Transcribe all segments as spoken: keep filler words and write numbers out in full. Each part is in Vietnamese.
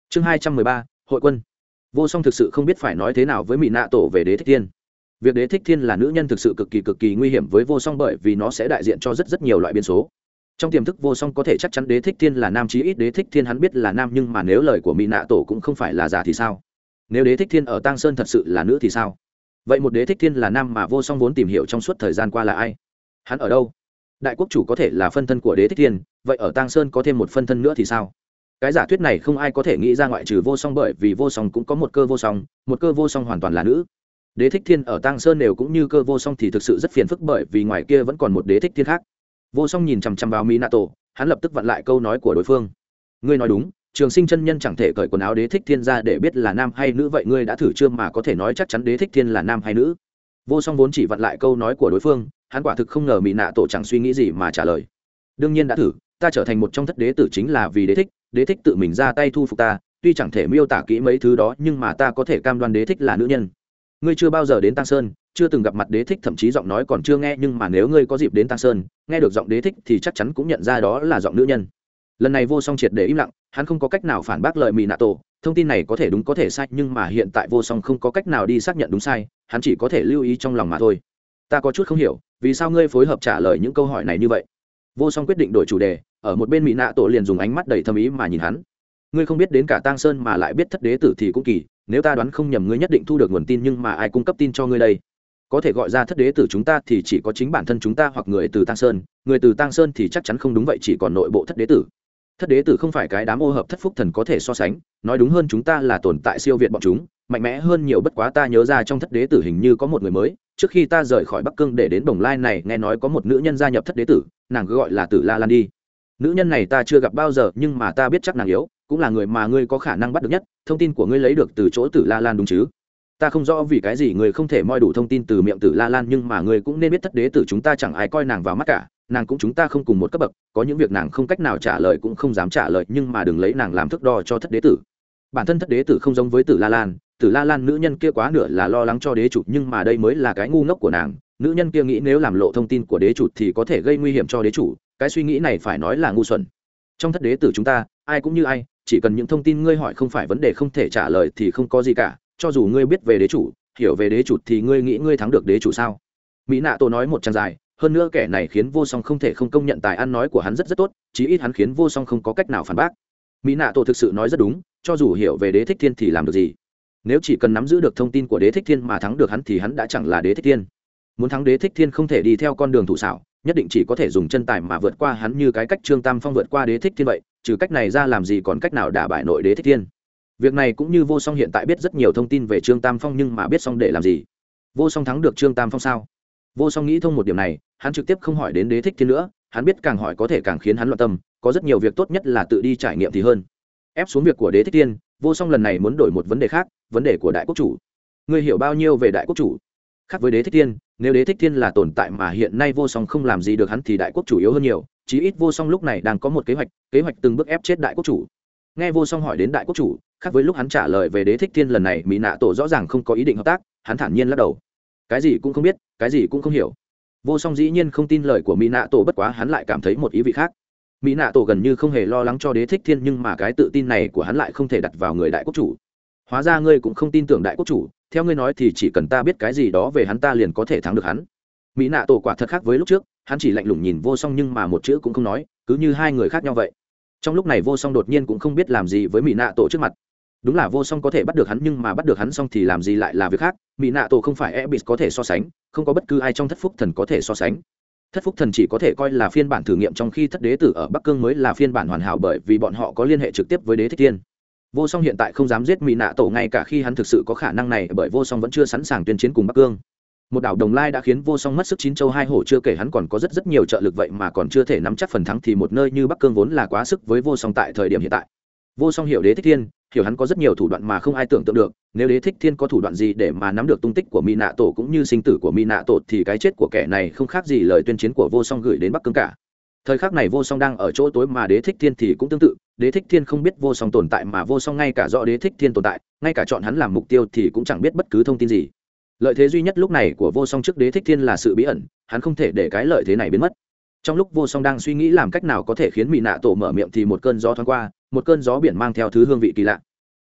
chương hai trăm mười ba hội quân. Vô Song thực sự không biết phải nói thế nào với Mỹ Nạ Tổ về Đế Thích Thiên. Việc Đế Thích Thiên là nữ nhân thực sự cực kỳ cực kỳ nguy hiểm với Vô Song, bởi vì nó sẽ đại diện cho rất rất nhiều loại biến số. Trong tiềm thức Vô Song có thể chắc chắn Đế Thích Thiên là nam, chí ít Đế Thích Thiên hắn biết là nam, nhưng mà nếu lời của Mỹ Nạ Tổ cũng không phải là giả thì sao? Nếu Đế Thích Thiên ở Tang Sơn thật sự là nữ thì sao? Vậy một Đế Thích Thiên là nam mà Vô Song vốn tìm hiểu trong suốt thời gian qua là ai? Hắn ở đâu? Đại quốc chủ có thể là phân thân của Đế Thích Thiên, vậy ở Tang Sơn có thêm một phân thân nữa thì sao? Cái giả thuyết này không ai có thể nghĩ ra ngoại trừ Vô Song, bởi vì Vô Song cũng có một cơ vô song, một cơ vô song hoàn toàn là nữ. Đế Thích Thiên ở Tang Sơn đều cũng như cơ vô song thì thực sự rất phiền phức, bởi vì ngoài kia vẫn còn một Đế Thích Thiên khác. Vô Song nhìn chằm chằm vào Minato, hắn lập tức vặn lại câu nói của đối phương. Ngươi nói đúng, Trường Sinh chân nhân chẳng thể cởi quần áo Đế Thích Thiên ra để biết là nam hay nữ, vậy ngươi đã thử chưa mà có thể nói chắc chắn Đế Thích Thiên là nam hay nữ? Vô Song vốn chỉ vặn lại câu nói của đối phương, hắn quả thực không ngờ Minato chẳng suy nghĩ gì mà trả lời. Đương nhiên đã thử, ta trở thành một trong thất đế tử chính là vì Đế Thích, Đế Thích tự mình ra tay thu phục ta, tuy chẳng thể miêu tả kỹ mấy thứ đó nhưng mà ta có thể cam đoan Đế Thích là nữ nhân. Ngươi chưa bao giờ đến Tang Sơn, chưa từng gặp mặt Đế Thích, thậm chí giọng nói còn chưa nghe, nhưng mà nếu ngươi có dịp đến Tang Sơn, nghe được giọng Đế Thích thì chắc chắn cũng nhận ra đó là giọng nữ nhân. Lần này Vô Song triệt để im lặng, hắn không có cách nào phản bác lời Minato, thông tin này có thể đúng có thể sai, nhưng mà hiện tại Vô Song không có cách nào đi xác nhận đúng sai, hắn chỉ có thể lưu ý trong lòng mà thôi. Ta có chút không hiểu, vì sao ngươi phối hợp trả lời những câu hỏi này như vậy? Vô Song quyết định đổi chủ đề, ở một bên Minato liền dùng ánh mắt đầy thâm ý mà nhìn hắn. Ngươi không biết đến cả Tang Sơn mà lại biết thất đế tử thì cũng kỳ, nếu ta đoán không nhầm ngươi nhất định thu được nguồn tin, nhưng mà ai cung cấp tin cho ngươi đây? Có thể gọi ra thất đế tử chúng ta thì chỉ có chính bản thân chúng ta hoặc người từ Tang Sơn, người từ Tang Sơn thì chắc chắn không đúng, vậy chỉ còn nội bộ thất đế tử. Thất đế tử không phải cái đám ô hợp thất phúc thần có thể so sánh, nói đúng hơn chúng ta là tồn tại siêu việt bọn chúng, mạnh mẽ hơn nhiều. Bất quá ta nhớ ra trong thất đế tử hình như có một người mới, trước khi ta rời khỏi Bắc Cương để đến Bồng Lai này nghe nói có một nữ nhân gia nhập thất đế tử, nàng cứ gọi là Tử La Lan đi. Nữ nhân này ta chưa gặp bao giờ, nhưng mà ta biết chắc nàng yếu, cũng là người mà ngươi có khả năng bắt được nhất. Thông tin của ngươi lấy được từ chỗ Tử La Lan đúng chứ? Ta không rõ vì cái gì ngươi không thể moi đủ thông tin từ miệng Tử La Lan, nhưng mà ngươi cũng nên biết thất đế tử chúng ta chẳng ai coi nàng vào mắt cả, nàng cũng chúng ta không cùng một cấp bậc, có những việc nàng không cách nào trả lời cũng không dám trả lời, nhưng mà đừng lấy nàng làm thước đo cho thất đế tử. Bản thân thất đế tử không giống với Tử La Lan, Tử La Lan nữ nhân kia quá nửa là lo lắng cho đế chủ, nhưng mà đây mới là cái ngu ngốc của nàng. Nữ nhân kia nghĩ nếu làm lộ thông tin của đế chủ thì có thể gây nguy hiểm cho đế chủ, cái suy nghĩ này phải nói là ngu xuẩn. Trong thất đế tử chúng ta ai cũng như ai, chỉ cần những thông tin ngươi hỏi không phải vấn đề không thể trả lời thì không có gì cả. Cho dù ngươi biết về đế chủ, hiểu về đế chủ thì ngươi nghĩ ngươi thắng được đế chủ sao? Mỹ Nạ Tổ nói một trang dài, hơn nữa kẻ này khiến Vô Song không thể không công nhận tài ăn nói của hắn rất rất tốt, chí ít hắn khiến Vô Song không có cách nào phản bác. Mỹ Nạ Tổ thực sự nói rất đúng, cho dù hiểu về Đế Thích Thiên thì làm được gì? Nếu chỉ cần nắm giữ được thông tin của Đế Thích Thiên mà thắng được hắn thì hắn đã chẳng là Đế Thích Thiên. Muốn thắng Đế Thích Thiên không thể đi theo con đường thủ xảo, nhất định chỉ có thể dùng chân tài mà vượt qua hắn, như cái cách Trương Tam Phong vượt qua Đế Thích Thiên vậy, trừ cách này ra làm gì còn cách nào đả bại nội Đế Thích Thiên. Việc này cũng như Vô Song hiện tại biết rất nhiều thông tin về Trương Tam Phong, nhưng mà biết xong để làm gì? Vô Song thắng được Trương Tam Phong sao? Vô Song nghĩ thông một điểm này, hắn trực tiếp không hỏi đến Đế Thích Thiên nữa, hắn biết càng hỏi có thể càng khiến hắn loạn tâm, có rất nhiều việc tốt nhất là tự đi trải nghiệm thì hơn. Ép xuống việc của Đế Thích Thiên, Vô Song lần này muốn đổi một vấn đề khác, vấn đề của đại quốc chủ. Ngươi hiểu bao nhiêu về đại quốc chủ? Khác với Đế Thích Thiên, nếu Đế Thích Thiên là tồn tại mà hiện nay Vô Song không làm gì được hắn thì đại quốc chủ yếu hơn nhiều, chí ít Vô Song lúc này đang có một kế hoạch, kế hoạch từng bước ép chết đại quốc chủ. Nghe Vô Song hỏi đến đại quốc chủ, khác với lúc hắn trả lời về Đế Thích Thiên lần này, Mỹ Nạ Tổ rõ ràng không có ý định hợp tác, hắn thản nhiên lắc đầu. Cái gì cũng không biết, cái gì cũng không hiểu. Vô Song dĩ nhiên không tin lời của Mỹ Nạ Tổ, bất quá hắn lại cảm thấy một ý vị khác. Mỹ Nạ Tổ gần như không hề lo lắng cho Đế Thích Thiên, nhưng mà cái tự tin này của hắn lại không thể đặt vào người đại quốc chủ. Hóa ra ngươi cũng không tin tưởng đại quốc chủ, theo ngươi nói thì chỉ cần ta biết cái gì đó về hắn ta liền có thể thắng được hắn. Mỹ Nạ Tổ quả thật khác với lúc trước, hắn chỉ lạnh lùng nhìn Vô Song nhưng mà một chữ cũng không nói, cứ như hai người khác nhau vậy. Trong lúc này Vô Song đột nhiên cũng không biết làm gì với Mỹ Nạ Tổ trước mặt. Đúng là Vô Song có thể bắt được hắn, nhưng mà bắt được hắn xong thì làm gì lại là việc khác. Mỹ Nạ Tổ không phải Ebis có thể so sánh, không có bất cứ ai trong thất phúc thần có thể so sánh. Thất phúc thần chỉ có thể coi là phiên bản thử nghiệm, trong khi thất đế tử ở Bắc Cương mới là phiên bản hoàn hảo, bởi vì bọn họ có liên hệ trực tiếp với Đế Thích Thiên. Vô Song hiện tại không dám giết Mỹ Nạ Tổ ngay cả khi hắn thực sự có khả năng này, bởi Vô Song vẫn chưa sẵn sàng tuyên chiến cùng Bắc Cương. Một đảo Đồng Lai đã khiến Vô Song mất sức chín châu hai hổ, chưa kể hắn còn có rất rất nhiều trợ lực, vậy mà còn chưa thể nắm chắc phần thắng thì một nơi như Bắc Cương vốn là quá sức với Vô Song tại thời điểm hiện tại. Vô Song hiểu Đế Thích Thiên, hiểu hắn có rất nhiều thủ đoạn mà không ai tưởng tượng được, nếu Đế Thích Thiên có thủ đoạn gì để mà nắm được tung tích của Mỹ Nạ Tổ cũng như sinh tử của Mỹ Nạ Tổ thì cái chết của kẻ này không khác gì lời tuyên chiến của Vô Song gửi đến Bắc Cương cả. Thời khắc này Vô Song đang ở chỗ tối mà Đế Thích Thiên thì cũng tương tự, Đế Thích Thiên không biết Vô Song tồn tại, mà Vô Song ngay cả rõ Đế Thích Thiên tồn tại, ngay cả chọn hắn làm mục tiêu thì cũng chẳng biết bất cứ thông tin gì. Lợi thế duy nhất lúc này của Vô Song trước Đế Thích Thiên là sự bí ẩn, hắn không thể để cái lợi thế này biến mất. Trong lúc Vô Song đang suy nghĩ làm cách nào có thể khiến Mỹ Nạ Tổ mở miệng thì một cơn gió thoáng qua, một cơn gió biển mang theo thứ hương vị kỳ lạ.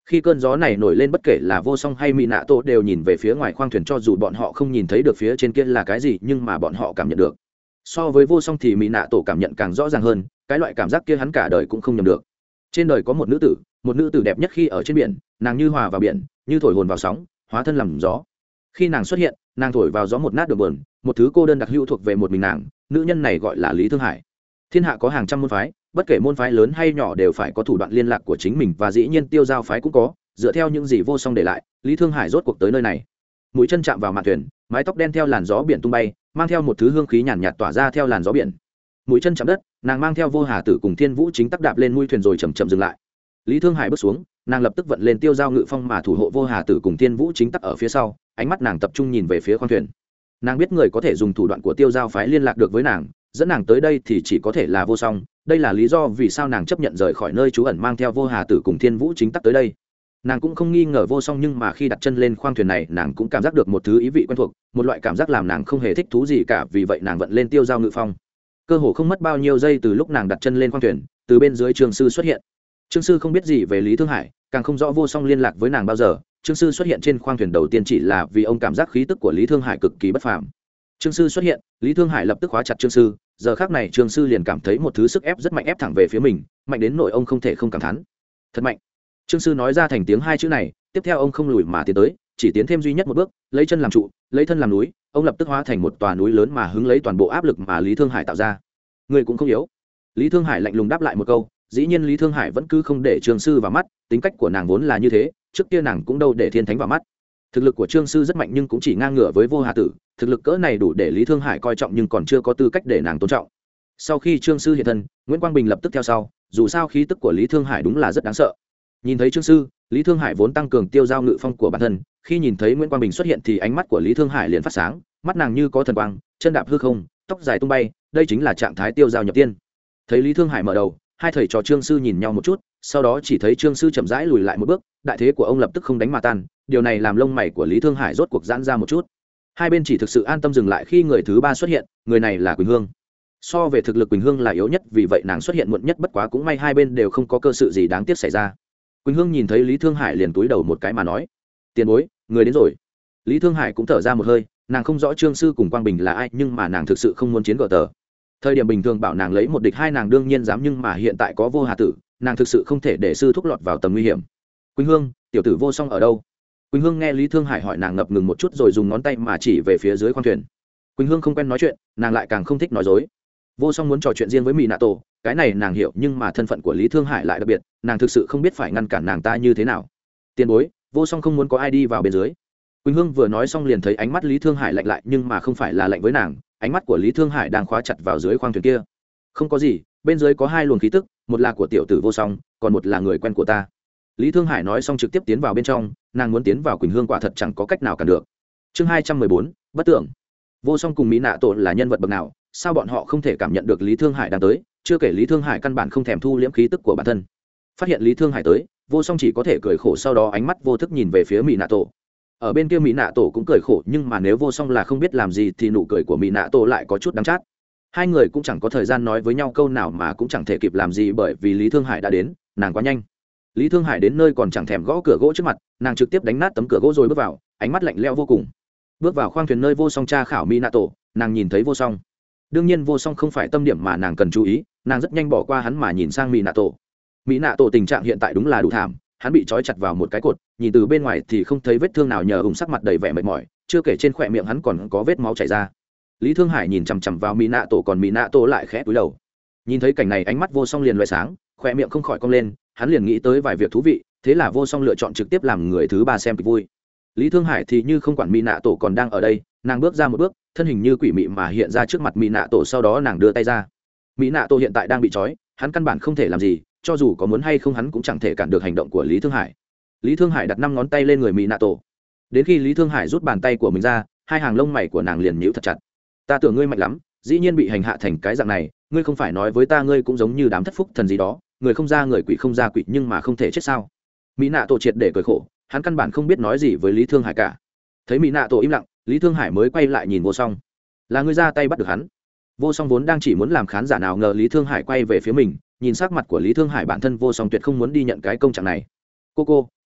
Khi cơn gió này nổi lên, bất kể là Vô Song hay Mỹ Nạ Tổ đều nhìn về phía ngoài khoang thuyền, cho dù bọn họ không nhìn thấy được phía trên kia là cái gì nhưng mà bọn họ cảm nhận được. So với Vô Song thì Mỹ Nạ Tổ cảm nhận càng rõ ràng hơn, cái loại cảm giác kia hắn cả đời cũng không nhầm được. Trên đời có một nữ tử, một nữ tử đẹp nhất khi ở trên biển, nàng như hòa vào biển, như thổi hồn vào sóng, hóa thân làm gió. Khi nàng xuất hiện, nàng thổi vào gió một nát đường buồn, một thứ cô đơn đặc hữu thuộc về một mình nàng, nữ nhân này gọi là Lý Thương Hải. Thiên hạ có hàng trăm môn phái, bất kể môn phái lớn hay nhỏ đều phải có thủ đoạn liên lạc của chính mình, và dĩ nhiên Tiêu Giao phái cũng có. Dựa theo những gì Vô Song để lại, Lý Thương Hải rốt cuộc tới nơi này. Mũi chân chạm vào mạn thuyền, mái tóc đen theo làn gió biển tung bay, mang theo một thứ hương khí nhàn nhạt tỏa ra theo làn gió biển. Mũi chân chạm đất, nàng mang theo Vô Hà Tử cùng Thiên Vũ Chính tắc đạp lên mũi thuyền rồi chậm chậm dừng lại. Lý Thương Hải bước xuống, nàng lập tức vận lên Tiêu Giao ngự phong mà thủ hộ Vô Hà Tử cùng Thiên Vũ Chính tắc ở phía sau, ánh mắt nàng tập trung nhìn về phía khoang thuyền. Nàng biết người có thể dùng thủ đoạn của Tiêu Giao phái liên lạc được với nàng, dẫn nàng tới đây thì chỉ có thể là Vô Song. Đây là lý do vì sao nàng chấp nhận rời khỏi nơi trú ẩn, mang theo Vô Hà Tử cùng Thiên Vũ Chính tắc tới đây. Nàng cũng không nghi ngờ Vô Song, nhưng mà khi đặt chân lên khoang thuyền này, nàng cũng cảm giác được một thứ ý vị quen thuộc, một loại cảm giác làm nàng không hề thích thú gì cả. Vì vậy nàng vận lên Tiêu Giao ngự phong. Cơ hồ không mất bao nhiêu giây từ lúc nàng đặt chân lên khoang thuyền, từ bên dưới Trương Sư xuất hiện. Trương Sư không biết gì về Lý Thương Hải, càng không rõ Vô Song liên lạc với nàng bao giờ. Trương Sư xuất hiện trên khoang thuyền đầu tiên chỉ là vì ông cảm giác khí tức của Lý Thương Hải cực kỳ bất phàm. Trương Sư xuất hiện, Lý Thương Hải lập tức khóa chặt Trương Sư. Giờ khắc này Trương Sư liền cảm thấy một thứ sức ép rất mạnh ép thẳng về phía mình, mạnh đến nỗi ông không thể không cảm thán. Thật mạnh. Trương Sư nói ra thành tiếng hai chữ này, tiếp theo ông không lùi mà tiến tới, chỉ tiến thêm duy nhất một bước, lấy chân làm trụ, lấy thân làm núi, ông lập tức hóa thành một tòa núi lớn mà hứng lấy toàn bộ áp lực mà Lý Thương Hải tạo ra. Người cũng không yếu. Lý Thương Hải lạnh lùng đáp lại một câu. Dĩ nhiên Lý Thương Hải vẫn cứ không để Trương Sư vào mắt, tính cách của nàng vốn là như thế, trước kia nàng cũng đâu để Thiên Thánh vào mắt. Thực lực của Trương Sư rất mạnh nhưng cũng chỉ ngang ngửa với Vô Hà Tử, thực lực cỡ này đủ để Lý Thương Hải coi trọng nhưng còn chưa có tư cách để nàng tôn trọng. Sau khi Trương Sư hiện thân, Nguyễn Quang Bình lập tức theo sau, dù sao khí tức của Lý Thương Hải đúng là rất đáng sợ. Nhìn thấy Trương Sư, Lý Thương Hải vốn tăng cường Tiêu Giao ngự phong của bản thân, khi nhìn thấy Nguyễn Quang Bình xuất hiện thì ánh mắt của Lý Thương Hải liền phát sáng, mắt nàng như có thần quang, chân đạp hư không, tóc dài tung bay, đây chính là trạng thái Tiêu Giao nhập tiên. Thấy Lý Thương Hải mở đầu, hai thầy trò Trương Sư nhìn nhau một chút, sau đó chỉ thấy Trương Sư chậm rãi lùi lại một bước, đại thế của ông lập tức không đánh mà tan, điều này làm lông mày của Lý Thương Hải rốt cuộc giãn ra một chút. Hai bên chỉ thực sự an tâm dừng lại khi người thứ ba xuất hiện, người này là Quỳnh Hương. So về thực lực Quỳnh Hương là yếu nhất, vì vậy nàng xuất hiện muộn nhất, bất quá cũng may hai bên đều không có cơ sự gì đáng tiếc xảy ra. Quỳnh Hương nhìn thấy Lý Thương Hải liền cúi đầu một cái mà nói: "Tiền bối, người đến rồi." Lý Thương Hải cũng thở ra một hơi, nàng không rõ Trương Sư cùng Quang Bình là ai, nhưng mà nàng thực sự không muốn chiến gờ tờ. Thời điểm bình thường bảo nàng lấy một địch hai nàng đương nhiên dám, nhưng mà hiện tại có Vô Hà Tử, nàng thực sự không thể để sư thúc lọt vào tầm nguy hiểm. Quỳnh Hương, tiểu tử Vô Song ở đâu? Quỳnh Hương nghe Lý Thương Hải hỏi, nàng ngập ngừng một chút rồi dùng ngón tay mà chỉ về phía dưới khoang thuyền. Quỳnh Hương không quen nói chuyện, nàng lại càng không thích nói dối. Vô Song muốn trò chuyện riêng với Mỹ Nạ Tổ, cái này nàng hiểu, nhưng mà thân phận của Lý Thương Hải lại đặc biệt, nàng thực sự không biết phải ngăn cản nàng ta như thế nào. Tiền bối, Vô Song không muốn có ai đi vào bên dưới. Quỳnh Hương vừa nói xong liền thấy ánh mắt Lý Thương Hải lạnh lại, nhưng mà không phải là lạnh với nàng, ánh mắt của Lý Thương Hải đang khóa chặt vào dưới khoang thuyền kia. Không có gì, bên dưới có hai luồng khí tức, một là của tiểu tử Vô Song, còn một là người quen của ta. Lý Thương Hải nói xong trực tiếp tiến vào bên trong, nàng muốn tiến vào Quỳnh Hương quả thật chẳng có cách nào cản được. Chương hai trăm mười bốn, bất tưởng. Vô Song cùng Mỹ Nạ Tổ là nhân vật bậc nào, sao bọn họ không thể cảm nhận được Lý Thương Hải đang tới? Chưa kể Lý Thương Hải căn bản không thèm thu liễm khí tức của bản thân. Phát hiện Lý Thương Hải tới, Vô Song chỉ có thể cười khổ, sau đó ánh mắt vô thức nhìn về phía Mỹ Nạ Tổ. Ở bên kia Mỹ Nạ Tổ cũng cười khổ, nhưng mà nếu Vô Song là không biết làm gì thì nụ cười của Mỹ Nạ Tổ lại có chút đắng chát. Hai người cũng chẳng có thời gian nói với nhau câu nào mà cũng chẳng thể kịp làm gì, bởi vì Lý Thương Hải đã đến, nàng quá nhanh. Lý Thương Hải đến nơi còn chẳng thèm gõ cửa gỗ trước mặt, nàng trực tiếp đánh nát tấm cửa gỗ rồi bước vào, ánh mắt lạnh lẽo vô cùng. Bước vào khoang thuyền nơi Vô Song tra khảo Mỹ Nạ Tổ, nàng nhìn thấy Vô Song. Đương nhiên Vô Song không phải tâm điểm mà nàng cần chú ý, nàng rất nhanh bỏ qua hắn mà nhìn sang Mỹ Nạ Tổ. Mỹ Nạ Tổ tình trạng hiện tại đúng là đủ thảm, hắn bị trói chặt vào một cái cột, nhìn từ bên ngoài thì không thấy vết thương nào, nhờ ủng sắc mặt đầy vẻ mệt mỏi, chưa kể trên khóe miệng hắn còn có vết máu chảy ra. Lý Thương Hải nhìn chằm chằm vào Mỹ Nạ Tổ, còn Mỹ Nạ Tổ lại khẽ cúi đầu. Nhìn thấy cảnh này ánh mắt Vô Song liền loé sáng, khóe miệng không khỏi cong lên, hắn liền nghĩ tới vài việc thú vị, thế là Vô Song lựa chọn trực tiếp làm người thứ ba xem kịch vui. Lý Thương Hải thì như không quản Mỹ Nạ Tổ còn đang ở đây, nàng bước ra một bước, thân hình như quỷ mị mà hiện ra trước mặt Mỹ Nạ Tổ, sau đó nàng đưa tay ra. Mỹ Nạ Tổ hiện tại đang bị trói, hắn căn bản không thể làm gì, cho dù có muốn hay không hắn cũng chẳng thể cản được hành động của Lý Thương Hải. Lý Thương Hải đặt năm ngón tay lên người Mỹ Nạ Tổ. Đến khi Lý Thương Hải rút bàn tay của mình ra, hai hàng lông mày của nàng liền nhíu thật chặt. Ta tưởng ngươi mạnh lắm, dĩ nhiên bị hành hạ thành cái dạng này, ngươi không phải nói với ta ngươi cũng giống như đám thất phúc thần gì đó, người không ra người, quỷ không ra quỷ, nhưng mà không thể chết sao? Mỹ Nạ Tổ triệt để cười khổ, hắn căn bản không biết nói gì với Lý Thương Hải cả. Thấy Mỹ Nạ Tổ im lặng, Lý Thương Hải mới quay lại nhìn Vô Song. Là ngươi ra tay bắt được hắn? Vô Song vốn đang chỉ muốn làm khán giả, nào ngờ Lý Thương Hải quay về phía mình, nhìn sắc mặt của Lý Thương Hải, bản thân Vô Song tuyệt không muốn đi nhận cái công trạng này. Cô cô,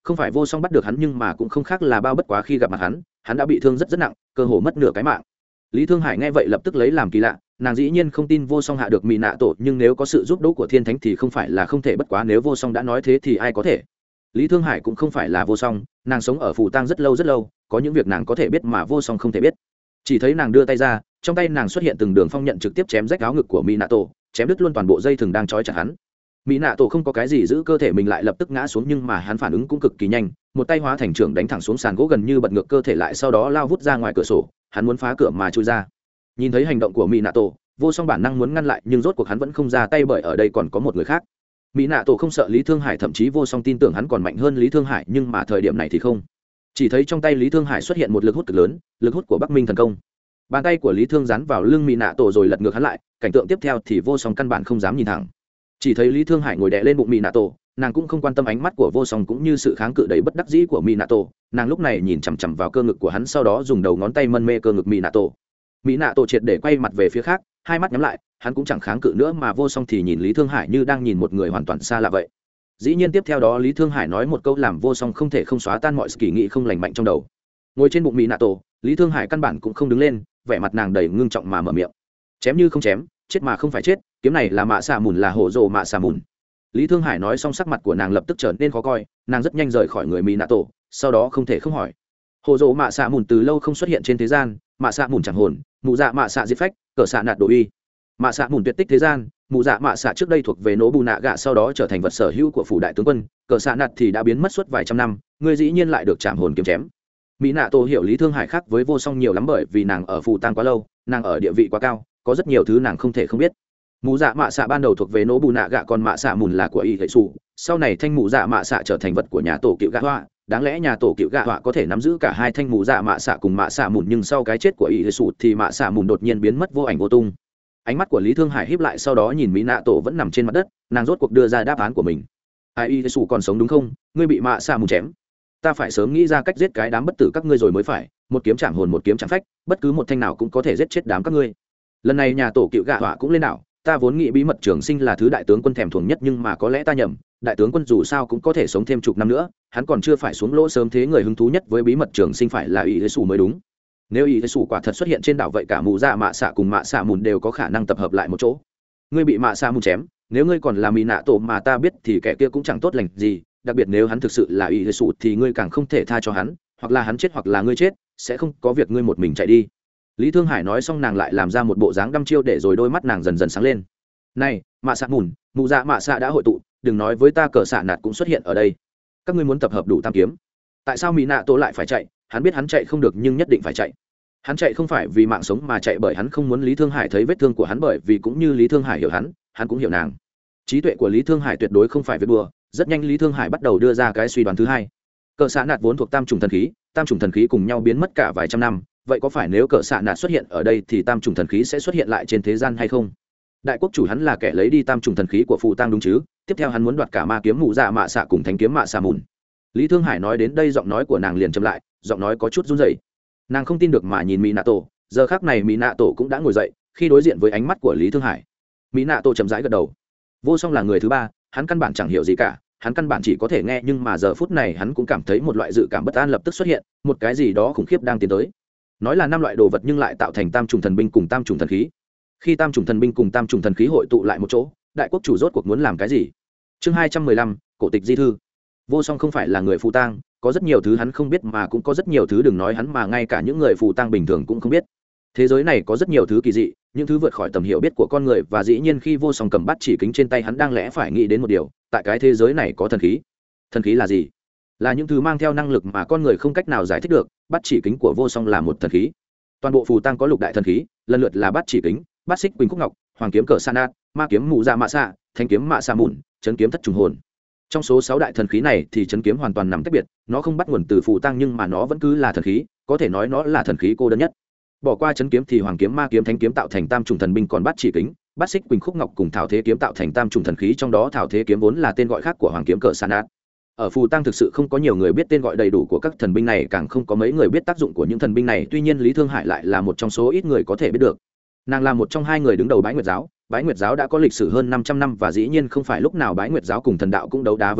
không phải vô song bắt được hắn nhưng mà cũng không khác là bao bất quá khi gặp mặt hắn hắn đã bị thương rất rất nặng cơ hồ mất nửa cái mạng. Lý Thương Hải nghe vậy lập tức lấy làm kỳ lạ, nàng dĩ nhiên không tin vô song hạ được mỹ nạ tổ, nhưng nếu có sự giúp đỡ của thiên thánh thì không phải là không thể, bất quá nếu vô song đã nói thế thì ai có thể. Lý Thương Hải cũng không phải là vô song, nàng sống ở phù tang rất lâu rất lâu, có những việc nàng có thể biết mà vô song không thể biết. Chỉ thấy nàng đưa tay ra, trong tay nàng xuất hiện từng đường phong nhận trực tiếp chém rách áo ngực của mỹ nạ tổ, chém đứt luôn toàn bộ dây thừng đang trói chặt hắn. Mỹ nạ tổ không có cái gì giữ cơ thể mình lại lập tức ngã xuống, nhưng mà hắn phản ứng cũng cực kỳ nhanh, một tay hóa thành trưởng đánh thẳng xuống sàn gỗ, gần như bật ngược cơ thể lại, sau đó lao vút ra ngoài cửa sổ, hắn muốn phá cửa mà chui ra. Nhìn thấy hành động của mỹ nạ tổ, vô song bản năng muốn ngăn lại, nhưng rốt cuộc hắn vẫn không ra tay bởi ở đây còn có một người khác. Mỹ nạ tổ không sợ Lý Thương Hải, thậm chí vô song tin tưởng hắn còn mạnh hơn Lý Thương Hải, nhưng mà thời điểm này thì không. Chỉ thấy trong tay Lý Thương Hải xuất hiện một lực hút cực lớn, lực hút của Bắc Minh thần công. Bàn tay của Lý Thương dán vào lưng mỹ nạ tổ rồi lật ngược hắn lại, cảnh tượng tiếp theo thì vô song căn bản không dám nhìn thẳng. Chỉ thấy Lý Thương Hải ngồi đè lên bụng mỹ nạ tổ, nàng cũng không quan tâm ánh mắt của vô song cũng như sự kháng cự đầy bất đắc dĩ của mỹ nạ tổ, nàng lúc này nhìn chằm chằm vào cơ ngực của hắn, sau đó dùng đầu ngón tay mân mê cơ ngực mỹ nạ tổ. Mỹ nạ tổ triệt để quay mặt về phía khác, hai mắt nhắm lại, hắn cũng chẳng kháng cự nữa, mà vô song thì nhìn Lý Thương Hải như đang nhìn một người hoàn toàn xa lạ vậy. Dĩ nhiên tiếp theo đó Lý Thương Hải nói một câu làm vô song không thể không xóa tan mọi kỳ nghị không lành mạnh trong đầu. Ngồi trên bụng mỹ nạ tổ, Lý Thương Hải căn bản cũng không đứng lên, vẻ mặt nàng đầy ngưng trọng mà mở miệng: chém như không chém, chết mà không phải chết, kiếm này là mạ xà mùn, là hổ rồ mạ xà mùn. Lý Thương Hải nói xong sắc mặt của nàng lập tức trở nên khó coi, nàng rất nhanh rời khỏi người mỹ nạ tổ, sau đó không thể không hỏi: hổ rồ mạ xà mùn từ lâu không xuất hiện trên thế gian, mạ xà mùn chẳng hồn, mụ dạ mạ xà diệt phách, cỡ xạ nạt đồ uy. Mạ xà mùn tuyệt tích thế gian, mụ dạ mạ xà trước đây thuộc về nỗ bù nạ gạ, sau đó trở thành vật sở hữu của phủ đại tướng quân, cỡ xạ nạt thì đã biến mất suốt vài trăm năm, ngươi dĩ nhiên lại được chạm hồn kiếm chém. Mỹ nạ tổ hiểu Lý Thương Hải khác với vô song nhiều lắm, bởi vì nàng ở phù tang quá lâu, nàng ở địa vị quá cao, có rất nhiều thứ nàng không thể không biết. Mụ dạ mạ xạ ban đầu thuộc về nỗ bù nạ gạ, còn mạ xạ mùn là của y hệ sủ, sau này thanh mụ dạ mạ xạ trở thành vật của nhà tổ cựu gạ họa. Đáng lẽ nhà tổ cựu gạ họa có thể nắm giữ cả hai thanh mụ dạ mạ xạ cùng mạ xạ mùn, nhưng sau cái chết của y hệ sủ thì mạ xạ mùn đột nhiên biến mất vô ảnh vô tung. Ánh mắt của Lý Thương Hải híp lại, sau đó nhìn mỹ nạ tổ vẫn nằm trên mặt đất, nàng rốt cuộc đưa ra đáp án của mình. ai y hệ sủ còn sống đúng không? Ngươi bị mạ xạ mùn chém, ta phải sớm nghĩ ra cách giết cái đám bất tử các ngươi rồi mới phải, một kiếm chạm hồn một kiếm chạm phách, bất cứ một thanh nào cũng có thể giết chết đám các ngươi. Lần này nhà tổ cựu gạ họa cũng lên đảo, ta vốn nghĩ bí mật trường sinh là thứ đại tướng quân thèm thuồng nhất, nhưng mà có lẽ ta nhầm, đại tướng quân dù sao cũng có thể sống thêm chục năm nữa, hắn còn chưa phải xuống lỗ sớm thế, người hứng thú nhất với bí mật trường sinh phải là y hệ sủ mới đúng. Nếu y hệ sủ quả thật xuất hiện trên đảo, vậy cả mụ dạ mạ xạ cùng mạ xạ mùn đều có khả năng tập hợp lại một chỗ. Ngươi bị mạ xạ mùn chém, nếu ngươi còn là mỹ nạ tổ mà ta biết thì kẻ kia cũng chẳng tốt lành gì, đặc biệt nếu hắn thực sự là y hệ sủ thì ngươi càng không thể tha cho hắn, hoặc là hắn chết hoặc là ngươi chết, sẽ không có việc ngươi một mình chạy đi. Lý Thương Hải nói xong nàng lại làm ra một bộ dáng đăm chiêu, để rồi đôi mắt nàng dần dần sáng lên. Này mạ xạ mùn, mụ dạ mạ xạ đã hội tụ, đừng nói với ta cờ xạ nạt cũng xuất hiện ở đây, các ngươi muốn tập hợp đủ tam kiếm. Tại sao mỹ nạ tổ lại phải chạy? Hắn biết hắn chạy không được nhưng nhất định phải chạy. Hắn chạy không phải vì mạng sống mà chạy bởi hắn không muốn Lý Thương Hải thấy vết thương của hắn, bởi vì cũng như Lý Thương Hải hiểu hắn, hắn cũng hiểu nàng. Trí tuệ của Lý Thương Hải tuyệt đối không phải việc đùa. Rất nhanh Lý Thương Hải bắt đầu đưa ra cái suy đoán thứ hai. Cờ xạ nạt vốn thuộc tam trùng thần khí, tam trùng thần khí cùng nhau biến mất cả vài trăm năm, vậy có phải nếu cờ xạ nạt xuất hiện ở đây thì tam trùng thần khí sẽ xuất hiện lại trên thế gian hay không? Đại quốc chủ hắn là kẻ lấy đi tam trùng thần khí của phù tang đúng chứ? Tiếp theo hắn muốn đoạt cả ma kiếm mụ dạ mạ xạ cùng thánh kiếm mạ xạ mùn. Lý Thương Hải nói đến đây giọng nói của nàng liền chậm lại, giọng nói có chút run rẩy. Nàng không tin được mà nhìn mỹ nạ tổ, giờ khác này mỹ nạ tổ cũng đã ngồi dậy khi đối diện với ánh mắt của Lý Thương Hải. Mỹ nạ tổ chậm rãi gật đầu. Vô song là người thứ ba, hắn căn bản chẳng hiểu gì cả, hắn căn bản chỉ có thể nghe, nhưng mà giờ phút này hắn cũng cảm thấy một loại dự cảm bất an lập tức xuất hiện, một cái gì đó khủng khiếp đang tiến tới. Nói là năm loại đồ vật nhưng lại tạo thành tam trùng thần binh cùng tam trùng thần khí. Khi tam trùng thần binh cùng tam trùng thần khí hội tụ lại một chỗ, đại quốc chủ rốt cuộc muốn làm cái gì? Chương hai trăm mười lăm, cổ tịch di thư. Vô song không phải là người phù tang, có rất nhiều thứ hắn không biết, mà cũng có rất nhiều thứ đừng nói hắn mà ngay cả những người phù tang bình thường cũng không biết. Thế giới này có rất nhiều thứ kỳ dị, những thứ vượt khỏi tầm hiểu biết của con người, và dĩ nhiên khi vô song cầm bát chỉ kính trên tay, hắn đang lẽ phải nghĩ đến một điều, tại cái thế giới này có thần khí. Thần khí là gì? Là những thứ mang theo năng lực mà con người không cách nào giải thích được. Bát chỉ kính của vô song là một thần khí. Toàn bộ phù tang có lục đại thần khí, lần lượt là bát chỉ kính, bát xích quỳnh khúc ngọc, hoàng kiếm cờ sa nát, ma kiếm mụ dạ mạ xạ, thanh kiếm mạ xạ mùn, chấn kiếm thất trùng hồn. Trong số sáu đại thần khí này thì chấn kiếm hoàn toàn nằm tách biệt, nó không bắt nguồn từ phù tang nhưng mà nó vẫn cứ là thần khí, có thể nói nó là thần khí cô đơn nhất. Bỏ qua chấn kiếm thì hoàng kiếm, ma kiếm, thánh kiếm tạo thành tam trùng thần binh, còn bát chỉ kính, bát xích quỳnh khúc ngọc cùng thảo thế kiếm tạo thành tam trùng thần khí, trong đó thảo thế kiếm vốn là tên gọi khác của hoàng kiếm cờ sa nát. Ở phù tang thực sự không có nhiều người biết tên gọi đầy đủ của các thần binh này, càng không có mấy người biết tác dụng của những thần binh này, tuy nhiên Lý Thương Hải lại là một trong số ít người có thể biết được. Nàng là một trong hai người đứng đầu Bái Nguyệt giáo. Bái Nguyệt giáo đã có lịch sử hơn năm trăm năm, và dĩ nhiên không phải lúc nào Bái Nguyệt giáo cùng thần đạo cũng đấu đá với nhau,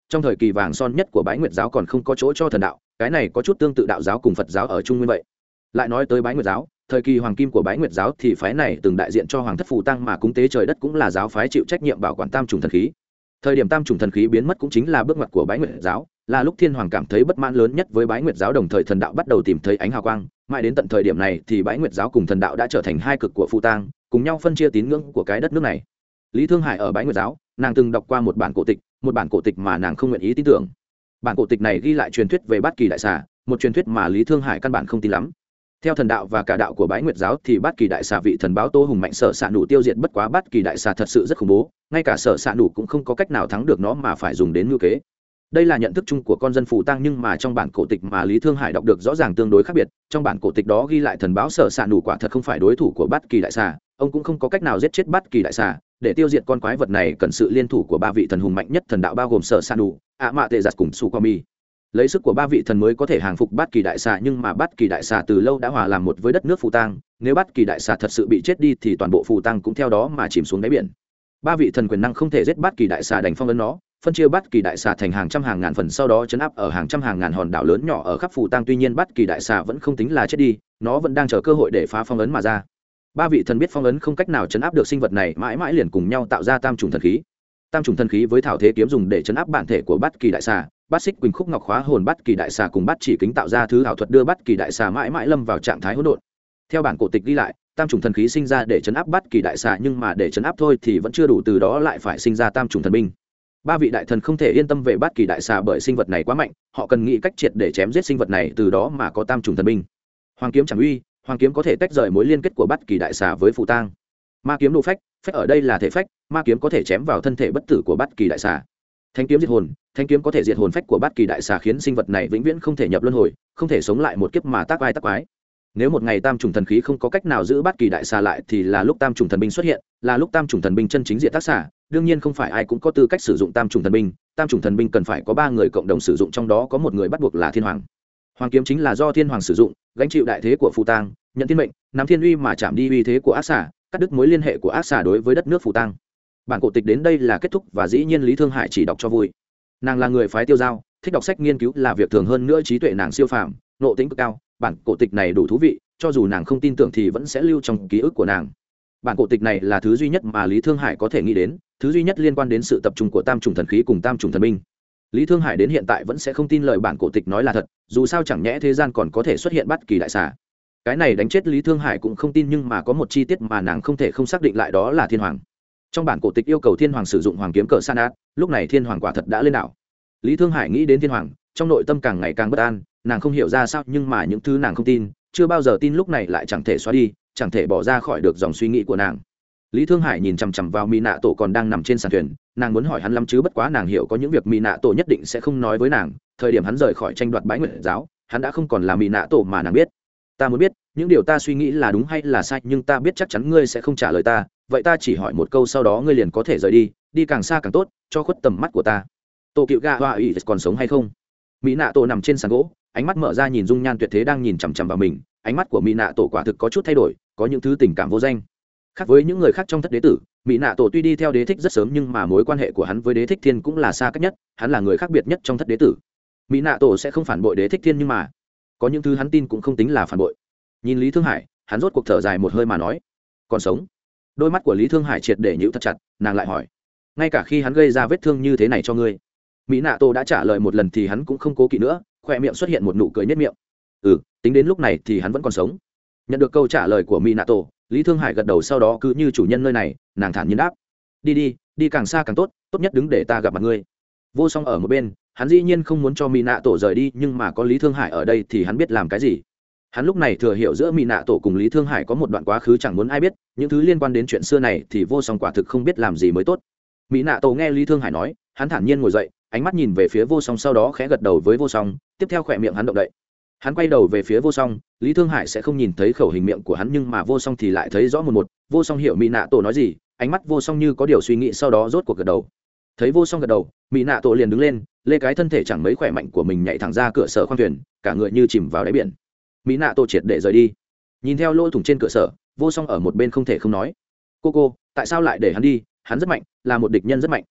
trong thời kỳ vàng son nhất của bái nguyệt giáo còn không có chỗ cho thần đạo, cái này có chút tương tự đạo giáo cùng Phật giáo ở Trung Nguyên vậy. Lại nói tới bái nguyệt giáo, thời kỳ hoàng kim của bái nguyệt giáo thì phái này từng đại diện cho hoàng thất phù tăng mà cúng tế trời đất, cũng là giáo phái chịu trách nhiệm bảo quản tam trùng thần khí. Thời điểm tam trùng thần khí biến mất cũng chính là bước ngoặt của bái nguyệt giáo, là lúc thiên hoàng cảm thấy bất mãn lớn nhất với bái nguyệt giáo, đồng thời thần đạo bắt đầu tìm thấy ánh hào quang. Mãi đến tận thời điểm này thì bái nguyệt giáo cùng thần đạo đã trở thành hai cực của phù tang, cùng nhau phân chia tín ngưỡng của cái đất nước này. Lý Thương Hải ở bái nguyệt giáo, nàng từng đọc qua một bản cổ tịch, một bản cổ tịch mà nàng không nguyện ý tin tưởng. Bản cổ tịch này ghi lại truyền thuyết về Bát Kỳ đại xà, một truyền thuyết mà Lý Thương Hải căn bản không tin lắm. Theo thần đạo và cả đạo của bái nguyệt giáo thì Bát Kỳ đại xà vị thần báo Tô hùng mạnh sở xạ nụ tiêu diệt, bất quá Bát Kỳ đại xà thật sự rất khủng bố, ngay cả sở xạ nụ cũng không có cách nào thắng được nó mà phải dùng đến ngữ kế. Đây là nhận thức chung của con dân phù tang, nhưng mà trong bản cổ tịch mà Lý Thương Hải đọc được rõ ràng tương đối khác biệt. Trong bản cổ tịch đó ghi lại thần báo sở xạ nụ quả thật không phải đối thủ của Bát Kỳ đại xà, ông cũng không có cách nào giết chết Bát Kỳ đại xà. Để tiêu diệt con quái vật này cần sự liên thủ của ba vị thần hùng mạnh nhất thần đạo, bao gồm sở xạ nụ, ạ mạ tệ giặt cùng su qua mi. Lấy sức của ba vị thần mới có thể hàng phục Bát Kỳ đại xà, nhưng mà Bát Kỳ đại xà từ lâu đã hòa làm một với đất nước phù tang, nếu Bát Kỳ đại xà thật sự bị chết đi thì toàn bộ phù tang cũng theo đó mà chìm xuống đáy biển. Ba vị thần quyền năng không thể giết Bát Kỳ đại xà, đành phong ấn nó, phân chia Bát Kỳ đại xà thành hàng trăm hàng ngàn phần, sau đó chấn áp ở hàng trăm hàng ngàn hòn đảo lớn nhỏ ở khắp phù tang. Tuy nhiên Bát Kỳ đại xà vẫn không tính là chết đi, nó vẫn đang chờ cơ hội để phá phong ấn mà ra. Ba vị thần biết phong ấn không cách nào chấn áp được sinh vật này, mãi mãi liền cùng nhau tạo ra tam trùng thần khí. Tam trùng thần khí với thảo thế kiếm dùng để chấn áp bản thể của Bát Kỳ đại xà, bát xích quỳnh khúc ngọc khóa hồn Bát Kỳ đại xà cùng bát chỉ kính tạo ra thứ ảo thuật đưa Bát Kỳ đại xà mãi mãi lâm vào trạng thái hỗn độn. Theo bản cổ tịch ghi lại, tam trùng thần khí sinh ra để chấn áp Bát Kỳ đại xà, nhưng mà để chấn áp thôi thì vẫn chưa đủ, từ đó lại phải sinh ra tam trùng thần binh. Ba vị đại thần không thể yên tâm về Bát Kỳ đại xà bởi sinh vật này quá mạnh, họ cần nghĩ cách triệt để chém giết sinh vật này, từ đó mà có tam trùng thần binh. Hoàng kiếm chẳng uy, hoàng kiếm có thể tách rời mối liên kết của Bát Kỳ đại xà với phù tang. Ma kiếm độ phách, phách ở đây là thể phách, ma kiếm có thể chém vào thân thể bất tử của Bát Kỳ đại xà. Thánh kiếm diệt hồn, thánh kiếm có thể diệt hồn phách của Bát Kỳ đại xà, khiến sinh vật này vĩnh viễn không thể nhập luân hồi, không thể sống lại một kiếp mà tác vai tác quái. Nếu một ngày tam trùng thần khí không có cách nào giữ Bát Kỳ đại xà lại thì là lúc tam trùng thần binh xuất hiện, là lúc tam trùng thần binh chân chính diệt tác xà. Đương nhiên không phải ai cũng có tư cách sử dụng tam trùng thần binh, tam trùng thần binh cần phải có ba người cộng đồng sử dụng, trong đó có một người bắt buộc là thiên hoàng. Hoàng kiếm chính là do thiên hoàng sử dụng, gánh chịu đại thế của phù tang, nhận thiên mệnh, nắm thiên uy mà chạm đi uy thế của ác xà, cắt đứt mối liên hệ của ác xà đối với đất nước phù tang. Bản cổ tịch đến đây là kết thúc, và dĩ nhiên Lý Thương Hải chỉ đọc cho vui. Nàng là người phái tiêu giao, thích đọc sách nghiên cứu là việc thường, hơn nữa trí tuệ nàng siêu phàm, nộ tính cực cao. Bản cổ tịch này đủ thú vị, cho dù nàng không tin tưởng thì vẫn sẽ lưu trong ký ức của nàng. Bản cổ tịch này là thứ duy nhất mà Lý Thương Hải có thể nghĩ đến, thứ duy nhất liên quan đến sự tập trung của tam trùng thần khí cùng tam trùng thần binh. Lý Thương Hải đến hiện tại vẫn sẽ không tin lời bản cổ tịch nói là thật, dù sao chẳng nhẽ thế gian còn có thể xuất hiện Bát Kỳ đại xà. Cái này đánh chết Lý Thương Hải cũng không tin, nhưng mà có một chi tiết mà nàng không thể không xác định lại, đó là thiên hoàng. Trong bản cổ tịch yêu cầu thiên hoàng sử dụng hoàng kiếm cỡ san át, lúc này thiên hoàng quả thật đã lên đảo. Lý Thương Hải nghĩ đến thiên hoàng, trong nội tâm càng ngày càng bất an, nàng không hiểu ra sao, nhưng mà những thứ nàng không tin, chưa bao giờ tin, lúc này lại chẳng thể xóa đi, chẳng thể bỏ ra khỏi được dòng suy nghĩ của nàng. Lý Thương Hải nhìn chằm chằm vào Mỹ Nạ Tổ còn đang nằm trên sàn thuyền, nàng muốn hỏi hắn lắm chứ, bất quá nàng hiểu có những việc Mỹ Nạ Tổ nhất định sẽ không nói với nàng. Thời điểm hắn rời khỏi tranh đoạt bái nguyệt giáo, hắn đã không còn là Mỹ Nạ Tổ mà nàng biết. Ta muốn biết những điều ta suy nghĩ là đúng hay là sai, nhưng ta biết chắc chắn ngươi sẽ không trả lời ta, vậy ta chỉ hỏi một câu, sau đó ngươi liền có thể rời đi, đi càng xa càng tốt, cho khuất tầm mắt của ta. Tổ cựu gà hoa ủy còn sống hay không? Mỹ Nạ Tổ nằm trên sàn gỗ, ánh mắt mở ra nhìn dung nhan tuyệt thế đang nhìn chằm chằm vào mình. Ánh mắt của Mỹ Nạ Tổ quả thực có chút thay đổi, có những thứ tình cảm vô danh. Khác với những người khác trong thất đế tử, Mỹ Nạ Tổ tuy đi theo đế thích rất sớm, nhưng mà mối quan hệ của hắn với đế thích thiên cũng là xa cách nhất, hắn là người khác biệt nhất trong thất đế tử. Mỹ Nạ Tổ sẽ không phản bội đế thích thiên, nhưng mà có những thứ hắn tin cũng không tính là phản bội. Nhìn Lý Thương Hải, hắn rốt cuộc thở dài một hơi mà nói, còn sống. Đôi mắt của Lý Thương Hải triệt để nhíu thật chặt, nàng lại hỏi, ngay cả khi hắn gây ra vết thương như thế này cho ngươi? Mỹ Nạ Tổ đã trả lời một lần thì hắn cũng không cố kỵ nữa, khoe miệng xuất hiện một nụ cười nhếch miệng. Ừ, tính đến lúc này thì hắn vẫn còn sống. Nhận được câu trả lời của Mỹ Nạ Tổ, Lý Thương Hải gật đầu, sau đó cứ như chủ nhân nơi này, nàng thản nhiên đáp, đi đi, đi càng xa càng tốt, tốt nhất đứng để ta gặp mặt ngươi. Vô Song ở một bên, hắn dĩ nhiên không muốn cho Mỹ Nạ Tổ rời đi, nhưng mà có Lý Thương Hải ở đây thì hắn biết làm cái gì. Hắn lúc này thừa hiểu giữa Mỹ Nạ Tổ cùng Lý Thương Hải có một đoạn quá khứ chẳng muốn ai biết, những thứ liên quan đến chuyện xưa này thì Vô Song quả thực không biết làm gì mới tốt. Mỹ Nạ Tổ nghe Lý Thương Hải nói, hắn thản nhiên ngồi dậy, ánh mắt nhìn về phía Vô Song, sau đó khẽ gật đầu với Vô Song, tiếp theo khỏe miệng hắn động đậy. Hắn quay đầu về phía Vô Song, Lý Thương Hải sẽ không nhìn thấy khẩu hình miệng của hắn, nhưng mà Vô Song thì lại thấy rõ một một. Vô Song hiểu Mỹ Nạ Tổ nói gì, ánh mắt Vô Song như có điều suy nghĩ, sau đó rốt cuộc gật đầu. Thấy Vô Song gật đầu, Mỹ Nạ Tổ liền đứng lên, lê cái thân thể chẳng mấy khỏe mạnh của mình nhảy thẳng ra cửa sở khoang thuyền, cả người như chìm vào đáy biển. Mỹ Nạ Tổ triệt để rời đi. Nhìn theo lỗ thủng trên cửa sở, Vô Song ở một bên không thể không nói, cô cô, tại sao lại để hắn đi? Hắn rất mạnh, là một địch nhân rất mạnh.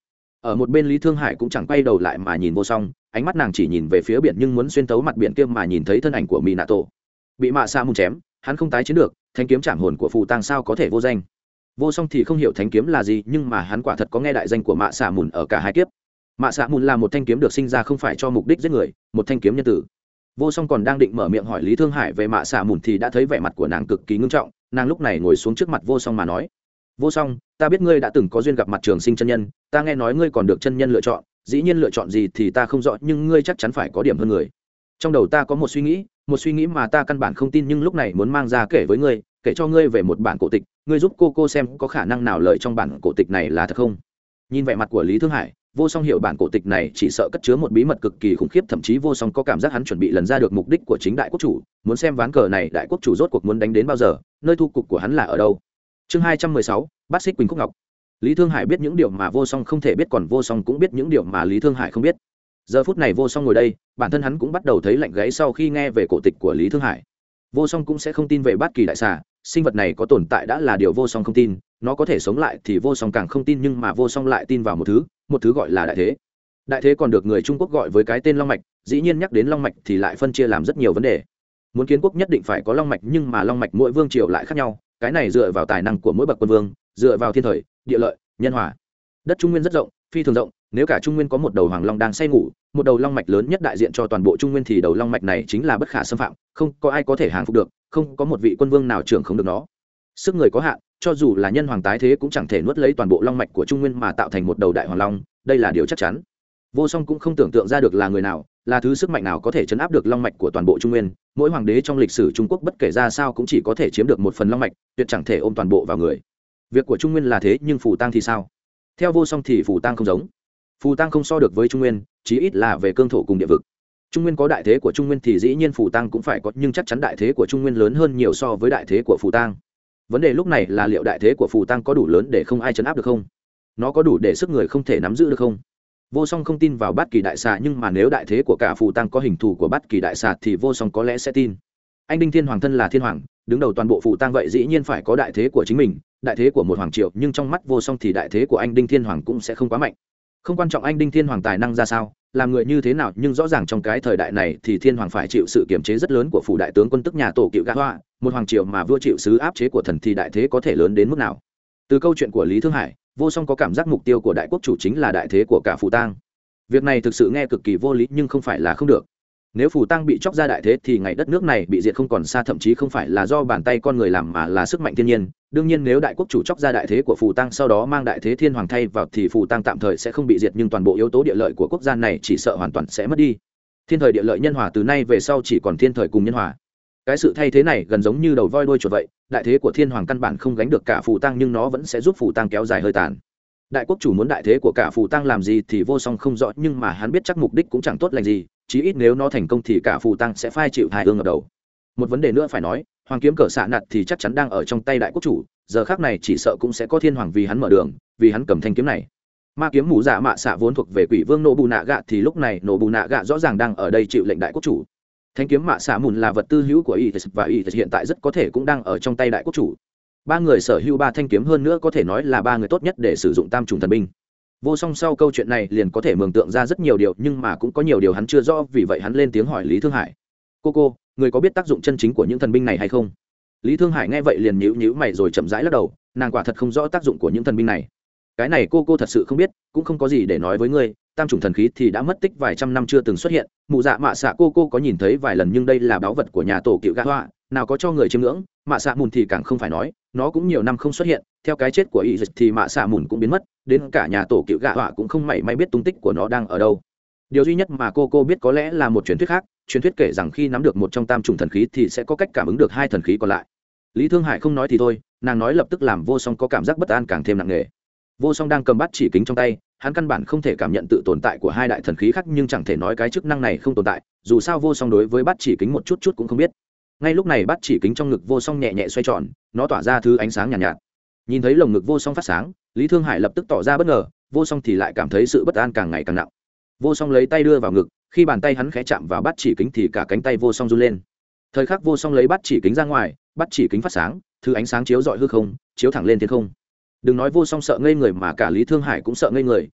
ở một bên Lý Thương Hải cũng chẳng quay đầu lại mà nhìn Vô Song, ánh mắt nàng chỉ nhìn về phía biển nhưng muốn xuyên tấu mặt biển kia mà nhìn thấy thân ảnh của Mỹ Nạ Tổ. Bị Mạ Xạ Mùn chém, hắn không tái chiến được, thanh kiếm chạm hồn của phù tang sao có thể vô danh. Vô Song thì không hiểu thanh kiếm là gì, nhưng mà hắn quả thật có nghe đại danh của Mạ Xạ Mùn ở cả hai kiếp. Mạ Xạ Mùn là một thanh kiếm được sinh ra không phải cho mục đích giết người, một thanh kiếm nhân tử. Vô Song còn đang định mở miệng hỏi Lý Thương Hải về Mạ Xạ Mùn thì đã thấy vẻ mặt của nàng cực kỳ ngưng trọng, nàng lúc này ngồi xuống trước mặt Vô Song mà nói: Vô Song, ta biết ngươi đã từng có duyên gặp mặt Trường Sinh chân nhân, ta nghe nói ngươi còn được chân nhân lựa chọn, dĩ nhiên lựa chọn gì thì ta không rõ, nhưng ngươi chắc chắn phải có điểm hơn người. Trong đầu ta có một suy nghĩ, một suy nghĩ mà ta căn bản không tin, nhưng lúc này muốn mang ra kể với ngươi, kể cho ngươi về một bản cổ tịch, ngươi giúp cô cô xem có khả năng nào lời trong bản cổ tịch này là thật không. Nhìn vẻ mặt của Lý Thương Hải, Vô Song hiểu bản cổ tịch này chỉ sợ cất chứa một bí mật cực kỳ khủng khiếp, thậm chí Vô Song có cảm giác hắn chuẩn bị lần ra được mục đích của chính đại quốc chủ, muốn xem ván cờ này đại quốc chủ rốt cuộc muốn đánh đến bao giờ, nơi thu cục của hắn là ở đâu. Chương hai trăm mười sáu, Bát Xích Quỳnh Khúc Ngọc. Lý Thương Hải biết những điều mà Vô Song không thể biết, còn Vô Song cũng biết những điều mà Lý Thương Hải không biết. Giờ phút này Vô Song ngồi đây, bản thân hắn cũng bắt đầu thấy lạnh gáy sau khi nghe về cổ tịch của Lý Thương Hải. Vô Song cũng sẽ không tin về Bát Kỳ đại xà, sinh vật này có tồn tại đã là điều Vô Song không tin, nó có thể sống lại thì Vô Song càng không tin, nhưng mà Vô Song lại tin vào một thứ, một thứ gọi là đại thế. Đại thế còn được người Trung Quốc gọi với cái tên long mạch, dĩ nhiên nhắc đến long mạch thì lại phân chia làm rất nhiều vấn đề. Muốn kiến quốc nhất định phải có long mạch, nhưng mà long mạch mỗi vương triều lại khác nhau, cái này dựa vào tài năng của mỗi bậc quân vương, dựa vào thiên thời, địa lợi, nhân hòa. Đất Trung Nguyên rất rộng, phi thường rộng, nếu cả Trung Nguyên có một đầu hoàng long đang say ngủ, một đầu long mạch lớn nhất đại diện cho toàn bộ Trung Nguyên thì đầu long mạch này chính là bất khả xâm phạm, không có ai có thể hàng phục được, không có một vị quân vương nào trưởng không được nó. Sức người có hạn, cho dù là nhân hoàng tái thế cũng chẳng thể nuốt lấy toàn bộ long mạch của Trung Nguyên mà tạo thành một đầu đại hoàng long, đây là điều chắc chắn. Vô Song cũng không tưởng tượng ra được là người nào, là thứ sức mạnh nào có thể chấn áp được long mạch của toàn bộ Trung Nguyên. Mỗi hoàng đế trong lịch sử Trung Quốc bất kể ra sao cũng chỉ có thể chiếm được một phần long mạch, tuyệt chẳng thể ôm toàn bộ vào người. Việc của Trung Nguyên là thế, nhưng Phù Tang thì sao? Theo Vô Song thì Phù Tang không giống. Phù Tang không so được với Trung Nguyên, chí ít là về cương thổ cùng địa vực. Trung Nguyên có đại thế của Trung Nguyên thì dĩ nhiên Phù Tang cũng phải có, nhưng chắc chắn đại thế của Trung Nguyên lớn hơn nhiều so với đại thế của Phù Tang. Vấn đề lúc này là liệu đại thế của Phù Tang có đủ lớn để không ai chấn áp được không? Nó có đủ để sức người không thể nắm giữ được không? Vô Song không tin vào Bát Kỳ đại xà, nhưng mà nếu đại thế của cả Phù Tang có hình thù của Bát Kỳ đại xà thì Vô Song có lẽ sẽ tin. Anh Đinh Thiên Hoàng thân là thiên hoàng, đứng đầu toàn bộ Phù Tang, vậy dĩ nhiên phải có đại thế của chính mình, đại thế của một hoàng triều, nhưng trong mắt Vô Song thì đại thế của anh Đinh Thiên Hoàng cũng sẽ không quá mạnh. Không quan trọng anh Đinh Thiên Hoàng tài năng ra sao, làm người như thế nào, nhưng rõ ràng trong cái thời đại này thì thiên hoàng phải chịu sự kiểm chế rất lớn của phủ đại tướng quân tức nhà tổ Cựu Gã Hoa, một hoàng triều mà vua chịu sứ áp chế của thần thì đại thế có thể lớn đến mức nào. Từ câu chuyện của Lý Thương Hải, Vô Song có cảm giác mục tiêu của đại quốc chủ chính là đại thế của cả Phù Tang. Việc này thực sự nghe cực kỳ vô lý, nhưng không phải là không được. Nếu Phù Tang bị chóc ra đại thế thì ngày đất nước này bị diệt không còn xa, thậm chí không phải là do bàn tay con người làm mà là sức mạnh thiên nhiên. Đương nhiên nếu đại quốc chủ chóc ra đại thế của Phù Tang sau đó mang đại thế thiên hoàng thay vào thì Phù Tang tạm thời sẽ không bị diệt, nhưng toàn bộ yếu tố địa lợi của quốc gia này chỉ sợ hoàn toàn sẽ mất đi. Thiên thời địa lợi nhân hòa từ nay về sau chỉ còn thiên thời cùng nhân hòa. Cái sự thay thế này gần giống như đầu voi đuôi chuột vậy, đại thế của thiên hoàng căn bản không gánh được cả Phù Tang, nhưng nó vẫn sẽ giúp Phù Tang kéo dài hơi tàn. Đại quốc chủ muốn đại thế của cả Phù Tang làm gì thì Vô Song không rõ, nhưng mà hắn biết chắc mục đích cũng chẳng tốt lành gì, chí ít nếu nó thành công thì cả Phù Tang sẽ phai chịu tai ương ngập đầu. Một vấn đề nữa phải nói, hoàng kiếm cờ xạ nạt thì chắc chắn đang ở trong tay đại quốc chủ, giờ khác này chỉ sợ cũng sẽ có thiên hoàng vì hắn mở đường, vì hắn cầm thanh kiếm này. Ma kiếm mù dạ mạ xạ vốn thuộc về quỷ vương Nô Bù Nạ Gạ thì lúc này Nô Bù Nạ Gạ rõ ràng đang ở đây chịu lệnh đại quốc chủ. Thanh kiếm mạ xạ mùn là vật tư hữu của Itis và Itis hiện tại rất có thể cũng đang ở trong tay đại quốc chủ. Ba người sở hữu ba thanh kiếm, hơn nữa có thể nói là ba người tốt nhất để sử dụng tam trùng thần binh. Vô Song sau câu chuyện này liền có thể mường tượng ra rất nhiều điều, nhưng mà cũng có nhiều điều hắn chưa rõ, vì vậy hắn lên tiếng hỏi Lý Thương Hải: cô cô, người có biết tác dụng chân chính của những thần binh này hay không? Lý Thương Hải nghe vậy liền nhíu nhíu mày rồi chậm rãi lắc đầu, nàng quả thật không rõ tác dụng của những thần binh này. Cái này cô cô thật sự không biết, cũng không có gì để nói với ngươi. Tam chủng thần khí thì đã mất tích vài trăm năm chưa từng xuất hiện, mụ dạ mạ xạ cô cô có nhìn thấy vài lần, nhưng đây là báu vật của nhà tổ Cựu Gã Hoa, nào có cho người chiêm ngưỡng. Mạ xạ mùn thì càng không phải nói, nó cũng nhiều năm không xuất hiện, theo cái chết của ý dịch thì mạ xạ mùn cũng biến mất, đến cả nhà tổ Cựu Gã Hoa cũng không mảy may biết tung tích của nó đang ở đâu. Điều duy nhất mà cô cô biết có lẽ là một truyền thuyết khác, truyền thuyết kể rằng khi nắm được một trong tam chủng thần khí thì sẽ có cách cảm ứng được hai thần khí còn lại. Lý Thương Hải không nói thì thôi, nàng nói lập tức làm Vô Song có cảm giác bất an càng thêm nặng nề. Vô Song đang cầm bát chỉ kính trong tay, hắn căn bản không thể cảm nhận tự tồn tại của hai đại thần khí khác, nhưng chẳng thể nói cái chức năng này không tồn tại, dù sao Vô Song đối với bát chỉ kính một chút chút cũng không biết. Ngay lúc này bát chỉ kính trong ngực Vô Song nhẹ nhẹ xoay tròn, nó tỏa ra thứ ánh sáng nhàn nhạt, nhạt. Nhìn thấy lồng ngực Vô Song phát sáng, Lý Thương Hải lập tức tỏ ra bất ngờ, Vô Song thì lại cảm thấy sự bất an càng ngày càng nặng. Vô Song lấy tay đưa vào ngực, khi bàn tay hắn khẽ chạm vào bát chỉ kính thì cả cánh tay Vô Song run lên. Thời khắc Vô Song lấy bát chỉ kính ra ngoài, bát chỉ kính phát sáng, thứ ánh sáng chiếu rọi hư không, chiếu thẳng lên thiên không. Đừng nói Vô Song sợ ngây người mà cả Lý Thương Hải cũng sợ ngây người,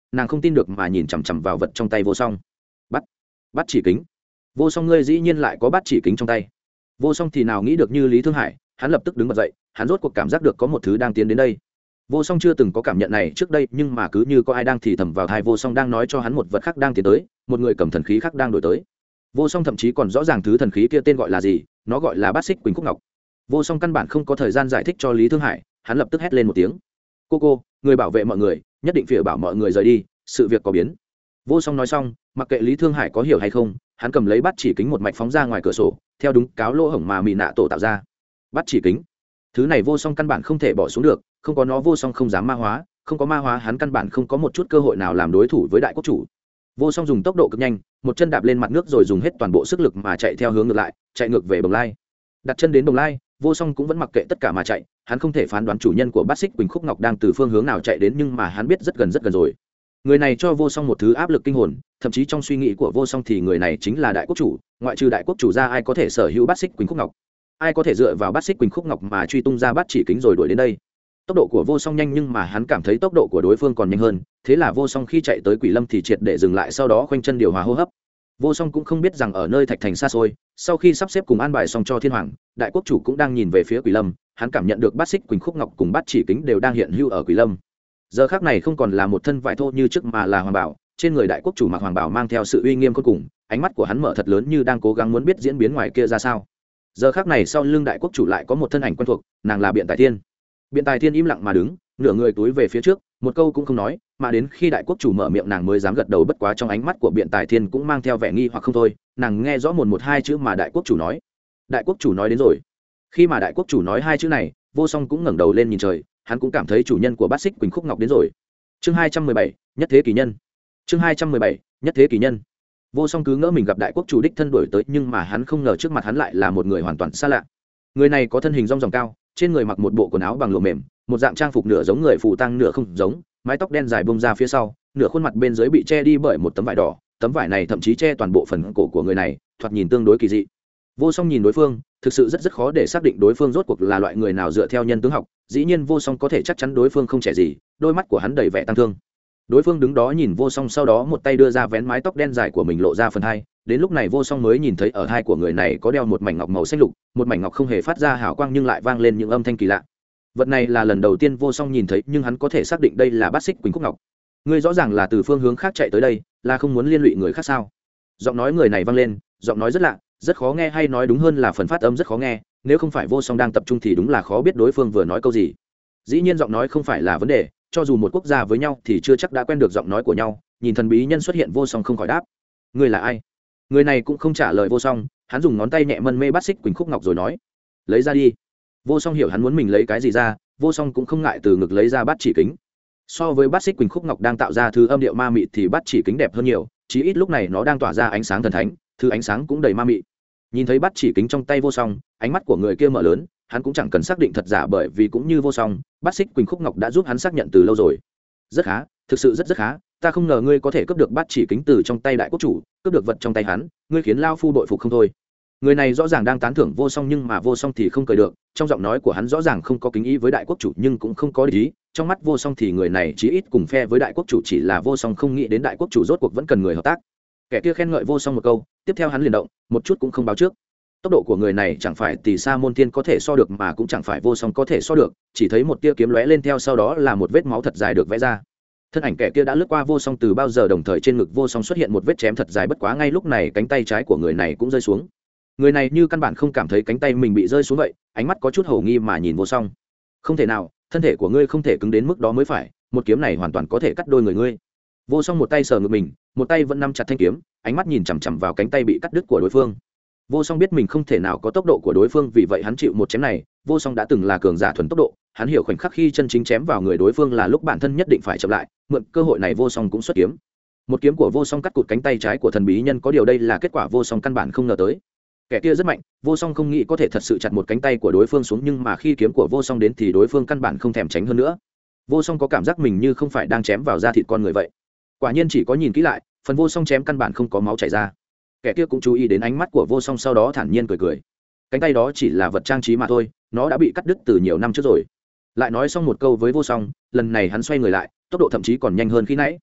nàng không tin được mà nhìn chằm chằm vào vật trong tay vô song. Bắt, bắt chỉ kính. Vô song ngươi dĩ nhiên lại có bắt chỉ kính trong tay. Vô song thì nào nghĩ được như Lý Thương Hải, hắn lập tức đứng bật dậy, hắn rốt cuộc cảm giác được có một thứ đang tiến đến đây. Vô song chưa từng có cảm nhận này trước đây, nhưng mà cứ như có ai đang thì thầm vào tai vô song đang nói cho hắn một vật khác đang tiến tới, một người cầm thần khí khác đang đổi tới. Vô song thậm chí còn rõ ràng thứ thần khí kia tên gọi là gì, nó gọi là Bát Xích Quỳnh Khúc Ngọc. Vô song căn bản không có thời gian giải thích cho Lý Thương Hải, hắn lập tức hét lên một tiếng. Cô cô, người bảo vệ mọi người, nhất định phải bảo mọi người rời đi, sự việc có biến. Vô song nói xong, mặc kệ Lý Thương Hải có hiểu hay không, hắn cầm lấy bát chỉ kính một mạch phóng ra ngoài cửa sổ, theo đúng cáo lỗ hổng mà Mị Nạ Tổ tạo ra. Bát chỉ kính, thứ này vô song căn bản không thể bỏ xuống được, không có nó vô song không dám ma hóa, không có ma hóa hắn căn bản không có một chút cơ hội nào làm đối thủ với đại quốc chủ. Vô song dùng tốc độ cực nhanh, một chân đạp lên mặt nước rồi dùng hết toàn bộ sức lực mà chạy theo hướng ngược lại, chạy ngược về Bồng Lai. Đặt chân đến Bồng Lai, vô song cũng vẫn mặc kệ tất cả mà chạy, hắn không thể phán đoán chủ nhân của Bát Xích Quỳnh Khúc Ngọc đang từ phương hướng nào chạy đến, nhưng mà hắn biết rất gần rất gần rồi. Người này cho vô song một thứ áp lực kinh hồn, thậm chí trong suy nghĩ của vô song thì người này chính là đại quốc chủ, ngoại trừ đại quốc chủ ra ai có thể sở hữu Bát Xích Quỳnh Khúc Ngọc, ai có thể dựa vào Bát Xích Quỳnh Khúc Ngọc mà truy tung ra bát chỉ kính rồi đuổi đến đây. Tốc độ của vô song nhanh, nhưng mà hắn cảm thấy tốc độ của đối phương còn nhanh hơn, thế là vô song khi chạy tới Quỷ Lâm thì triệt để dừng lại, sau đó khoanh chân điều hòa hô hấp. Vô song cũng không biết rằng ở nơi thạch thành xa xôi, sau khi sắp xếp cùng an bài xong cho thiên hoàng, đại quốc chủ cũng đang nhìn về phía Quỷ Lâm, hắn cảm nhận được Bát Xích Quỳnh Khúc Ngọc cùng bát chỉ kính đều đang hiện hữu ở Quỷ Lâm. Giờ khắc này không còn là một thân vải thô như trước mà là hoàng bảo, trên người đại quốc chủ mặc hoàng bảo mang theo sự uy nghiêm cuối cùng, ánh mắt của hắn mở thật lớn như đang cố gắng muốn biết diễn biến ngoài kia ra sao. Giờ khắc này sau lưng đại quốc chủ lại có một thân ảnh quen thuộc, nàng là Biện Tài Thiên. Biện Tài Thiên im lặng mà đứng, nửa người túi về phía trước, một câu cũng không nói, mà đến khi đại quốc chủ mở miệng nàng mới dám gật đầu, bất quá trong ánh mắt của Biện Tài Thiên cũng mang theo vẻ nghi hoặc không thôi, nàng nghe rõ một một hai chữ mà đại quốc chủ nói. Đại quốc chủ nói đến rồi. Khi mà đại quốc chủ nói hai chữ này, vô song cũng ngẩng đầu lên nhìn trời, hắn cũng cảm thấy chủ nhân của Bát Xích Quỳnh Khúc Ngọc đến rồi. Chương hai trăm mười bảy, nhất thế kỳ nhân. Chương hai trăm mười bảy, nhất thế kỳ nhân. Vô song cứ ngỡ mình gặp đại quốc chủ đích thân đuổi tới, nhưng mà hắn không ngờ trước mặt hắn lại là một người hoàn toàn xa lạ. Người này có thân hình rong ròng cao, trên người mặc một bộ quần áo bằng lụa mềm, một dạng trang phục nửa giống người phù tang nửa không giống, mái tóc đen dài bông ra phía sau, nửa khuôn mặt bên dưới bị che đi bởi một tấm vải đỏ, tấm vải này thậm chí che toàn bộ phần cổ của người này, thoạt nhìn tương đối kỳ dị. Vô song nhìn đối phương, thực sự rất rất khó để xác định đối phương rốt cuộc là loại người nào dựa theo nhân tướng học, dĩ nhiên vô song có thể chắc chắn đối phương không trẻ gì, đôi mắt của hắn đầy vẻ tăng thương. Đối phương đứng đó nhìn vô song, sau đó một tay đưa ra vén mái tóc đen dài của mình lộ ra phần hai, đến lúc này vô song mới nhìn thấy ở hai của người này có đeo một mảnh ngọc màu xanh lục, một mảnh ngọc không hề phát ra hào quang nhưng lại vang lên những âm thanh kỳ lạ. Vật này là lần đầu tiên vô song nhìn thấy, nhưng hắn có thể xác định đây là Bát Xích Quỳnh Khúc Ngọc. Ngươi rõ ràng là từ phương hướng khác chạy tới đây, là không muốn liên lụy người khác sao? Giọng nói người này vang lên, giọng nói rất lạ, rất khó nghe, hay nói đúng hơn là phần phát âm rất khó nghe, nếu không phải vô song đang tập trung thì đúng là khó biết đối phương vừa nói câu gì. Dĩ nhiên giọng nói không phải là vấn đề, cho dù một quốc gia với nhau thì chưa chắc đã quen được giọng nói của nhau. Nhìn thần bí nhân xuất hiện, vô song không khỏi đáp: ngươi là ai? Người này cũng không trả lời vô song, hắn dùng ngón tay nhẹ mân mê Bát Xích Quỳnh Khúc Ngọc rồi nói: lấy ra đi. Vô song hiểu hắn muốn mình lấy cái gì ra, vô song cũng không ngại từ ngực lấy ra bát chỉ kính. So với Bát Xích Quỳnh Khúc Ngọc đang tạo ra thứ âm điệu ma mị thì bát chỉ kính đẹp hơn nhiều, chí ít lúc này nó đang tỏa ra ánh sáng thần thánh, thứ ánh sáng cũng đầy ma mị. Nhìn thấy bát chỉ kính trong tay vô song, ánh mắt của người kia mở lớn, hắn cũng chẳng cần xác định thật giả, bởi vì cũng như vô song, Bát Xích Quỳnh Khúc Ngọc đã giúp hắn xác nhận từ lâu rồi. Rất khá, thực sự rất rất khá, ta không ngờ ngươi có thể cướp được bát chỉ kính từ trong tay đại quốc chủ, cướp được vật trong tay hắn, ngươi khiến lao phu đội phục không thôi. Người này rõ ràng đang tán thưởng vô song, nhưng mà vô song thì không cười được, trong giọng nói của hắn rõ ràng không có kính ý với đại quốc chủ nhưng cũng không có địch ý, trong mắt vô song thì người này chí ít cùng phe với đại quốc chủ, chỉ là vô song không nghĩ đến đại quốc chủ rốt cuộc vẫn cần người hợp tác. Kẻ kia khen ngợi vô song một câu, tiếp theo hắn liền động, một chút cũng không báo trước. Tốc độ của người này chẳng phải tỷ sa môn thiên có thể so được, mà cũng chẳng phải vô song có thể so được, chỉ thấy một tia kiếm lóe lên, theo sau đó là một vết máu thật dài được vẽ ra. Thân ảnh kẻ kia đã lướt qua vô song từ bao giờ, đồng thời trên ngực vô song xuất hiện một vết chém thật dài, bất quá ngay lúc này cánh tay trái của người này cũng rơi xuống. Người này như căn bản không cảm thấy cánh tay mình bị rơi xuống vậy, ánh mắt có chút hổ nghi mà nhìn vô song. Không thể nào, thân thể của ngươi không thể cứng đến mức đó mới phải, một kiếm này hoàn toàn có thể cắt đôi người ngươi. Vô song một tay sờ ngực mình, một tay vẫn nắm chặt thanh kiếm, ánh mắt nhìn chằm chằm vào cánh tay bị cắt đứt của đối phương. Vô song biết mình không thể nào có tốc độ của đối phương, vì vậy hắn chịu một chém này. Vô song đã từng là cường giả thuần tốc độ, hắn hiểu khoảnh khắc khi chân chính chém vào người đối phương là lúc bản thân nhất định phải chậm lại, mượn cơ hội này vô song cũng xuất kiếm. Một kiếm của vô song cắt cụt cánh tay trái của thần bí nhân, có điều đây là kết quả vô song căn bản không ngờ tới. Kẻ kia rất mạnh, vô song không nghĩ có thể thật sự chặt một cánh tay của đối phương xuống, nhưng mà khi kiếm của vô song đến thì đối phương căn bản không thèm tránh hơn nữa. Vô song có cảm giác mình như không phải đang chém vào da thịt con người vậy. Quả nhiên chỉ có nhìn kỹ lại, phần vô song chém căn bản không có máu chảy ra. Kẻ kia cũng chú ý đến ánh mắt của vô song, sau đó thản nhiên cười cười. Cánh tay đó chỉ là vật trang trí mà thôi, nó đã bị cắt đứt từ nhiều năm trước rồi. Lại nói xong một câu với vô song, lần này hắn xoay người lại, tốc độ thậm chí còn nhanh hơn khi nãy.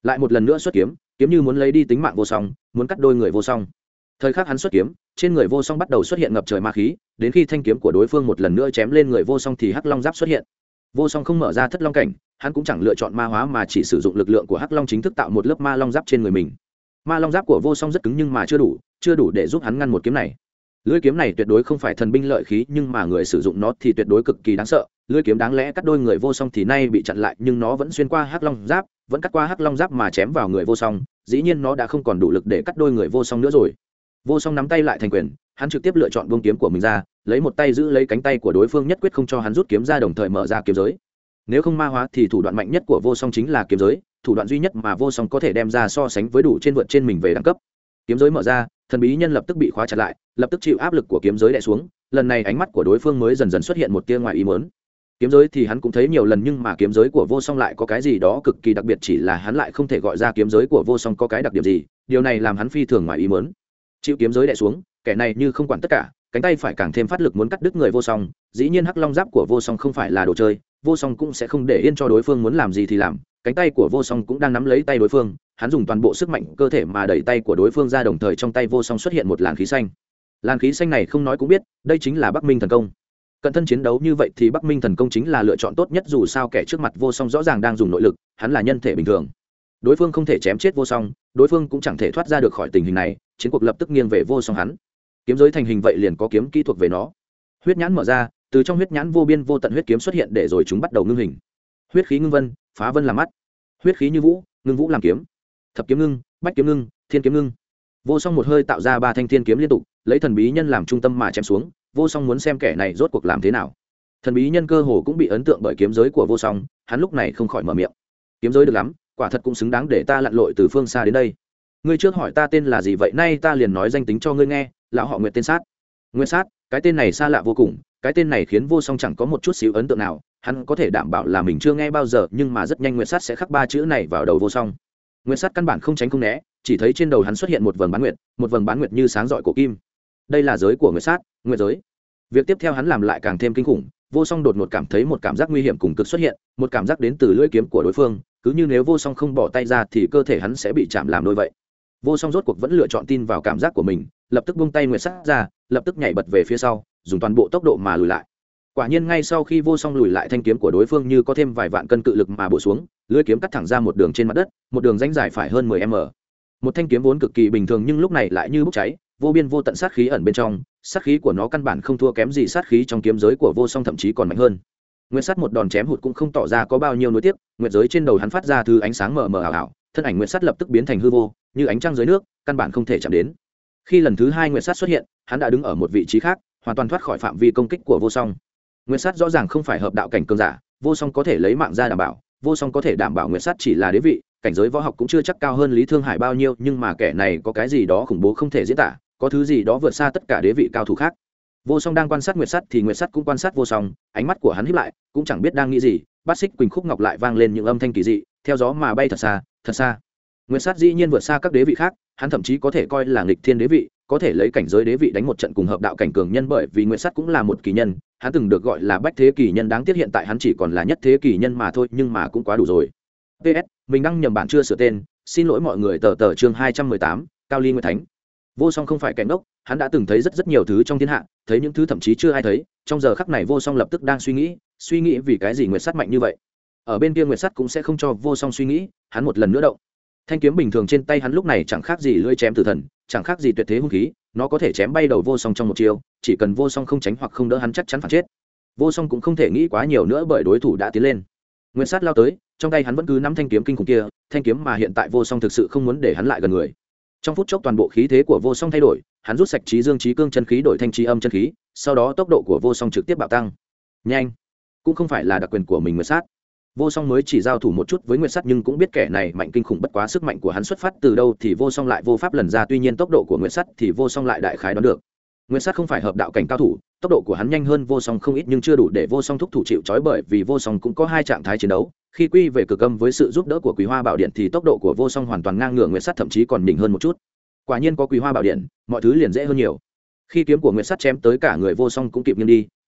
lại một lần nữa xuất kiếm, kiếm như muốn lấy đi tính mạng vô song, muốn cắt đôi người vô song. Thời khắc hắn xuất kiếm, trên người vô song bắt đầu xuất hiện ngập trời ma khí, đến khi thanh kiếm của đối phương một lần nữa chém lên người vô song thì hắc long giáp xuất hiện. Vô song không mở ra thất long cảnh, hắn cũng chẳng lựa chọn ma hóa mà chỉ sử dụng lực lượng của hắc long chính thức tạo một lớp ma long giáp trên người mình. Ma long giáp của vô song rất cứng nhưng mà chưa đủ, chưa đủ để giúp hắn ngăn một kiếm này. Lưỡi kiếm này tuyệt đối không phải thần binh lợi khí, nhưng mà người sử dụng nó thì tuyệt đối cực kỳ đáng sợ. Lưỡi kiếm đáng lẽ cắt đôi người vô song thì nay bị chặn lại, nhưng nó vẫn xuyên qua hắc long giáp, vẫn cắt qua hắc long giáp mà chém vào người vô song. Dĩ nhiên nó đã không còn đủ lực để cắt đôi người vô song nữa rồi. Vô song nắm tay lại thành quyền, hắn trực tiếp lựa chọn buông kiếm của mình ra, lấy một tay giữ lấy cánh tay của đối phương, nhất quyết không cho hắn rút kiếm ra, đồng thời mở ra kiếm giới. Nếu không ma hóa thì thủ đoạn mạnh nhất của vô song chính là kiếm giới, thủ đoạn duy nhất mà vô song có thể đem ra so sánh với đủ trên vượt trên mình về đẳng cấp. Kiếm giới mở ra, thần bí nhân lập tức bị khóa chặt lại, lập tức chịu áp lực của kiếm giới đè xuống. Lần này ánh mắt của đối phương mới dần dần xuất hiện một tia ngoài ý muốn. Kiếm giới thì hắn cũng thấy nhiều lần, nhưng mà kiếm giới của vô song lại có cái gì đó cực kỳ đặc biệt, chỉ là hắn lại không thể gọi ra kiếm giới của vô song có cái đặc điểm gì. Điều này làm hắn phi thường ngoài ý muốn. Chịu kiếm giới đè xuống, kẻ này như không quản tất cả, cánh tay phải càng thêm phát lực muốn cắt đứt người vô song. Dĩ nhiên hắc long giáp của vô song không phải là đồ chơi, vô song cũng sẽ không để yên cho đối phương muốn làm gì thì làm. Cánh tay của vô song cũng đang nắm lấy tay đối phương, hắn dùng toàn bộ sức mạnh cơ thể mà đẩy tay của đối phương ra, đồng thời trong tay vô song xuất hiện một làn khí xanh. Làn khí xanh này không nói cũng biết, đây chính là Bắc Minh thần công. Cận thân chiến đấu như vậy thì Bắc Minh thần công chính là lựa chọn tốt nhất, dù sao kẻ trước mặt vô song rõ ràng đang dùng nội lực, hắn là nhân thể bình thường. Đối phương không thể chém chết vô song, đối phương cũng chẳng thể thoát ra được khỏi tình hình này, chiến cuộc lập tức nghiêng về vô song hắn. Kiếm giới thành hình vậy liền có kiếm kỹ thuộc về nó. Huyết nhãn mở ra, từ trong huyết nhãn vô biên vô tận huyết kiếm xuất hiện, để rồi chúng bắt đầu ngưng hình. Huyết khí ngưng vân, phá vân làm mắt. Huyết khí như vũ, ngưng vũ làm kiếm. Thập kiếm ngưng, bách kiếm ngưng, thiên kiếm ngưng. Vô song một hơi tạo ra ba thanh thiên kiếm liên tục, lấy thần bí nhân làm trung tâm mà chém xuống. Vô song muốn xem kẻ này rốt cuộc làm thế nào. Thần bí nhân cơ hồ cũng bị ấn tượng bởi kiếm giới của vô song, hắn lúc này không khỏi mở miệng. Kiếm giới được lắm, quả thật cũng xứng đáng để ta lặn lội từ phương xa đến đây. Ngươi trước hỏi ta tên là gì vậy, nay ta liền nói danh tính cho ngươi nghe. Lão họ Nguyệt, tên Sát. Nguyệt Sát, cái tên này xa lạ vô cùng, cái tên này khiến vô song chẳng có một chút xíu ấn tượng nào. Hắn có thể đảm bảo là mình chưa nghe bao giờ, nhưng mà rất nhanh Nguyệt Sát sẽ khắc ba chữ này vào đầu vô song. Nguyệt Sát căn bản không tránh không né, chỉ thấy trên đầu hắn xuất hiện một vầng bán nguyệt, một vầng bán nguyệt như sáng rọi cổ kim. Đây là giới của Nguyệt Sát, nguyệt giới. Việc tiếp theo hắn làm lại càng thêm kinh khủng. Vô song đột ngột cảm thấy một cảm giác nguy hiểm cùng cực xuất hiện, một cảm giác đến từ lưỡi kiếm của đối phương, cứ như nếu vô song không bỏ tay ra thì cơ thể hắn sẽ bị chạm làm đôi vậy. Vô song rốt cuộc vẫn lựa chọn tin vào cảm giác của mình, lập tức buông tay Nguyệt Sát ra, lập tức nhảy bật về phía sau, dùng toàn bộ tốc độ mà lùi lại. Quả nhiên ngay sau khi vô song lùi lại, thanh kiếm của đối phương như có thêm vài vạn cân cự lực mà bổ xuống, lưỡi kiếm cắt thẳng ra một đường trên mặt đất, một đường rãnh dài phải hơn mười mét. Một thanh kiếm vốn cực kỳ bình thường nhưng lúc này lại như bốc cháy, vô biên vô tận sát khí ẩn bên trong, sát khí của nó căn bản không thua kém gì sát khí trong kiếm giới của vô song, thậm chí còn mạnh hơn. Nguyệt Sát một đòn chém hụt cũng không tỏ ra có bao nhiêu nuối tiếc, nguyệt giới trên đầu hắn phát ra thứ ánh sáng mờ mờ ảo ảo, thân ảnh Nguyệt Sát lập tức biến thành hư vô, như ánh trăng dưới nước, căn bản không thể chạm đến. Khi lần thứ hai Nguyệt Sát xuất hiện, hắn đã đứng ở một vị trí khác, hoàn toàn thoát khỏi phạm vi công kích của vô song. Nguyệt Sát rõ ràng không phải hợp đạo cảnh cường giả, vô song có thể lấy mạng ra đảm bảo, vô song có thể đảm bảo Nguyệt Sát chỉ là đế vị, cảnh giới võ học cũng chưa chắc cao hơn Lý Thương Hải bao nhiêu, nhưng mà kẻ này có cái gì đó khủng bố không thể diễn tả, có thứ gì đó vượt xa tất cả đế vị cao thủ khác. Vô song đang quan sát Nguyệt Sát thì Nguyệt Sát cũng quan sát vô song, ánh mắt của hắn híp lại, cũng chẳng biết đang nghĩ gì. Bát xích quỳnh khúc ngọc lại vang lên những âm thanh kỳ dị, theo gió mà bay thật xa, thật xa. Nguyệt Sát dĩ nhiên vượt xa các đế vị khác, hắn thậm chí có thể coi là nghịch thiên đế vị, có thể lấy cảnh giới đế vị đánh một trận cùng hợp đạo cảnh cường nhân, bởi vì Nguyệt Sát cũng là một kỳ nhân, hắn từng được gọi là bách thế kỳ nhân, đáng tiếc hiện tại hắn chỉ còn là nhất thế kỳ nhân mà thôi, nhưng mà cũng quá đủ rồi. pê ét mình đăng nhầm bản chưa sửa tên, xin lỗi mọi người. Tờ tờ chương hai trăm mười tám, Cao Ly Nguyệt Thánh. Vô song không phải kẻ ngốc, hắn đã từng thấy rất rất nhiều thứ trong thiên hạ, thấy những thứ thậm chí chưa ai thấy. Trong giờ khắc này vô song lập tức đang suy nghĩ, suy nghĩ vì cái gì Nguyệt Sát mạnh như vậy. Ở bên kia Nguyệt Sát cũng sẽ không cho vô song suy nghĩ, hắn một lần nữa động. Thanh kiếm bình thường trên tay hắn lúc này chẳng khác gì lưỡi chém tử thần, chẳng khác gì tuyệt thế hung khí, nó có thể chém bay đầu vô song trong một chiêu, chỉ cần vô song không tránh hoặc không đỡ hắn chắc chắn phải chết. Vô song cũng không thể nghĩ quá nhiều nữa bởi đối thủ đã tiến lên. Nguyệt Sát lao tới, trong tay hắn vẫn cứ nắm thanh kiếm kinh khủng kia, thanh kiếm mà hiện tại vô song thực sự không muốn để hắn lại gần người. Trong phút chốc toàn bộ khí thế của vô song thay đổi, hắn rút sạch trí dương trí cương chân khí đổi thanh trí âm chân khí, sau đó tốc độ của vô song trực tiếp bạo tăng. Nhanh, cũng không phải là đặc quyền của mình. Nguyệt Sát vô song mới chỉ giao thủ một chút với Nguyệt Sát nhưng cũng biết kẻ này mạnh kinh khủng, bất quá sức mạnh của hắn xuất phát từ đâu thì vô song lại vô pháp lần ra, tuy nhiên tốc độ của Nguyệt Sát thì vô song lại đại khái đoán được. Nguyệt Sát không phải hợp đạo cảnh cao thủ, tốc độ của hắn nhanh hơn vô song không ít nhưng chưa đủ để vô song thúc thủ chịu trói, bởi vì vô song cũng có hai trạng thái chiến đấu. Khi quy về cực âm với sự giúp đỡ của Quý Hoa Bảo Điện thì tốc độ của vô song hoàn toàn ngang ngửa Nguyệt Sát, thậm chí còn đỉnh hơn một chút. Quả nhiên có Quý Hoa Bảo Điện, mọi thứ liền dễ hơn nhiều. Khi kiếm của Nguyệt Sát chém tới cả người vô song cũng kịp nghiêng đi,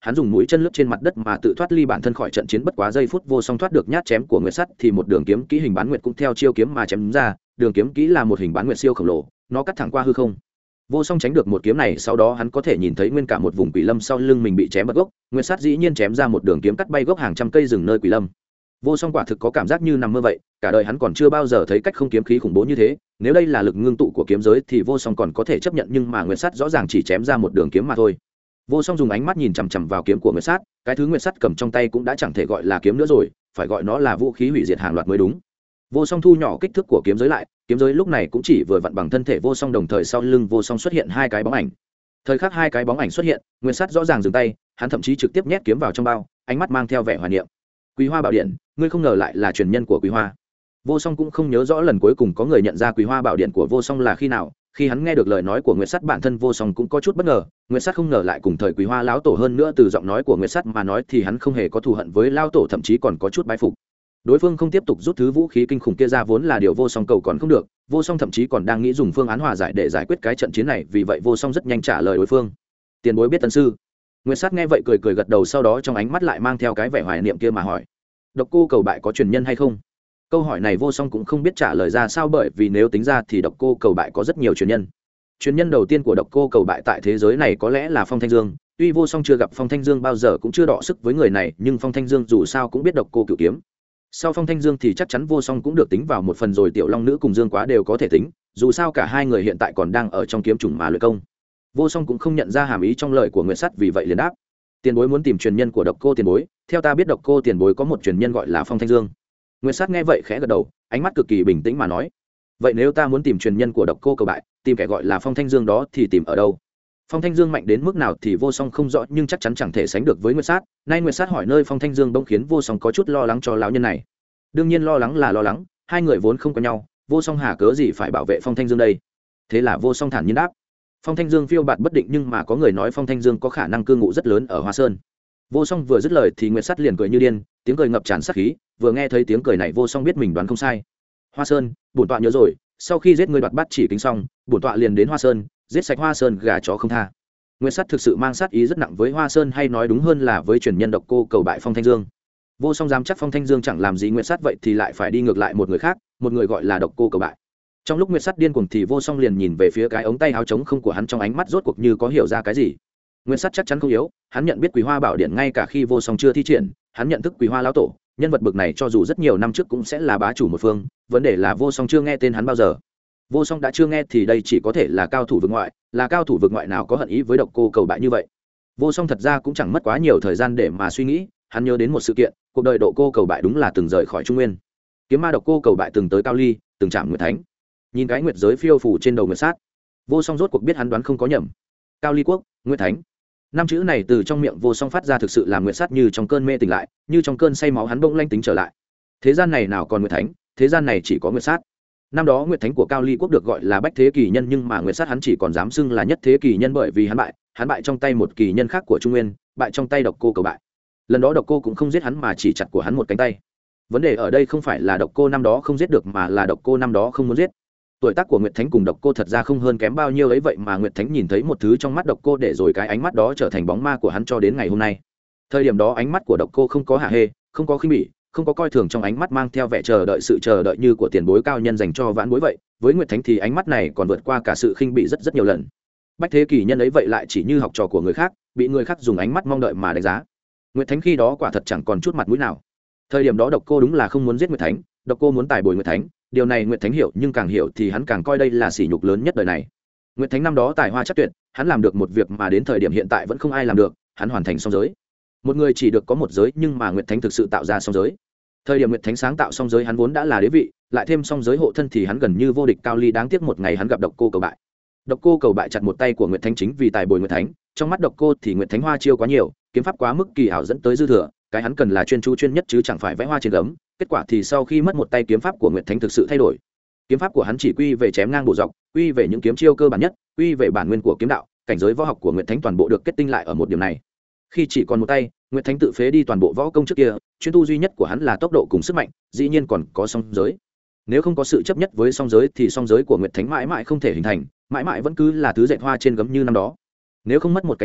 hắn dùng mũi chân lướt trên mặt đất mà tự thoát ly bản thân khỏi trận chiến. Bất quá giây phút vô song thoát được nhát chém của Nguyệt Sắt thì một đường kiếm kỹ hình bán nguyệt cũng theo chiêu kiếm mà chém ra. Đường kiếm kỹ là một hình bán nguyệt siêu khổng lồ, nó cắt thẳng qua hư không. Vô song tránh được một kiếm này, sau đó hắn có thể nhìn thấy nguyên cả một vùng quỷ lâm sau lưng mình bị chém bật gốc. Nguyệt Sắt dĩ nhiên chém ra một đường kiếm cắt bay gốc hàng trăm cây rừng nơi quỷ lâm. Vô song quả thực có cảm giác như nằm mơ vậy, cả đời hắn còn chưa bao giờ thấy cách không kiếm khí khủng bố như thế. Nếu đây là lực ngưng tụ của kiếm giới thì vô song còn có thể chấp nhận, nhưng mà Nguyệt Sắt rõ ràng chỉ chém ra một đường kiếm mà thôi. Vô song dùng ánh mắt nhìn chằm chằm vào kiếm của Nguyệt Sắt, cái thứ Nguyệt Sắt cầm trong tay cũng đã chẳng thể gọi là kiếm nữa rồi, phải gọi nó là vũ khí hủy diệt hàng loạt mới đúng. Vô song thu nhỏ kích thước của kiếm giới lại, kiếm giới lúc này cũng chỉ vừa vặn bằng thân thể vô song, đồng thời sau lưng vô song xuất hiện hai cái bóng ảnh. Thời khắc hai cái bóng ảnh xuất hiện, Nguyệt Sắt rõ ràng dừng tay, hắn thậm chí trực tiếp nhét kiếm vào trong bao, ánh mắt mang theo vẻ hoài niệm. Quý Hoa Bảo Điện, ngươi không ngờ lại là truyền nhân của Quý Hoa. Vô song cũng không nhớ rõ lần cuối cùng có người nhận ra Quý Hoa Bảo Điện của vô song là khi nào. Khi hắn nghe được lời nói của Nguyệt Sắt, bản thân vô song cũng có chút bất ngờ. Nguyệt Sắt không ngờ lại cùng thời Quý Hoa lão tổ, hơn nữa từ giọng nói của Nguyệt Sắt mà nói thì hắn không hề có thù hận với lão tổ, thậm chí còn có chút bái phục. Đối phương không tiếp tục rút thứ vũ khí kinh khủng kia ra vốn là điều vô song cầu còn không được. Vô song thậm chí còn đang nghĩ dùng phương án hòa giải để giải quyết cái trận chiến này, vì vậy vô song rất nhanh trả lời đối phương. Tiền bối biết tân sư. Nguyệt Sắt nghe vậy cười cười gật đầu, sau đó trong ánh mắt lại mang theo cái vẻ hoài niệm kia mà hỏi: Độc Cô Cầu Bại có truyền nhân hay không? Câu hỏi này vô song cũng không biết trả lời ra sao, bởi vì nếu tính ra thì Độc Cô Cầu Bại có rất nhiều truyền nhân. Truyền nhân đầu tiên của Độc Cô Cầu Bại tại thế giới này có lẽ là Phong Thanh Dương. Tuy vô song chưa gặp Phong Thanh Dương bao giờ, cũng chưa đọ sức với người này, nhưng Phong Thanh Dương dù sao cũng biết Độc Cô Cửu Kiếm. Sau Phong Thanh Dương thì chắc chắn vô song cũng được tính vào một phần rồi, Tiểu Long Nữ cùng Dương Quá đều có thể tính, dù sao cả hai người hiện tại còn đang ở trong kiếm chủng mà luyện công. Vô song cũng không nhận ra hàm ý trong lời của Nguyệt Sắt, vì vậy liền đáp: Tiền bối muốn tìm truyền nhân của Độc Cô tiền bối, theo ta biết Độc Cô tiền bối có một truyền nhân gọi là Phong Thanh Dương. Nguyệt Sắt nghe vậy khẽ gật đầu, ánh mắt cực kỳ bình tĩnh mà nói: Vậy nếu ta muốn tìm truyền nhân của Độc Cô Cầu Bại, tìm kẻ gọi là Phong Thanh Dương đó thì tìm ở đâu? Phong Thanh Dương mạnh đến mức nào thì vô song không rõ, nhưng chắc chắn chẳng thể sánh được với Nguyệt Sắt. Nay Nguyệt Sắt hỏi nơi Phong Thanh Dương bỗng khiến vô song có chút lo lắng cho lão nhân này. Đương nhiên lo lắng là lo lắng, hai người vốn không có nhau, vô song hà cớ gì phải bảo vệ Phong Thanh Dương đây? Thế là vô song thản nhiên đáp: Phong Thanh Dương phiêu bạt bất định, nhưng mà có người nói Phong Thanh Dương có khả năng cư ngụ rất lớn ở Hoa Sơn. Vô song vừa dứt lời thì Nguyệt Sắt liền cười như điên, tiếng cười ngập tràn sát khí. Vừa nghe thấy tiếng cười này, vô song biết mình đoán không sai. Hoa Sơn, bổn tọa nhớ rồi, sau khi giết người đoạt bát chỉ kính xong, bổn tọa liền đến Hoa Sơn, giết sạch Hoa Sơn gà chó không tha. Nguyệt Sắt thực sự mang sát ý rất nặng với Hoa Sơn, hay nói đúng hơn là với truyền nhân Độc Cô Cầu Bại Phong Thanh Dương. Vô song dám chắc Phong Thanh Dương chẳng làm gì Nguyệt Sắt, vậy thì lại phải đi ngược lại một người khác, một người gọi là Độc Cô Cầu Bại. Trong lúc Nguyệt Sắt điên cuồng thì vô song liền nhìn về phía cái ống tay áo trống không của hắn, trong ánh mắt rốt cuộc như có hiểu ra cái gì. Nguyệt Sắt chắc chắn không yếu, hắn nhận biết Quý Hoa Bảo Điện ngay cả khi vô song chưa thi triển, hắn nhận thức Quý Hoa lão tổ, nhân vật bực này cho dù rất nhiều năm trước cũng sẽ là bá chủ một phương, vấn đề là vô song chưa nghe tên hắn bao giờ. Vô song đã chưa nghe thì đây chỉ có thể là cao thủ vực ngoại, là cao thủ vực ngoại nào có hận ý với Độc Cô Cầu Bại như vậy. Vô song thật ra cũng chẳng mất quá nhiều thời gian để mà suy nghĩ, hắn nhớ đến một sự kiện, cuộc đời Độc Cô Cầu Bại đúng là từng rời khỏi Trung Nguyên. Kiếm ma Độc Cô Cầu Bại từng tới Cao Ly, từng chạm Nguyệt Thánh. Nhìn cái nguyệt giới phiêu phủ trên đầu Nguyệt Sát, vô song rốt cuộc biết hắn đoán không có nhầm. Cao Ly quốc, Nguyệt Thánh, năm chữ này từ trong miệng vô song phát ra thực sự làm Nguyệt Sát như trong cơn mê tỉnh lại, như trong cơn say máu hắn bỗng lanh tính trở lại. Thế gian này nào còn Nguyệt Thánh, thế gian này chỉ có Nguyệt Sát. Năm đó Nguyệt Thánh của Cao Ly quốc được gọi là bách thế kỳ nhân, nhưng mà Nguyệt Sát hắn chỉ còn dám xưng là nhất thế kỳ nhân, bởi vì hắn bại, hắn bại trong tay một kỳ nhân khác của Trung Nguyên, bại trong tay Độc Cô Cầu Bại. Lần đó Độc Cô cũng không giết hắn mà chỉ chặt của hắn một cánh tay. Vấn đề ở đây không phải là Độc Cô năm đó không giết được, mà là Độc Cô năm đó không muốn giết. Tuổi tác của Nguyệt Thánh cùng Độc Cô thật ra không hơn kém bao nhiêu ấy, vậy mà Nguyệt Thánh nhìn thấy một thứ trong mắt Độc Cô, để rồi cái ánh mắt đó trở thành bóng ma của hắn cho đến ngày hôm nay. Thời điểm đó ánh mắt của Độc Cô không có hả hê, không có khinh bỉ, không có coi thường, trong ánh mắt mang theo vẻ chờ đợi, sự chờ đợi như của tiền bối cao nhân dành cho vãn bối vậy. Với Nguyệt Thánh thì ánh mắt này còn vượt qua cả sự khinh bỉ rất rất nhiều lần. Bách thế kỳ nhân ấy vậy lại chỉ như học trò của người khác, bị người khác dùng ánh mắt mong đợi mà đánh giá. Nguyệt Thánh khi đó quả thật chẳng còn chút mặt mũi nào. Thời điểm đó Độc Cô đúng là không muốn giết Nguyệt Thánh, Độc Cô muốn tài bồi Nguyệt Thánh, điều này Nguyệt Thánh hiểu, nhưng càng hiểu thì hắn càng coi đây là sỉ nhục lớn nhất đời này. Nguyệt Thánh năm đó tài hoa chắc tuyệt, hắn làm được một việc mà đến thời điểm hiện tại vẫn không ai làm được, hắn hoàn thành song giới. Một người chỉ được có một giới, nhưng mà Nguyệt Thánh thực sự tạo ra song giới. Thời điểm Nguyệt Thánh sáng tạo song giới, hắn vốn đã là đế vị, lại thêm song giới hộ thân thì hắn gần như vô địch. Cao Ly đáng tiếc một ngày hắn gặp Độc Cô Cầu Bại. Độc Cô Cầu Bại chặt một tay của Nguyệt Thánh chính vì tài bồi Nguyệt Thánh, trong mắt Độc Cô thì Nguyệt Thánh hoa chiêu quá nhiều, kiếm pháp quá mức kỳ ảo dẫn tới dư thừa, cái hắn cần là chuyên chú chuyên nhất chứ chẳng phải vẽ hoa trên gấm. Kết quả thì sau khi mất một tay, kiếm pháp của Nguyệt Thánh thực sự thay đổi. Kiếm pháp của hắn chỉ quy về chém ngang bổ dọc, quy về những kiếm chiêu cơ bản nhất, quy về bản nguyên của kiếm đạo, cảnh giới võ học của Nguyệt Thánh toàn bộ được kết tinh lại ở một điểm này. Khi chỉ còn một tay, Nguyệt Thánh tự phế đi toàn bộ võ công trước kia, chuyên tu duy nhất của hắn là tốc độ cùng sức mạnh, dĩ nhiên còn có song giới. Nếu không có sự chấp nhất với song giới thì song giới của Nguyệt Thánh mãi mãi không thể hình thành, mãi mãi vẫn cứ là thứ dệt hoa trên gấm như năm đó. Nếu không mất một cánh tay,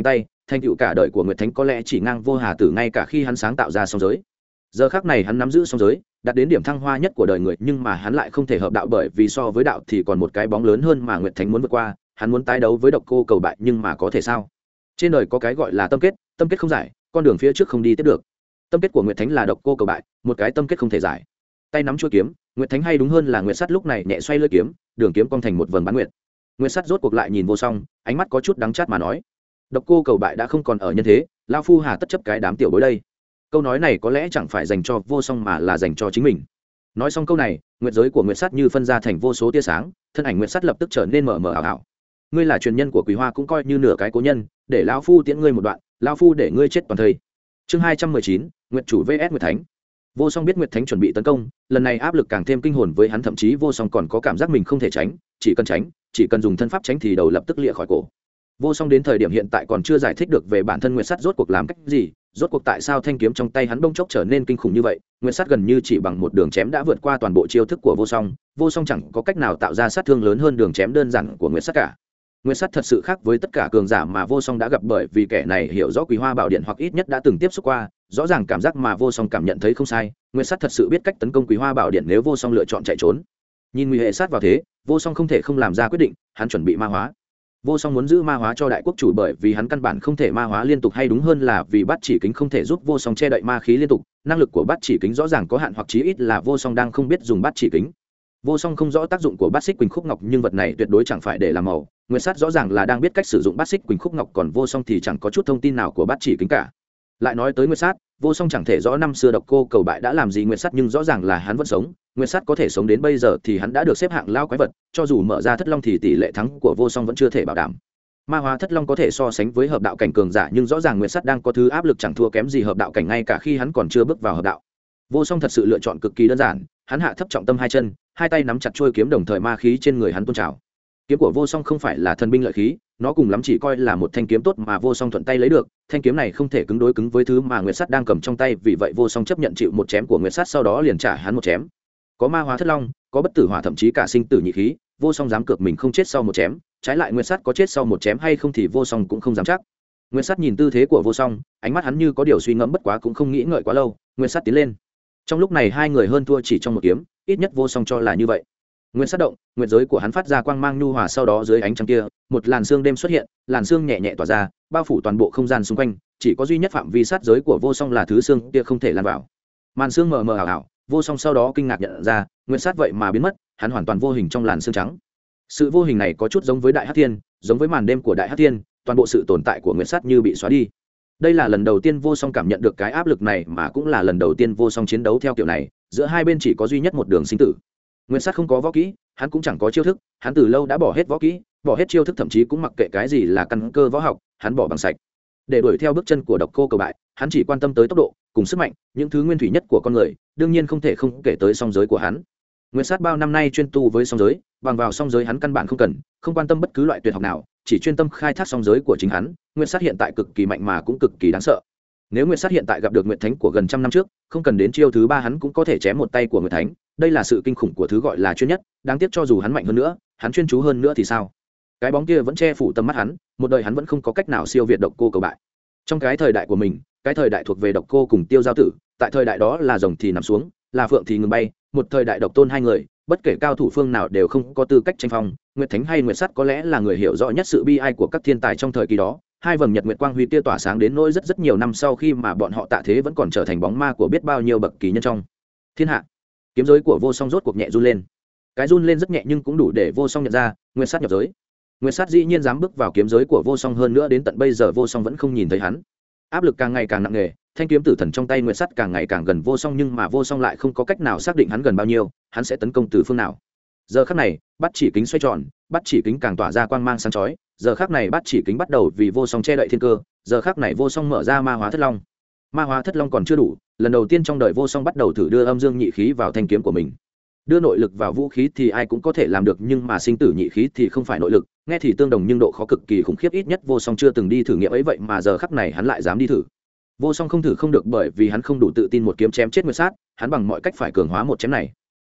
thành tựu cả đời của nguyệt thánh có lẽ chỉ ngang vô hà tử ngay cả khi hắn sáng tạo ra song giới. Giờ khác này hắn nắm giữ song giới, đạt đến điểm thăng hoa nhất của đời người, nhưng mà hắn lại không thể hợp đạo, bởi vì so với đạo thì còn một cái bóng lớn hơn mà nguyệt thánh muốn vượt qua. Hắn muốn tái đấu với độc cô cầu bại, nhưng mà có thể sao? Trên đời có cái gọi là tâm kết, tâm kết không giải, con đường phía trước không đi tiếp được. Tâm kết của nguyệt thánh là độc cô cầu bại, một cái tâm kết không thể giải. Tay nắm chuôi kiếm, nguyệt thánh hay đúng hơn là nguyệt sắt lúc này nhẹ xoay lưỡi kiếm, đường kiếm cong thành một vầng bán nguyệt. Nguyệt sắt rốt cuộc lại nhìn vô song, ánh mắt có chút đắng chát mà nói: độc cô cầu bại đã không còn ở nhân thế, lao phu hà tất chấp cái đám tiểu bối đây. Câu nói này có lẽ chẳng phải dành cho vô song mà là dành cho chính mình. Nói xong câu này, nguyệt giới của nguyệt sắt như phân ra thành vô số tia sáng, thân ảnh nguyệt sắt lập tức trở nên mờ mờ ảo ảo. Ngươi là truyền nhân của Quý Hoa cũng coi như nửa cái cố nhân, để lão phu tiễn ngươi một đoạn, lão phu để ngươi chết toàn thây. Chương hai trăm mười chín, Nguyệt chủ vs Nguyệt Thánh. Vô song biết Nguyệt Thánh chuẩn bị tấn công, lần này áp lực càng thêm kinh hồn với hắn, thậm chí vô song còn có cảm giác mình không thể tránh, chỉ cần tránh, chỉ cần dùng thân pháp tránh thì đầu lập tức lìa khỏi cổ. Vô song đến thời điểm hiện tại còn chưa giải thích được về bản thân Nguyệt sắt rốt cuộc làm cách gì, rốt cuộc tại sao thanh kiếm trong tay hắn bỗng chốc trở nên kinh khủng như vậy. Nguyệt sắt gần như chỉ bằng một đường chém đã vượt qua toàn bộ chiêu thức của vô song, vô song chẳng có cách nào tạo ra sát thương lớn hơn đường chém đơn giản của Nguyệt sắt cả. Nguyệt sắt thật sự khác với tất cả cường giả mà vô song đã gặp, bởi vì kẻ này hiểu rõ Quý Hoa Bảo Điện, hoặc ít nhất đã từng tiếp xúc qua, rõ ràng cảm giác mà vô song cảm nhận thấy không sai. Nguyệt sắt thật sự biết cách tấn công Quý Hoa Bảo Điện nếu vô song lựa chọn chạy trốn. Nhìn nguy hệ sát vào thế, vô song không thể không làm ra quyết định, hắn chuẩn bị ma hóa. Vô song muốn giữ ma hóa cho đại quốc chủ, bởi vì hắn căn bản không thể ma hóa liên tục, hay đúng hơn là vì bát chỉ kính không thể giúp vô song che đậy ma khí liên tục. Năng lực của bát chỉ kính rõ ràng có hạn, hoặc chí ít là vô song đang không biết dùng bát chỉ kính. Vô song không rõ tác dụng của bát xích quỳnh khúc ngọc, nhưng vật này tuyệt đối chẳng phải để làm màu. Nguyệt sát rõ ràng là đang biết cách sử dụng bát xích quỳnh khúc ngọc, còn vô song thì chẳng có chút thông tin nào của bát chỉ kính cả. Lại nói tới Nguyệt sát, vô song chẳng thể rõ năm xưa độc cô cầu bại đã làm gì Nguyệt sát, nhưng rõ ràng là hắn vẫn sống. Nguyệt sát có thể sống đến bây giờ thì hắn đã được xếp hạng lao quái vật, cho dù mở ra thất long thì tỷ lệ thắng của vô song vẫn chưa thể bảo đảm. Ma hóa thất long có thể so sánh với hợp đạo cảnh cường giả, nhưng rõ ràng Nguyệt sắt đang có thứ áp lực chẳng thua kém gì hợp đạo cảnh, ngay cả khi hắn còn chưa bước vào hợp đạo. Vô song thật sự lựa chọn cực kỳ đơn giản, hắn hạ thấp trọng tâm hai chân, hai tay nắm chặt chuôi kiếm, đồng thời ma khí trên người hắn tuôn trào. Kiếm của vô song không phải là thần binh lợi khí, nó cùng lắm chỉ coi là một thanh kiếm tốt mà vô song thuận tay lấy được. Thanh kiếm này không thể cứng đối cứng với thứ mà Nguyệt sắt đang cầm trong tay, vì vậy vô song chấp nhận chịu một chém của Nguyệt sắt, sau đó liền trả hắn một chém. Có ma hóa thất long, có bất tử hỏa, thậm chí cả sinh tử nhị khí, vô song dám cược mình không chết sau một chém. Trái lại Nguyệt sắt có chết sau một chém hay không thì vô song cũng không dám chắc. Nguyệt sắt nhìn tư thế của vô song, ánh mắt hắn như có điều suy ngẫm, bất quá cũng không nghĩ ngợi quá lâu. Nguyệt sắt tiến lên. Trong lúc này hai người hơn thua chỉ trong một kiếm, ít nhất vô song cho là như vậy. Nguyệt sắt động, nguyệt giới của hắn phát ra quang mang nhu hòa, sau đó dưới ánh trăng kia, một làn sương đêm xuất hiện, làn sương nhẹ nhẹ tỏa ra, bao phủ toàn bộ không gian xung quanh, chỉ có duy nhất phạm vi sát giới của vô song là thứ sương kia không thể lan vào. Màn sương mờ mờ ảo ảo, vô song sau đó kinh ngạc nhận ra, Nguyệt sắt vậy mà biến mất, hắn hoàn toàn vô hình trong làn sương trắng. Sự vô hình này có chút giống với đại hắc thiên, giống với màn đêm của đại hắc thiên, toàn bộ sự tồn tại của Nguyệt sắt như bị xóa đi. Đây là lần đầu tiên vô song cảm nhận được cái áp lực này, mà cũng là lần đầu tiên vô song chiến đấu theo kiểu này, giữa hai bên chỉ có duy nhất một đường sinh tử. Nguyệt sắt không có võ kỹ, hắn cũng chẳng có chiêu thức, hắn từ lâu đã bỏ hết võ kỹ, bỏ hết chiêu thức, thậm chí cũng mặc kệ cái gì là căn cơ võ học, hắn bỏ bằng sạch. Để đuổi theo bước chân của độc cô cầu bại, hắn chỉ quan tâm tới tốc độ cùng sức mạnh, những thứ nguyên thủy nhất của con người, đương nhiên không thể không kể tới song giới của hắn. Nguyệt sát bao năm nay chuyên tu với song giới, bằng vào song giới hắn căn bản không cần, không quan tâm bất cứ loại tuyệt học nào, chỉ chuyên tâm khai thác song giới của chính hắn. Nguyệt sát hiện tại cực kỳ mạnh mà cũng cực kỳ đáng sợ. Nếu Nguyệt sát hiện tại gặp được Nguyệt Thánh của gần trăm năm trước, không cần đến chiêu thứ ba hắn cũng có thể chém một tay của Nguyệt Thánh. Đây là sự kinh khủng của thứ gọi là chuyên nhất, đáng tiếc cho dù hắn mạnh hơn nữa, hắn chuyên chú hơn nữa thì sao? Cái bóng kia vẫn che phủ tầm mắt hắn, một đời hắn vẫn không có cách nào siêu việt độc cô cầu bại. Trong cái thời đại của mình, cái thời đại thuộc về độc cô cùng Tiêu Giao Tử, tại thời đại đó là rồng thì nằm xuống, là phượng thì ngừng bay, một thời đại độc tôn hai người, bất kể cao thủ phương nào đều không có tư cách tranh phong. Nguyệt Thánh hay Nguyệt Sắt có lẽ là người hiểu rõ nhất sự bi ai của các thiên tài trong thời kỳ đó. Hai vầng nhật nguyệt quang huy tia tỏa sáng đến nỗi rất rất nhiều năm sau khi mà bọn họ tạ thế vẫn còn trở thành bóng ma của biết bao nhiêu bậc kỳ nhân trong thiên hạ. Kiếm giới của vô song rốt cuộc nhẹ run lên, cái run lên rất nhẹ nhưng cũng đủ để vô song nhận ra Nguyệt Sắt nhập giới. Nguyệt Sắt dĩ nhiên dám bước vào kiếm giới của vô song, hơn nữa đến tận bây giờ vô song vẫn không nhìn thấy hắn. Áp lực càng ngày càng nặng nề, thanh kiếm tử thần trong tay Nguyệt Sắt càng ngày càng gần vô song, nhưng mà vô song lại không có cách nào xác định hắn gần bao nhiêu, hắn sẽ tấn công từ phương nào. Giờ khắc này, bắt chỉ kính xoay tròn, bắt chỉ kính càng tỏa ra quang mang sáng chói. Giờ khắc này bắt chỉ kính bắt đầu vì vô song che đậy thiên cơ. Giờ khắc này vô song mở ra ma hóa thất long. Ma hóa thất long còn chưa đủ, lần đầu tiên trong đời vô song bắt đầu thử đưa âm dương nhị khí vào thanh kiếm của mình. Đưa nội lực vào vũ khí thì ai cũng có thể làm được, nhưng mà sinh tử nhị khí thì không phải nội lực, nghe thì tương đồng nhưng độ khó cực kỳ khủng khiếp, ít nhất vô song chưa từng đi thử nghiệm ấy, vậy mà giờ khắc này hắn lại dám đi thử. Vô song không thử không được, bởi vì hắn không đủ tự tin một kiếm chém chết Nguyệt Sát, hắn bằng mọi cách phải cường hóa một chém này.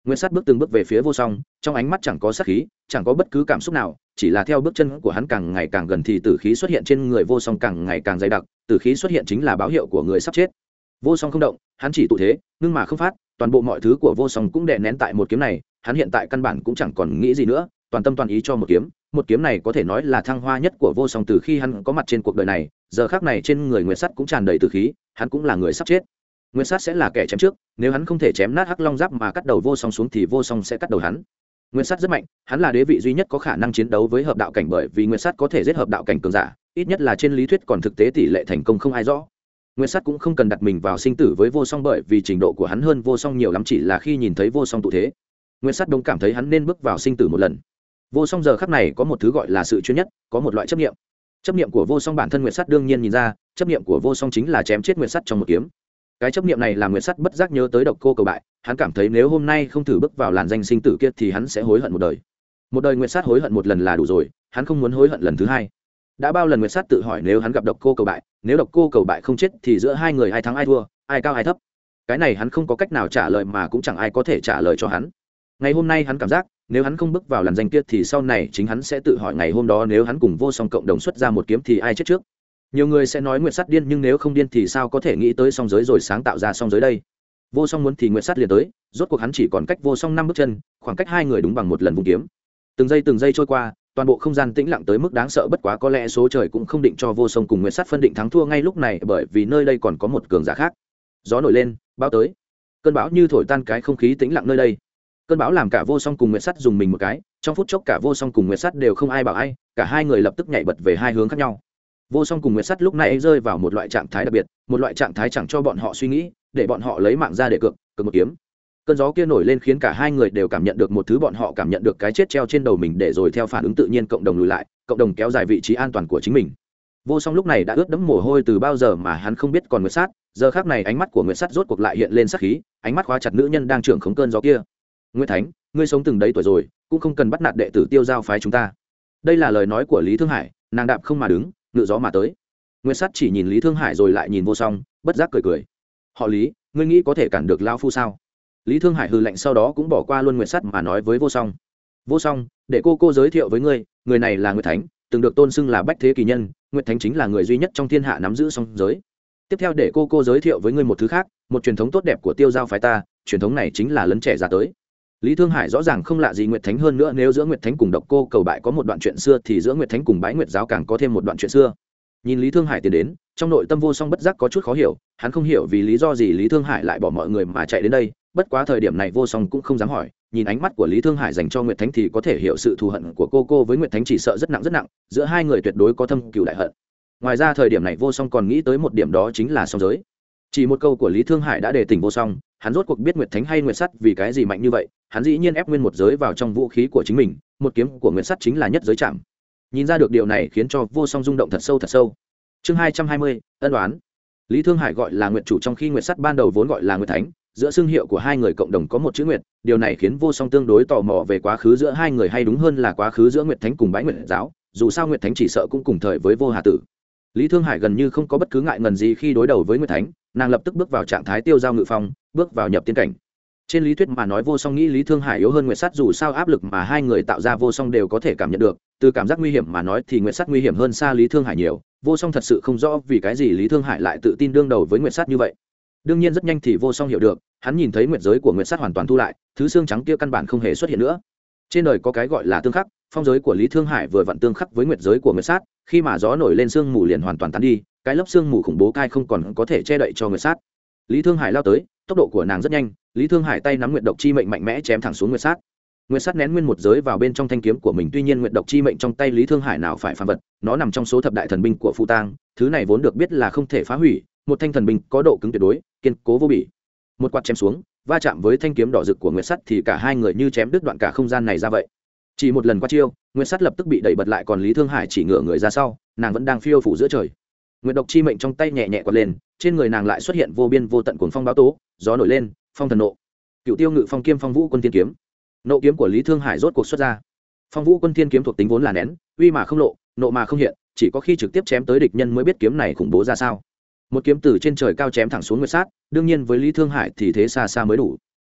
Nguyệt Sát bước từng bước về phía Vô Song, trong ánh mắt chẳng có sát khí, chẳng có bất cứ cảm xúc nào, chỉ là theo bước chân của hắn càng ngày càng gần thì tử khí xuất hiện trên người Vô Song càng ngày càng dày đặc, tử khí xuất hiện chính là báo hiệu của người sắp chết. Vô Song không động, hắn chỉ tụ thế, nhưng mà không phát, toàn bộ mọi thứ của Vô Song cũng đè nén tại một kiếm này, hắn hiện tại căn bản cũng chẳng còn nghĩ gì nữa, toàn tâm toàn ý cho một kiếm, một kiếm này có thể nói là thăng hoa nhất của Vô Song từ khi hắn có mặt trên cuộc đời này, giờ khắc này trên người Nguyệt Sắt cũng tràn đầy tử khí, hắn cũng là người sắp chết. Nguyệt Sát sẽ là kẻ chém trước, nếu hắn không thể chém nát Hắc Long Giáp mà cắt đầu Vô Song xuống thì Vô Song sẽ cắt đầu hắn. Nguyệt Sát rất mạnh, hắn là đế vị duy nhất có khả năng chiến đấu với hợp đạo cảnh, bởi vì Nguyệt Sát có thể giết hợp đạo cảnh cường giả, ít nhất là trên lý thuyết, còn thực tế tỷ lệ thành công không ai rõ. Nguyệt Sát cũng không cần đặt mình vào sinh tử với Vô Song, bởi vì trình độ của hắn hơn Vô Song nhiều lắm, chỉ là khi nhìn thấy Vô Song tụ thế, Nguyệt Sát đông cảm thấy hắn nên bước vào sinh tử một lần. Vô Song giờ khắc này có một thứ gọi là sự chuyên nhất, có một loại chấp niệm. Chấp niệm của Vô Song bản thân Nguyệt Sát đương nhiên nhìn ra, chấp niệm của Vô Song chính là chém chết Nguyệt Sát trong một kiếm. Cái chấp niệm này làm Nguyệt Sắt bất giác nhớ tới Độc Cô Cầu Bại, hắn cảm thấy nếu hôm nay không thử bước vào làn danh sinh tử kia thì hắn sẽ hối hận một đời. Một đời Nguyệt Sắt hối hận một lần là đủ rồi, hắn không muốn hối hận lần thứ hai. Đã bao lần Nguyệt Sắt tự hỏi nếu hắn gặp Độc Cô Cầu Bại, nếu Độc Cô Cầu Bại không chết thì giữa hai người ai thắng ai thua, ai cao ai thấp. Cái này hắn không có cách nào trả lời, mà cũng chẳng ai có thể trả lời cho hắn. Ngày hôm nay hắn cảm giác, nếu hắn không bước vào làn danh kia thì sau này chính hắn sẽ tự hỏi ngày hôm đó nếu hắn cùng Vô Song cộng đồng xuất ra một kiếm thì ai chết trước. Nhiều người sẽ nói Nguyệt Sắt điên, nhưng nếu không điên thì sao có thể nghĩ tới song giới rồi sáng tạo ra song giới đây. Vô Song muốn thì Nguyệt Sắt liền tới, rốt cuộc hắn chỉ còn cách Vô Song năm bước chân, khoảng cách hai người đúng bằng một lần vung kiếm. Từng giây từng giây trôi qua, toàn bộ không gian tĩnh lặng tới mức đáng sợ, bất quá có lẽ số trời cũng không định cho Vô Song cùng Nguyệt Sắt phân định thắng thua ngay lúc này, bởi vì nơi đây còn có một cường giả khác. Gió nổi lên, bão tới. Cơn bão như thổi tan cái không khí tĩnh lặng nơi đây. Cơn bão làm cả Vô Song cùng Nguyệt Sắt dùng mình một cái, trong phút chốc cả Vô Song cùng Nguyệt Sắt đều không ai bảo ai, cả hai người lập tức nhảy bật về hai hướng khác nhau. Vô Song cùng Nguyệt Sắt lúc này rơi vào một loại trạng thái đặc biệt, một loại trạng thái chẳng cho bọn họ suy nghĩ, để bọn họ lấy mạng ra để cược, cược một kiếm. Cơn gió kia nổi lên khiến cả hai người đều cảm nhận được một thứ, bọn họ cảm nhận được cái chết treo trên đầu mình, để rồi theo phản ứng tự nhiên cộng đồng lùi lại, cộng đồng kéo dài vị trí an toàn của chính mình. Vô Song lúc này đã ướt đẫm mồ hôi từ bao giờ mà hắn không biết, còn Nguyệt Sắt, giờ khắc này ánh mắt của Nguyệt Sắt rốt cuộc lại hiện lên sát khí, ánh mắt khóa chặt nữ nhân đang trưởng khống cơn gió kia. Nguyệt Thánh, ngươi sống từng đấy tuổi rồi, cũng không cần bắt nạt đệ tử Tiêu Giao phái chúng ta. Đây là lời nói của Lý Thương Hải, nàng đạp không mà đứng, ngự gió mà tới. Nguyệt Sắt chỉ nhìn Lý Thương Hải rồi lại nhìn Vô Song, bất giác cười cười. Họ Lý, ngươi nghĩ có thể cản được lão phu sao? Lý Thương Hải hừ lạnh, sau đó cũng bỏ qua luôn Nguyệt Sắt mà nói với Vô Song. Vô Song, để cô cô giới thiệu với ngươi, người này là Nguyệt Thánh, từng được tôn xưng là bách thế kỳ nhân. Nguyệt Thánh chính là người duy nhất trong thiên hạ nắm giữ song giới. Tiếp theo để cô cô giới thiệu với ngươi một thứ khác, một truyền thống tốt đẹp của Tiêu Giao phái ta, truyền thống này chính là lấn trẻ ra tới. Lý Thương Hải rõ ràng không lạ gì Nguyệt Thánh, hơn nữa nếu giữa Nguyệt Thánh cùng Độc Cô Cầu Bại có một đoạn chuyện xưa thì giữa Nguyệt Thánh cùng Bái Nguyệt giáo càng có thêm một đoạn chuyện xưa. Nhìn Lý Thương Hải tiến đến, trong nội tâm Vô Song bất giác có chút khó hiểu, hắn không hiểu vì lý do gì Lý Thương Hải lại bỏ mọi người mà chạy đến đây, bất quá thời điểm này Vô Song cũng không dám hỏi, nhìn ánh mắt của Lý Thương Hải dành cho Nguyệt Thánh thì có thể hiểu sự thù hận của cô cô với Nguyệt Thánh chỉ sợ rất nặng rất nặng, giữa hai người tuyệt đối có thâm cừu đại hận. Ngoài ra thời điểm này Vô Song còn nghĩ tới một điểm, đó chính là song giới. Chỉ một câu của Lý Thương Hải đã đề tỉnh Vô Song, hắn rốt cuộc biết Nguyệt Thánh hay Nguyệt Sắt vì cái gì mạnh như vậy, hắn dĩ nhiên ép nguyên một giới vào trong vũ khí của chính mình, một kiếm của Nguyệt Sắt chính là nhất giới chạm. Nhìn ra được điều này khiến cho Vô Song rung động thật sâu thật sâu. Chương hai trăm hai mươi, ân oán. Lý Thương Hải gọi là Nguyệt chủ trong khi Nguyệt Sắt ban đầu vốn gọi là Nguyệt Thánh, giữa xưng hiệu của hai người cộng đồng có một chữ Nguyệt, điều này khiến Vô Song tương đối tò mò về quá khứ giữa hai người, hay đúng hơn là quá khứ giữa Nguyệt Thánh cùng Bái Nguyệt giáo, dù sao Nguyệt Thánh chỉ sợ cũng cùng thời với Vô Hà Tử. Lý Thương Hải gần như không có bất cứ ngại ngần gì khi đối đầu với Nguyệt Thánh, nàng lập tức bước vào trạng thái tiêu giao ngự phong, bước vào nhập tiên cảnh. Trên lý thuyết mà nói Vô Song nghĩ Lý Thương Hải yếu hơn Nguyệt Sắt, dù sao áp lực mà hai người tạo ra Vô Song đều có thể cảm nhận được, từ cảm giác nguy hiểm mà nói thì Nguyệt Sắt nguy hiểm hơn xa Lý Thương Hải nhiều. Vô Song thật sự không rõ vì cái gì Lý Thương Hải lại tự tin đương đầu với Nguyệt Sắt như vậy. Đương nhiên rất nhanh thì Vô Song hiểu được, hắn nhìn thấy nguyệt giới của Nguyệt Sắt hoàn toàn thu lại, thứ xương trắng kia căn bản không hề xuất hiện nữa. Trên đời có cái gọi là tương khắc, phong giới của Lý Thương Hải vừa vặn tương khắc với nguyệt giới của Nguyệt Sắt, khi mà gió nổi lên sương mù liền hoàn toàn tan đi, cái lớp sương mù khủng bố cai không còn có thể che đậy cho Nguyệt Sắt. Lý Thương Hải lao tới, tốc độ của nàng rất nhanh, Lý Thương Hải tay nắm nguyệt độc chi mệnh mạnh mẽ chém thẳng xuống Nguyệt Sắt. Nguyệt Sắt nén nguyên một giới vào bên trong thanh kiếm của mình, tuy nhiên nguyệt độc chi mệnh trong tay Lý Thương Hải nào phải phàm vật, nó nằm trong số thập đại thần binh của Phụ Tang, thứ này vốn được biết là không thể phá hủy, một thanh thần binh có độ cứng tuyệt đối, kiên cố vô bỉ. Một quạt chém xuống, va chạm với thanh kiếm đỏ rực của Nguyệt Sắt thì cả hai người như chém đứt đoạn cả không gian này ra vậy. Chỉ một lần qua chiêu, Nguyệt Sắt lập tức bị đẩy bật lại, còn Lý Thương Hải chỉ ngửa người ra sau, nàng vẫn đang phiêu phủ giữa trời. Nguyệt độc chi mệnh trong tay nhẹ nhẹ quạt lên, trên người nàng lại xuất hiện vô biên vô tận cuồng phong bão tố, gió nổi lên, phong thần nộ. Cựu Tiêu Ngự Phong Kiêm Phong Vũ Quân Thiên Kiếm. Nộ kiếm của Lý Thương Hải rốt cuộc xuất ra. Phong Vũ Quân Thiên Kiếm thuộc tính vốn là nén, uy mà không lộ, nộ mà không hiện, chỉ có khi trực tiếp chém tới địch nhân mới biết kiếm này khủng bố ra sao. Một kiếm từ trên trời cao chém thẳng xuống Nguyệt Sát, đương nhiên với Lý Thương Hải thì thế xa xa mới đủ.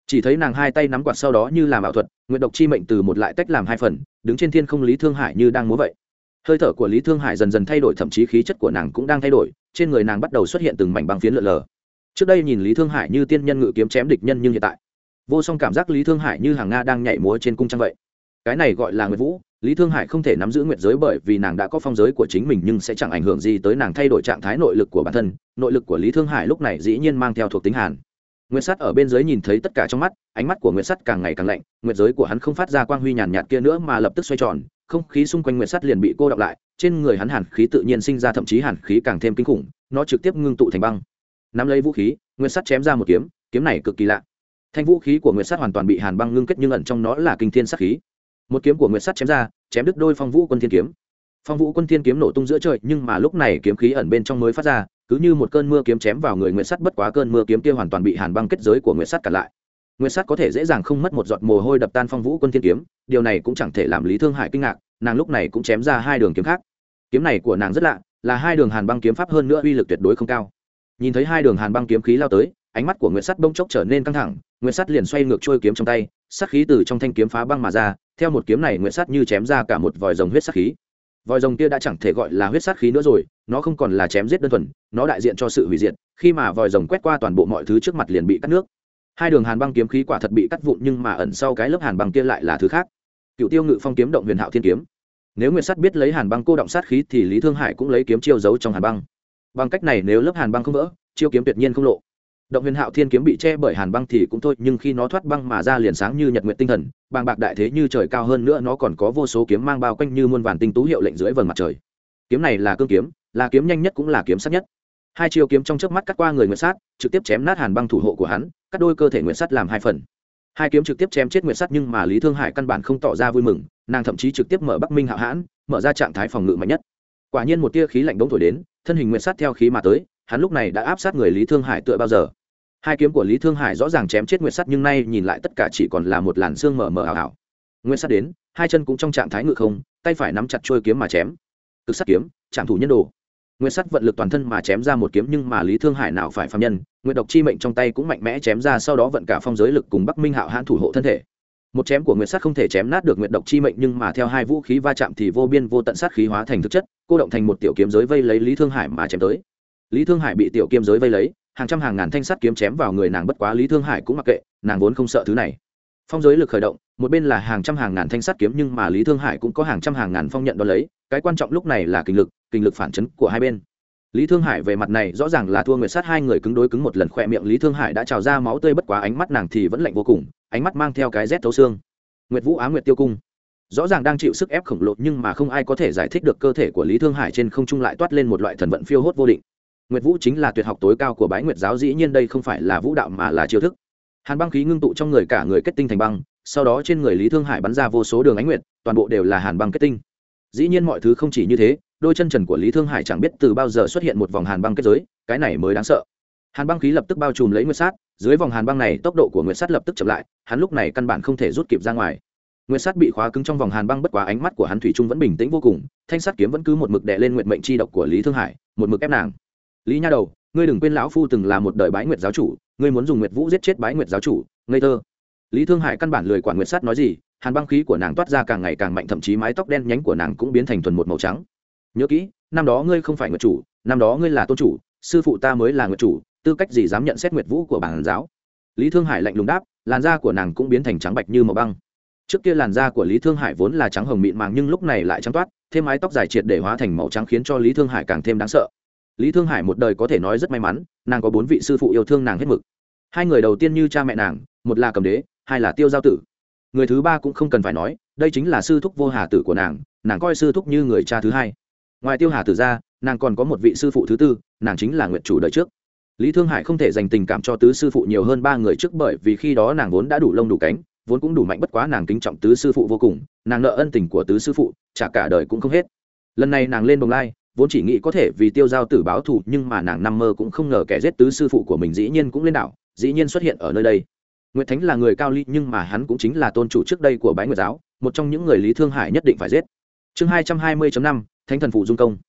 chỉ thấy nàng hai tay nắm quạt sau đó như làm ảo thuật, nguyện độc chi mệnh từ một lại tách làm hai phần, đứng trên thiên không Lý Thương Hải như đang múa vậy. Hơi thở của Lý Thương Hải dần dần thay đổi, thậm chí khí chất của nàng cũng đang thay đổi, trên người nàng bắt đầu xuất hiện từng mảnh băng phiến lượn lờ. Trước đây nhìn Lý Thương Hải như tiên nhân ngự kiếm chém địch nhân, nhưng hiện tại vô song cảm giác Lý Thương Hải như hàng nga đang nhảy múa trên cung trăng vậy. Cái này gọi là nguyệt vũ. Lý Thương Hải không thể nắm giữ nguyệt giới bởi vì nàng đã có phong giới của chính mình, nhưng sẽ chẳng ảnh hưởng gì tới nàng thay đổi trạng thái nội lực của bản thân. Nội lực của Lý Thương Hải lúc này dĩ nhiên mang theo thuộc tính hàn. Nguyệt sắt ở bên dưới nhìn thấy tất cả trong mắt, ánh mắt của Nguyệt sắt càng ngày càng lạnh, nguyệt giới của hắn không phát ra quang huy nhàn nhạt kia nữa mà lập tức xoay tròn, không khí xung quanh Nguyệt sắt liền bị cô đọng lại, trên người hắn hàn khí tự nhiên sinh ra, thậm chí hàn khí càng thêm kinh khủng, nó trực tiếp ngưng tụ thành băng. Nắm lấy vũ khí, Nguyệt sắt chém ra một kiếm, kiếm này cực kỳ lạ. Thanh vũ khí của Nguyệt sắt hoàn toàn bị hàn băng ngưng kết, nhưng ẩn trong nó là kinh thiên sát khí. Một kiếm của Nguyệt sắt chém ra, chém đứt đôi Phong Vũ Quân Thiên kiếm. Phong Vũ Quân Thiên kiếm nổ tung giữa trời, nhưng mà lúc này kiếm khí ẩn bên trong mới phát ra, cứ như một cơn mưa kiếm chém vào người Nguyệt sắt, bất quá cơn mưa kiếm kia hoàn toàn bị hàn băng kết giới của Nguyệt sắt cản lại. Nguyệt sắt có thể dễ dàng không mất một giọt mồ hôi đập tan Phong Vũ Quân Thiên kiếm, điều này cũng chẳng thể làm Lý Thương Hải kinh ngạc, nàng lúc này cũng chém ra hai đường kiếm khác. Kiếm này của nàng rất lạ, là hai đường hàn băng kiếm pháp, hơn nữa uy lực tuyệt đối không cao. Nhìn thấy hai đường hàn băng kiếm khí lao tới, ánh mắt của Nguyệt sắt bỗng chốc trở nên căng thẳng, Nguyệt sắt liền xoay ngược trôi kiếm trong tay, sát khí từ trong thanh kiếm phá băng mà ra, theo một kiếm này Nguyệt sắt như chém ra cả một vòi rồng huyết sát khí. Vòi rồng kia đã chẳng thể gọi là huyết sát khí nữa rồi, nó không còn là chém giết đơn thuần, nó đại diện cho sự hủy diệt, khi mà vòi rồng quét qua toàn bộ mọi thứ trước mặt liền bị cắt nước. Hai đường hàn băng kiếm khí quả thật bị cắt vụn, nhưng mà ẩn sau cái lớp hàn băng kia lại là thứ khác. Cựu Tiêu Ngự Phong kiếm động Huyền Hạo Thiên kiếm. Nếu Nguyệt sắt biết lấy hàn băng cô động sát khí thì Lý Thương Hải cũng lấy kiếm chiêu giấu trong hàn băng. Bằng cách này nếu lớp hàn băng không vỡ, chiêu kiếm tuyệt nhiên không lộ. Động Huyền Hạo Thiên kiếm bị che bởi hàn băng thì cũng thôi, nhưng khi nó thoát băng mà ra liền sáng như nhật nguyệt tinh thần, bàng bạc đại thế như trời cao, hơn nữa nó còn có vô số kiếm mang bao quanh như muôn vàn tinh tú hiệu lệnh dưới vầng mặt trời. Kiếm này là cương kiếm, là kiếm nhanh nhất cũng là kiếm sắc nhất. Hai chiêu kiếm trong chớp mắt cắt qua người Nguyệt Sát, trực tiếp chém nát hàn băng thủ hộ của hắn, cắt đôi cơ thể Nguyệt Sát làm hai phần. Hai kiếm trực tiếp chém chết Nguyệt Sát, nhưng mà Lý Thương Hải căn bản không tỏ ra vui mừng, nàng thậm chí trực tiếp mở Bắc Minh Hạo Hãn, mở ra trạng thái phòng ngự mạnh nhất. Quả nhiên một tia khí lạnh bỗng thổi đến, thân hình Nguyệt Sát theo khí mà tới, hắn lúc này đã áp sát người Lý Thương Hải tựa bao giờ. Hai kiếm của Lý Thương Hải rõ ràng chém chết Nguyệt Sắt, nhưng nay nhìn lại tất cả chỉ còn là một làn xương mờ mờ ảo ảo. Nguyệt Sắt đến, hai chân cũng trong trạng thái ngự không, tay phải nắm chặt chuôi kiếm mà chém. Cực sát kiếm, trảm thủ nhân đồ. Nguyệt Sắt vận lực toàn thân mà chém ra một kiếm, nhưng mà Lý Thương Hải nào phải phàm nhân, Nguyệt độc chi mệnh trong tay cũng mạnh mẽ chém ra, sau đó vận cả phong giới lực cùng Bắc Minh Hạo Hãn thủ hộ thân thể. Một chém của Nguyệt Sắt không thể chém nát được Nguyệt độc chi mệnh, nhưng mà theo hai vũ khí va chạm thì vô biên vô tận sát khí hóa thành thực chất, cô động thành một tiểu kiếm giới vây lấy Lý Thương Hải mà chém tới. Lý Thương Hải bị tiểu kiếm giới vây lấy, hàng trăm hàng ngàn thanh sắt kiếm chém vào người nàng, bất quá Lý Thương Hải cũng mặc kệ, nàng vốn không sợ thứ này. Phong giới lực khởi động, một bên là hàng trăm hàng ngàn thanh sắt kiếm, nhưng mà Lý Thương Hải cũng có hàng trăm hàng ngàn phong nhận đón lấy, cái quan trọng lúc này là kinh lực, kinh lực phản chấn của hai bên. Lý Thương Hải về mặt này rõ ràng là thua Nguyệt Sát, hai người cứng đối cứng một lần, khỏe miệng Lý Thương Hải đã trào ra máu tươi, bất quá ánh mắt nàng thì vẫn lạnh vô cùng, ánh mắt mang theo cái rét thấu xương. Nguyệt Vũ Á Nguyệt Tiêu Cung rõ ràng đang chịu sức ép khổng lồ, nhưng mà không ai có thể giải thích được cơ thể của Lý Thương Hải trên không trung lại toát lên một loại thần vận phiêu hốt vô định. Nguyệt Vũ chính là tuyệt học tối cao của Bái Nguyệt giáo, dĩ nhiên đây không phải là vũ đạo mà là chiêu thức. Hàn băng khí ngưng tụ trong người, cả người kết tinh thành băng, sau đó trên người Lý Thương Hải bắn ra vô số đường ánh nguyệt, toàn bộ đều là hàn băng kết tinh. Dĩ nhiên mọi thứ không chỉ như thế, đôi chân trần của Lý Thương Hải chẳng biết từ bao giờ xuất hiện một vòng hàn băng kết giới, cái này mới đáng sợ. Hàn băng khí lập tức bao trùm lấy Nguyệt Sát, dưới vòng hàn băng này tốc độ của Nguyệt Sát lập tức chậm lại, hắn lúc này căn bản không thể rút kịp ra ngoài. Nguyệt Sát bị khóa cứng trong vòng hàn băng, bất quá ánh mắt của hắn thủy chung vẫn bình tĩnh vô cùng, thanh sắt kiếm vẫn cứ một mực đè lên nguyệt mệnh chi độc của Lý Thương Hải, một mực ép nàng. Lý nha đầu, ngươi đừng quên lão phu từng là một đời Bái Nguyệt giáo chủ, ngươi muốn dùng Nguyệt Vũ giết chết Bái Nguyệt giáo chủ, ngây thơ. Lý Thương Hải căn bản lười quản Nguyệt Sát nói gì, hàn băng khí của nàng toát ra càng ngày càng mạnh, thậm chí mái tóc đen nhánh của nàng cũng biến thành thuần một màu trắng. Nhớ kỹ, năm đó ngươi không phải Nguyệt chủ, năm đó ngươi là tôn chủ, sư phụ ta mới là Nguyệt chủ, tư cách gì dám nhận xét Nguyệt Vũ của bản giáo? Lý Thương Hải lạnh lùng đáp, làn da của nàng cũng biến thành trắng bạch như màu băng. Trước kia làn da của Lý Thương Hải vốn là trắng hồng mịn màng, nhưng lúc này lại trắng toát, thêm mái tóc dài triệt để hóa thành màu trắng, khiến cho Lý Thương Hải càng thêm đáng sợ. Lý Thương Hải một đời có thể nói rất may mắn, nàng có bốn vị sư phụ yêu thương nàng hết mực. Hai người đầu tiên như cha mẹ nàng, một là Cầm Đế, hai là Tiêu Giao Tử. Người thứ ba cũng không cần phải nói, đây chính là sư thúc Vô Hà Tử của nàng, nàng coi sư thúc như người cha thứ hai. Ngoài Tiêu Hà Tử ra, nàng còn có một vị sư phụ thứ tư, nàng chính là Nguyệt chủ đời trước. Lý Thương Hải không thể dành tình cảm cho tứ sư phụ nhiều hơn ba người trước, bởi vì khi đó nàng vốn đã đủ lông đủ cánh, vốn cũng đủ mạnh, bất quá nàng kính trọng tứ sư phụ vô cùng, nàng nợ ân tình của tứ sư phụ trả cả đời cũng không hết. Lần này nàng lên Bồng Lai vốn chỉ nghĩ có thể vì Tiêu Giao Tử báo thù, nhưng mà nàng nằm mơ cũng không ngờ kẻ giết tứ sư phụ của mình dĩ nhiên cũng lên đảo, dĩ nhiên xuất hiện ở nơi đây. Nguyệt Thánh là người cao ly, nhưng mà hắn cũng chính là tôn chủ trước đây của Bái Nguyệt giáo, một trong những người Lý Thương Hải nhất định phải giết. Chương hai trăm hai mươi chấm năm Thánh thần phụ dung công.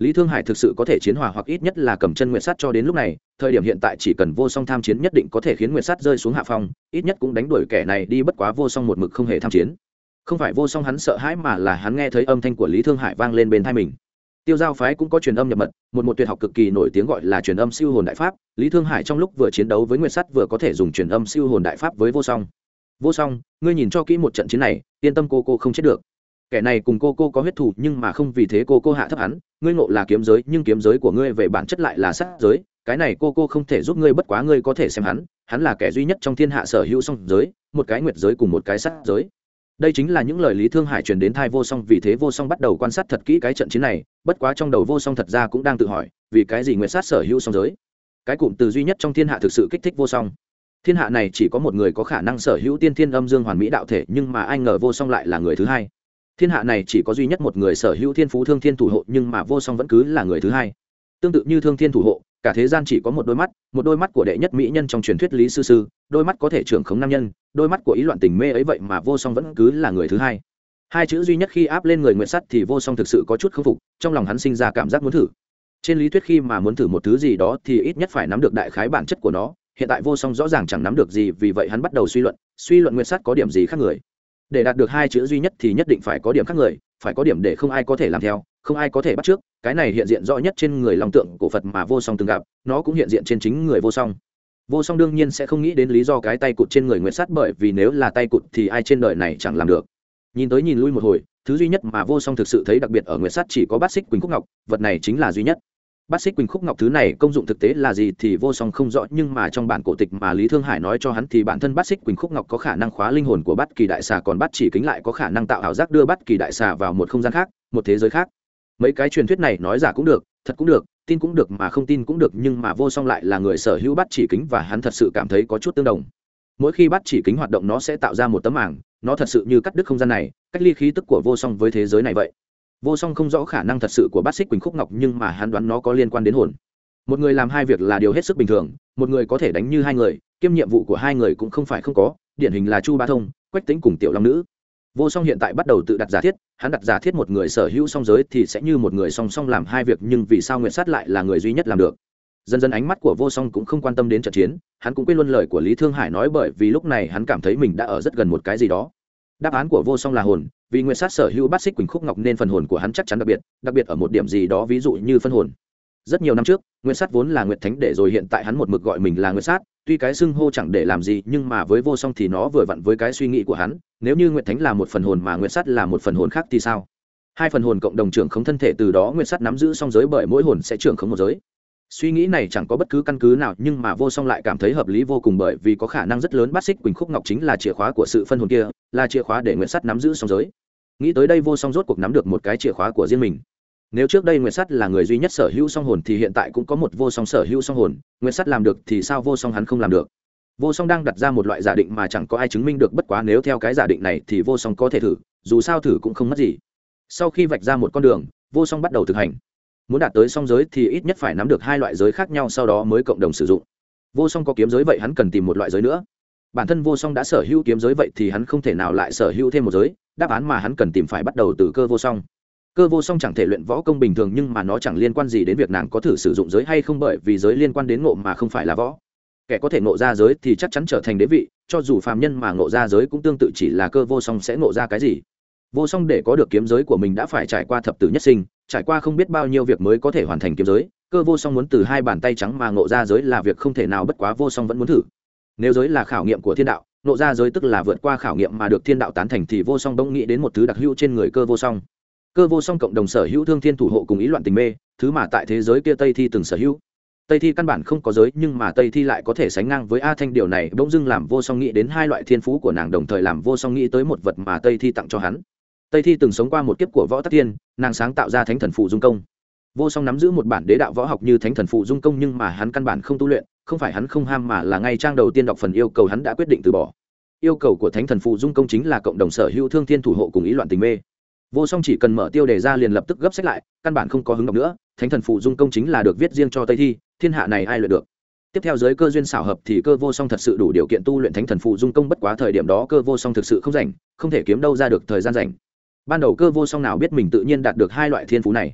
Lý Thương Hải thực sự có thể chiến hòa hoặc ít nhất là cầm chân Nguyệt Sát cho đến lúc này, thời điểm hiện tại chỉ cần Vô Song tham chiến nhất định có thể khiến Nguyệt Sát rơi xuống hạ phong, ít nhất cũng đánh đuổi kẻ này đi, bất quá Vô Song một mực không hề tham chiến. Không phải Vô Song hắn sợ hãi mà là hắn nghe thấy âm thanh của Lý Thương Hải vang lên bên tai mình. Tiêu Giao phái cũng có truyền âm nhập mật, một một tuyệt học cực kỳ nổi tiếng gọi là truyền âm siêu hồn đại pháp, Lý Thương Hải trong lúc vừa chiến đấu với Nguyệt Sắt vừa có thể dùng truyền âm siêu hồn đại pháp với Vô Song. Vô Song, ngươi nhìn cho kỹ một trận chiến này, yên tâm cô cô không chết được. Kẻ này cùng cô cô có huyết thù nhưng mà không vì thế cô cô hạ thấp hắn, ngươi ngộ là kiếm giới nhưng kiếm giới của ngươi về bản chất lại là sát giới, cái này cô cô không thể giúp ngươi, bất quá ngươi có thể xem hắn, hắn là kẻ duy nhất trong thiên hạ sở hữu song giới, một cái nguyệt giới cùng một cái sát giới. Đây chính là những lời Lý Thương Hải truyền đến tai Vô Song, vì thế Vô Song bắt đầu quan sát thật kỹ cái trận chiến này, bất quá trong đầu Vô Song thật ra cũng đang tự hỏi, vì cái gì nguyệt sát sở hữu song giới? Cái cụm từ duy nhất trong thiên hạ thực sự kích thích Vô Song. Thiên hạ này chỉ có một người có khả năng sở hữu tiên thiên âm dương hoàn mỹ đạo thể, nhưng mà ai ngờ Vô Song lại là người thứ hai. Thiên hạ này chỉ có duy nhất một người sở hữu thiên phú thương thiên thủ hộ, nhưng mà Vô Song vẫn cứ là người thứ hai. Tương tự như thương thiên thủ hộ, cả thế gian chỉ có một đôi mắt, một đôi mắt của đệ nhất mỹ nhân trong truyền thuyết Lý Sư Sư, đôi mắt có thể trưởng khống nam nhân, đôi mắt của ý loạn tình mê ấy, vậy mà Vô Song vẫn cứ là người thứ hai. Hai chữ duy nhất khi áp lên người Nguyệt Sắt thì Vô Song thực sự có chút không phục, trong lòng hắn sinh ra cảm giác muốn thử. Trên lý thuyết khi mà muốn thử một thứ gì đó thì ít nhất phải nắm được đại khái bản chất của nó, hiện tại Vô Song rõ ràng chẳng nắm được gì, vì vậy hắn bắt đầu suy luận, suy luận Nguyệt Sắt có điểm gì khác người. Để đạt được hai chữ duy nhất thì nhất định phải có điểm khác người, phải có điểm để không ai có thể làm theo, không ai có thể bắt trước. Cái này hiện diện rõ nhất trên người long tượng cổ Phật mà Vô Song từng gặp, nó cũng hiện diện trên chính người Vô Song. Vô Song đương nhiên sẽ không nghĩ đến lý do cái tay cụt trên người Nguyệt Sắt, bởi vì nếu là tay cụt thì ai trên đời này chẳng làm được. Nhìn tới nhìn lui một hồi, thứ duy nhất mà Vô Song thực sự thấy đặc biệt ở Nguyệt Sắt chỉ có Bát Xích Quỳnh Khúc Ngọc, vật này chính là duy nhất. Bát Xích Quỳnh Khúc Ngọc thứ này công dụng thực tế là gì thì Vô Song không rõ, nhưng mà trong bản cổ tịch mà Lý Thương Hải nói cho hắn thì bản thân Bát Xích Quỳnh Khúc Ngọc có khả năng khóa linh hồn của Bát Kỳ Đại Xà, còn Bát Chỉ Kính lại có khả năng tạo ảo giác đưa Bát Kỳ Đại Xà vào một không gian khác, một thế giới khác. Mấy cái truyền thuyết này nói giả cũng được, thật cũng được, tin cũng được mà không tin cũng được, nhưng mà Vô Song lại là người sở hữu Bát Chỉ Kính và hắn thật sự cảm thấy có chút tương đồng. Mỗi khi Bát Chỉ Kính hoạt động nó sẽ tạo ra một tấm mảng, nó thật sự như cắt đứt không gian này, cách ly khí tức của Vô Song với thế giới này vậy. Vô Song không rõ khả năng thật sự của Bát Xích Quỳnh Khúc Ngọc, nhưng mà hắn đoán nó có liên quan đến hồn. Một người làm hai việc là điều hết sức bình thường, một người có thể đánh như hai người, kiêm nhiệm vụ của hai người cũng không phải không có, điển hình là Chu Bá Thông, Quách Tĩnh cùng Tiểu Long Nữ. Vô Song hiện tại bắt đầu tự đặt giả thiết, hắn đặt giả thiết một người sở hữu song giới thì sẽ như một người song song làm hai việc, nhưng vì sao Nguyệt Sát lại là người duy nhất làm được? Dần dần ánh mắt của Vô Song cũng không quan tâm đến trận chiến, hắn cũng quên luôn lời của Lý Thương Hải nói, bởi vì lúc này hắn cảm thấy mình đã ở rất gần một cái gì đó. Đáp án của Vô Song là hồn, vì Nguyệt Sát sở hữu Bát Xích Quỳnh Khúc Ngọc nên phần hồn của hắn chắc chắn đặc biệt, đặc biệt ở một điểm gì đó, ví dụ như phân hồn. Rất nhiều năm trước, Nguyệt Sát vốn là Nguyệt Thánh để rồi hiện tại hắn một mực gọi mình là Nguyệt Sát, tuy cái xưng hô chẳng để làm gì, nhưng mà với Vô Song thì nó vừa vặn với cái suy nghĩ của hắn, nếu như Nguyệt Thánh là một phần hồn mà Nguyệt Sát là một phần hồn khác thì sao? Hai phần hồn cộng đồng trưởng khống thân thể, từ đó Nguyệt Sát nắm giữ song giới, bởi mỗi hồn sẽ trưởng khống một giới. Suy nghĩ này chẳng có bất cứ căn cứ nào, nhưng mà Vô Song lại cảm thấy hợp lý vô cùng, bởi vì có khả năng rất lớn Bát Xích Quỳnh Khúc Ngọc chính là chìa khóa của sự phân hồn kia, là chìa khóa để Nguyệt Sát nắm giữ song giới. Nghĩ tới đây Vô Song rốt cuộc nắm được một cái chìa khóa của riêng mình. Nếu trước đây Nguyệt Sắt là người duy nhất sở hữu song hồn thì hiện tại cũng có một Vô Song sở hữu song hồn, Nguyệt Sắt làm được thì sao Vô Song hắn không làm được? Vô Song đang đặt ra một loại giả định mà chẳng có ai chứng minh được, bất quá nếu theo cái giả định này thì Vô Song có thể thử, dù sao thử cũng không mất gì. Sau khi vạch ra một con đường, Vô Song bắt đầu thực hành. Muốn đạt tới song giới thì ít nhất phải nắm được hai loại giới khác nhau, sau đó mới cộng đồng sử dụng. Vô Song có kiếm giới, vậy hắn cần tìm một loại giới nữa. Bản thân Vô Song đã sở hữu kiếm giới, vậy thì hắn không thể nào lại sở hữu thêm một giới, đáp án mà hắn cần tìm phải bắt đầu từ Cơ Vô Song. Cơ Vô Song chẳng thể luyện võ công bình thường, nhưng mà nó chẳng liên quan gì đến việc nàng có thử sử dụng giới hay không, bởi vì giới liên quan đến ngộ mà không phải là võ. Kẻ có thể ngộ ra giới thì chắc chắn trở thành đế vị, cho dù phàm nhân mà ngộ ra giới cũng tương tự, chỉ là Cơ Vô Song sẽ ngộ ra cái gì. Vô Song để có được kiếm giới của mình đã phải trải qua thập tử nhất sinh, trải qua không biết bao nhiêu việc mới có thể hoàn thành kiếm giới. Cơ Vô Song muốn từ hai bàn tay trắng mà ngộ ra giới là việc không thể nào, bất quá Vô Song vẫn muốn thử. Nếu giới là khảo nghiệm của thiên đạo, ngộ ra giới tức là vượt qua khảo nghiệm mà được thiên đạo tán thành, thì Vô Song bỗng nghĩ đến một thứ đặc hữu trên người Cơ Vô Song. Cơ Vô Song cộng đồng sở hữu thương thiên thủ hộ cùng ý loạn tình mê, thứ mà tại thế giới kia Tây Thi từng sở hữu. Tây Thi căn bản không có giới, nhưng mà Tây Thi lại có thể sánh ngang với A Thanh, điều này bỗng dưng làm Vô Song nghĩ đến hai loại thiên phú của nàng, đồng thời làm Vô Song nghĩ tới một vật mà Tây Thi tặng cho hắn. Tây Thi từng sống qua một kiếp của võ tắc thiên, nàng sáng tạo ra Thánh Thần Phụ Dung Công. Vô Song nắm giữ một bản đế đạo võ học như Thánh Thần Phụ Dung Công, nhưng mà hắn căn bản không tu luyện, không phải hắn không ham mà là ngay trang đầu tiên đọc phần yêu cầu hắn đã quyết định từ bỏ. Yêu cầu của Thánh Thần Phụ Dung Công chính là cộng đồng sở hữu thương thiên thủ hộ cùng ý loạn tình mê. Vô Song chỉ cần mở tiêu đề ra liền lập tức gấp sách lại, căn bản không có hứng đọc nữa. Thánh Thần Phụ Dung Công chính là được viết riêng cho Tây Thi, thiên hạ này ai luyện được. Tiếp theo giới cơ duyên xảo hợp thì Cơ Vô Song thật sự đủ điều kiện tu luyện Thánh Thần Phụ Dung Công, bất quá thời điểm đó Cơ Vô Song thực sự không rảnh, không thể kiếm đâu ra được thời gian rảnh. Ban đầu Cơ Vô Song nào biết mình tự nhiên đạt được hai loại thiên phú này.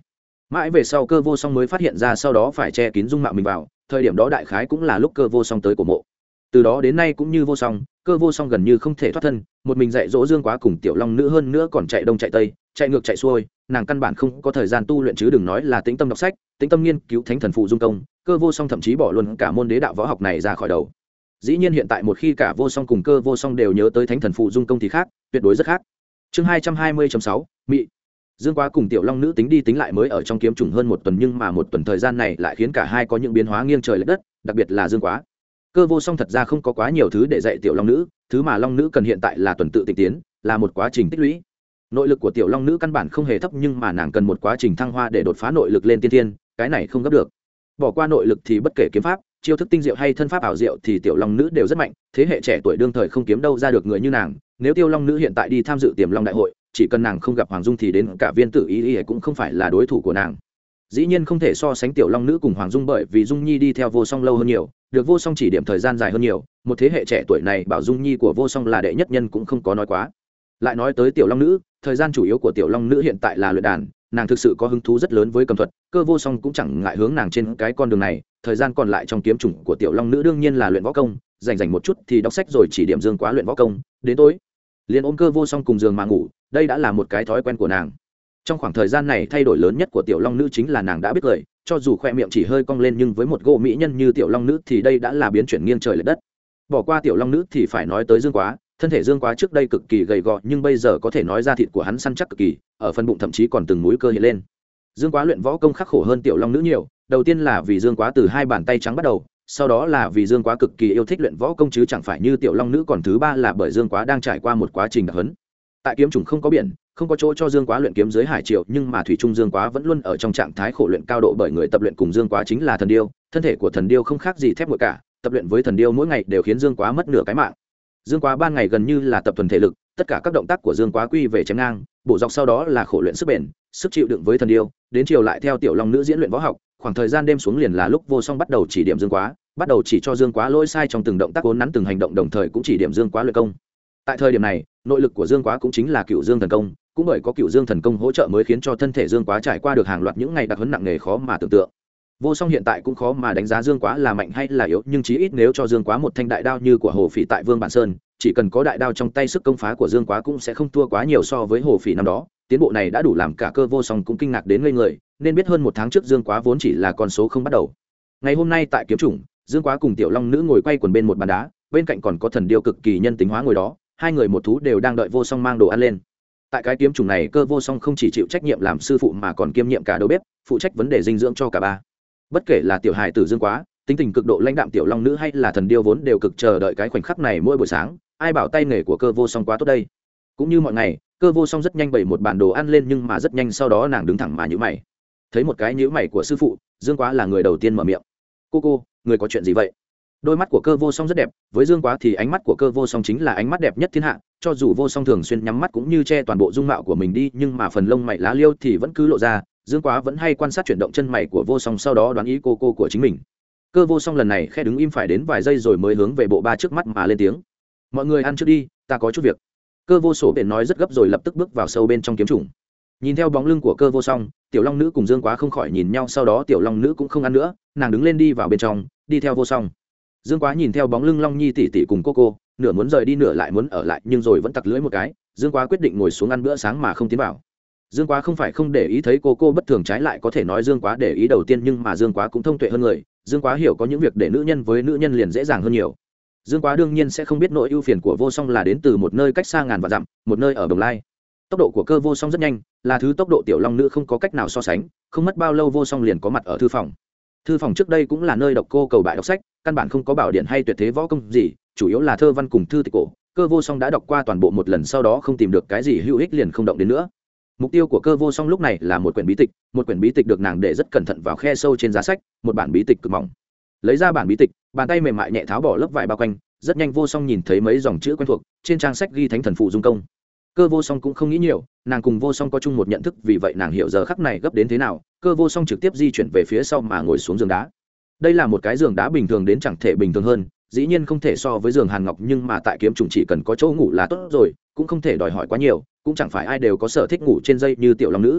mãi về sau cơ vô song mới phát hiện ra sau đó phải che kín dung mạo mình vào, thời điểm đó đại khái cũng là lúc cơ vô song tới cổ mộ. Từ đó đến nay cũng như vô song, cơ vô song gần như không thể thoát thân, một mình dạy dỗ Dương Quá cùng tiểu long nữ, hơn nữa còn chạy đông chạy tây, chạy ngược chạy xuôi, nàng căn bản không có thời gian tu luyện, chứ đừng nói là tĩnh tâm đọc sách, tĩnh tâm nghiên cứu thánh thần phụ dung công. Cơ vô song thậm chí bỏ luôn cả môn đế đạo võ học này ra khỏi đầu. Dĩ nhiên hiện tại một khi cả vô song cùng cơ vô song đều nhớ tới thánh thần phụ dung công thì khác, tuyệt đối rất khác. Chương hai trăm hai mươi sáu mị. Dương Quá cùng tiểu long nữ tính đi tính lại mới ở trong kiếm trùng hơn một tuần, nhưng mà một tuần thời gian này lại khiến cả hai có những biến hóa nghiêng trời lệch đất, đặc biệt là Dương Quá. Cơ vô song thật ra không có quá nhiều thứ để dạy tiểu long nữ, thứ mà long nữ cần hiện tại là tuần tự tịnh tiến, là một quá trình tích lũy. Nội lực của tiểu long nữ căn bản không hề thấp, nhưng mà nàng cần một quá trình thăng hoa để đột phá nội lực lên tiên thiên, cái này không gấp được. Bỏ qua nội lực thì bất kể kiếm pháp, chiêu thức tinh diệu hay thân pháp ảo diệu thì tiểu long nữ đều rất mạnh, thế hệ trẻ tuổi đương thời không kiếm đâu ra được người như nàng. Nếu tiêu long nữ hiện tại đi tham dự tiềm long đại hội, chỉ cần nàng không gặp Hoàng Dung thì đến cả viên tử ý ý cũng không phải là đối thủ của nàng. Dĩ nhiên không thể so sánh tiểu long nữ cùng Hoàng Dung, bởi vì Dung Nhi đi theo vô song lâu hơn nhiều, được vô song chỉ điểm thời gian dài hơn nhiều, một thế hệ trẻ tuổi này bảo Dung Nhi của vô song là đệ nhất nhân cũng không có nói quá. Lại nói tới tiểu long nữ, thời gian chủ yếu của tiểu long nữ hiện tại là luyện đàn, nàng thực sự có hứng thú rất lớn với cầm thuật, cơ vô song cũng chẳng ngại hướng nàng trên cái con đường này. Thời gian còn lại trong kiếm chủng của tiểu long nữ đương nhiên là luyện võ công, rảnh rảnh một chút thì đọc sách rồi chỉ điểm Dương Quá luyện võ công, đến tối liền ôm cơ vô song cùng giường mà ngủ, đây đã là một cái thói quen của nàng. Trong khoảng thời gian này thay đổi lớn nhất của tiểu long nữ chính là nàng đã biết cười, cho dù khoe miệng chỉ hơi cong lên nhưng với một gỗ mỹ nhân như tiểu long nữ thì đây đã là biến chuyển nghiêng trời lệch đất. Bỏ qua tiểu long nữ thì phải nói tới Dương Quá. Thân thể Dương Quá trước đây cực kỳ gầy gò, nhưng bây giờ có thể nói ra thịt của hắn săn chắc cực kỳ, ở phần bụng thậm chí còn từng múi cơ hiện lên. Dương Quá luyện võ công khắc khổ hơn tiểu long nữ nhiều, đầu tiên là vì Dương Quá từ hai bàn tay trắng bắt đầu, sau đó là vì Dương Quá cực kỳ yêu thích luyện võ công chứ chẳng phải như tiểu long nữ, còn thứ ba là bởi Dương Quá đang trải qua một quá trình đặc hấn. Tại kiếm trùng không có biển, không có chỗ cho Dương Quá luyện kiếm dưới hải triều, nhưng mà thủy trung Dương Quá vẫn luôn ở trong trạng thái khổ luyện cao độ, bởi người tập luyện cùng Dương Quá chính là thần điêu, thân thể của thần điêu không khác gì thép nguội cả, tập luyện với thần điêu mỗi ngày đều khiến Dương Quá mất nửa cái mạng. Dương Quá ban ngày gần như là tập thuần thể lực, tất cả các động tác của Dương Quá quy về chém ngang, bổ dọc, sau đó là khổ luyện sức bền, sức chịu đựng với thần điêu, đến chiều lại theo tiểu long nữ diễn luyện võ học. Khoảng thời gian đêm xuống liền là lúc vô song bắt đầu chỉ điểm Dương Quá, bắt đầu chỉ cho Dương Quá lỗi sai trong từng động tác, vốn nắn từng hành động, đồng thời cũng chỉ điểm Dương Quá luyện công. Tại thời điểm này, nội lực của Dương Quá cũng chính là Cửu Dương thần công, cũng bởi có Cửu Dương thần công hỗ trợ mới khiến cho thân thể Dương Quá trải qua được hàng loạt những ngày đặc huấn nặng nề khó mà tưởng tượng. Vô song hiện tại cũng khó mà đánh giá Dương Quá là mạnh hay là yếu, nhưng chí ít nếu cho Dương Quá một thanh đại đao như của Hồ Phỉ tại Vương Bản Sơn, chỉ cần có đại đao trong tay, sức công phá của Dương Quá cũng sẽ không thua quá nhiều so với Hồ Phỉ năm đó. Tiến bộ này đã đủ làm cả cơ vô song cũng kinh ngạc đến ngây người, nên biết hơn một tháng trước Dương Quá vốn chỉ là con số không bắt đầu. Ngày hôm nay tại kiếm chủng, Dương Quá cùng tiểu long nữ ngồi quay quần bên một bàn đá, bên cạnh còn có thần điêu cực kỳ nhân tính hóa ngồi đó, hai người một thú đều đang đợi vô song mang đồ ăn lên. Tại cái kiếm chủng này, cơ vô song không chỉ chịu trách nhiệm làm sư phụ mà còn kiêm nhiệm cả đầu bếp, phụ trách vấn đề dinh dưỡng cho cả ba. Bất kể là tiểu hài tử Dương Quá, tính tình cực độ lãnh đạm tiểu long nữ hay là thần điêu vốn đều cực chờ đợi cái khoảnh khắc này mỗi buổi sáng. Ai bảo tay nghề của cơ vô song quá tốt đây. Cũng như mọi ngày, cơ vô song rất nhanh bày một bàn đồ ăn lên, nhưng mà rất nhanh sau đó nàng đứng thẳng mà nhíu mày. Thấy một cái nhíu mày của sư phụ, Dương Quá là người đầu tiên mở miệng. Cô cô, người có chuyện gì vậy? Đôi mắt của cơ vô song rất đẹp, với Dương Quá thì ánh mắt của cơ vô song chính là ánh mắt đẹp nhất thiên hạ, cho dù vô song thường xuyên nhắm mắt cũng như che toàn bộ dung mạo của mình đi, nhưng mà phần lông mày lá liêu thì vẫn cứ lộ ra. Dương Quá vẫn hay quan sát chuyển động chân mày của vô song, sau đó đoán ý cô cô của chính mình. Cơ vô song lần này khẽ đứng im phải đến vài giây rồi mới hướng về bộ ba trước mắt mà lên tiếng. Mọi người ăn trước đi, ta có chút việc. Cơ vô sổ bền nói rất gấp rồi lập tức bước vào sâu bên trong kiếm trùng. Nhìn theo bóng lưng của cơ vô song, tiểu long nữ cùng Dương Quá không khỏi nhìn nhau, sau đó tiểu long nữ cũng không ăn nữa, nàng đứng lên đi vào bên trong, đi theo vô song. Dương Quá nhìn theo bóng lưng Long Nhi tỷ tỷ cùng cô cô, nửa muốn rời đi nửa lại muốn ở lại, nhưng rồi vẫn tặc lưỡi một cái. Dương Quá quyết định ngồi xuống ăn bữa sáng mà không tiến vào. Dương Quá không phải không để ý thấy cô cô bất thường, trái lại có thể nói Dương Quá để ý đầu tiên, nhưng mà Dương Quá cũng thông tuệ hơn người. Dương Quá hiểu có những việc để nữ nhân với nữ nhân liền dễ dàng hơn nhiều. Dương Quá đương nhiên sẽ không biết nỗi ưu phiền của vô song là đến từ một nơi cách xa ngàn vạn dặm, một nơi ở Đồng Lai. Tốc độ của cơ vô song rất nhanh, là thứ tốc độ tiểu long nữ không có cách nào so sánh. Không mất bao lâu vô song liền có mặt ở thư phòng. Thư phòng trước đây cũng là nơi độc cô cầu bại đọc sách, căn bản không có bảo điện hay tuyệt thế võ công gì, chủ yếu là thơ văn cùng thư tịch cổ. Cơ vô song đã đọc qua toàn bộ một lần, sau đó không tìm được cái gì hữu ích liền không động đến nữa. Mục tiêu của cơ vô song lúc này là một quyển bí tịch, một quyển bí tịch được nàng để rất cẩn thận vào khe sâu trên giá sách, một bản bí tịch cực mỏng. Lấy ra bản bí tịch, bàn tay mềm mại nhẹ tháo bỏ lớp vải bao quanh, rất nhanh vô song nhìn thấy mấy dòng chữ quen thuộc, trên trang sách ghi thánh thần phụ dung công. Cơ vô song cũng không nghĩ nhiều, nàng cùng vô song có chung một nhận thức, vì vậy nàng hiểu giờ khắc này gấp đến thế nào. Cơ vô song trực tiếp di chuyển về phía sau mà ngồi xuống giường đá. Đây là một cái giường đá bình thường đến chẳng thể bình thường hơn, dĩ nhiên không thể so với giường hàn ngọc, nhưng mà tại kiếm trùng chỉ cần có chỗ ngủ là tốt rồi, cũng không thể đòi hỏi quá nhiều, cũng chẳng phải ai đều có sở thích ngủ trên dây như tiểu long nữ.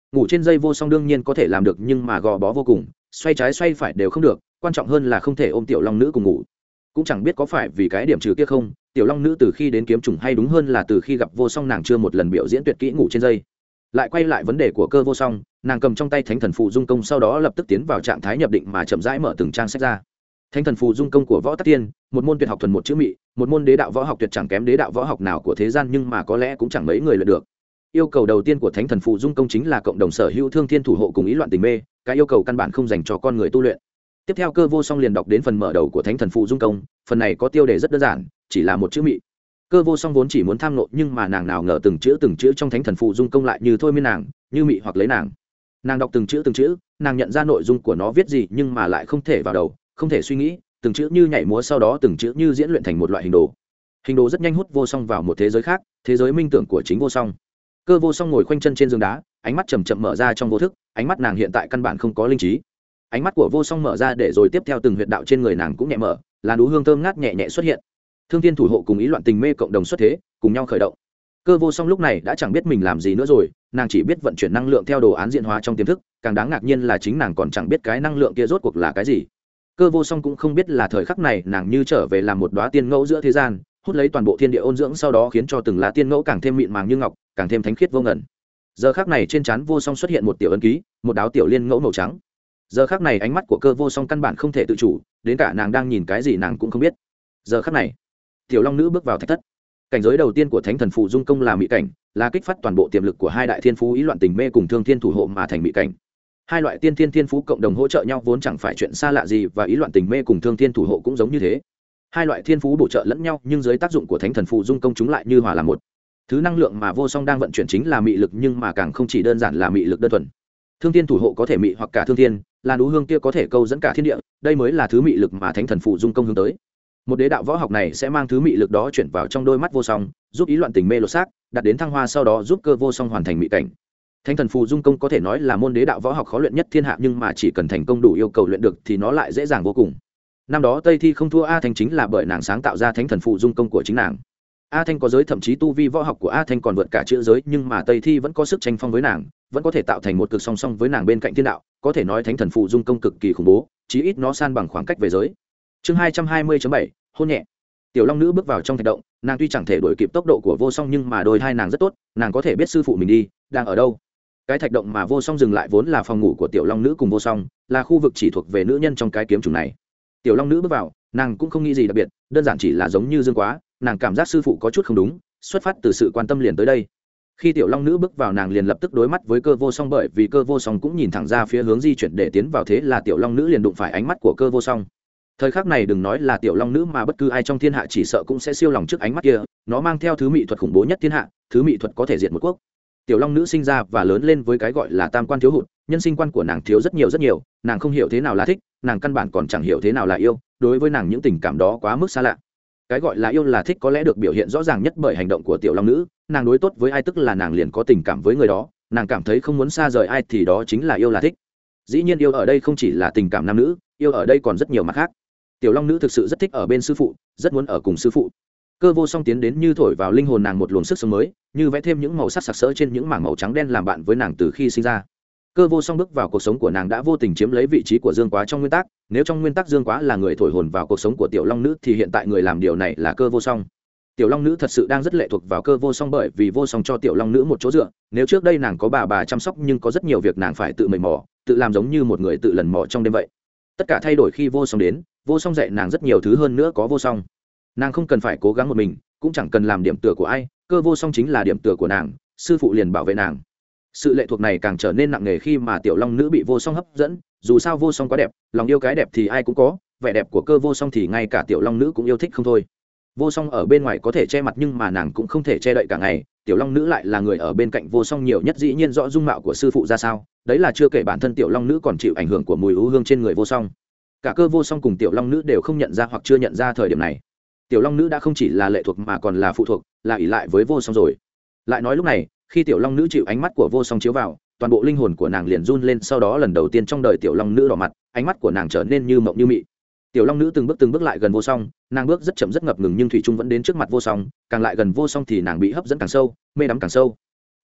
ngủ trên dây vô song đương nhiên có thể làm được, nhưng mà gò bó vô cùng, xoay trái xoay phải đều không được, quan trọng hơn là không thể ôm tiểu long nữ cùng ngủ. Cũng chẳng biết có phải vì cái điểm trừ kia không, tiểu long nữ từ khi đến kiếm trùng, hay đúng hơn là từ khi gặp vô song, nàng chưa một lần biểu diễn tuyệt kỹ ngủ trên dây. Lại quay lại vấn đề của Cơ Vô Song, nàng cầm trong tay Thánh Thần Phù Dung Công, sau đó lập tức tiến vào trạng thái nhập định mà chậm rãi mở từng trang sách ra. Thánh Thần Phù Dung Công của Võ Tắc Tiên, một môn tuyệt học thuần một chữ mị, một môn đế đạo võ học tuyệt chẳng kém đế đạo võ học nào của thế gian, nhưng mà có lẽ cũng chẳng mấy người luyện được. Yêu cầu đầu tiên của Thánh Thần Phù Dung Công chính là cộng đồng sở hữu thương thiên thủ hộ cùng ý loạn tình mê, cái yêu cầu căn bản không dành cho con người tu luyện. Tiếp theo Cơ Vô Song liền đọc đến phần mở đầu của Thánh Thần Phù Dung Công, phần này có tiêu đề rất đơn giản, chỉ là một chữ mị. Cơ Vô Song vốn chỉ muốn tham nộ, nhưng mà nàng nào ngờ từng chữ từng chữ trong Thánh Thần Phù Dung Công lại như thôi miên nàng, như mị hoặc lấy nàng. Nàng đọc từng chữ từng chữ, nàng nhận ra nội dung của nó viết gì, nhưng mà lại không thể vào đầu, không thể suy nghĩ, từng chữ như nhảy múa, sau đó từng chữ như diễn luyện thành một loại hình đồ. Hình đồ rất nhanh hút Vô Song vào một thế giới khác, thế giới minh tưởng của chính Vô Song. Cơ Vô Song ngồi khoanh chân trên giường đá, ánh mắt chậm chậm mở ra trong vô thức, ánh mắt nàng hiện tại căn bản không có linh trí. Ánh mắt của Vô Song mở ra để rồi tiếp theo từng huyệt đạo trên người nàng cũng nhẹ mở, làn đú hương thơm ngát nhẹ nhẹ xuất hiện. Thương thiên thủ hộ cùng ý loạn tình mê cộng đồng xuất thế, cùng nhau khởi động. Cơ Vô Song lúc này đã chẳng biết mình làm gì nữa rồi, nàng chỉ biết vận chuyển năng lượng theo đồ án diễn hóa trong tiềm thức, càng đáng ngạc nhiên là chính nàng còn chẳng biết cái năng lượng kia rốt cuộc là cái gì. Cơ Vô Song cũng không biết là thời khắc này nàng như trở về làm một đóa tiên ngẫu giữa thế gian, hút lấy toàn bộ thiên địa ôn dưỡng, sau đó khiến cho từng lá tiên ngẫu càng thêm mịn màng như ngọc, càng thêm thánh khiết vô ngần. Giờ khắc này trên trán Vô Song xuất hiện một tiểu ấn ký, một đáo tiểu liên ngẫu màu trắng. Giờ khắc này ánh mắt của Cơ Vô Song căn bản không thể tự chủ, đến cả nàng đang nhìn cái gì nàng cũng không biết. Giờ khắc này, tiểu long nữ bước vào thạch thất. Cảnh giới đầu tiên của Thánh Thần Phù Dung Công là mị cảnh, là kích phát toàn bộ tiềm lực của hai đại thiên phú ý loạn tình mê cùng thương thiên thủ hộ mà thành mị cảnh. Hai loại tiên thiên thiên phú cộng đồng hỗ trợ nhau vốn chẳng phải chuyện xa lạ gì, và ý loạn tình mê cùng thương thiên thủ hộ cũng giống như thế. Hai loại thiên phú bổ trợ lẫn nhau, nhưng dưới tác dụng của Thánh Thần Phù Dung Công chúng lại như hòa làm một. Thứ năng lượng mà Vô Song đang vận chuyển chính là mị lực, nhưng mà càng không chỉ đơn giản là mị lực đơn thuần. Thương thiên thủ hộ có thể mị hoặc cả thương thiên, là núi hương kia có thể câu dẫn cả thiên địa, đây mới là thứ mị lực mà Thánh Thần Phù Dung Công hướng tới. Một đế đạo võ học này sẽ mang thứ mị lực đó chuyển vào trong đôi mắt Vô Song, giúp ý loạn tình mê lột xác, đạt đến thăng hoa, sau đó giúp Cơ Vô Song hoàn thành mị cảnh. Thánh Thần Phù Dung Công có thể nói là môn đế đạo võ học khó luyện nhất thiên hạ, nhưng mà chỉ cần thành công đủ yêu cầu luyện được thì nó lại dễ dàng vô cùng. Năm đó Tây Thi không thua A Thanh chính là bởi nàng sáng tạo ra Thánh Thần Phù Dung Công của chính nàng. A Thanh có giới, thậm chí tu vi võ học của A Thanh còn vượt cả chữ giới, nhưng mà Tây Thi vẫn có sức tranh phong với nàng, vẫn có thể tạo thành một cực song song với nàng bên cạnh thiên đạo, có thể nói Thánh Thần Phù Dung Công cực kỳ khủng bố, chí ít nó san bằng khoảng cách về giới. Chương hai trăm hai mươi chấm bảy hôn nhẹ. Tiểu long nữ bước vào trong thạch động, nàng tuy chẳng thể đuổi kịp tốc độ của Vô Song, nhưng mà đôi hai nàng rất tốt, nàng có thể biết sư phụ mình đi đang ở đâu. Cái thạch động mà Vô Song dừng lại vốn là phòng ngủ của tiểu long nữ cùng Vô Song, là khu vực chỉ thuộc về nữ nhân trong cái kiếm trùng này. Tiểu long nữ bước vào, nàng cũng không nghĩ gì đặc biệt, đơn giản chỉ là giống như Dương Quá, nàng cảm giác sư phụ có chút không đúng, xuất phát từ sự quan tâm liền tới đây. Khi tiểu long nữ bước vào, nàng liền lập tức đối mắt với Cơ Vô Song, bởi vì Cơ Vô Song cũng nhìn thẳng ra phía hướng di chuyển để tiến vào, thế là tiểu long nữ liền đụng phải ánh mắt của Cơ Vô Song. Thời khắc này đừng nói là tiểu long nữ mà bất cứ ai trong thiên hạ chỉ sợ cũng sẽ siêu lòng trước ánh mắt kia, nó mang theo thứ mỹ thuật khủng bố nhất thiên hạ, thứ mỹ thuật có thể diệt một quốc. Tiểu long nữ sinh ra và lớn lên với cái gọi là tam quan thiếu hụt, nhân sinh quan của nàng thiếu rất nhiều rất nhiều, nàng không hiểu thế nào là thích, nàng căn bản còn chẳng hiểu thế nào là yêu, đối với nàng những tình cảm đó quá mức xa lạ. Cái gọi là yêu là thích có lẽ được biểu hiện rõ ràng nhất bởi hành động của tiểu long nữ, nàng đối tốt với ai tức là nàng liền có tình cảm với người đó, nàng cảm thấy không muốn xa rời ai thì đó chính là yêu là thích. Dĩ nhiên yêu ở đây không chỉ là tình cảm nam nữ, yêu ở đây còn rất nhiều mặt khác. Tiểu long nữ thực sự rất thích ở bên sư phụ, rất muốn ở cùng sư phụ. Cơ Vô Song tiến đến như thổi vào linh hồn nàng một luồng sức sống mới, như vẽ thêm những màu sắc sặc sỡ trên những mảng màu trắng đen làm bạn với nàng từ khi sinh ra. Cơ Vô Song bước vào cuộc sống của nàng đã vô tình chiếm lấy vị trí của Dương Quá trong nguyên tắc, nếu trong nguyên tắc Dương Quá là người thổi hồn vào cuộc sống của tiểu long nữ thì hiện tại người làm điều này là Cơ Vô Song. Tiểu long nữ thật sự đang rất lệ thuộc vào Cơ Vô Song, bởi vì Vô Song cho tiểu long nữ một chỗ dựa, nếu trước đây nàng có bà bà chăm sóc nhưng có rất nhiều việc nàng phải tự mày mò, tự làm giống như một người tự lần mò trong đêm vậy. Tất cả thay đổi khi Vô Song đến, Vô Song dạy nàng rất nhiều thứ, hơn nữa có Vô Song, nàng không cần phải cố gắng một mình, cũng chẳng cần làm điểm tựa của ai, Cơ Vô Song chính là điểm tựa của nàng, sư phụ liền bảo vệ nàng. Sự lệ thuộc này càng trở nên nặng nề khi mà tiểu long nữ bị Vô Song hấp dẫn, dù sao Vô Song quá đẹp, lòng yêu cái đẹp thì ai cũng có, vẻ đẹp của Cơ Vô Song thì ngay cả tiểu long nữ cũng yêu thích không thôi. Vô Song ở bên ngoài có thể che mặt nhưng mà nàng cũng không thể che đậy cả ngày, tiểu long nữ lại là người ở bên cạnh Vô Song nhiều nhất, dĩ nhiên rõ dung mạo của sư phụ ra sao, đấy là chưa kể bản thân tiểu long nữ còn chịu ảnh hưởng của mùi ưu hương trên người Vô Song. Cả Cơ Vô Song cùng tiểu long nữ đều không nhận ra hoặc chưa nhận ra thời điểm này, tiểu long nữ đã không chỉ là lệ thuộc mà còn là phụ thuộc, là ỷ lại với Vô Song rồi. Lại nói lúc này, khi tiểu long nữ chịu ánh mắt của Vô Song chiếu vào, toàn bộ linh hồn của nàng liền run lên, sau đó lần đầu tiên trong đời tiểu long nữ đỏ mặt, ánh mắt của nàng trở nên như mộng như mị. Tiểu long nữ từng bước từng bước lại gần Vô Song, nàng bước rất chậm rất ngập ngừng nhưng thủy chung vẫn đến trước mặt Vô Song, càng lại gần Vô Song thì nàng bị hấp dẫn càng sâu, mê đắm càng sâu.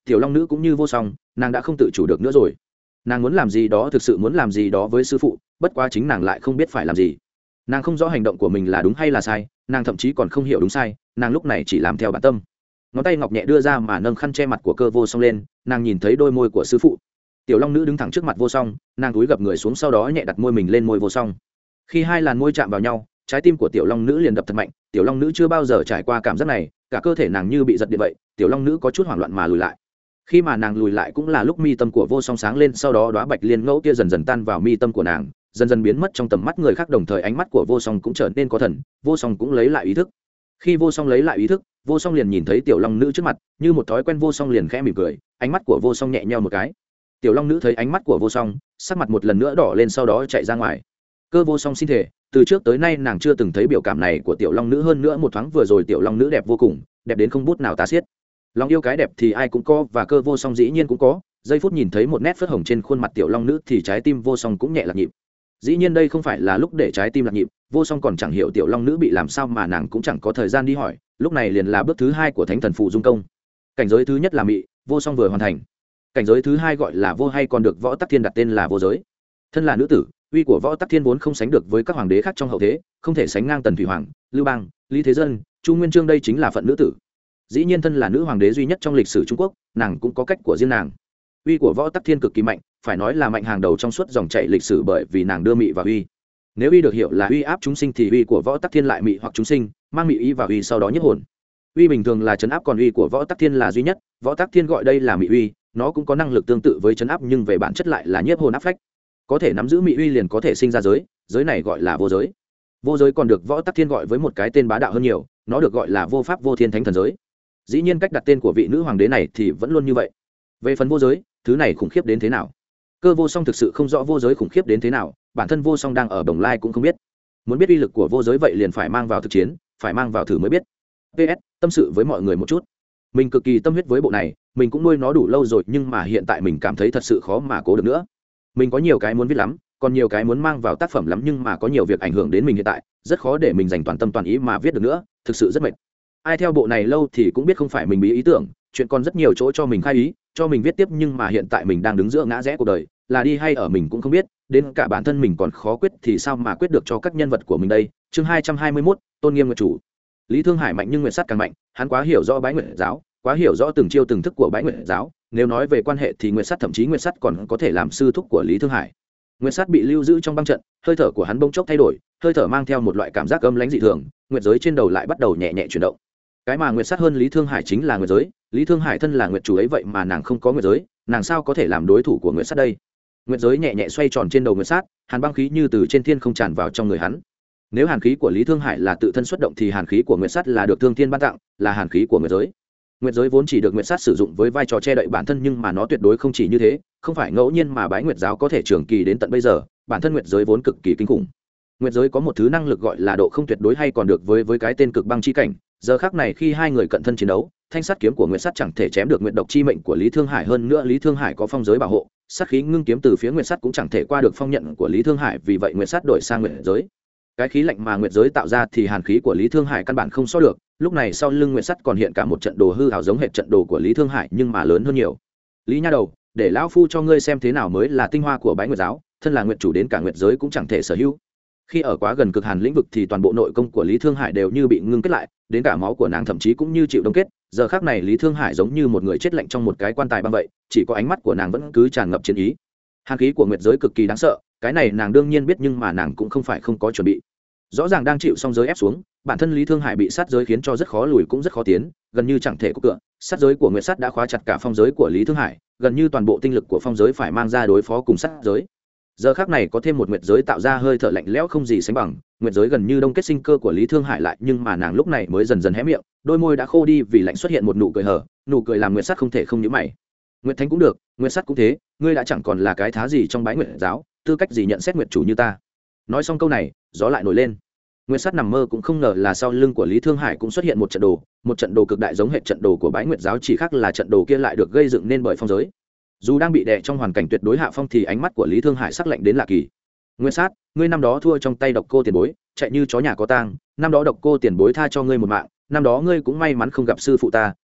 tiểu long nữ cũng như vô song, nàng đã không tự chủ được nữa rồi. Nàng muốn làm gì đó, thực sự muốn làm gì đó với sư phụ, bất quá chính nàng lại không biết phải làm gì. Nàng không rõ hành động của mình là đúng hay là sai, nàng thậm chí còn không hiểu đúng sai, nàng lúc này chỉ làm theo bản tâm. Ngón tay ngọc nhẹ đưa ra mà nâng khăn che mặt của Cơ Vô Song lên, nàng nhìn thấy đôi môi của sư phụ. Tiểu long nữ đứng thẳng trước mặt Vô Song, nàng cúi gập người xuống, sau đó nhẹ đặt môi mình lên môi Vô Song. Khi hai làn môi chạm vào nhau, trái tim của tiểu long nữ liền đập thật mạnh. Tiểu long nữ chưa bao giờ trải qua cảm giác này, cả cơ thể nàng như bị giật điện vậy. Tiểu long nữ có chút hoảng loạn mà lùi lại. Khi mà nàng lùi lại cũng là lúc mi tâm của Vô Song sáng lên, sau đó đóa bạch liên ngẫu kia dần dần tan vào mi tâm của nàng, dần dần biến mất trong tầm mắt người khác, đồng thời ánh mắt của Vô Song cũng trở nên có thần. Vô Song cũng lấy lại ý thức. Khi Vô Song lấy lại ý thức, Vô Song liền nhìn thấy tiểu long nữ trước mặt, như một thói quen Vô Song liền khẽ mỉm cười, ánh mắt của Vô Song nhẹ nheo một cái. Tiểu long nữ thấy ánh mắt của Vô Song, sắc mặt một lần nữa đỏ lên, sau đó chạy ra ngoài. Cơ Vô Song xin thể, từ trước tới nay nàng chưa từng thấy biểu cảm này của tiểu long nữ, hơn nữa một thoáng vừa rồi tiểu long nữ đẹp vô cùng, đẹp đến không bút nào tả xiết. Lòng yêu cái đẹp thì ai cũng có, và Cơ Vô Song dĩ nhiên cũng có. Giây phút nhìn thấy một nét phớt hồng trên khuôn mặt tiểu long nữ thì trái tim Vô Song cũng nhẹ lạc nhịp. Dĩ nhiên đây không phải là lúc để trái tim lạc nhịp, Vô Song còn chẳng hiểu tiểu long nữ bị làm sao mà nàng cũng chẳng có thời gian đi hỏi. Lúc này liền là bước thứ hai của thánh thần phụ dung công. Cảnh giới thứ nhất là mị, Vô Song vừa hoàn thành. Cảnh giới thứ hai gọi là vô, hay còn được Võ Tắc Thiên đặt tên là vô giới. Thân là nữ tử, uy của Võ Tắc Thiên vốn không sánh được với các hoàng đế khác trong hậu thế, không thể sánh ngang Tần Thủy Hoàng, Lưu Bang, Lý Thế Dân, Chu Nguyên Chương, đây chính là phận nữ tử. Dĩ nhiên thân là nữ hoàng đế duy nhất trong lịch sử Trung Quốc, nàng cũng có cách của riêng nàng. Uy của Võ Tắc Thiên cực kỳ mạnh, phải nói là mạnh hàng đầu trong suốt dòng chảy lịch sử, bởi vì nàng đưa mị và uy. Nếu uy được hiểu là uy áp chúng sinh thì uy của Võ Tắc Thiên lại mị hoặc chúng sinh, mang mị ý và uy sau đó nhiếp hồn. Uy bình thường là trấn áp, còn uy của Võ Tắc Thiên là duy nhất. Võ Tắc Thiên gọi đây là mị uy, nó cũng có năng lực tương tự với trấn áp, nhưng về bản chất lại là nhiếp hồn áp phách. Có thể nắm giữ mị uy liền có thể sinh ra giới, giới này gọi là vô giới. Vô giới còn được Võ Tắc Thiên gọi với một cái tên bá đạo hơn nhiều, nó được gọi là vô pháp vô thiên thánh thần giới. Dĩ nhiên cách đặt tên của vị nữ hoàng đế này thì vẫn luôn như vậy. Về phần vô giới, thứ này khủng khiếp đến thế nào, Cơ Vô Song thực sự không rõ vô giới khủng khiếp đến thế nào, bản thân Vô Song đang ở Bồng Lai cũng không biết. Muốn biết uy lực của vô giới vậy liền phải mang vào thực chiến, phải mang vào thử mới biết. pê ét tâm sự với mọi người một chút, mình cực kỳ tâm huyết với bộ này, mình cũng nuôi nó đủ lâu rồi, nhưng mà hiện tại mình cảm thấy thật sự khó mà cố được nữa. Mình có nhiều cái muốn viết lắm, còn nhiều cái muốn mang vào tác phẩm lắm, nhưng mà có nhiều việc ảnh hưởng đến mình hiện tại, rất khó để mình dành toàn tâm toàn ý mà viết được nữa, thực sự rất mệt. Ai theo bộ này lâu thì cũng biết không phải mình bí ý tưởng, chuyện còn rất nhiều chỗ cho mình khai ý, cho mình viết tiếp, nhưng mà hiện tại mình đang đứng giữa ngã rẽ cuộc đời, là đi hay ở mình cũng không biết, đến cả bản thân mình còn khó quyết thì sao mà quyết được cho các nhân vật của mình đây. Chương hai trăm hai mươi mốt, tôn nghiêm nguyệt chủ. Lý Thương Hải mạnh nhưng Nguyệt Sắt càng mạnh, hắn quá hiểu rõ Bái Nguyệt giáo, quá hiểu rõ từng chiêu từng thức của Bái Nguyệt giáo, nếu nói về quan hệ thì Nguyệt Sắt, thậm chí Nguyệt Sắt còn có thể làm sư thúc của Lý Thương Hải. Nguyệt Sắt bị lưu giữ trong băng trận, hơi thở của hắn bỗng chốc thay đổi, hơi thở mang theo một loại cảm giác âm lãnh dị thường, nguyệt giới trên đầu lại bắt đầu nhẹ nhẹ chuyển động. Cái mà Nguyệt Sắt hơn Lý Thương Hải chính là nguyệt giới, Lý Thương Hải thân là nguyệt chủ ấy vậy mà nàng không có nguyệt giới, nàng sao có thể làm đối thủ của Nguyệt Sắt đây. Nguyệt giới nhẹ nhẹ xoay tròn trên đầu Nguyệt Sắt, hàn băng khí như từ trên thiên không tràn vào trong người hắn. Nếu hàn khí của Lý Thương Hải là tự thân xuất động thì hàn khí của Nguyệt Sắt là được Thương Thiên ban tặng, là hàn khí của nguyệt giới. Nguyệt giới vốn chỉ được Nguyệt Sắt sử dụng với vai trò che đậy bản thân, nhưng mà nó tuyệt đối không chỉ như thế, không phải ngẫu nhiên mà Bái Nguyệt giáo có thể trường kỳ đến tận bây giờ, bản thân nguyệt giới vốn cực kỳ kinh khủng. Nguyệt giới có một thứ năng lực gọi là độ không tuyệt đối, hay còn được với với cái tên cực băng chi cảnh. Giờ khắc này khi hai người cận thân chiến đấu, thanh sắt kiếm của Nguyệt Sắt chẳng thể chém được nguyệt độc chi mệnh của Lý Thương Hải, hơn nữa Lý Thương Hải có phong giới bảo hộ, sát khí ngưng kiếm từ phía Nguyệt Sắt cũng chẳng thể qua được phong nhận của Lý Thương Hải, vì vậy Nguyệt Sắt đổi sang nguyệt giới. Cái khí lạnh mà nguyệt giới tạo ra thì hàn khí của Lý Thương Hải căn bản không so được. Lúc này sau lưng Nguyệt Sắt còn hiện cả một trận đồ hư hào giống hệt trận đồ của Lý Thương Hải, nhưng mà lớn hơn nhiều. Lý nha đầu, để lão phu cho ngươi xem thế nào mới là tinh hoa của Bái Nguyệt giáo, thân là nguyệt chủ đến cả nguyệt giới cũng chẳng thể sở hữu. Khi ở quá gần cực hàn lĩnh vực thì toàn bộ nội công của Lý Thương Hải đều như bị ngưng kết lại, đến cả máu của nàng thậm chí cũng như chịu đông kết. Giờ khắc này Lý Thương Hải giống như một người chết lạnh trong một cái quan tài băng vậy, chỉ có ánh mắt của nàng vẫn cứ tràn ngập chiến ý. Hàn khí của nguyệt giới cực kỳ đáng sợ, cái này nàng đương nhiên biết, nhưng mà nàng cũng không phải không có chuẩn bị. Rõ ràng đang chịu song giới ép xuống, bản thân Lý Thương Hải bị sát giới khiến cho rất khó lùi cũng rất khó tiến, gần như chẳng thể có cửa. Sát giới của Nguyệt Sắt đã khóa chặt cả phong giới của Lý Thương Hải, gần như toàn bộ tinh lực của phong giới phải mang ra đối phó cùng sát giới. Giờ khắc này có thêm một nguyệt giới tạo ra hơi thở lạnh lẽo không gì sánh bằng, nguyệt giới gần như đông kết sinh cơ của Lý Thương Hải lại, nhưng mà nàng lúc này mới dần dần hé miệng, đôi môi đã khô đi vì lạnh, xuất hiện một nụ cười hở, nụ cười làm Nguyệt Sắt không thể không nhíu mày. Nguyệt Thánh cũng được, Nguyệt Sắt cũng thế, ngươi đã chẳng còn là cái thá gì trong Bái Nguyệt giáo, tư cách gì nhận xét nguyệt chủ như ta. Nói xong câu này, gió lại nổi lên. Nguyệt Sắt nằm mơ cũng không ngờ là sau lưng của Lý Thương Hải cũng xuất hiện một trận đồ, một trận đồ cực đại giống hệt trận đồ của Bái Nguyệt giáo, chỉ khác là trận đồ kia lại được gây dựng nên bởi phong giới. Dù đang bị đè trong hoàn cảnh tuyệt đối hạ phong thì ánh mắt của Lý Thương Hải sắc lạnh đến lạ kỳ. Nguyệt Sát, ngươi năm đó thua trong tay độc cô tiền bối, chạy như chó nhà có tang, năm đó độc cô tiền bối tha cho ngươi một mạng, năm đó ngươi cũng may mắn không gặp sư phụ ta,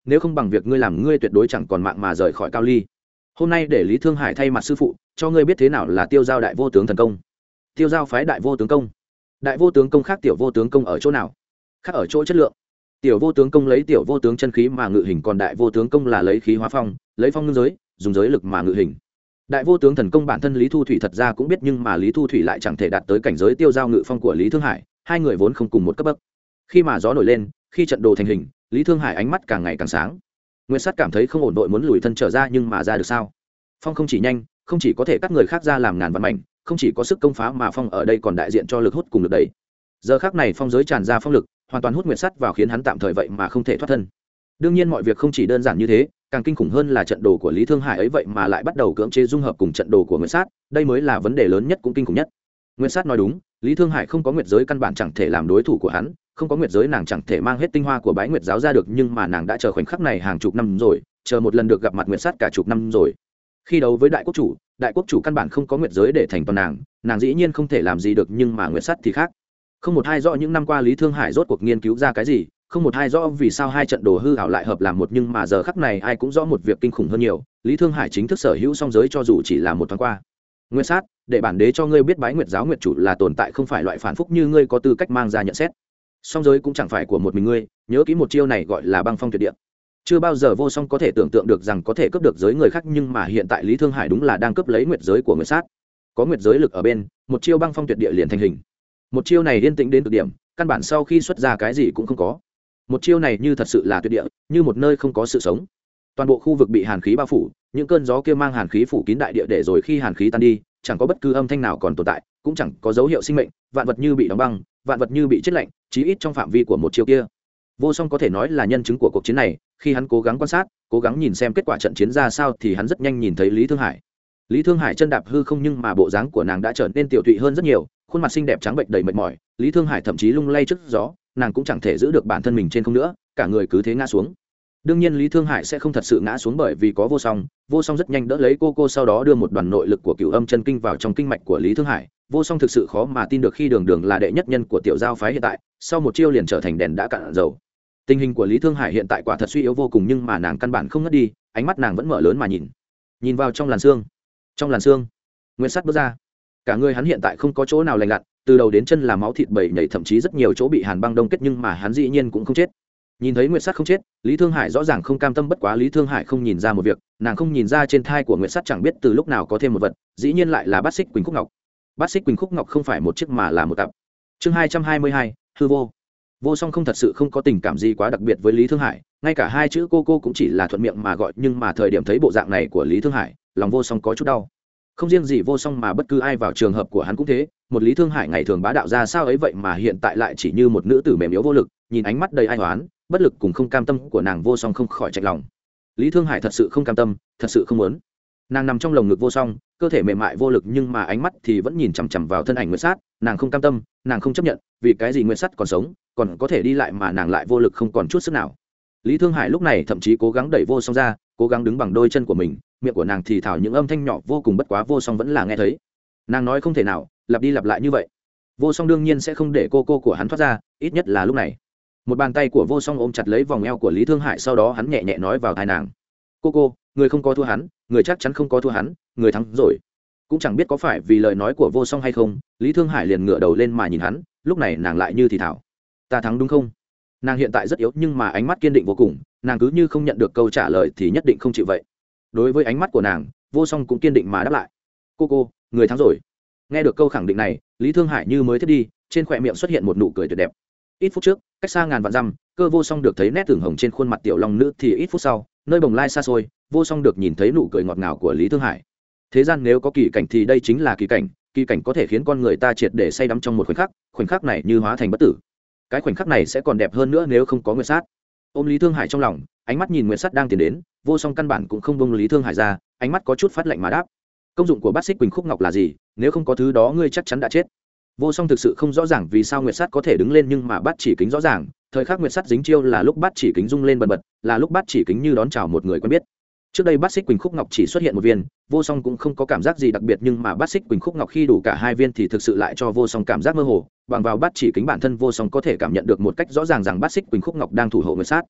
nếu không bằng việc ngươi làm ngươi tuyệt đối chẳng còn mạng mà rời khỏi Cao Ly. Hôm nay để Lý Thương Hải thay mặt sư phụ cho ngươi biết thế nào là tiêu giao đại vô tướng thần công. Tiêu giao phái đại vô tướng công. Đại vô tướng công khác tiểu vô tướng công ở chỗ nào? Khác ở chỗ chất lượng. Tiểu vô tướng công lấy tiểu vô tướng chân khí mà ngự hình, còn đại vô tướng công là lấy khí hóa phong, lấy phong ngưng giới, dùng giới lực mà ngự hình. Đại vô tướng thần công bản thân Lý Thu Thủy thật ra cũng biết, nhưng mà Lý Thu Thủy lại chẳng thể đạt tới cảnh giới tiêu giao ngự phong của Lý Thương Hải, hai người vốn không cùng một cấp bậc. Khi mà gió nổi lên, khi trận đồ thành hình, Lý Thương Hải ánh mắt càng ngày càng sáng. Nguyệt Sát cảm thấy không ổn, đội muốn lùi thân trở ra, nhưng mà ra được sao? Phong không chỉ nhanh, không chỉ có thể cắt người khác ra làm ngàn vạn mảnh, không chỉ có sức công phá mà phong ở đây còn đại diện cho lực hút cùng lực đẩy. Giờ khắc này phong giới tràn ra phong lực, hoàn toàn hút Nguyệt Sát vào, khiến hắn tạm thời vậy mà không thể thoát thân. Đương nhiên mọi việc không chỉ đơn giản như thế, càng kinh khủng hơn là trận đồ của Lý Thương Hải ấy vậy mà lại bắt đầu cưỡng chế dung hợp cùng trận đồ của Nguyệt Sát, đây mới là vấn đề lớn nhất cũng kinh khủng nhất. Nguyệt Sát nói đúng, Lý Thương Hải không có nguyệt giới căn bản chẳng thể làm đối thủ của hắn, không có nguyệt giới nàng chẳng thể mang hết tinh hoa của Bái Nguyệt giáo ra được, nhưng mà nàng đã chờ khoảnh khắc này hàng chục năm rồi, chờ một lần được gặp mặt Nguyệt Sát cả chục năm rồi. Khi đấu với đại quốc chủ, đại quốc chủ căn bản không có nguyệt giới để thành toàn nàng, nàng dĩ nhiên không thể làm gì được, nhưng mà Nguyệt Sát thì khác. Không một ai rõ những năm qua Lý Thương Hải rốt cuộc nghiên cứu ra cái gì, không một ai rõ vì sao hai trận đồ hư ảo lại hợp làm một, nhưng mà giờ khắc này ai cũng rõ một việc kinh khủng hơn nhiều, Lý Thương Hải chính thức sở hữu song giới cho dù chỉ là một thoáng qua. Nguyệt Sát, để bản đế cho ngươi biết Bái Nguyệt giáo nguyệt chủ là tồn tại không phải loại phản phúc như ngươi có tư cách mang ra nhận xét. Song giới cũng chẳng phải của một mình ngươi, nhớ kỹ một chiêu này gọi là băng phong tuyệt địa. Chưa bao giờ Vô Song có thể tưởng tượng được rằng có thể cướp được giới người khác, nhưng mà hiện tại Lý Thương Hải đúng là đang cướp lấy nguyệt giới của Nguyệt Sát. Có nguyệt giới lực ở bên, một chiêu băng phong tuyệt địa liền thành hình. Một chiêu này yên tĩnh đến cực điểm, căn bản sau khi xuất ra cái gì cũng không có. Một chiêu này như thật sự là tuyệt địa, như một nơi không có sự sống. Toàn bộ khu vực bị hàn khí bao phủ, những cơn gió kia mang hàn khí phủ kín đại địa, để rồi khi hàn khí tan đi, chẳng có bất cứ âm thanh nào còn tồn tại, cũng chẳng có dấu hiệu sinh mệnh, vạn vật như bị đóng băng, vạn vật như bị chết lạnh, chí ít trong phạm vi của một chiêu kia. Vô Song có thể nói là nhân chứng của cuộc chiến này, khi hắn cố gắng quan sát, cố gắng nhìn xem kết quả trận chiến ra sao thì hắn rất nhanh nhìn thấy Lý Thương Hải. Lý Thương Hải chân đạp hư không, nhưng mà bộ dáng của nàng đã trở nên tiểu tụy hơn rất nhiều, khuôn mặt xinh đẹp trắng bệnh đầy mệt mỏi, Lý Thương Hải thậm chí lung lay trước gió, nàng cũng chẳng thể giữ được bản thân mình trên không nữa, cả người cứ thế ngã xuống. Đương nhiên Lý Thương Hải sẽ không thật sự ngã xuống, bởi vì có Vô Song. Vô Song rất nhanh đỡ lấy cô cô, sau đó đưa một đoàn nội lực của Cửu Âm chân kinh vào trong kinh mạch của Lý Thương Hải. Vô Song thực sự khó mà tin được khi Đường Đường là đệ nhất nhân của tiểu giao phái hiện tại, sau một chiêu liền trở thành đèn đã cạn dầu. Tình hình của Lý Thương Hải hiện tại quả thật suy yếu vô cùng, nhưng mà nàng căn bản không ngất đi, ánh mắt nàng vẫn mở lớn mà nhìn, nhìn vào trong làn xương. Trong làn xương, Nguyệt Sát bước ra. Cả người hắn hiện tại không có chỗ nào lành lặn, từ đầu đến chân là máu thịt bầy nhảy, thậm chí rất nhiều chỗ bị hàn băng đông kết, nhưng mà hắn dĩ nhiên cũng không chết. Nhìn thấy Nguyệt Sát không chết, Lý Thương Hải rõ ràng không cam tâm, bất quá Lý Thương Hải không nhìn ra một việc, nàng không nhìn ra trên thai của Nguyệt Sát chẳng biết từ lúc nào có thêm một vật, dĩ nhiên lại là Bát Xích Quỳnh Khúc Ngọc. Bát Xích Quỳnh Khúc Ngọc không phải một chiếc mà là một cặp. Chương hai trăm hai mươi hai, hư vô. Vô Song không thật sự không có tình cảm gì quá đặc biệt với Lý Thương Hải, ngay cả hai chữ cô cô cũng chỉ là thuận miệng mà gọi, nhưng mà thời điểm thấy bộ dạng này của Lý Thương Hải, lòng Vô Song có chút đau. Không riêng gì Vô Song mà bất cứ ai vào trường hợp của hắn cũng thế, một Lý Thương Hải ngày thường bá đạo ra sao ấy vậy mà hiện tại lại chỉ như một nữ tử mềm yếu vô lực, nhìn ánh mắt đầy ai oán, bất lực cùng không cam tâm của nàng, Vô Song không khỏi chạnh lòng. Lý Thương Hải thật sự không cam tâm, thật sự không muốn. Nàng nằm trong lồng ngực Vô Song, cơ thể mềm mại vô lực, nhưng mà ánh mắt thì vẫn nhìn chằm chằm vào thân ảnh Nguyệt Sát, nàng không cam tâm, nàng không chấp nhận, vì cái gì Nguyệt Sát còn sống, còn có thể đi lại mà nàng lại vô lực không còn chút sức nào. Lý Thương Hải lúc này thậm chí cố gắng đẩy Vô Song ra, cố gắng đứng bằng đôi chân của mình, miệng của nàng thì thào những âm thanh nhỏ vô cùng, bất quá Vô Song vẫn là nghe thấy. Nàng nói không thể nào, lặp đi lặp lại như vậy. Vô Song đương nhiên sẽ không để cô cô của hắn thoát ra, ít nhất là lúc này. Một bàn tay của Vô Song ôm chặt lấy vòng eo của Lý Thương Hải, sau đó hắn nhẹ nhẹ nói vào tai nàng: cô cô, người không có thua hắn, người chắc chắn không có thua hắn, người thắng rồi. Cũng chẳng biết có phải vì lời nói của Vô Song hay không, Lý Thương Hải liền ngửa đầu lên mà nhìn hắn, lúc này nàng lại như thì thào: ta thắng đúng không? Nàng hiện tại rất yếu, nhưng mà ánh mắt kiên định vô cùng, nàng cứ như không nhận được câu trả lời thì nhất định không chịu vậy. Đối với ánh mắt của nàng, Vô Song cũng kiên định mà đáp lại: cô cô, người thắng rồi. Nghe được câu khẳng định này, Lý Thương Hải như mới thiết đi, trên khóe miệng xuất hiện một nụ cười tuyệt đẹp. Ít phút trước, cách xa ngàn vạn dặm, Cơ Vô Song được thấy nét tưởng hồng trên khuôn mặt tiểu long nữ, thì ít phút sau, nơi bồng lai xa xôi, Vô Song được nhìn thấy nụ cười ngọt ngào của Lý Thương Hải. Thế gian nếu có kỳ cảnh thì đây chính là kỳ cảnh, kỳ cảnh có thể khiến con người ta triệt để say đắm trong một khoảnh khắc, khoảnh khắc này như hóa thành bất tử. Cái khoảnh khắc này sẽ còn đẹp hơn nữa nếu không có Nguyệt Sát. Ôm Lý Thương Hải trong lòng, ánh mắt nhìn Nguyệt Sát đang tiến đến, Vô Song căn bản cũng không buông Lý Thương Hải ra, ánh mắt có chút phát lạnh mà đáp: công dụng của Bát Xích Quỳnh Khúc Ngọc là gì? Nếu không có thứ đó ngươi chắc chắn đã chết. Vô Song thực sự không rõ ràng vì sao Nguyệt Sát có thể đứng lên, nhưng mà Bát Chỉ Kính rõ ràng, thời khắc Nguyệt Sát dính chiêu là lúc Bát Chỉ Kính rung lên bần bật, là lúc Bát Chỉ Kính như đón chào một người quen biết. Trước đây Bát Xích Quỳnh Khúc Ngọc chỉ xuất hiện một viên, Vô Song cũng không có cảm giác gì đặc biệt, nhưng mà Bát Xích Quỳnh Khúc Ngọc khi đủ cả hai viên thì thực sự lại cho Vô Song cảm giác mơ hồ, bằng vào Bát Chỉ Kính bản thân Vô Song có thể cảm nhận được một cách rõ ràng rằng Bát Xích Quỳnh Khúc Ngọc đang thủ hộ Nguyệt Sát.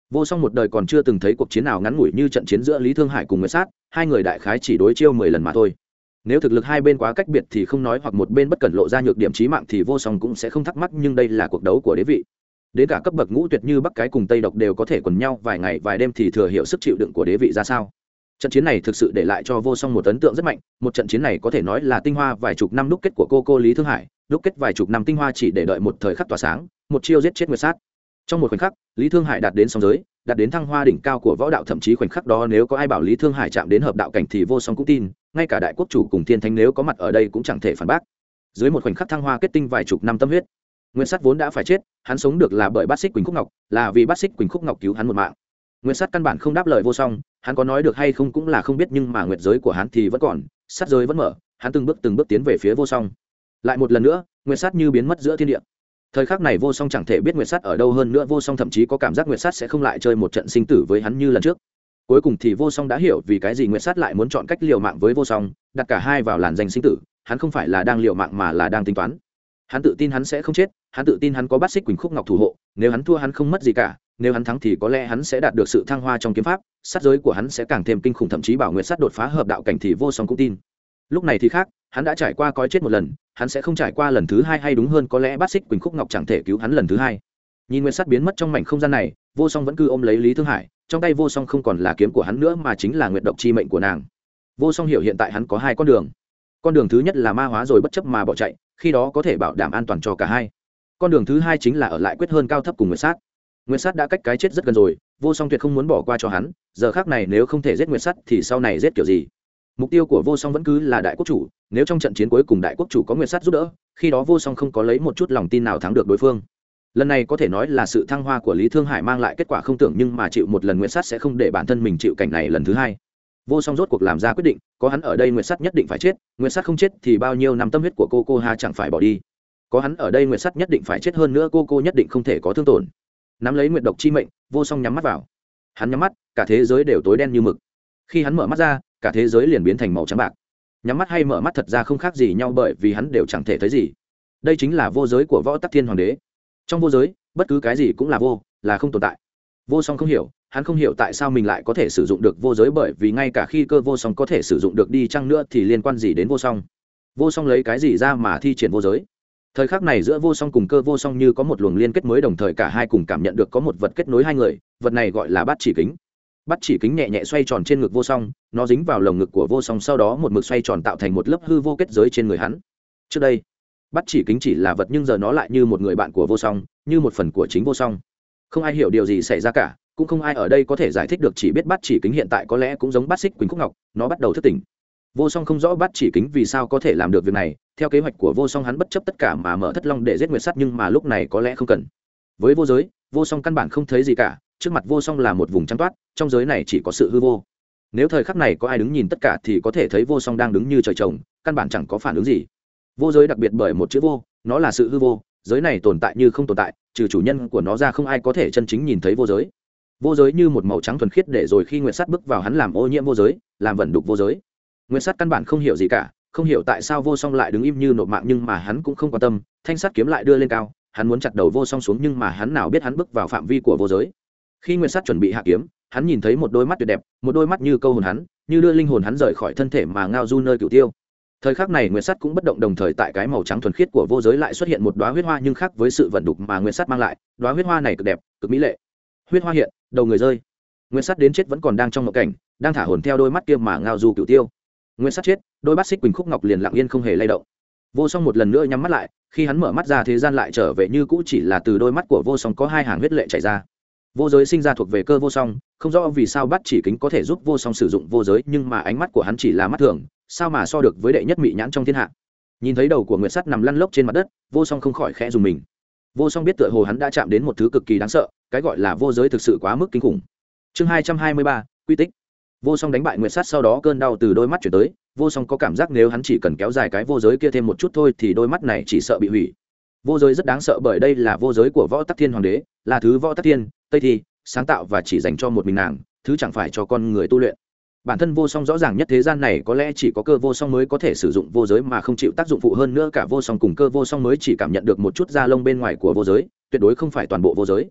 Vô Song một đời còn chưa từng thấy cuộc chiến nào ngắn ngủi như trận chiến giữa Lý Thương Hải cùng Nguyệt Sát, hai người đại khái chỉ đối chiêu mười lần mà thôi. Nếu thực lực hai bên quá cách biệt thì không nói, hoặc một bên bất cẩn lộ ra nhược điểm chí mạng thì Vô Song cũng sẽ không thắc mắc, nhưng đây là cuộc đấu của đế vị. Đến cả cấp bậc ngũ tuyệt như Bắc Cái cùng Tây Độc đều có thể quần nhau vài ngày vài đêm thì thừa hiểu sức chịu đựng của đế vị ra sao. Trận chiến này thực sự để lại cho Vô Song một ấn tượng rất mạnh, một trận chiến này có thể nói là tinh hoa vài chục năm đúc kết của cô cô Lý Thương Hải, đúc kết vài chục năm tinh hoa chỉ để đợi một thời khắc tỏa sáng, một chiêu giết chết Nguyệt Sát. Trong một khoảnh khắc, Lý Thương Hải đạt đến song giới, đạt đến thăng hoa đỉnh cao của võ đạo, thậm chí khoảnh khắc đó nếu có ai bảo Lý Thương Hải chạm đến hợp đạo cảnh thì Vô Song cũng tin, ngay cả đại quốc chủ cùng thiên thánh nếu có mặt ở đây cũng chẳng thể phản bác. Dưới một khoảnh khắc thăng hoa kết tinh vài chục năm tâm huyết, Nguyệt Sát vốn đã phải chết, hắn sống được là bởi Bát Xích Quỳnh Khúc Ngọc, là vì Bát Xích Quỳnh Khúc Ngọc cứu hắn một mạng. Nguyệt Sát căn bản không đáp lời Vô Song, hắn có nói được hay không cũng là không biết, nhưng mà nguyệt giới của hắn thì vẫn còn, sát giới vẫn mở, hắn từng bước từng bước tiến về phía Vô Song. Lại một lần nữa, Nguyệt Sát như biến mất giữa thiên địa. Thời khắc này Vô Song chẳng thể biết Nguyệt Sát ở đâu, hơn nữa Vô Song thậm chí có cảm giác Nguyệt Sát sẽ không lại chơi một trận sinh tử với hắn như lần trước. Cuối cùng thì Vô Song đã hiểu vì cái gì Nguyệt Sát lại muốn chọn cách liều mạng với Vô Song, đặt cả hai vào làn danh sinh tử. Hắn không phải là đang liều mạng mà là đang tính toán. Hắn tự tin hắn sẽ không chết, hắn tự tin hắn có Bát Xích Quỳnh Khúc Ngọc thủ hộ, nếu hắn thua hắn không mất gì cả, nếu hắn thắng thì có lẽ hắn sẽ đạt được sự thăng hoa trong kiếm pháp, sát giới của hắn sẽ càng thêm kinh khủng, thậm chí bảo Nguyệt Sát đột phá hợp đạo cảnh thì Vô Song cũng tin. Lúc này thì khác, hắn đã trải qua cõi chết một lần, hắn sẽ không trải qua lần thứ hai, hay đúng hơn có lẽ Bát Xích Quỳnh Khúc Ngọc chẳng thể cứu hắn lần thứ hai. Nhìn Nguyệt Sát biến mất trong mảnh không gian này, Vô Song vẫn cứ ôm lấy Lý Thương Hải, trong tay Vô Song không còn là kiếm của hắn nữa mà chính là nguyệt độc chi mệnh của nàng. Vô Song hiểu hiện tại hắn có hai con đường. Con đường thứ nhất là ma hóa rồi bất chấp mà bỏ chạy, khi đó có thể bảo đảm an toàn cho cả hai. Con đường thứ hai chính là ở lại quyết hơn cao thấp cùng Nguyệt Sát. Nguyệt Sát đã cách cái chết rất gần rồi, Vô Song tuyệt không muốn bỏ qua cho hắn, giờ khắc này nếu không thể giết Nguyệt Sát thì sau này giết kiểu gì? Mục tiêu của Vô Song vẫn cứ là đại quốc chủ, nếu trong trận chiến cuối cùng đại quốc chủ có Nguyệt Sát giúp đỡ, khi đó Vô Song không có lấy một chút lòng tin nào thắng được đối phương. Lần này có thể nói là sự thăng hoa của Lý Thương Hải mang lại kết quả không tưởng, nhưng mà chịu một lần Nguyệt Sát sẽ không để bản thân mình chịu cảnh này lần thứ hai. Vô Song rốt cuộc làm ra quyết định, có hắn ở đây Nguyệt Sát nhất định phải chết, Nguyệt Sát không chết thì bao nhiêu năm tâm huyết của cô cô ha chẳng phải bỏ đi. Có hắn ở đây Nguyệt Sát nhất định phải chết, hơn nữa cô cô nhất định không thể có thương tổn. Nắm lấy nguyệt độc chi mệnh, Vô Song nhắm mắt vào. Hắn nhắm mắt, cả thế giới đều tối đen như mực. Khi hắn mở mắt ra, cả thế giới liền biến thành màu trắng bạc. Nhắm mắt hay mở mắt thật ra không khác gì nhau, bởi vì hắn đều chẳng thể thấy gì. Đây chính là vô giới của Võ Tắc Thiên Hoàng đế. Trong vô giới, bất cứ cái gì cũng là vô, là không tồn tại. Vô Song không hiểu, hắn không hiểu tại sao mình lại có thể sử dụng được vô giới, bởi vì ngay cả khi cơ Vô Song có thể sử dụng được đi chăng nữa thì liên quan gì đến Vô Song? Vô Song lấy cái gì ra mà thi triển vô giới? Thời khắc này giữa Vô Song cùng cơ Vô Song như có một luồng liên kết mới, đồng thời cả hai cùng cảm nhận được có một vật kết nối hai người, vật này gọi là bát chỉ kính. Bát chỉ kính nhẹ nhẹ xoay tròn trên ngực Vô Song, nó dính vào lồng ngực của Vô Song, sau đó một mực xoay tròn tạo thành một lớp hư vô kết giới trên người hắn. Trước đây, bát chỉ kính chỉ là vật, nhưng giờ nó lại như một người bạn của Vô Song, như một phần của chính Vô Song. Không ai hiểu điều gì xảy ra cả, cũng không ai ở đây có thể giải thích được, chỉ biết bát chỉ kính hiện tại có lẽ cũng giống Bát Xích Quỳnh Khúc Ngọc, nó bắt đầu thức tỉnh. Vô Song không rõ bát chỉ kính vì sao có thể làm được việc này, theo kế hoạch của Vô Song hắn bất chấp tất cả mà mở Thất Long để giết Nguyệt Sát, nhưng mà lúc này có lẽ không cần. Với vô giới, Vô Song căn bản không thấy gì cả, trước mặt Vô Song là một vùng trắng toát, trong giới này chỉ có sự hư vô. Nếu thời khắc này có ai đứng nhìn tất cả thì có thể thấy Vô Song đang đứng như trời trồng, căn bản chẳng có phản ứng gì. Vô giới đặc biệt bởi một chữ vô, nó là sự hư vô, giới này tồn tại như không tồn tại, trừ chủ nhân của nó ra không ai có thể chân chính nhìn thấy vô giới. Vô giới như một màu trắng thuần khiết, để rồi khi Nguyệt Sát bước vào hắn làm ô nhiễm vô giới, làm vẩn đục vô giới. Nguyệt Sát căn bản không hiểu gì cả, không hiểu tại sao Vô Song lại đứng im như nộp mạng, nhưng mà hắn cũng không quan tâm, thanh sắt kiếm lại đưa lên cao, hắn muốn chặt đầu Vô Song xuống, nhưng mà hắn nào biết hắn bước vào phạm vi của vô giới. Khi Nguyệt Sát chuẩn bị hạ kiếm, hắn nhìn thấy một đôi mắt tuyệt đẹp, một đôi mắt như câu hồn hắn, như đưa linh hồn hắn rời khỏi thân thể mà ngao du nơi cửu tiêu. Thời khắc này Nguyệt Sát cũng bất động, đồng thời tại cái màu trắng thuần khiết của vô giới lại xuất hiện một đóa huyết hoa, nhưng khác với sự vận đục mà Nguyệt Sát mang lại, đóa huyết hoa này cực đẹp, cực mỹ lệ. Huyết hoa hiện, đầu người rơi. Nguyệt Sát đến chết vẫn còn đang trong ngộ cảnh, đang thả hồn theo đôi mắt kia mà ngao du cửu tiêu. Nguyệt Sát chết, đôi Bát Xích Quỳnh Khúc Ngọc liền lặng yên không hề lay động. Vô Song một lần nữa nhắm mắt lại, khi hắn mở mắt ra thế gian lại trở về như cũ, chỉ là từ đôi mắt của Vô Song có hai hàng huyết lệ chảy ra. Vô giới sinh ra thuộc về cơ Vô Song, không rõ vì sao Bát chỉ kính có thể giúp Vô Song sử dụng vô giới, nhưng mà ánh mắt của hắn chỉ là mắt thường, sao mà so được với đệ nhất mỹ nhãn trong thiên hạ. Nhìn thấy đầu của Nguyệt Sát nằm lăn lóc trên mặt đất, Vô Song không khỏi khẽ rùng mình. Vô Song biết tựa hồ hắn đã chạm đến một thứ cực kỳ đáng sợ, cái gọi là vô giới thực sự quá mức kinh khủng. Chương hai trăm hai mươi ba, quy tích. Vô Song đánh bại Nguyệt Sát, sau đó cơn đau từ đôi mắt chuyển tới, Vô Song có cảm giác nếu hắn chỉ cần kéo dài cái vô giới kia thêm một chút thôi thì đôi mắt này chỉ sợ bị hủy. Vô giới rất đáng sợ bởi đây là vô giới của Võ Tắc Thiên Hoàng đế, là thứ Võ Tắc Thiên, Tây Thi sáng tạo và chỉ dành cho một mình nàng, thứ chẳng phải cho con người tu luyện. Bản thân Vô Song rõ ràng nhất thế gian này có lẽ chỉ có cơ Vô Song mới có thể sử dụng vô giới mà không chịu tác dụng phụ, hơn nữa cả Vô Song cùng cơ Vô Song mới chỉ cảm nhận được một chút da lông bên ngoài của vô giới, tuyệt đối không phải toàn bộ vô giới.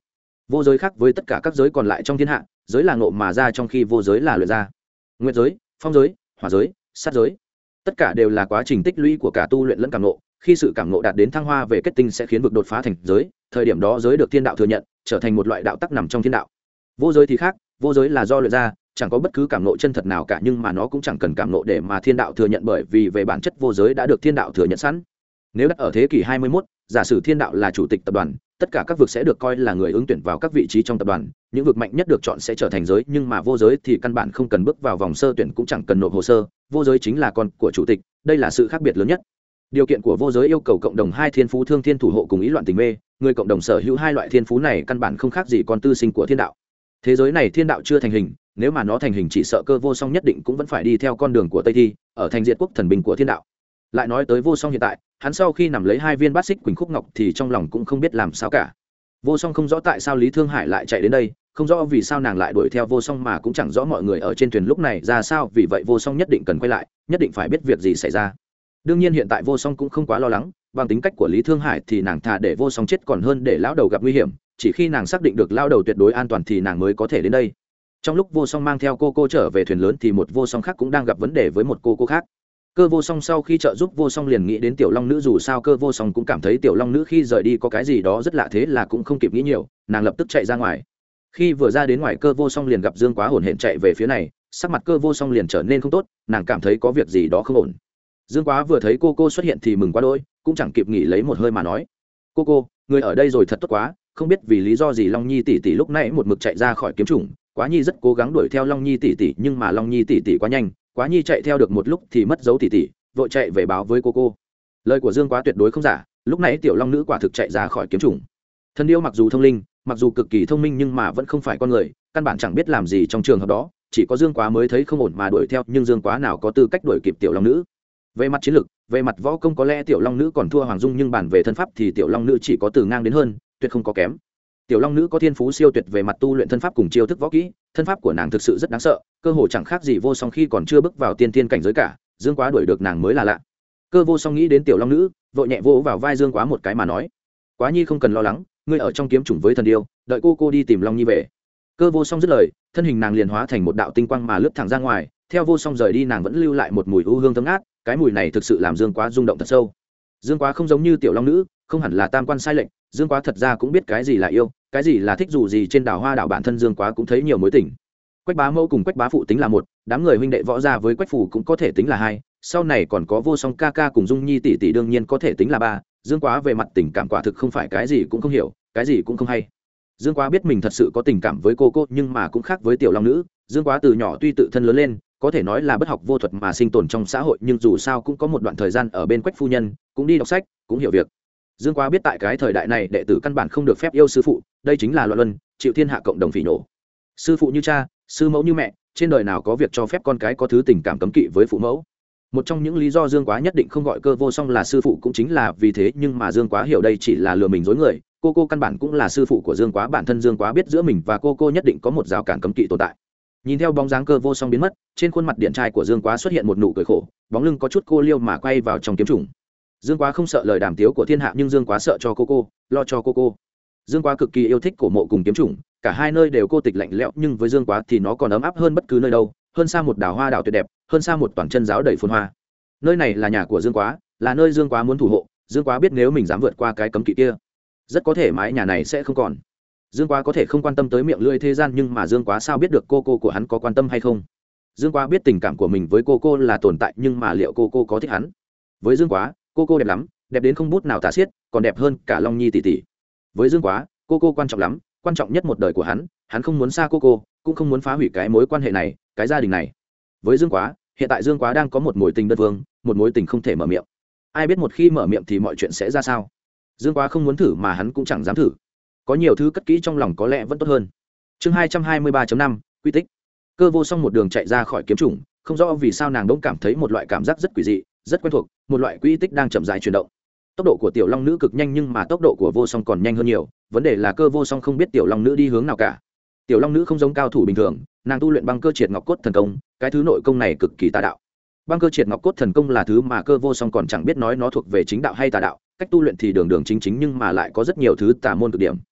Vô giới khác với tất cả các giới còn lại trong thiên hạ, giới là ngộ mà ra, trong khi vô giới là luyện ra. Nguyệt giới, phong giới, hỏa giới, sát giới, tất cả đều là quá trình tích lũy của cả tu luyện lẫn cảm ngộ. Khi sự cảm ngộ đạt đến thăng hoa về kết tinh sẽ khiến vực đột phá thành giới, thời điểm đó giới được thiên đạo thừa nhận, trở thành một loại đạo tắc nằm trong thiên đạo. Vô giới thì khác, vô giới là do luyện ra, chẳng có bất cứ cảm ngộ chân thật nào cả, nhưng mà nó cũng chẳng cần cảm ngộ để mà thiên đạo thừa nhận, bởi vì về bản chất vô giới đã được thiên đạo thừa nhận sẵn. Nếu đặt ở thế kỷ hai mươi mốt, giả sử thiên đạo là chủ tịch tập đoàn, tất cả các vực sẽ được coi là người ứng tuyển vào các vị trí trong tập đoàn, những vực mạnh nhất được chọn sẽ trở thành giới, nhưng mà vô giới thì căn bản không cần bước vào vòng sơ tuyển, cũng chẳng cần nộp hồ sơ, vô giới chính là con của chủ tịch, đây là sự khác biệt lớn nhất. Điều kiện của vô giới yêu cầu cộng đồng hai thiên phú thương thiên thủ hộ cùng ý loạn tình mê, người cộng đồng sở hữu hai loại thiên phú này căn bản không khác gì con tư sinh của thiên đạo. Thế giới này thiên đạo chưa thành hình, nếu mà nó thành hình chỉ sợ Cơ Vô Song nhất định cũng vẫn phải đi theo con đường của Tây Thi, ở thành diệt quốc thần binh của thiên đạo. Lại nói tới Vô Song hiện tại, hắn sau khi nằm lấy hai viên bát xích quỳnh khúc ngọc thì trong lòng cũng không biết làm sao cả. Vô Song không rõ tại sao Lý Thương Hải lại chạy đến đây, không rõ vì sao nàng lại đuổi theo Vô Song, mà cũng chẳng rõ mọi người ở trên thuyền lúc này ra sao, vì vậy Vô Song nhất định cần quay lại, nhất định phải biết việc gì xảy ra. Đương nhiên hiện tại Vô Song cũng không quá lo lắng, bằng tính cách của Lý Thương Hải thì nàng thà để Vô Song chết còn hơn để lão đầu gặp nguy hiểm, chỉ khi nàng xác định được lão đầu tuyệt đối an toàn thì nàng mới có thể đến đây. Trong lúc Vô Song mang theo cô cô trở về thuyền lớn thì một Vô Song khác cũng đang gặp vấn đề với một cô cô khác. Cơ Vô Song sau khi trợ giúp Vô Song liền nghĩ đến Tiểu Long Nữ, dù sao Cơ Vô Song cũng cảm thấy Tiểu Long Nữ khi rời đi có cái gì đó rất lạ, thế là cũng không kịp nghĩ nhiều, nàng lập tức chạy ra ngoài. Khi vừa ra đến ngoài, Cơ Vô Song liền gặp Dương Quá hổn hển chạy về phía này, sắc mặt Cơ Vô Song liền trở nên không tốt, nàng cảm thấy có việc gì đó không ổn. Dương Quá vừa thấy cô cô xuất hiện thì mừng quá đỗi, cũng chẳng kịp nghỉ lấy một hơi mà nói: "Cô cô, người ở đây rồi thật tốt quá, không biết vì lý do gì Long Nhi tỷ tỷ lúc nãy một mực chạy ra khỏi kiếm chủng, Quá Nhi rất cố gắng đuổi theo Long Nhi tỷ tỷ, nhưng mà Long Nhi tỷ tỷ quá nhanh, Quá Nhi chạy theo được một lúc thì mất dấu tỷ tỷ, vội chạy về báo với cô cô." Lời của Dương Quá tuyệt đối không giả, lúc nãy Tiểu Long Nữ quả thực chạy ra khỏi kiếm chủng. Thần điêu mặc dù thông linh, mặc dù cực kỳ thông minh, nhưng mà vẫn không phải con người, căn bản chẳng biết làm gì trong trường hợp đó, chỉ có Dương Quá mới thấy không ổn mà đuổi theo, nhưng Dương Quá nào có tư cách đuổi kịp Tiểu Long Nữ. Về mặt chiến lược, về mặt võ công có lẽ Tiểu Long Nữ còn thua Hoàng Dung, nhưng bản về thân pháp thì Tiểu Long Nữ chỉ có từ ngang đến hơn, tuyệt không có kém. Tiểu Long Nữ có thiên phú siêu tuyệt về mặt tu luyện thân pháp cùng chiêu thức võ kỹ, thân pháp của nàng thực sự rất đáng sợ, cơ hồ chẳng khác gì Vô Song khi còn chưa bước vào tiên tiên cảnh giới cả. Dương Quá đuổi được nàng mới là lạ. Cơ Vô Song nghĩ đến Tiểu Long Nữ, vội nhẹ vỗ vào vai Dương Quá một cái mà nói: "Quá Nhi không cần lo lắng, ngươi ở trong kiếm chủng với thần điêu, đợi cô cô đi tìm Long Nhi về." Cơ Vô Song dứt lời, thân hình nàng liền hóa thành một đạo tinh quang mà lướt thẳng ra ngoài. Theo Vô Song rời đi, nàng vẫn lưu lại một mùi u hương thơm ngát, cái mùi này thực sự làm Dương Quá rung động thật sâu. Dương Quá không giống như Tiểu Long Nữ, không hẳn là tam quan sai lệch, Dương Quá thật ra cũng biết cái gì là yêu, cái gì là thích, dù gì trên đảo Hoa đảo bản thân Dương Quá cũng thấy nhiều mối tình. Quách Bá Mẫu cùng Quách Bá Phụ tính là một, đám người huynh đệ võ gia với Quách Phủ cũng có thể tính là hai, sau này còn có Vô Song ca ca cùng Dung Nhi tỷ tỷ đương nhiên có thể tính là ba. Dương Quá về mặt tình cảm quả thực không phải cái gì cũng không hiểu, cái gì cũng không hay. Dương Quá biết mình thật sự có tình cảm với cô cô, nhưng mà cũng khác với Tiểu Long Nữ. Dương Quá từ nhỏ tuy tự thân lớn lên, có thể nói là bất học vô thuật mà sinh tồn trong xã hội, nhưng dù sao cũng có một đoạn thời gian ở bên Quách phu nhân, cũng đi đọc sách, cũng hiểu việc. Dương Quá biết tại cái thời đại này đệ tử căn bản không được phép yêu sư phụ, đây chính là loạn luân, chịu thiên hạ cộng đồng phỉ nổ. Sư phụ như cha, sư mẫu như mẹ, trên đời nào có việc cho phép con cái có thứ tình cảm cấm kỵ với phụ mẫu. Một trong những lý do Dương Quá nhất định không gọi Cơ Vô Song là sư phụ cũng chính là vì thế, nhưng mà Dương Quá hiểu đây chỉ là lừa mình dối người, cô cô căn bản cũng là sư phụ của Dương Quá, bản thân Dương Quá biết giữa mình và cô cô nhất định có một rào cản cấm kỵ tồn tại. Nhìn theo bóng dáng Cơ Vô Song biến mất, trên khuôn mặt điển trai của Dương Quá xuất hiện một nụ cười khổ, bóng lưng có chút cô liêu mà quay vào trong kiếm chủng. Dương Quá không sợ lời đàm tiếu của thiên hạ, nhưng Dương Quá sợ cho cô cô, lo cho cô cô. Dương Quá cực kỳ yêu thích cổ mộ cùng kiếm chủng, cả hai nơi đều cô tịch lạnh lẽo, nhưng với Dương Quá thì nó còn ấm áp hơn bất cứ nơi đâu, hơn xa một đảo hoa đảo tuyệt đẹp, hơn xa một toàn chân giáo đầy phồn hoa. Nơi này là nhà của Dương Quá, là nơi Dương Quá muốn thủ hộ. Dương Quá biết nếu mình dám vượt qua cái cấm kỵ kia, rất có thể mái nhà này sẽ không còn. Dương Quá có thể không quan tâm tới miệng lưỡi thế gian, nhưng mà Dương Quá sao biết được cô cô của hắn có quan tâm hay không? Dương Quá biết tình cảm của mình với cô cô là tồn tại, nhưng mà liệu cô cô có thích hắn? Với Dương Quá, cô cô đẹp lắm, đẹp đến không bút nào tả xiết, còn đẹp hơn cả Long Nhi tỷ tỷ. Với Dương Quá, cô cô quan trọng lắm, quan trọng nhất một đời của hắn, hắn không muốn xa cô cô, cũng không muốn phá hủy cái mối quan hệ này, cái gia đình này. Với Dương Quá, hiện tại Dương Quá đang có một mối tình đơn phương, một mối tình không thể mở miệng. Ai biết một khi mở miệng thì mọi chuyện sẽ ra sao? Dương Quá không muốn thử mà hắn cũng chẳng dám thử. Có nhiều thứ cất kỹ trong lòng có lẽ vẫn tốt hơn. Chương hai trăm hai mươi ba chấm năm quy tích. Cơ Vô Song một đường chạy ra khỏi kiếm chủng, không rõ vì sao nàng bỗng cảm thấy một loại cảm giác rất quỷ dị, rất quen thuộc, một loại quy tích đang chậm rãi chuyển động. Tốc độ của Tiểu Long Nữ cực nhanh, nhưng mà tốc độ của Vô Song còn nhanh hơn nhiều, vấn đề là Cơ Vô Song không biết Tiểu Long Nữ đi hướng nào cả. Tiểu Long Nữ không giống cao thủ bình thường, nàng tu luyện băng cơ triệt ngọc cốt thần công, cái thứ nội công này cực kỳ tà đạo. Băng cơ triệt ngọc cốt thần công là thứ mà Cơ Vô Song còn chẳng biết nói nó thuộc về chính đạo hay tà đạo, cách tu luyện thì đường đường chính chính, nhưng mà lại có rất nhiều thứ tà môn cực điểm.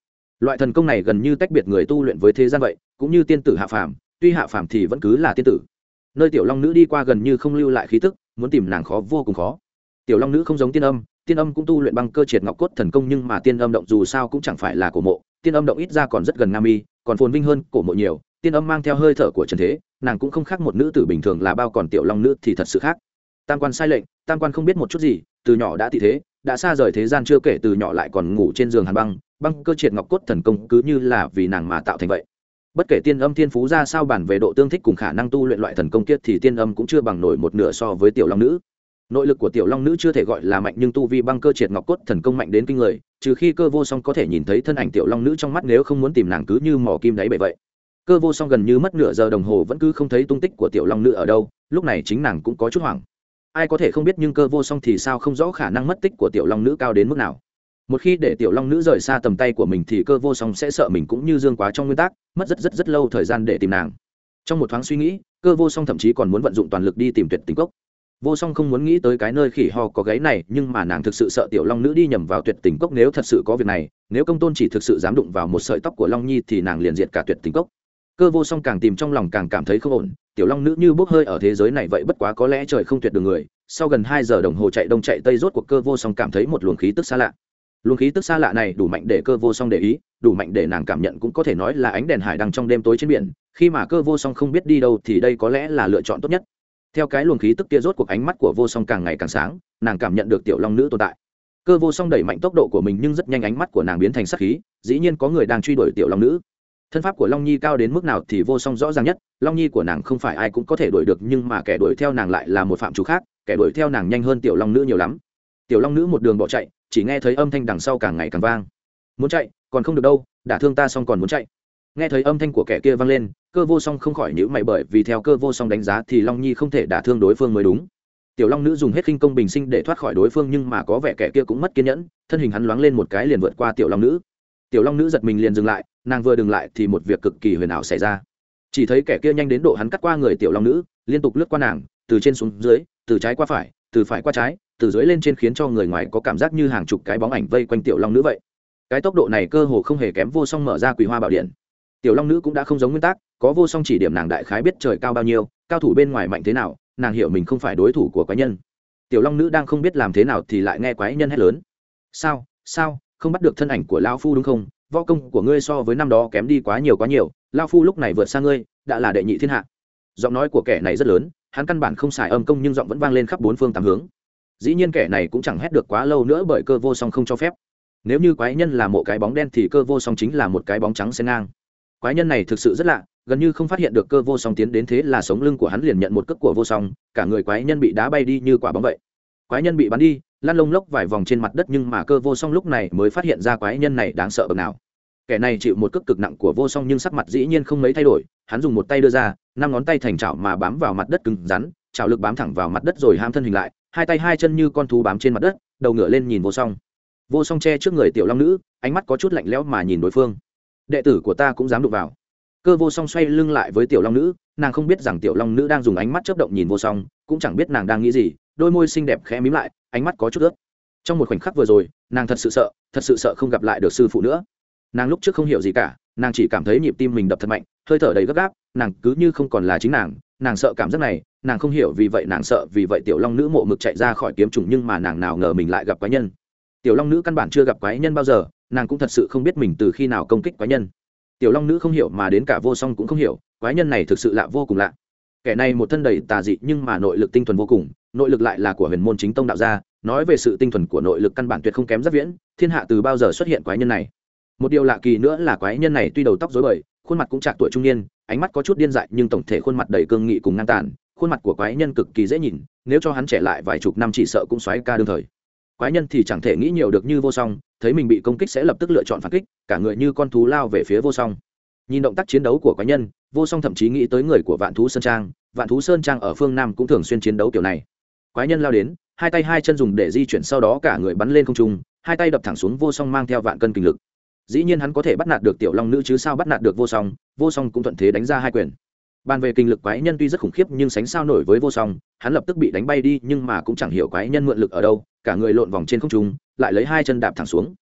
Loại thần công này gần như tách biệt người tu luyện với thế gian vậy, cũng như tiên tử hạ phàm, tuy hạ phàm thì vẫn cứ là tiên tử. Nơi tiểu long nữ đi qua gần như không lưu lại khí tức, muốn tìm nàng khó vô cùng khó. Tiểu long nữ không giống tiên âm, tiên âm cũng tu luyện băng cơ triệt ngọc cốt thần công, nhưng mà tiên âm động dù sao cũng chẳng phải là cổ mộ, tiên âm động ít ra còn rất gần nam y, còn phồn vinh hơn cổ mộ nhiều. Tiên âm mang theo hơi thở của trần thế, nàng cũng không khác một nữ tử bình thường là bao, còn tiểu long nữ thì thật sự khác. Tam quan sai lệnh, tam quan không biết một chút gì, từ nhỏ đã tị thế, đã xa rời thế gian, chưa kể từ nhỏ lại còn ngủ trên giường hàn băng, băng cơ triệt ngọc cốt thần công cứ như là vì nàng mà tạo thành vậy. Bất kể tiên âm thiên phú ra sao, bản về độ tương thích cùng khả năng tu luyện loại thần công kia thì tiên âm cũng chưa bằng nổi một nửa so với tiểu long nữ. Nội lực của tiểu long nữ chưa thể gọi là mạnh, nhưng tu vi băng cơ triệt ngọc cốt thần công mạnh đến kinh người, trừ khi Cơ Vô Song có thể nhìn thấy thân ảnh tiểu long nữ trong mắt, nếu không muốn tìm nàng cứ như mò kim đáy bể vậy. Cơ Vô Song gần như mất nửa giờ đồng hồ vẫn cứ không thấy tung tích của tiểu long nữ ở đâu, lúc này chính nàng cũng có chút hoảng. Ai có thể không biết, nhưng Cơ Vô Song thì sao không rõ khả năng mất tích của tiểu long nữ cao đến mức nào. Một khi để tiểu long nữ rời xa tầm tay của mình thì Cơ Vô Song sẽ sợ mình cũng như dương quá trong nguyên tắc, mất rất rất rất lâu thời gian để tìm nàng. Trong một thoáng suy nghĩ, Cơ Vô Song thậm chí còn muốn vận dụng toàn lực đi tìm Tuyệt Tình Cốc. Vô Song không muốn nghĩ tới cái nơi khỉ ho có gáy này, nhưng mà nàng thực sự sợ tiểu long nữ đi nhầm vào Tuyệt Tình Cốc. Nếu thật sự có việc này, nếu Công Tôn chỉ thực sự dám đụng vào một sợi tóc của Long Nhi thì nàng liền diệt cả Tuyệt Tình Cốc. Cơ Vô Song càng tìm trong lòng càng cảm thấy không ổn, tiểu long nữ như bốc hơi ở thế giới này vậy, bất quá có lẽ trời không tuyệt đường người. Sau gần hai giờ đồng hồ chạy đông chạy tây, rốt cuộc Cơ Vô Song cảm thấy một luồng khí tức xa lạ. Luồng khí tức xa lạ này đủ mạnh để Cơ Vô Song để ý, đủ mạnh để nàng cảm nhận, cũng có thể nói là ánh đèn hải đăng trong đêm tối trên biển. Khi mà Cơ Vô Song không biết đi đâu thì đây có lẽ là lựa chọn tốt nhất. Theo cái luồng khí tức kia, rốt cuộc ánh mắt của Vô Song càng ngày càng sáng, nàng cảm nhận được tiểu long nữ tồn tại. Cơ Vô Song đẩy mạnh tốc độ của mình, nhưng rất nhanh ánh mắt của nàng biến thành sát khí, dĩ nhiên có người đang truy đuổi tiểu long nữ. Thân pháp của Long Nhi cao đến mức nào thì Vô Song rõ ràng nhất, Long Nhi của nàng không phải ai cũng có thể đuổi được, nhưng mà kẻ đuổi theo nàng lại là một phạm chủ khác, kẻ đuổi theo nàng nhanh hơn tiểu long nữ nhiều lắm. Tiểu long nữ một đường bỏ chạy, chỉ nghe thấy âm thanh đằng sau càng ngày càng vang. Muốn chạy, còn không được đâu, đả thương ta xong còn muốn chạy. Nghe thấy âm thanh của kẻ kia vang lên, Cơ Vô Song không khỏi nhíu mày, bởi vì theo Cơ Vô Song đánh giá thì Long Nhi không thể đả thương đối phương mới đúng. Tiểu long nữ dùng hết khinh công bình sinh để thoát khỏi đối phương, nhưng mà có vẻ kẻ kia cũng mất kiên nhẫn, thân hình hắn loáng lên một cái liền vượt qua tiểu long nữ. Tiểu long nữ giật mình liền dừng lại, nàng vừa dừng lại thì một việc cực kỳ huyền ảo xảy ra. Chỉ thấy kẻ kia nhanh đến độ hắn cắt qua người tiểu long nữ, liên tục lướt qua nàng, từ trên xuống dưới, từ trái qua phải, từ phải qua trái, từ dưới lên trên, khiến cho người ngoài có cảm giác như hàng chục cái bóng ảnh vây quanh tiểu long nữ vậy. Cái tốc độ này cơ hồ không hề kém Vô Song mở ra Quỳ Hoa Bảo Điện. Tiểu long nữ cũng đã không giống nguyên tắc, có Vô Song chỉ điểm nàng đại khái biết trời cao bao nhiêu, cao thủ bên ngoài mạnh thế nào, nàng hiểu mình không phải đối thủ của quái nhân. Tiểu long nữ đang không biết làm thế nào thì lại nghe quái nhân hét lớn: sao sao không bắt được thân ảnh của lão phu đúng không? Võ công của ngươi so với năm đó kém đi quá nhiều quá nhiều, lão phu lúc này vượt xa ngươi, đã là đệ nhị thiên hạ. Giọng nói của kẻ này rất lớn, hắn căn bản không xài âm công, nhưng giọng vẫn vang lên khắp bốn phương tám hướng. Dĩ nhiên kẻ này cũng chẳng hét được quá lâu nữa, bởi Cơ Vô Song không cho phép. Nếu như quái nhân là một cái bóng đen thì Cơ Vô Song chính là một cái bóng trắng xen ngang. Quái nhân này thực sự rất lạ, gần như không phát hiện được Cơ Vô Song tiến đến, thế là sống lưng của hắn liền nhận một cước của Vô Song, cả người quái nhân bị đá bay đi như quả bóng vậy. Quái nhân bị bắn đi, lăn lông lốc vài vòng trên mặt đất, nhưng mà Cơ Vô Song lúc này mới phát hiện ra quái nhân này đáng sợ bậc nào. Kẻ này chịu một cước cực nặng của Vô Song nhưng sắc mặt dĩ nhiên không mấy thay đổi, hắn dùng một tay đưa ra, năm ngón tay thành chảo mà bám vào mặt đất cứng rắn, chảo lực bám thẳng vào mặt đất rồi ham thân hình lại, hai tay hai chân như con thú bám trên mặt đất, đầu ngửa lên nhìn Vô Song. Vô Song che trước người tiểu long nữ, ánh mắt có chút lạnh lẽo mà nhìn đối phương. Đệ tử của ta cũng dám đụng vào. Cơ Vô Song xoay lưng lại với tiểu long nữ, nàng không biết rằng tiểu long nữ đang dùng ánh mắt chớp động nhìn Vô Song, cũng chẳng biết nàng đang nghĩ gì, đôi môi xinh đẹp khẽ mím lại, ánh mắt có chút ướt. Trong một khoảnh khắc vừa rồi, nàng thật sự sợ, thật sự sợ không gặp lại được sư phụ nữa. Nàng lúc trước không hiểu gì cả, nàng chỉ cảm thấy nhịp tim mình đập thật mạnh, hơi thở đầy gấp gáp, nàng cứ như không còn là chính nàng, nàng sợ cảm giác này, nàng không hiểu vì vậy nàng sợ, vì vậy tiểu long nữ mộ mực chạy ra khỏi kiếm trùng, nhưng mà nàng nào ngờ mình lại gặp quái nhân. Tiểu long nữ căn bản chưa gặp quái nhân bao giờ, nàng cũng thật sự không biết mình từ khi nào công kích quái nhân. Tiểu long nữ không hiểu mà đến cả Vô Song cũng không hiểu, quái nhân này thực sự lạ vô cùng lạ. Kẻ này một thân đầy tà dị nhưng mà nội lực tinh thuần vô cùng, nội lực lại là của huyền môn chính tông đạo gia, nói về sự tinh thuần của nội lực căn bản tuyệt không kém Giáp Viễn, thiên hạ từ bao giờ xuất hiện quái nhân này. Một điều lạ kỳ nữa là quái nhân này tuy đầu tóc rối bời, khuôn mặt cũng trạc tuổi trung niên, ánh mắt có chút điên dại, nhưng tổng thể khuôn mặt đầy cương nghị cùng ngang tàn, khuôn mặt của quái nhân cực kỳ dễ nhìn, nếu cho hắn trẻ lại vài chục năm chỉ sợ cũng xoáy ca đương thời. Quái nhân thì chẳng thể nghĩ nhiều được như Vô Song, thấy mình bị công kích sẽ lập tức lựa chọn phản kích, cả người như con thú lao về phía Vô Song. Nhìn động tác chiến đấu của quái nhân, Vô Song thậm chí nghĩ tới người của Vạn Thú Sơn Trang, Vạn Thú Sơn Trang ở phương Nam cũng thường xuyên chiến đấu kiểu này. Quái nhân lao đến, hai tay hai chân dùng để di chuyển, sau đó cả người bắn lên không trung, hai tay đập thẳng xuống Vô Song mang theo vạn cân kình lực. Dĩ nhiên hắn có thể bắt nạt được tiểu long nữ chứ sao bắt nạt được Vô Song, Vô Song cũng thuận thế đánh ra hai quyền. Bàn về kinh lực quái nhân tuy rất khủng khiếp nhưng sánh sao nổi với Vô Song, hắn lập tức bị đánh bay đi, nhưng mà cũng chẳng hiểu quái nhân mượn lực ở đâu, cả người lộn vòng trên không trung, lại lấy hai chân đạp thẳng xuống.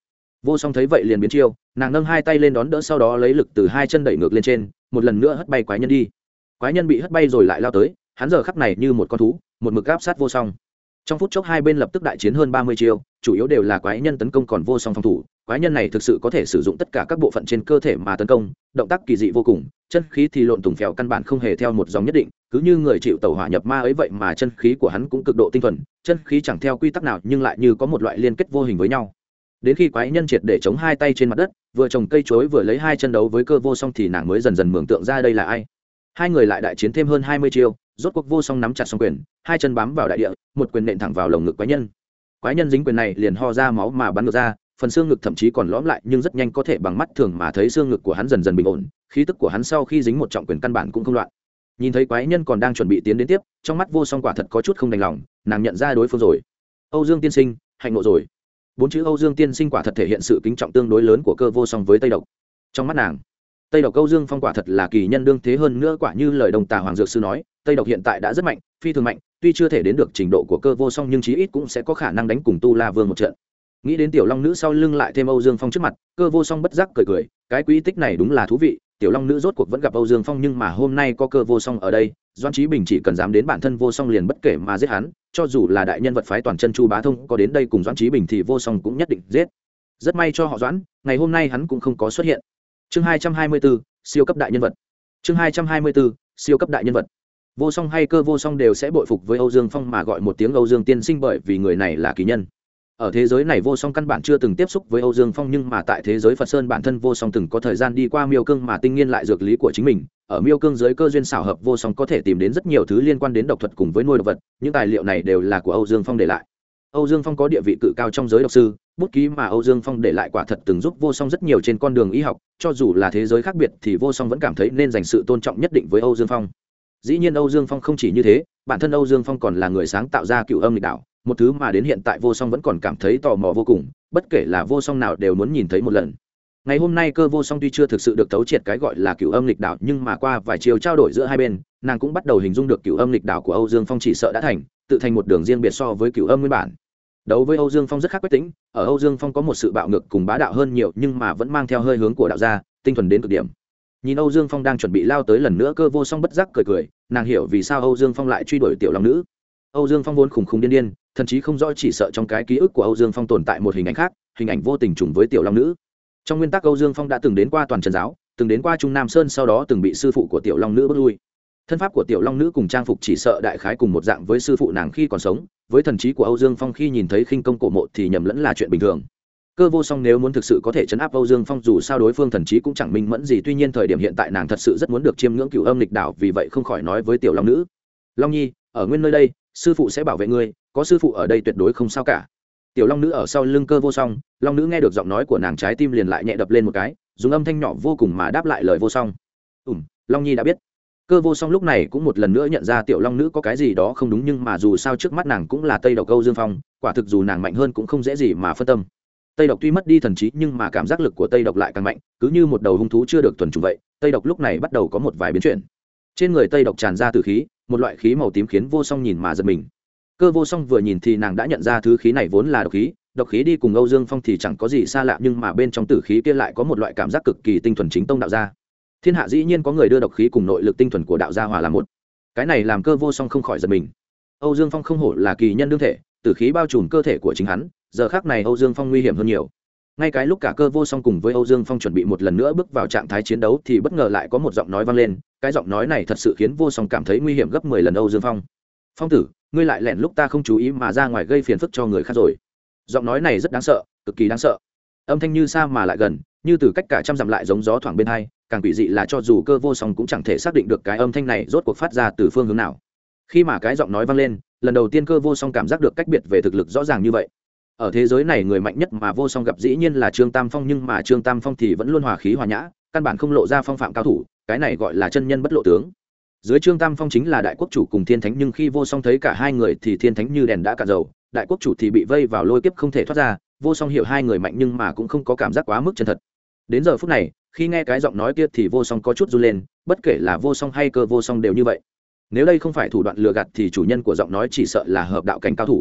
Vô Song thấy vậy liền biến chiêu, nàng nâng hai tay lên đón đỡ, sau đó lấy lực từ hai chân đẩy ngược lên trên, một lần nữa hất bay quái nhân đi. Quái nhân bị hất bay rồi lại lao tới, hắn giờ khắc này như một con thú, một mực áp sát Vô Song. Trong phút chốc hai bên lập tức đại chiến hơn ba mươi chiêu, chủ yếu đều là quái nhân tấn công còn Vô Song phòng thủ. Quái nhân này thực sự có thể sử dụng tất cả các bộ phận trên cơ thể mà tấn công, động tác kỳ dị vô cùng, chân khí thì lộn tùng phèo, căn bản không hề theo một dòng nhất định, cứ như người chịu tẩu hỏa nhập ma ấy vậy, mà chân khí của hắn cũng cực độ tinh thuần, chân khí chẳng theo quy tắc nào nhưng lại như có một loại liên kết vô hình với nhau. Đến khi quái nhân triệt để chống hai tay trên mặt đất, vừa trồng cây chuối vừa lấy hai chân đấu với Cơ Vô Song thì nàng mới dần dần mường tượng ra đây là ai. Hai người lại đại chiến thêm hơn hai mươi chiêu, rốt cuộc Vô Song nắm chặt song quyền, hai chân bám vào đại địa, một quyền nện thẳng vào lồng ngực quái nhân. Quái nhân dính quyền này liền ho ra máu mà bắn ngược ra, phần xương ngực thậm chí còn lõm lại, nhưng rất nhanh có thể bằng mắt thường mà thấy xương ngực của hắn dần dần bình ổn, khí tức của hắn sau khi dính một trọng quyền căn bản cũng không loạn. Nhìn thấy quái nhân còn đang chuẩn bị tiến đến tiếp, trong mắt Vô Song quả thật có chút không đành lòng, nàng nhận ra đối phương rồi. Âu Dương tiên sinh, hạnh ngộ rồi. Bốn chữ Âu Dương tiên sinh quả thật thể hiện sự kính trọng tương đối lớn của Cơ Vô Song với Tây Độc. Trong mắt nàng, Tây Độc Âu Dương Phong quả thật là kỳ nhân đương thế, hơn nữa quả như lời Đồng Tà Hoàng Dược sư nói, Tây Độc hiện tại đã rất mạnh, phi thường mạnh, tuy chưa thể đến được trình độ của Cơ Vô Song nhưng chí ít cũng sẽ có khả năng đánh cùng Tu La Vương một trận. Nghĩ đến tiểu long nữ sau lưng lại thêm Âu Dương Phong trước mặt, Cơ Vô Song bất giác cười cười, cái quỹ tích này đúng là thú vị. Tiểu long nữ rốt cuộc vẫn gặp Âu Dương Phong, nhưng mà hôm nay có Cơ Vô Song ở đây, Doãn Chí Bình chỉ cần dám đến bản thân Vô Song liền bất kể mà giết hắn, cho dù là đại nhân vật phái toàn chân Chu Bá Thông có đến đây cùng Doãn Chí Bình thì Vô Song cũng nhất định giết. Rất may cho họ Doãn, ngày hôm nay hắn cũng không có xuất hiện. Chương hai trăm hai mươi tư, siêu cấp đại nhân vật. Chương hai trăm hai mươi tư, siêu cấp đại nhân vật. Vô Song hay Cơ Vô Song đều sẽ bội phục với Âu Dương Phong mà gọi một tiếng Âu Dương tiên sinh, bởi vì người này là kỳ nhân. Ở thế giới này Vô Song căn bản chưa từng tiếp xúc với Âu Dương Phong, nhưng mà tại thế giới Phật Sơn bản thân Vô Song từng có thời gian đi qua Miêu Cương mà tinh nghiên lại dược lý của chính mình. Ở Miêu Cương dưới cơ duyên xảo hợp, Vô Song có thể tìm đến rất nhiều thứ liên quan đến độc thuật cùng với nuôi độc vật, những tài liệu này đều là của Âu Dương Phong để lại. Âu Dương Phong có địa vị cự cao trong giới độc sư, bút ký mà Âu Dương Phong để lại quả thật từng giúp Vô Song rất nhiều trên con đường y học, cho dù là thế giới khác biệt thì Vô Song vẫn cảm thấy nên dành sự tôn trọng nhất định với Âu Dương Phong. Dĩ nhiên Âu Dương Phong không chỉ như thế, bản thân Âu Dương Phong còn là người sáng tạo ra Cửu Âm Lịch Đảo, một thứ mà đến hiện tại Vô Song vẫn còn cảm thấy tò mò vô cùng, bất kể là Vô Song nào đều muốn nhìn thấy một lần. Ngày hôm nay Cơ Vô Song tuy chưa thực sự được thấu triệt cái gọi là Cửu Âm Lịch Đảo, nhưng mà qua vài chiều trao đổi giữa hai bên, nàng cũng bắt đầu hình dung được Cửu Âm Lịch Đảo của Âu Dương Phong chỉ sợ đã thành, tự thành một đường riêng biệt so với Cửu Âm nguyên bản. Đấu với Âu Dương Phong rất khác Quách Tĩnh, ở Âu Dương Phong có một sự bạo ngược cùng bá đạo hơn nhiều, nhưng mà vẫn mang theo hơi hướng của đạo gia, tinh thuần đến cực điểm. Nhìn Âu Dương Phong đang chuẩn bị lao tới lần nữa, Cơ Vô Song bất giác cười cười, nàng hiểu vì sao Âu Dương Phong lại truy đuổi tiểu long nữ. Âu Dương Phong vốn khủng khủng điên điên, thậm chí không rõ, chỉ sợ trong cái ký ức của Âu Dương Phong tồn tại một hình ảnh khác, hình ảnh vô tình trùng với tiểu long nữ. Trong nguyên tắc Âu Dương Phong đã từng đến qua Toàn Trần giáo, từng đến qua Trung Nam Sơn, sau đó từng bị sư phụ của tiểu long nữ bước lui. Thân pháp của tiểu long nữ cùng trang phục chỉ sợ đại khái cùng một dạng với sư phụ nàng khi còn sống, với thần trí của Âu Dương Phong khi nhìn thấy khinh công cổ mộ thì nhầm lẫn là chuyện bình thường. Cơ Vô Song nếu muốn thực sự có thể chấn áp Âu Dương Phong, dù sao đối phương thần trí cũng chẳng minh mẫn gì, tuy nhiên thời điểm hiện tại nàng thật sự rất muốn được chiêm ngưỡng Cửu Âm Lịch Đảo, vì vậy không khỏi nói với tiểu long nữ: "Long Nhi, ở nguyên nơi đây, sư phụ sẽ bảo vệ ngươi, có sư phụ ở đây tuyệt đối không sao cả." Tiểu long nữ ở sau lưng Cơ Vô Song, long nữ nghe được giọng nói của nàng, trái tim liền lại nhẹ đập lên một cái, dùng âm thanh nhỏ vô cùng mà đáp lại lời Vô Song: "Ừm, Long Nhi đã biết." Cơ Vô Song lúc này cũng một lần nữa nhận ra tiểu long nữ có cái gì đó không đúng, nhưng mà dù sao trước mắt nàng cũng là Tây Độc Âu Dương Phong, quả thực dù nàng mạnh hơn cũng không dễ gì mà phân tâm. Tây Độc tuy mất đi thần trí nhưng mà cảm giác lực của Tây Độc lại càng mạnh, cứ như một đầu hung thú chưa được thuần chủng vậy. Tây Độc lúc này bắt đầu có một vài biến chuyển. Trên người Tây Độc tràn ra tử khí, một loại khí màu tím khiến Vô Song nhìn mà giật mình. Cơ Vô Song vừa nhìn thì nàng đã nhận ra thứ khí này vốn là độc khí, độc khí đi cùng Âu Dương Phong thì chẳng có gì xa lạ, nhưng mà bên trong tử khí kia lại có một loại cảm giác cực kỳ tinh thuần, chính tông đạo gia. Thiên hạ dĩ nhiên có người đưa độc khí cùng nội lực tinh thuần của đạo gia hòa làm một. Cái này làm Cơ Vô Song không khỏi giật mình. Âu Dương Phong không hổ là kỳ nhân đương thể, tử khí bao trùm cơ thể của chính hắn, giờ khắc này Âu Dương Phong nguy hiểm hơn nhiều. Ngay cái lúc cả Cơ Vô Song cùng với Âu Dương Phong chuẩn bị một lần nữa bước vào trạng thái chiến đấu thì bất ngờ lại có một giọng nói vang lên, cái giọng nói này thật sự khiến Vô Song cảm thấy nguy hiểm gấp mười lần. Âu Dương Phong: "Phong tử, ngươi lại lẻn lúc ta không chú ý mà ra ngoài gây phiền phức cho người khác rồi." Giọng nói này rất đáng sợ, cực kỳ đáng sợ. Âm thanh như xa mà lại gần, như từ cách cả trăm dặm lại giống gió thoảng bên hai, càng quỷ dị là cho dù Cơ Vô Song cũng chẳng thể xác định được cái âm thanh này rốt cuộc phát ra từ phương hướng nào. Khi mà cái giọng nói vang lên, lần đầu tiên Cơ Vô Song cảm giác được cách biệt về thực lực rõ ràng như vậy. Ở thế giới này người mạnh nhất mà Vô Song gặp dĩ nhiên là Trương Tam Phong, nhưng mà Trương Tam Phong thì vẫn luôn hòa khí hòa nhã, căn bản không lộ ra phong phạm cao thủ, cái này gọi là chân nhân bất lộ tướng. Dưới Trương Tam Phong chính là đại quốc chủ cùng thiên thánh, nhưng khi Vô Song thấy cả hai người thì thiên thánh như đèn đã cạn dầu, đại quốc chủ thì bị vây vào lôi kiếp không thể thoát ra. Vô Song hiểu hai người mạnh nhưng mà cũng không có cảm giác quá mức chân thật. Đến giờ phút này, khi nghe cái giọng nói kia thì Vô Song có chút run lên, bất kể là Vô Song hay Cơ Vô Song đều như vậy. Nếu đây không phải thủ đoạn lừa gạt thì chủ nhân của giọng nói chỉ sợ là hợp đạo cảnh cao thủ.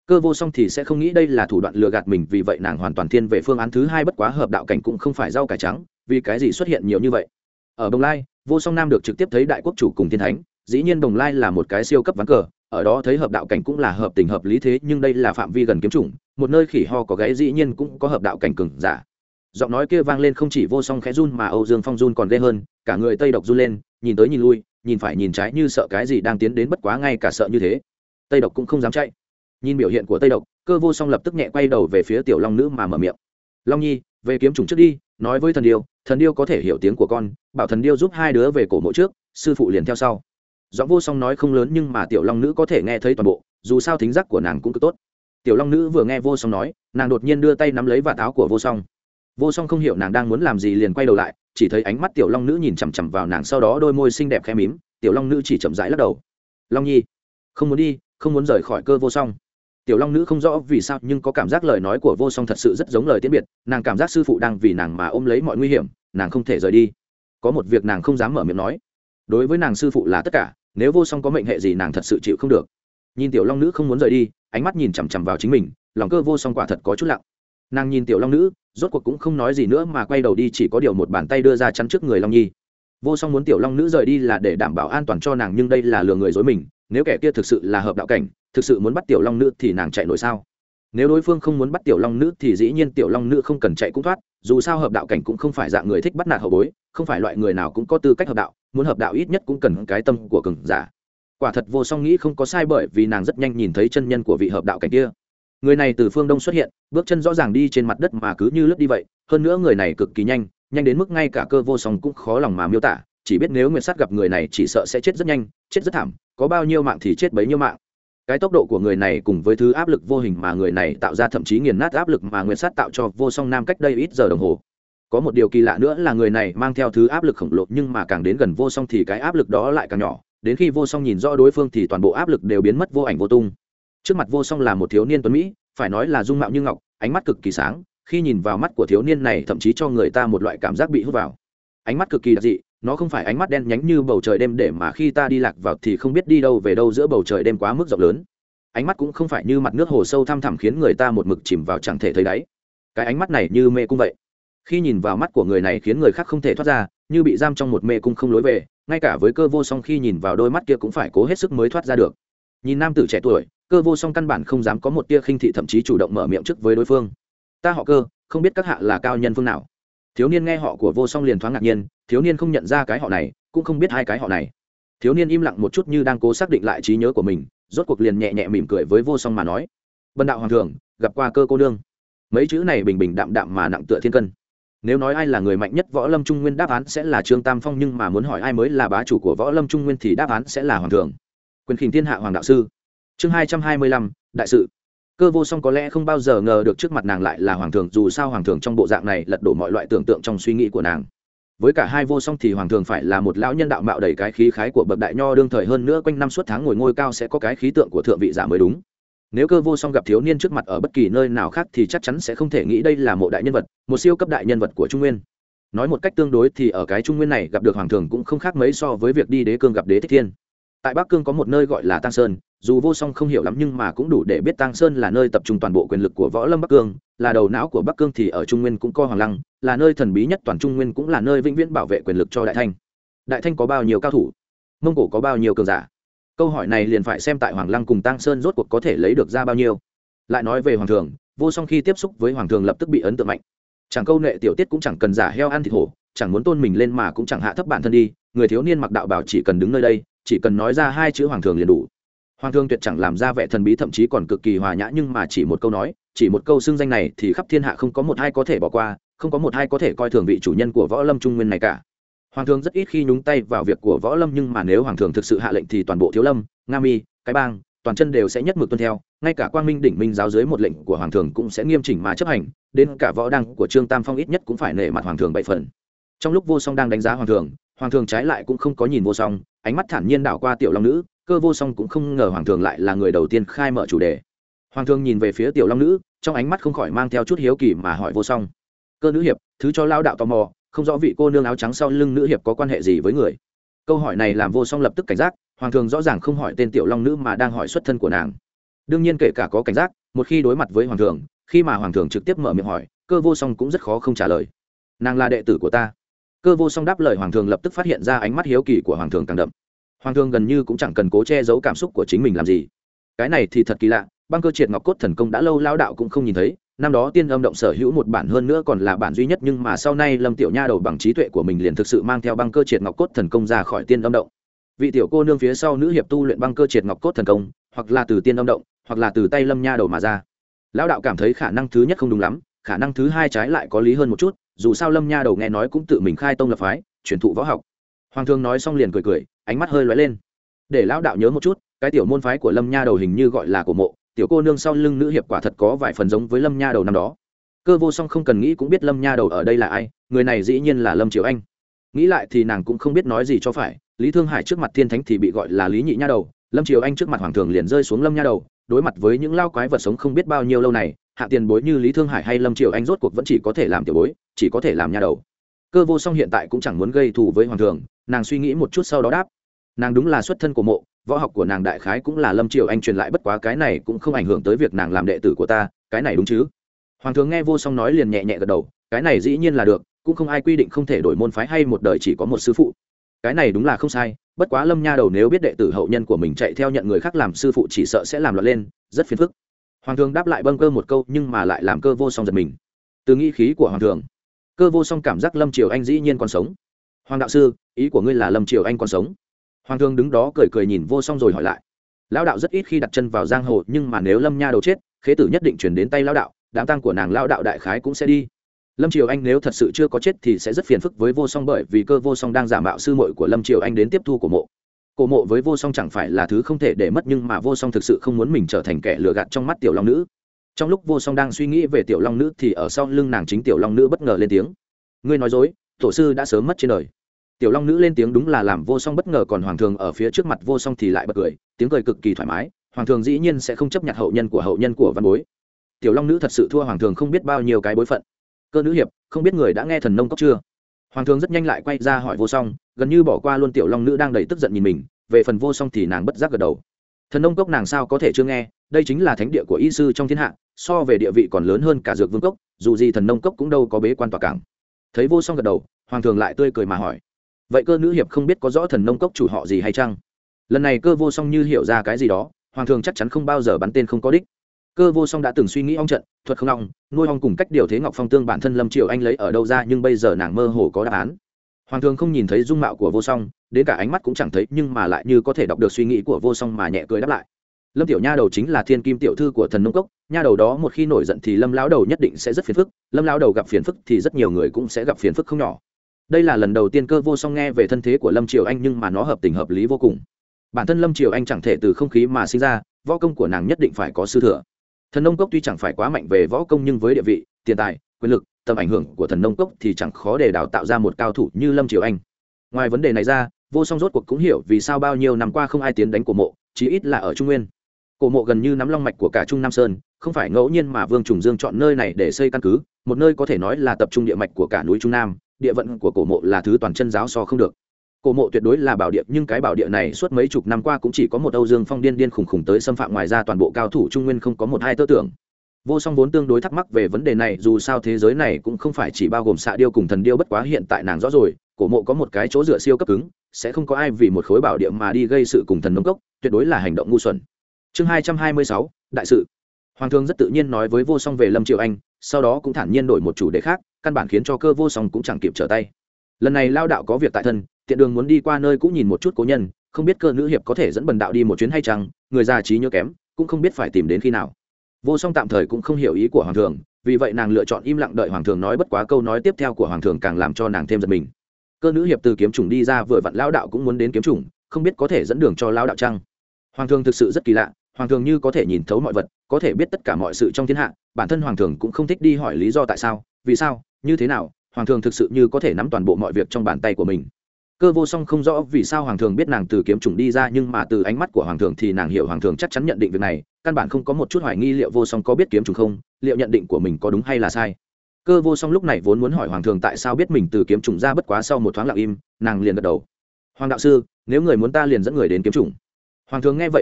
Cơ Vô Song thì sẽ không nghĩ đây là thủ đoạn lừa gạt mình, vì vậy nàng hoàn toàn thiên về phương án thứ hai, bất quá hợp đạo cảnh cũng không phải rau cải trắng, vì cái gì xuất hiện nhiều như vậy. Ở Đồng Lai, Vô Song Nam được trực tiếp thấy đại quốc chủ cùng thiên thánh, dĩ nhiên Đồng Lai là một cái siêu cấp ván cờ, ở đó thấy hợp đạo cảnh cũng là hợp tình hợp lý, thế nhưng đây là phạm vi gần kiếm chủng, một nơi khỉ ho có gáy dĩ nhiên cũng có hợp đạo cảnh cường giả. Giọng nói kia vang lên không chỉ Vô Song khẽ run mà Âu Dương Phong run còn ghê hơn, cả người Tây Độc run lên, nhìn tới nhìn lui, nhìn phải nhìn trái như sợ cái gì đang tiến đến, bất quá ngay cả sợ như thế, Tây Độc cũng không dám chạy. Nhìn biểu hiện của Tây Độc, Cơ Vô Song lập tức nhẹ quay đầu về phía tiểu long nữ mà mở miệng. Long Nhi, về kiếm chủng trước đi, nói với thần điêu, thần điêu có thể hiểu tiếng của con, bảo thần điêu giúp hai đứa về cổ mộ trước, sư phụ liền theo sau. Giọng Vô Song nói không lớn nhưng mà tiểu long nữ có thể nghe thấy toàn bộ, dù sao thính giác của nàng cũng cực tốt. Tiểu long nữ vừa nghe Vô Song nói, nàng đột nhiên đưa tay nắm lấy vạt áo của Vô Song. Vô Song không hiểu nàng đang muốn làm gì, liền quay đầu lại, chỉ thấy ánh mắt tiểu long nữ nhìn chằm chằm vào nàng, sau đó đôi môi xinh đẹp khẽ mím, tiểu long nữ chỉ chậm rãi lắc đầu. Long Nhi, không muốn đi, không muốn rời khỏi Cơ Vô Song. Tiểu long nữ không rõ vì sao nhưng có cảm giác lời nói của Vô Song thật sự rất giống lời tiễn biệt, nàng cảm giác sư phụ đang vì nàng mà ôm lấy mọi nguy hiểm, nàng không thể rời đi. Có một việc nàng không dám mở miệng nói, đối với nàng sư phụ là tất cả, nếu Vô Song có mệnh hệ gì nàng thật sự chịu không được. Nhìn tiểu long nữ không muốn rời đi, ánh mắt nhìn chằm chằm vào chính mình, lòng Cơ Vô Song quả thật có chút lặng. Nàng nhìn tiểu long nữ, rốt cuộc cũng không nói gì nữa mà quay đầu đi, chỉ có điều một bàn tay đưa ra chắn trước người Long Nhi. Vô Song muốn tiểu long nữ rời đi là để đảm bảo an toàn cho nàng, nhưng đây là lừa người dối mình, nếu kẻ kia thực sự là hợp đạo cảnh, thực sự muốn bắt tiểu long nữ thì nàng chạy nổi sao? Nếu đối phương không muốn bắt tiểu long nữ thì dĩ nhiên tiểu long nữ không cần chạy cũng thoát, dù sao hợp đạo cảnh cũng không phải dạng người thích bắt nạt hậu bối, không phải loại người nào cũng có tư cách hợp đạo, muốn hợp đạo ít nhất cũng cần cái tâm của cường giả. Quả thật Vô Song nghĩ không có sai, bởi vì nàng rất nhanh nhìn thấy chân nhân của vị hợp đạo cảnh kia. Người này từ phương đông xuất hiện, bước chân rõ ràng đi trên mặt đất mà cứ như lướt đi vậy, hơn nữa người này cực kỳ nhanh, nhanh đến mức ngay cả Cơ Vô Song cũng khó lòng mà miêu tả, chỉ biết nếu Nguyệt Sát gặp người này chỉ sợ sẽ chết rất nhanh, chết rất thảm, có bao nhiêu mạng thì chết bấy nhiêu mạng. Cái tốc độ của người này cùng với thứ áp lực vô hình mà người này tạo ra thậm chí nghiền nát áp lực mà Nguyệt Sát tạo cho Vô Song Nam cách đây ít giờ đồng hồ. Có một điều kỳ lạ nữa là người này mang theo thứ áp lực khổng lồ, nhưng mà càng đến gần Vô Song thì cái áp lực đó lại càng nhỏ, đến khi Vô Song nhìn rõ đối phương thì toàn bộ áp lực đều biến mất vô ảnh vô tung. Trước mặt Vô Song là một thiếu niên tuấn mỹ, phải nói là dung mạo như ngọc, ánh mắt cực kỳ sáng, khi nhìn vào mắt của thiếu niên này thậm chí cho người ta một loại cảm giác bị hút vào. Ánh mắt cực kỳ đặc dị, nó không phải ánh mắt đen nhánh như bầu trời đêm để mà khi ta đi lạc vào thì không biết đi đâu về đâu giữa bầu trời đêm quá mức rộng lớn. Ánh mắt cũng không phải như mặt nước hồ sâu thăm thẳm khiến người ta một mực chìm vào chẳng thể thấy đáy. Cái ánh mắt này như mê cung vậy, khi nhìn vào mắt của người này khiến người khác không thể thoát ra, như bị giam trong một mê cung không lối về, ngay cả với Cơ Vô Song khi nhìn vào đôi mắt kia cũng phải cố hết sức mới thoát ra được. Nhìn nam tử trẻ tuổi, Cơ Vô Song căn bản không dám có một tia khinh thị, thậm chí chủ động mở miệng trước với đối phương. Ta họ Cơ, không biết các hạ là cao nhân phương nào? Thiếu niên nghe họ của Vô Song liền thoáng ngạc nhiên, thiếu niên không nhận ra cái họ này, cũng không biết hai cái họ này. Thiếu niên im lặng một chút như đang cố xác định lại trí nhớ của mình, rốt cuộc liền nhẹ nhẹ mỉm cười với Vô Song mà nói: Bần đạo hoàng thượng, gặp qua Cơ cô nương. Mấy chữ này bình bình đạm đạm mà nặng tựa thiên cân. Nếu nói ai là người mạnh nhất võ lâm trung nguyên, đáp án sẽ là Trương Tam Phong, nhưng mà muốn hỏi ai mới là bá chủ của võ lâm trung nguyên thì đáp án sẽ là hoàng thượng. Quyền khinh thiên hạ hoàng đạo sư. Chương hai trăm hai mươi lăm, đại sự. Cơ Vô Song có lẽ không bao giờ ngờ được trước mặt nàng lại là hoàng thượng, dù sao hoàng thượng trong bộ dạng này lật đổ mọi loại tưởng tượng trong suy nghĩ của nàng. Với cả hai Vô Song thì hoàng thượng phải là một lão nhân đạo mạo đầy cái khí khái của bậc đại nho đương thời, hơn nữa quanh năm suốt tháng ngồi ngôi cao sẽ có cái khí tượng của thượng vị giả mới đúng. Nếu Cơ Vô Song gặp thiếu niên trước mặt ở bất kỳ nơi nào khác thì chắc chắn sẽ không thể nghĩ đây là một đại nhân vật, một siêu cấp đại nhân vật của Trung Nguyên. Nói một cách tương đối thì ở cái Trung Nguyên này gặp được hoàng thượng cũng không khác mấy so với việc đi Đế Cương gặp Đế Thích Thiên. Tại Bắc Cương có một nơi gọi là Tăng Sơn, dù Vô Song không hiểu lắm nhưng mà cũng đủ để biết Tăng Sơn là nơi tập trung toàn bộ quyền lực của võ lâm Bắc Cương, là đầu não của Bắc Cương, thì ở Trung Nguyên cũng có Hoàng Lăng, là nơi thần bí nhất toàn Trung Nguyên, cũng là nơi vĩnh viễn bảo vệ quyền lực cho Đại Thanh. Đại Thanh có bao nhiêu cao thủ? Mông Cổ có bao nhiêu cường giả? Câu hỏi này liền phải xem tại Hoàng Lăng cùng Tăng Sơn rốt cuộc có thể lấy được ra bao nhiêu. Lại nói về hoàng thượng, Vô Song khi tiếp xúc với hoàng thượng lập tức bị ấn tượng mạnh. Chẳng câu nệ tiểu tiết cũng chẳng cần giả heo ăn thịt hổ, chẳng muốn tôn mình lên mà cũng chẳng hạ thấp bản thân đi, người thiếu niên mặc đạo bào chỉ cần đứng nơi đây, chỉ cần nói ra hai chữ hoàng thượng liền đủ. Hoàng thượng tuyệt chẳng làm ra vẻ thần bí, thậm chí còn cực kỳ hòa nhã, nhưng mà chỉ một câu nói, chỉ một câu xưng danh này thì khắp thiên hạ không có một ai có thể bỏ qua, không có một ai có thể coi thường vị chủ nhân của võ lâm trung nguyên này cả. Hoàng thượng rất ít khi nhúng tay vào việc của võ lâm, nhưng mà nếu hoàng thượng thực sự hạ lệnh thì toàn bộ thiếu lâm, nga mi, cái bang, toàn chân đều sẽ nhất mực tuân theo, ngay cả quang minh đỉnh minh giáo dưới một lệnh của hoàng thượng cũng sẽ nghiêm chỉnh mà chấp hành, đến cả võ đăng của Trương Tam Phong ít nhất cũng phải nể mặt hoàng thượng bảy phần. Trong lúc Vô Song đang đánh giá hoàng thượng, hoàng thượng trái lại cũng không có nhìn Vô Song, ánh mắt thản nhiên đảo qua tiểu long nữ. Cơ Vô Song cũng không ngờ hoàng thượng lại là người đầu tiên khai mở chủ đề. Hoàng thượng nhìn về phía tiểu long nữ, trong ánh mắt không khỏi mang theo chút hiếu kỳ mà hỏi Vô Song: Cơ nữ hiệp, thứ cho lao đạo tò mò, không rõ vị cô nương áo trắng sau lưng nữ hiệp có quan hệ gì với người? Câu hỏi này làm Vô Song lập tức cảnh giác, hoàng thượng rõ ràng không hỏi tên tiểu long nữ mà đang hỏi xuất thân của nàng. đương nhiên kể cả có cảnh giác, một khi đối mặt với hoàng thường, khi mà hoàng thường trực tiếp mở miệng hỏi, Cơ Vô Song cũng rất khó không trả lời. Nàng là đệ tử của ta. Cơ Vô Song đáp lời, hoàng thường lập tức phát hiện ra ánh mắt hiếu kỳ của hoàng thường càng đậm. Hoàng thường gần như cũng chẳng cần cố che giấu cảm xúc của chính mình làm gì. Cái này thì thật kỳ lạ, băng cơ triệt ngọc cốt thần công đã lâu lão đạo cũng không nhìn thấy, năm đó tiên âm động sở hữu một bản, hơn nữa còn là bản duy nhất, nhưng mà sau này Lâm tiểu nha đầu bằng trí tuệ của mình liền thực sự mang theo băng cơ triệt ngọc cốt thần công ra khỏi tiên âm động. Vị tiểu cô nương phía sau nữ hiệp tu luyện băng cơ triệt ngọc cốt thần công, hoặc là từ tiên âm động, hoặc là từ tay Lâm nha đầu mà ra. Lão đạo cảm thấy khả năng thứ nhất không đúng lắm, khả năng thứ hai trái lại có lý hơn một chút, dù sao Lâm nha đầu nghe nói cũng tự mình khai tông lập phái, truyền thụ võ học. Hoàng thương nói xong liền cười cười, ánh mắt hơi lóe lên. Để lão đạo nhớ một chút, cái tiểu môn phái của Lâm nha đầu hình như gọi là Cổ Mộ, tiểu cô nương sau lưng nữ hiệp quả thật có vài phần giống với Lâm nha đầu năm đó. Cơ Vô Song không cần nghĩ cũng biết Lâm nha đầu ở đây là ai, người này dĩ nhiên là Lâm Triều Anh. Nghĩ lại thì nàng cũng không biết nói gì cho phải, Lý Thương Hải trước mặt thiên thánh thì bị gọi là Lý nhị nha đầu, Lâm Triều Anh trước mặt hoàng thường liền rơi xuống Lâm nha đầu. Đối mặt với những lao quái vật sống không biết bao nhiêu lâu này, hạ tiền bối như Lý Thương Hải hay Lâm Triều Anh rốt cuộc vẫn chỉ có thể làm tiểu bối, chỉ có thể làm nha đầu. Cơ Vô Song hiện tại cũng chẳng muốn gây thù với hoàng thường, nàng suy nghĩ một chút sau đó đáp, nàng đúng là xuất thân của Mộ, võ học của nàng đại khái cũng là Lâm Triều Anh truyền lại, bất quá cái này cũng không ảnh hưởng tới việc nàng làm đệ tử của ta, cái này đúng chứ? Hoàng thường nghe Vô Song nói liền nhẹ nhẹ gật đầu, cái này dĩ nhiên là được, cũng không ai quy định không thể đổi môn phái hay một đời chỉ có một sư phụ, cái này đúng là không sai, bất quá Lâm nha đầu nếu biết đệ tử hậu nhân của mình chạy theo nhận người khác làm sư phụ chỉ sợ sẽ làm loạn lên, rất phiền phức. Hoàng thường đáp lại bâng cơ một câu, nhưng mà lại làm Cơ Vô Song giật mình. Từ nghĩ khí của hoàng thường, Cơ Vô Song cảm giác Lâm Triều Anh dĩ nhiên còn sống. Hoàng đạo sư, ý của ngươi là Lâm Triều Anh còn sống? Hoàng thường đứng đó cười cười nhìn Vô Song rồi hỏi lại. Lão đạo rất ít khi đặt chân vào giang hồ, nhưng mà nếu Lâm nha đầu chết, khế tử nhất định chuyển đến tay lão đạo, đám tang của nàng lão đạo đại khái cũng sẽ đi. Lâm Triều Anh nếu thật sự chưa có chết thì sẽ rất phiền phức với Vô Song, bởi vì Cơ Vô Song đang giả mạo sư muội của Lâm Triều Anh đến tiếp thu của Mộ. Cổ Mộ với Vô Song chẳng phải là thứ không thể để mất, nhưng mà Vô Song thực sự không muốn mình trở thành kẻ lừa gạt trong mắt tiểu long nữ. Trong lúc Vô Song đang suy nghĩ về tiểu long nữ thì ở sau lưng nàng chính tiểu long nữ bất ngờ lên tiếng. Ngươi nói dối, tổ sư đã sớm mất trên đời. Tiểu long nữ lên tiếng đúng là làm Vô Song bất ngờ, còn hoàng thường ở phía trước mặt Vô Song thì lại bật cười, tiếng cười cực kỳ thoải mái. Hoàng thường dĩ nhiên sẽ không chấp nhận hậu nhân của hậu nhân của văn bối. Tiểu long nữ thật sự thua hoàng thường không biết bao nhiêu cái bối phận. Cơ nữ hiệp, không biết người đã nghe Thần Nông Cốc chưa? Hoàng thường rất nhanh lại quay ra hỏi Vô Song, gần như bỏ qua luôn tiểu long nữ đang đầy tức giận nhìn mình. Về phần Vô Song thì nàng bất giác gật đầu. Thần Nông Cốc nàng sao có thể chưa nghe, đây chính là thánh địa của y sư trong thiên hạ, so về địa vị còn lớn hơn cả Dược Vương Cốc, dù gì Thần Nông Cốc cũng đâu có bế quan tòa cảng. Thấy Vô Song gật đầu, hoàng thường lại tươi cười mà hỏi, vậy Cơ nữ hiệp không biết có rõ Thần Nông Cốc chủ họ gì hay chăng? Lần này Cơ Vô Song như hiểu ra cái gì đó, hoàng thường chắc chắn không bao giờ bắn tên không có đích. Cơ Vô Song đã từng suy nghĩ ong trận, thuật không ong, nuôi ong cùng cách điều thế ngọc phong tương bản thân Lâm Triều Anh lấy ở đâu ra, nhưng bây giờ nàng mơ hồ có đáp án. Hoàng thường không nhìn thấy dung mạo của Vô Song, đến cả ánh mắt cũng chẳng thấy, nhưng mà lại như có thể đọc được suy nghĩ của Vô Song mà nhẹ cười đáp lại. Lâm tiểu nha đầu chính là thiên kim tiểu thư của Thần Nông Cốc, nha đầu đó một khi nổi giận thì Lâm lão đầu nhất định sẽ rất phiền phức, Lâm lão đầu gặp phiền phức thì rất nhiều người cũng sẽ gặp phiền phức không nhỏ. Đây là lần đầu tiên Cơ Vô Song nghe về thân thế của Lâm Triều Anh, nhưng mà nó hợp tình hợp lý vô cùng. Bản thân Lâm Triều Anh chẳng thể từ không khí mà sinh ra, võ công của nàng nhất định phải có sư thừa. Thần Nông Cốc tuy chẳng phải quá mạnh về võ công, nhưng với địa vị, tiền tài, quyền lực, tầm ảnh hưởng của Thần Nông Cốc thì chẳng khó để đào tạo ra một cao thủ như Lâm Triều Anh. Ngoài vấn đề này ra, Vô Song rốt cuộc cũng hiểu vì sao bao nhiêu năm qua không ai tiến đánh Cổ Mộ, chí ít là ở Trung Nguyên. Cổ Mộ gần như nắm long mạch của cả Trung Nam Sơn, không phải ngẫu nhiên mà Vương Trùng Dương chọn nơi này để xây căn cứ, một nơi có thể nói là tập trung địa mạch của cả núi Trung Nam, địa vận của Cổ Mộ là thứ toàn chân giáo so không được. Cổ Mộ tuyệt đối là bảo địa, nhưng cái bảo địa này suốt mấy chục năm qua cũng chỉ có một Âu Dương Phong điên điên khủng khủng tới xâm phạm, ngoài ra toàn bộ cao thủ Trung Nguyên không có một hai tơ tưởng. Vô Song vốn tương đối thắc mắc về vấn đề này, dù sao thế giới này cũng không phải chỉ bao gồm xạ điêu cùng thần điêu, bất quá hiện tại nàng rõ rồi, Cổ Mộ có một cái chỗ dựa siêu cấp cứng, sẽ không có ai vì một khối bảo địa mà đi gây sự cùng Thần Nông Cốc, tuyệt đối là hành động ngu xuẩn. Chương hai trăm hai mươi sáu, đại sự. Hoàng thương rất tự nhiên nói với Vô Song về Lâm Triều Anh, sau đó cũng thản nhiên đổi một chủ đề khác, căn bản khiến cho Cơ Vô Song cũng chẳng kịp trở tay. Lần này lao đạo có việc tại thân, tiện đường muốn đi qua nơi cũ nhìn một chút cố nhân, không biết Cơ nữ hiệp có thể dẫn bần đạo đi một chuyến hay chăng? Người già trí nhớ kém, cũng không biết phải tìm đến khi nào. Vô Song tạm thời cũng không hiểu ý của hoàng thường, vì vậy nàng lựa chọn im lặng đợi hoàng thường nói, bất quá câu nói tiếp theo của hoàng thường càng làm cho nàng thêm giật mình. Cơ nữ hiệp từ kiếm chủng đi ra, vừa vặn lão đạo cũng muốn đến kiếm chủng, không biết có thể dẫn đường cho lão đạo chăng? Hoàng thường thực sự rất kỳ lạ, hoàng thường như có thể nhìn thấu mọi vật, có thể biết tất cả mọi sự trong thiên hạ, bản thân hoàng thường cũng không thích đi hỏi lý do tại sao, vì sao, như thế nào, hoàng thường thực sự như có thể nắm toàn bộ mọi việc trong bàn tay của mình. Cơ Vô Song không rõ vì sao hoàng thường biết nàng từ kiếm chủng đi ra, nhưng mà từ ánh mắt của hoàng thường thì nàng hiểu hoàng thường chắc chắn nhận định việc này, căn bản không có một chút hoài nghi liệu Vô Song có biết kiếm chủng không, liệu nhận định của mình có đúng hay là sai. Cơ Vô Song lúc này vốn muốn hỏi hoàng thường tại sao biết mình từ kiếm chủng ra, bất quá sau một thoáng lặng im, nàng liền gật đầu. Hoàng đạo sư, nếu người muốn ta liền dẫn người đến kiếm chủng. Hoàng thường nghe vậy gật đầu,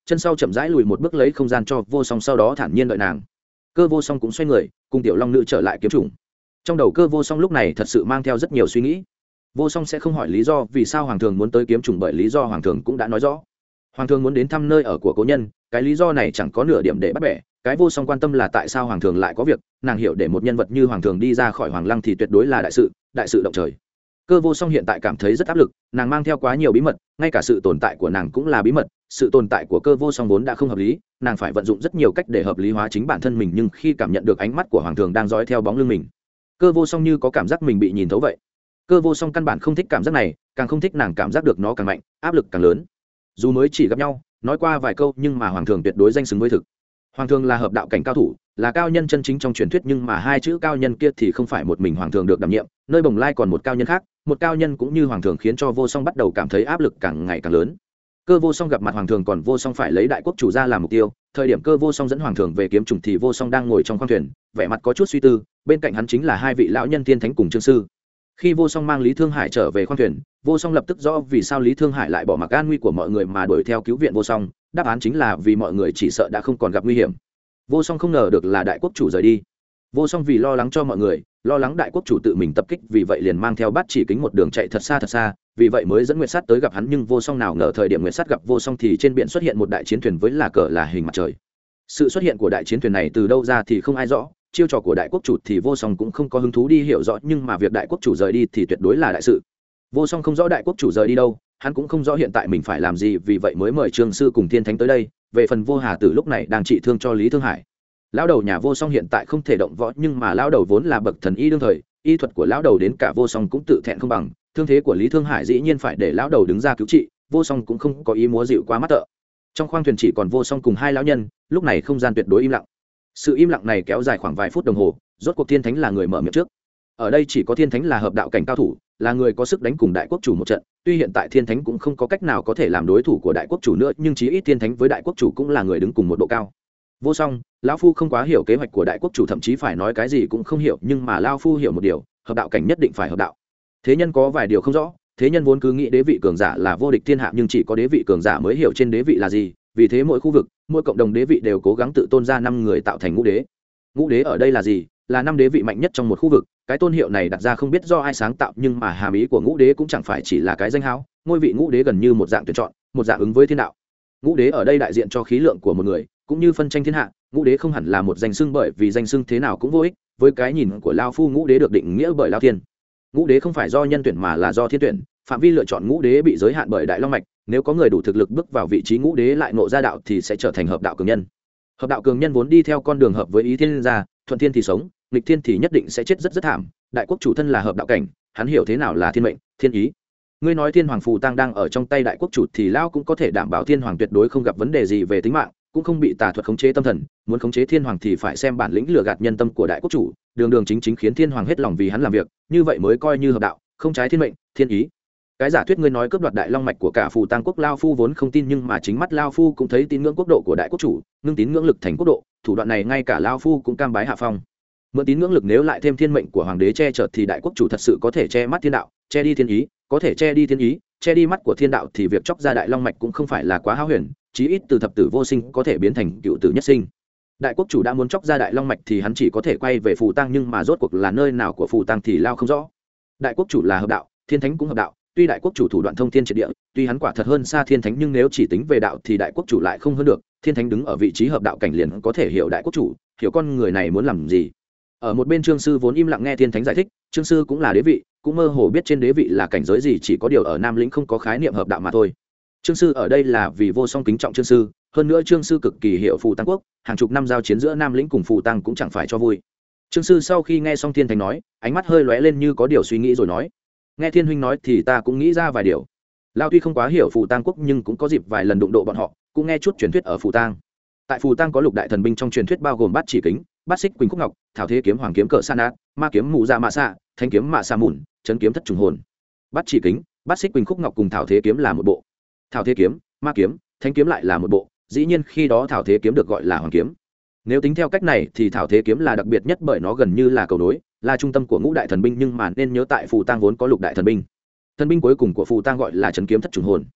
chân sau chậm rãi lùi một bước lấy không gian cho vô song, sau đó thản nhiên đợi nàng. Cơ vô song cũng xoay người cùng tiểu long nữ trở lại kiếm trùng. Trong đầu Cơ vô song lúc này thật sự mang theo rất nhiều suy nghĩ. Vô song sẽ không hỏi lý do vì sao hoàng thường muốn tới kiếm trùng, bởi lý do hoàng thường cũng đã nói rõ. Hoàng thường muốn đến thăm nơi ở của cố nhân, cái lý do này chẳng có nửa điểm để bắt bẻ. Cái vô song quan tâm là tại sao hoàng thường lại có việc. Nàng hiểu để một nhân vật như hoàng thường đi ra khỏi hoàng lăng thì tuyệt đối là đại sự, đại sự động trời. Cơ vô song hiện tại cảm thấy rất áp lực, nàng mang theo quá nhiều bí mật, ngay cả sự tồn tại của nàng cũng là bí mật. Sự tồn tại của Cơ vô song vốn đã không hợp lý, nàng phải vận dụng rất nhiều cách để hợp lý hóa chính bản thân mình, nhưng khi cảm nhận được ánh mắt của hoàng thường đang dõi theo bóng lưng mình, Cơ vô song như có cảm giác mình bị nhìn thấu vậy. Cơ vô song căn bản không thích cảm giác này, càng không thích nàng cảm giác được nó càng mạnh, áp lực càng lớn. Dù mới chỉ gặp nhau nói qua vài câu, nhưng mà hoàng thường tuyệt đối danh xứng với thực. Hoàng thường là hợp đạo cảnh cao thủ, là cao nhân chân chính trong truyền thuyết, nhưng mà hai chữ cao nhân kia thì không phải một mình hoàng thường được đảm nhiệm, nơi bồng lai còn một cao nhân khác, một cao nhân cũng như hoàng thường, khiến cho vô song bắt đầu cảm thấy áp lực càng ngày càng lớn. Cơ vô song gặp mặt hoàng thường, còn vô song phải lấy đại quốc chủ ra làm mục tiêu. Thời điểm Cơ vô song dẫn hoàng thường về kiếm trùng thì vô song đang ngồi trong khoang thuyền, vẻ mặt có chút suy tư, bên cạnh hắn chính là hai vị lão nhân Tiên Thánh cùng Trương sư. Khi vô song mang Lý Thương Hải trở về khoang thuyền, vô song lập tức rõ vì sao Lý Thương Hải lại bỏ mặc an nguy của mọi người mà đuổi theo cứu viện vô song. Đáp án chính là vì mọi người chỉ sợ đã không còn gặp nguy hiểm. Vô song không ngờ được là đại quốc chủ rời đi. Vô song vì lo lắng cho mọi người, lo lắng đại quốc chủ tự mình tập kích, vì vậy liền mang theo bát chỉ kính một đường chạy thật xa thật xa, vì vậy mới dẫn Nguyệt Sát tới gặp hắn. Nhưng vô song nào ngờ thời điểm Nguyệt Sát gặp vô song thì trên biển xuất hiện một đại chiến thuyền với là cờ là hình mặt trời. Sự xuất hiện của đại chiến thuyền này từ đâu ra thì không ai rõ, chiêu trò của đại quốc chủ thì vô song cũng không có hứng thú đi hiểu rõ, nhưng mà việc đại quốc chủ rời đi thì tuyệt đối là đại sự. Vô song không rõ đại quốc chủ rời đi đâu, hắn cũng không rõ hiện tại mình phải làm gì, vì vậy mới mời Trương sư cùng Thiên Thánh tới đây. Về phần Vô Hà Tử lúc này đang trị thương cho Lý Thương Hải. Lão đầu nhà vô song hiện tại không thể động võ, nhưng mà lão đầu vốn là bậc thần y đương thời, y thuật của lão đầu đến cả vô song cũng tự thẹn không bằng. Thương thế của Lý Thương Hải dĩ nhiên phải để lão đầu đứng ra cứu trị, vô song cũng không có ý múa dịu quá mắt tợ. Trong khoang thuyền chỉ còn vô song cùng hai lão nhân, lúc này không gian tuyệt đối im lặng. Sự im lặng này kéo dài khoảng vài phút đồng hồ, rốt cuộc Thiên Thánh là người mở miệng trước. Ở đây chỉ có Thiên Thánh là hợp đạo cảnh cao thủ, là người có sức đánh cùng đại quốc chủ một trận. Tuy hiện tại Thiên Thánh cũng không có cách nào có thể làm đối thủ của đại quốc chủ nữa, nhưng chí ít Thiên Thánh với đại quốc chủ cũng là người đứng cùng một độ cao. Vô song, lão phu không quá hiểu kế hoạch của đại quốc chủ, thậm chí phải nói cái gì cũng không hiểu, nhưng mà lão phu hiểu một điều, hợp đạo cảnh nhất định phải hợp đạo. Thế nhân có vài điều không rõ, thế nhân vốn cứ nghĩ đế vị cường giả là vô địch thiên hạ, nhưng chỉ có đế vị cường giả mới hiểu trên đế vị là gì. Vì thế mỗi khu vực, mỗi cộng đồng đế vị đều cố gắng tự tôn ra năm người tạo thành ngũ đế. Ngũ đế ở đây là gì? Là năm đế vị mạnh nhất trong một khu vực. Cái tôn hiệu này đặt ra không biết do ai sáng tạo, nhưng mà hàm ý của ngũ đế cũng chẳng phải chỉ là cái danh hão. Ngôi vị ngũ đế gần như một dạng tuyển chọn, một dạng ứng với thiên đạo. Ngũ đế ở đây đại diện cho khí lượng của một người, cũng như phân tranh thiên hạ. Ngũ đế không hẳn là một danh xưng, bởi vì danh xưng thế nào cũng vô ích. Với cái nhìn của lao phu, ngũ đế được định nghĩa bởi lao thiên. Ngũ đế không phải do nhân tuyển mà là do thiên tuyển. Phạm vi lựa chọn ngũ đế bị giới hạn bởi đại long mạch. Nếu có người đủ thực lực bước vào vị trí ngũ đế lại ngộ ra đạo thì sẽ trở thành hợp đạo cường nhân. Hợp đạo cường nhân vốn đi theo con đường hợp với ý thiên gia, thuận thiên thì sống, nghịch thiên thì nhất định sẽ chết rất rất thảm. Đại quốc chủ thân là hợp đạo cảnh, hắn hiểu thế nào là thiên mệnh, thiên ý. Ngươi nói thiên hoàng phù tang đang ở trong tay đại quốc chủ thì lao cũng có thể đảm bảo thiên hoàng tuyệt đối không gặp vấn đề gì về tính mạng, cũng không bị tà thuật khống chế tâm thần. Muốn khống chế thiên hoàng thì phải xem bản lĩnh lừa gạt nhân tâm của đại quốc chủ, đường đường chính chính khiến thiên hoàng hết lòng vì hắn làm việc, như vậy mới coi như hợp đạo, không trái thiên mệnh, thiên ý. Cái giả thuyết ngươi nói cướp đoạt đại long mạch của cả phù tang quốc, lao phu vốn không tin, nhưng mà chính mắt lao phu cũng thấy tín ngưỡng quốc độ của đại quốc chủ, ngưng tín ngưỡng lực thành quốc độ, thủ đoạn này ngay cả lao phu cũng cam bái hạ phong. Mượn tín ngưỡng lực nếu lại thêm thiên mệnh của hoàng đế che chở thì đại quốc chủ thật sự có thể che mắt thiên đạo, che đi thiên ý, có thể che đi thiên ý, che đi mắt của thiên đạo thì việc chóc ra đại long mạch cũng không phải là quá hão huyền, chí ít từ thập tử vô sinh có thể biến thành cựu tử nhất sinh. Đại quốc chủ đã muốn chóc ra đại long mạch thì hắn chỉ có thể quay về phù tang, nhưng mà rốt cuộc là nơi nào của phù tang thì lao không rõ. Đại quốc chủ là hợp đạo, thiên thánh cũng hợp đạo. Tuy đại quốc chủ thủ đoạn thông thiên triệt địa, tuy hắn quả thật hơn xa thiên thánh, nhưng nếu chỉ tính về đạo thì đại quốc chủ lại không hơn được. Thiên thánh đứng ở vị trí hợp đạo cảnh liền có thể hiểu đại quốc chủ, hiểu con người này muốn làm gì. Ở một bên Trương sư vốn im lặng nghe thiên thánh giải thích. Trương sư cũng là đế vị, cũng mơ hồ biết trên đế vị là cảnh giới gì, chỉ có điều ở Nam Lĩnh không có khái niệm hợp đạo mà thôi. Trương sư ở đây là vì vô song kính trọng Trương sư, hơn nữa Trương sư cực kỳ hiểu phù tang quốc, hàng chục năm giao chiến giữa Nam Lĩnh cùng phù tang cũng chẳng phải cho vui. Trương sư sau khi nghe xong thiên thánh nói, ánh mắt hơi lóe lên như có điều suy nghĩ rồi nói: nghe thiên huynh nói thì ta cũng nghĩ ra vài điều. Lao tuy không quá hiểu phù tang quốc, nhưng cũng có dịp vài lần đụng độ bọn họ, cũng nghe chút truyền thuyết ở phù tang. Tại phù tang có lục đại thần binh, trong truyền thuyết bao gồm bát chỉ kính, bát xích quỳnh khúc ngọc, thảo thế kiếm, hoàng kiếm cỡ san át, ma kiếm mù ra mạ xạ, thanh kiếm mạ sa mùn, chấn kiếm thất trùng hồn. Bát chỉ kính, bát xích quỳnh khúc ngọc cùng thảo thế kiếm là một bộ, thảo thế kiếm, ma kiếm, thanh kiếm lại là một bộ. Dĩ nhiên khi đó thảo thế kiếm được gọi là hoàng kiếm. Nếu tính theo cách này thì thảo thế kiếm là đặc biệt nhất, bởi nó gần như là cầu nối, là trung tâm của ngũ đại thần binh. Nhưng mà nên nhớ tại phù tang vốn có lục đại thần binh, thần binh cuối cùng của phù tang gọi là chấn kiếm thất trùng hồn.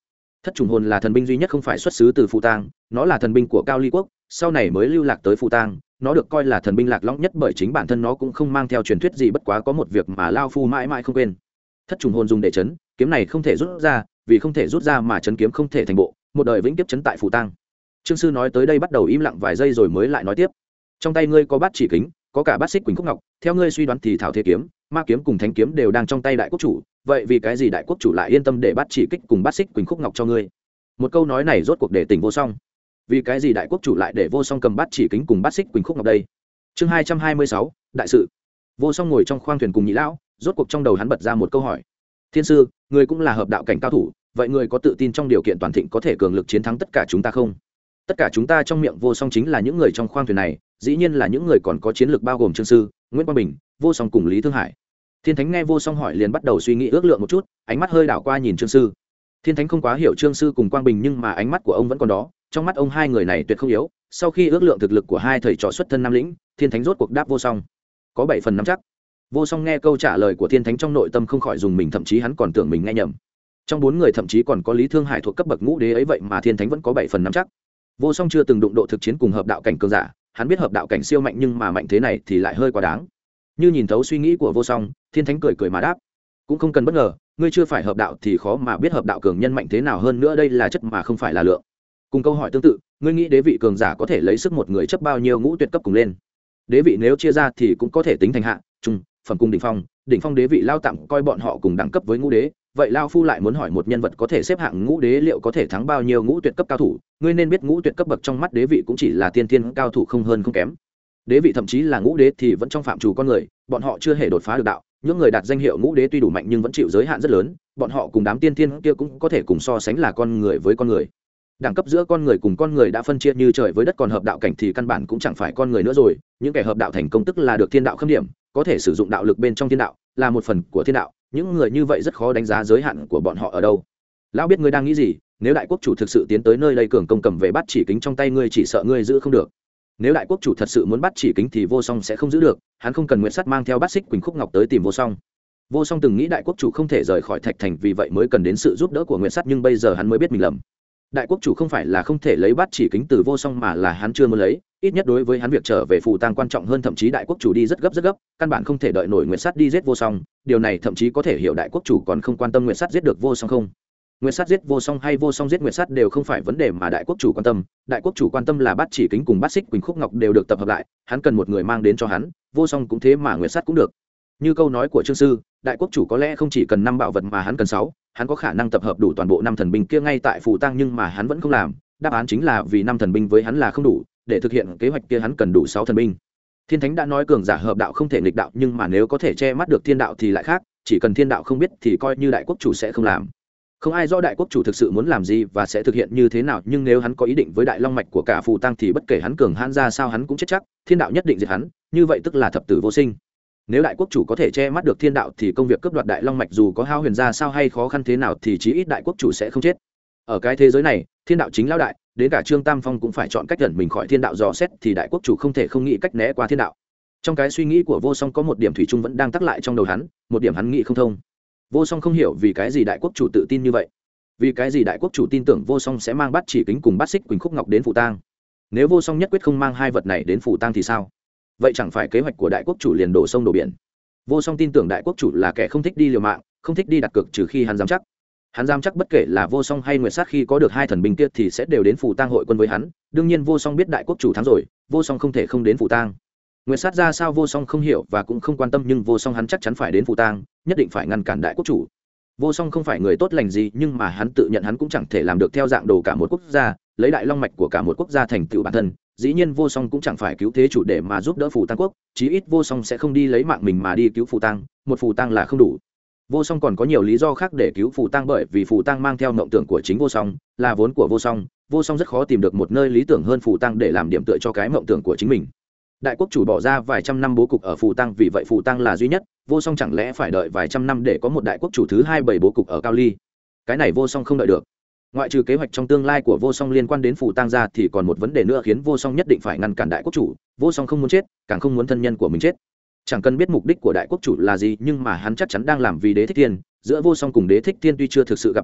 Thất trùng hồn là thần binh duy nhất không phải xuất xứ từ phù tang, nó là thần binh của cao ly quốc, sau này mới lưu lạc tới phù tang. Nó được coi là thần binh lạc lõng nhất bởi chính bản thân nó cũng không mang theo truyền thuyết gì, bất quá có một việc mà lao phu mãi mãi không quên. Thất trùng hồn dùng để chấn kiếm này không thể rút ra, vì không thể rút ra mà chấn kiếm không thể thành bộ, một đời vĩnh kiếp chấn tại phù tang. Trương sư nói tới đây bắt đầu im lặng vài giây rồi mới lại nói tiếp. Trong tay ngươi có bát chỉ kính, có cả bát xích quỳnh khúc ngọc, theo ngươi suy đoán thì thảo thế kiếm, ma kiếm cùng thánh kiếm đều đang trong tay đại quốc chủ, vậy vì cái gì đại quốc chủ lại yên tâm để bát chỉ kích cùng bát xích quỳnh khúc ngọc cho ngươi? Một câu nói này rốt cuộc để tỉnh Vô Song. Vì cái gì đại quốc chủ lại để Vô Song cầm bát chỉ kính cùng bát xích quỳnh khúc ngọc đây? Chương hai trăm hai mươi sáu, đại sự. Vô Song ngồi trong khoang thuyền cùng Nhị lão, rốt cuộc trong đầu hắn bật ra một câu hỏi. Thiên sư, người cũng là hợp đạo cảnh cao thủ, vậy người có tự tin trong điều kiện toàn thịnh có thể cường lực chiến thắng tất cả chúng ta không? Tất cả chúng ta trong miệng Vô Song chính là những người trong khoang thuyền này, dĩ nhiên là những người còn có chiến lược bao gồm Trương sư, Nguyễn Quang Bình, Vô Song cùng Lý Thương Hải. Thiên Thánh nghe Vô Song hỏi liền bắt đầu suy nghĩ ước lượng một chút, ánh mắt hơi đảo qua nhìn Trương sư. Thiên Thánh không quá hiểu Trương sư cùng Quang Bình, nhưng mà ánh mắt của ông vẫn còn đó, trong mắt ông hai người này tuyệt không yếu. Sau khi ước lượng thực lực của hai thầy trò xuất thân Nam lĩnh, Thiên Thánh rốt cuộc đáp Vô Song có bảy phần nắm chắc. Vô Song nghe câu trả lời của Thiên Thánh trong nội tâm không khỏi dùng mình, thậm chí hắn còn tưởng mình nghe nhầm. Trong bốn người thậm chí còn có Lý Thương Hải thuộc cấp bậc ngũ đế ấy, vậy mà Thiên Thánh vẫn có bảy phần nắm chắc. Vô Song chưa từng đụng độ thực chiến cùng hợp đạo cảnh cường giả, hắn biết hợp đạo cảnh siêu mạnh, nhưng mà mạnh thế này thì lại hơi quá đáng. Như nhìn thấu suy nghĩ của Vô Song, Thiên Thánh cười cười mà đáp, cũng không cần bất ngờ, ngươi chưa phải hợp đạo thì khó mà biết hợp đạo cường nhân mạnh thế nào, hơn nữa đây là chất mà không phải là lượng. Cùng câu hỏi tương tự, ngươi nghĩ đế vị cường giả có thể lấy sức một người chấp bao nhiêu ngũ tuyệt cấp cùng lên? Đế vị nếu chia ra thì cũng có thể tính thành hạ, trung, phẩm cùng đỉnh phong, đỉnh phong đế vị lao tạm coi bọn họ cùng đẳng cấp với ngũ đế, vậy lao phu lại muốn hỏi một nhân vật có thể xếp hạng ngũ đế liệu có thể thắng bao nhiêu ngũ tuyệt cấp cao thủ? Ngươi nên biết ngũ tuyệt cấp bậc trong mắt đế vị cũng chỉ là tiên tiên cao thủ, không hơn không kém. Đế vị thậm chí là ngũ đế thì vẫn trong phạm trù con người, bọn họ chưa hề đột phá được đạo. Những người đạt danh hiệu ngũ đế tuy đủ mạnh nhưng vẫn chịu giới hạn rất lớn, bọn họ cùng đám tiên tiên kia cũng có thể cùng so sánh là con người với con người. Đẳng cấp giữa con người cùng con người đã phân chia như trời với đất, còn hợp đạo cảnh thì căn bản cũng chẳng phải con người nữa rồi. Những kẻ hợp đạo thành công tức là được thiên đạo khâm điểm, có thể sử dụng đạo lực bên trong thiên đạo, là một phần của thiên đạo. Những người như vậy rất khó đánh giá giới hạn của bọn họ ở đâu. Lão biết ngươi đang nghĩ gì, nếu đại quốc chủ thực sự tiến tới nơi đây cường công cầm về bát chỉ kính trong tay ngươi, chỉ sợ ngươi giữ không được. Nếu đại quốc chủ thật sự muốn bắt chỉ kính thì Vô Song sẽ không giữ được, hắn không cần Nguyệt Sắt mang theo bát xích quỳnh khúc ngọc tới tìm Vô Song. Vô Song từng nghĩ đại quốc chủ không thể rời khỏi Thạch Thành, vì vậy mới cần đến sự giúp đỡ của Nguyệt Sắt, nhưng bây giờ hắn mới biết mình lầm. Đại quốc chủ không phải là không thể lấy bát chỉ kính từ Vô Song, mà là hắn chưa muốn lấy, ít nhất đối với hắn việc trở về phù tang quan trọng hơn, thậm chí đại quốc chủ đi rất gấp rất gấp, căn bản không thể đợi nổi Nguyệt Sắt đi giết Vô Song, điều này thậm chí có thể hiểu đại quốc chủ còn không quan tâm Nguyệt Sắt giết được Vô Song không. Nguyệt Sắt giết Vô Song hay Vô Song giết Nguyệt Sắt đều không phải vấn đề mà đại quốc chủ quan tâm, đại quốc chủ quan tâm là bát chỉ kính cùng bát xích quỳnh khúc ngọc đều được tập hợp lại, hắn cần một người mang đến cho hắn, Vô Song cũng thế mà Nguyệt Sắt cũng được. Như câu nói của Trương sư, đại quốc chủ có lẽ không chỉ cần năm bảo vật mà hắn cần sáu, hắn có khả năng tập hợp đủ toàn bộ năm thần binh kia ngay tại phù tang, nhưng mà hắn vẫn không làm, đáp án chính là vì năm thần binh với hắn là không đủ, để thực hiện kế hoạch kia hắn cần đủ sáu thần binh. Thiên Thánh đã nói cường giả hợp đạo không thể nghịch đạo, nhưng mà nếu có thể che mắt được thiên đạo thì lại khác, chỉ cần thiên đạo không biết thì coi như đại quốc chủ sẽ không làm. Không ai rõ đại quốc chủ thực sự muốn làm gì và sẽ thực hiện như thế nào, nhưng nếu hắn có ý định với đại long mạch của cả phù tang thì bất kể hắn cường hãn ra sao hắn cũng chết chắc, thiên đạo nhất định diệt hắn, như vậy tức là thập tử vô sinh. Nếu đại quốc chủ có thể che mắt được thiên đạo thì công việc cướp đoạt đại long mạch dù có hao huyền ra sao hay khó khăn thế nào thì chí ít đại quốc chủ sẽ không chết. Ở cái thế giới này, thiên đạo chính lão đại, đến cả Trương Tam Phong cũng phải chọn cách gần mình khỏi thiên đạo dò xét, thì đại quốc chủ không thể không nghĩ cách né qua thiên đạo. Trong cái suy nghĩ của Vô Song có một điểm thủy chung vẫn đang tắc lại trong đầu hắn, một điểm hắn nghĩ không thông. Vô Song không hiểu vì cái gì đại quốc chủ tự tin như vậy, vì cái gì đại quốc chủ tin tưởng Vô Song sẽ mang bát chỉ kính cùng bát xích quỳnh khúc ngọc đến phù tang. Nếu Vô Song nhất quyết không mang hai vật này đến phù tang thì sao? Vậy chẳng phải kế hoạch của đại quốc chủ liền đổ sông đổ biển. Vô Song tin tưởng đại quốc chủ là kẻ không thích đi liều mạng, không thích đi đặt cược, trừ khi hắn dám chắc. Hắn dám chắc bất kể là Vô Song hay Nguyệt Sát khi có được hai thần binh kia thì sẽ đều đến phù tang hội quân với hắn. Đương nhiên Vô Song biết đại quốc chủ thắng rồi, Vô Song không thể không đến phù tang. Nguyệt Sát ra sao Vô Song không hiểu và cũng không quan tâm, nhưng Vô Song hắn chắc chắn phải đến phù tang, nhất định phải ngăn cản đại quốc chủ. Vô Song không phải người tốt lành gì, nhưng mà hắn tự nhận hắn cũng chẳng thể làm được theo dạng đồ cả một quốc gia, lấy đại long mạch của cả một quốc gia thành tựu bản thân. Dĩ nhiên Vô Song cũng chẳng phải cứu thế chủ để mà giúp đỡ phù tang quốc, chí ít Vô Song sẽ không đi lấy mạng mình mà đi cứu phù tang, một phù tang là không đủ. Vô Song còn có nhiều lý do khác để cứu phù tang, bởi vì phù tang mang theo mộng tưởng của chính Vô Song, là vốn của Vô Song. Vô Song rất khó tìm được một nơi lý tưởng hơn phù tang để làm điểm tựa cho cái mộng tưởng của chính mình. Đại quốc chủ bỏ ra vài trăm năm bố cục ở phù tang, vì vậy phù tang là duy nhất. Vô Song chẳng lẽ phải đợi vài trăm năm để có một đại quốc chủ thứ hai bảy bố cục ở Cao Ly? Cái này Vô Song không đợi được. Ngoại trừ kế hoạch trong tương lai của Vô Song liên quan đến phù tang ra thì còn một vấn đề nữa khiến Vô Song nhất định phải ngăn cản đại quốc chủ. Vô Song không muốn chết, càng không muốn thân nhân của mình chết. Chẳng cần biết mục đích của đại quốc chủ là gì, nhưng mà hắn chắc chắn đang làm vì Đế Thích Thiên. Giữa Vô Song cùng Đế Thích Thiên tuy chưa thực sự gặp mặt nhau,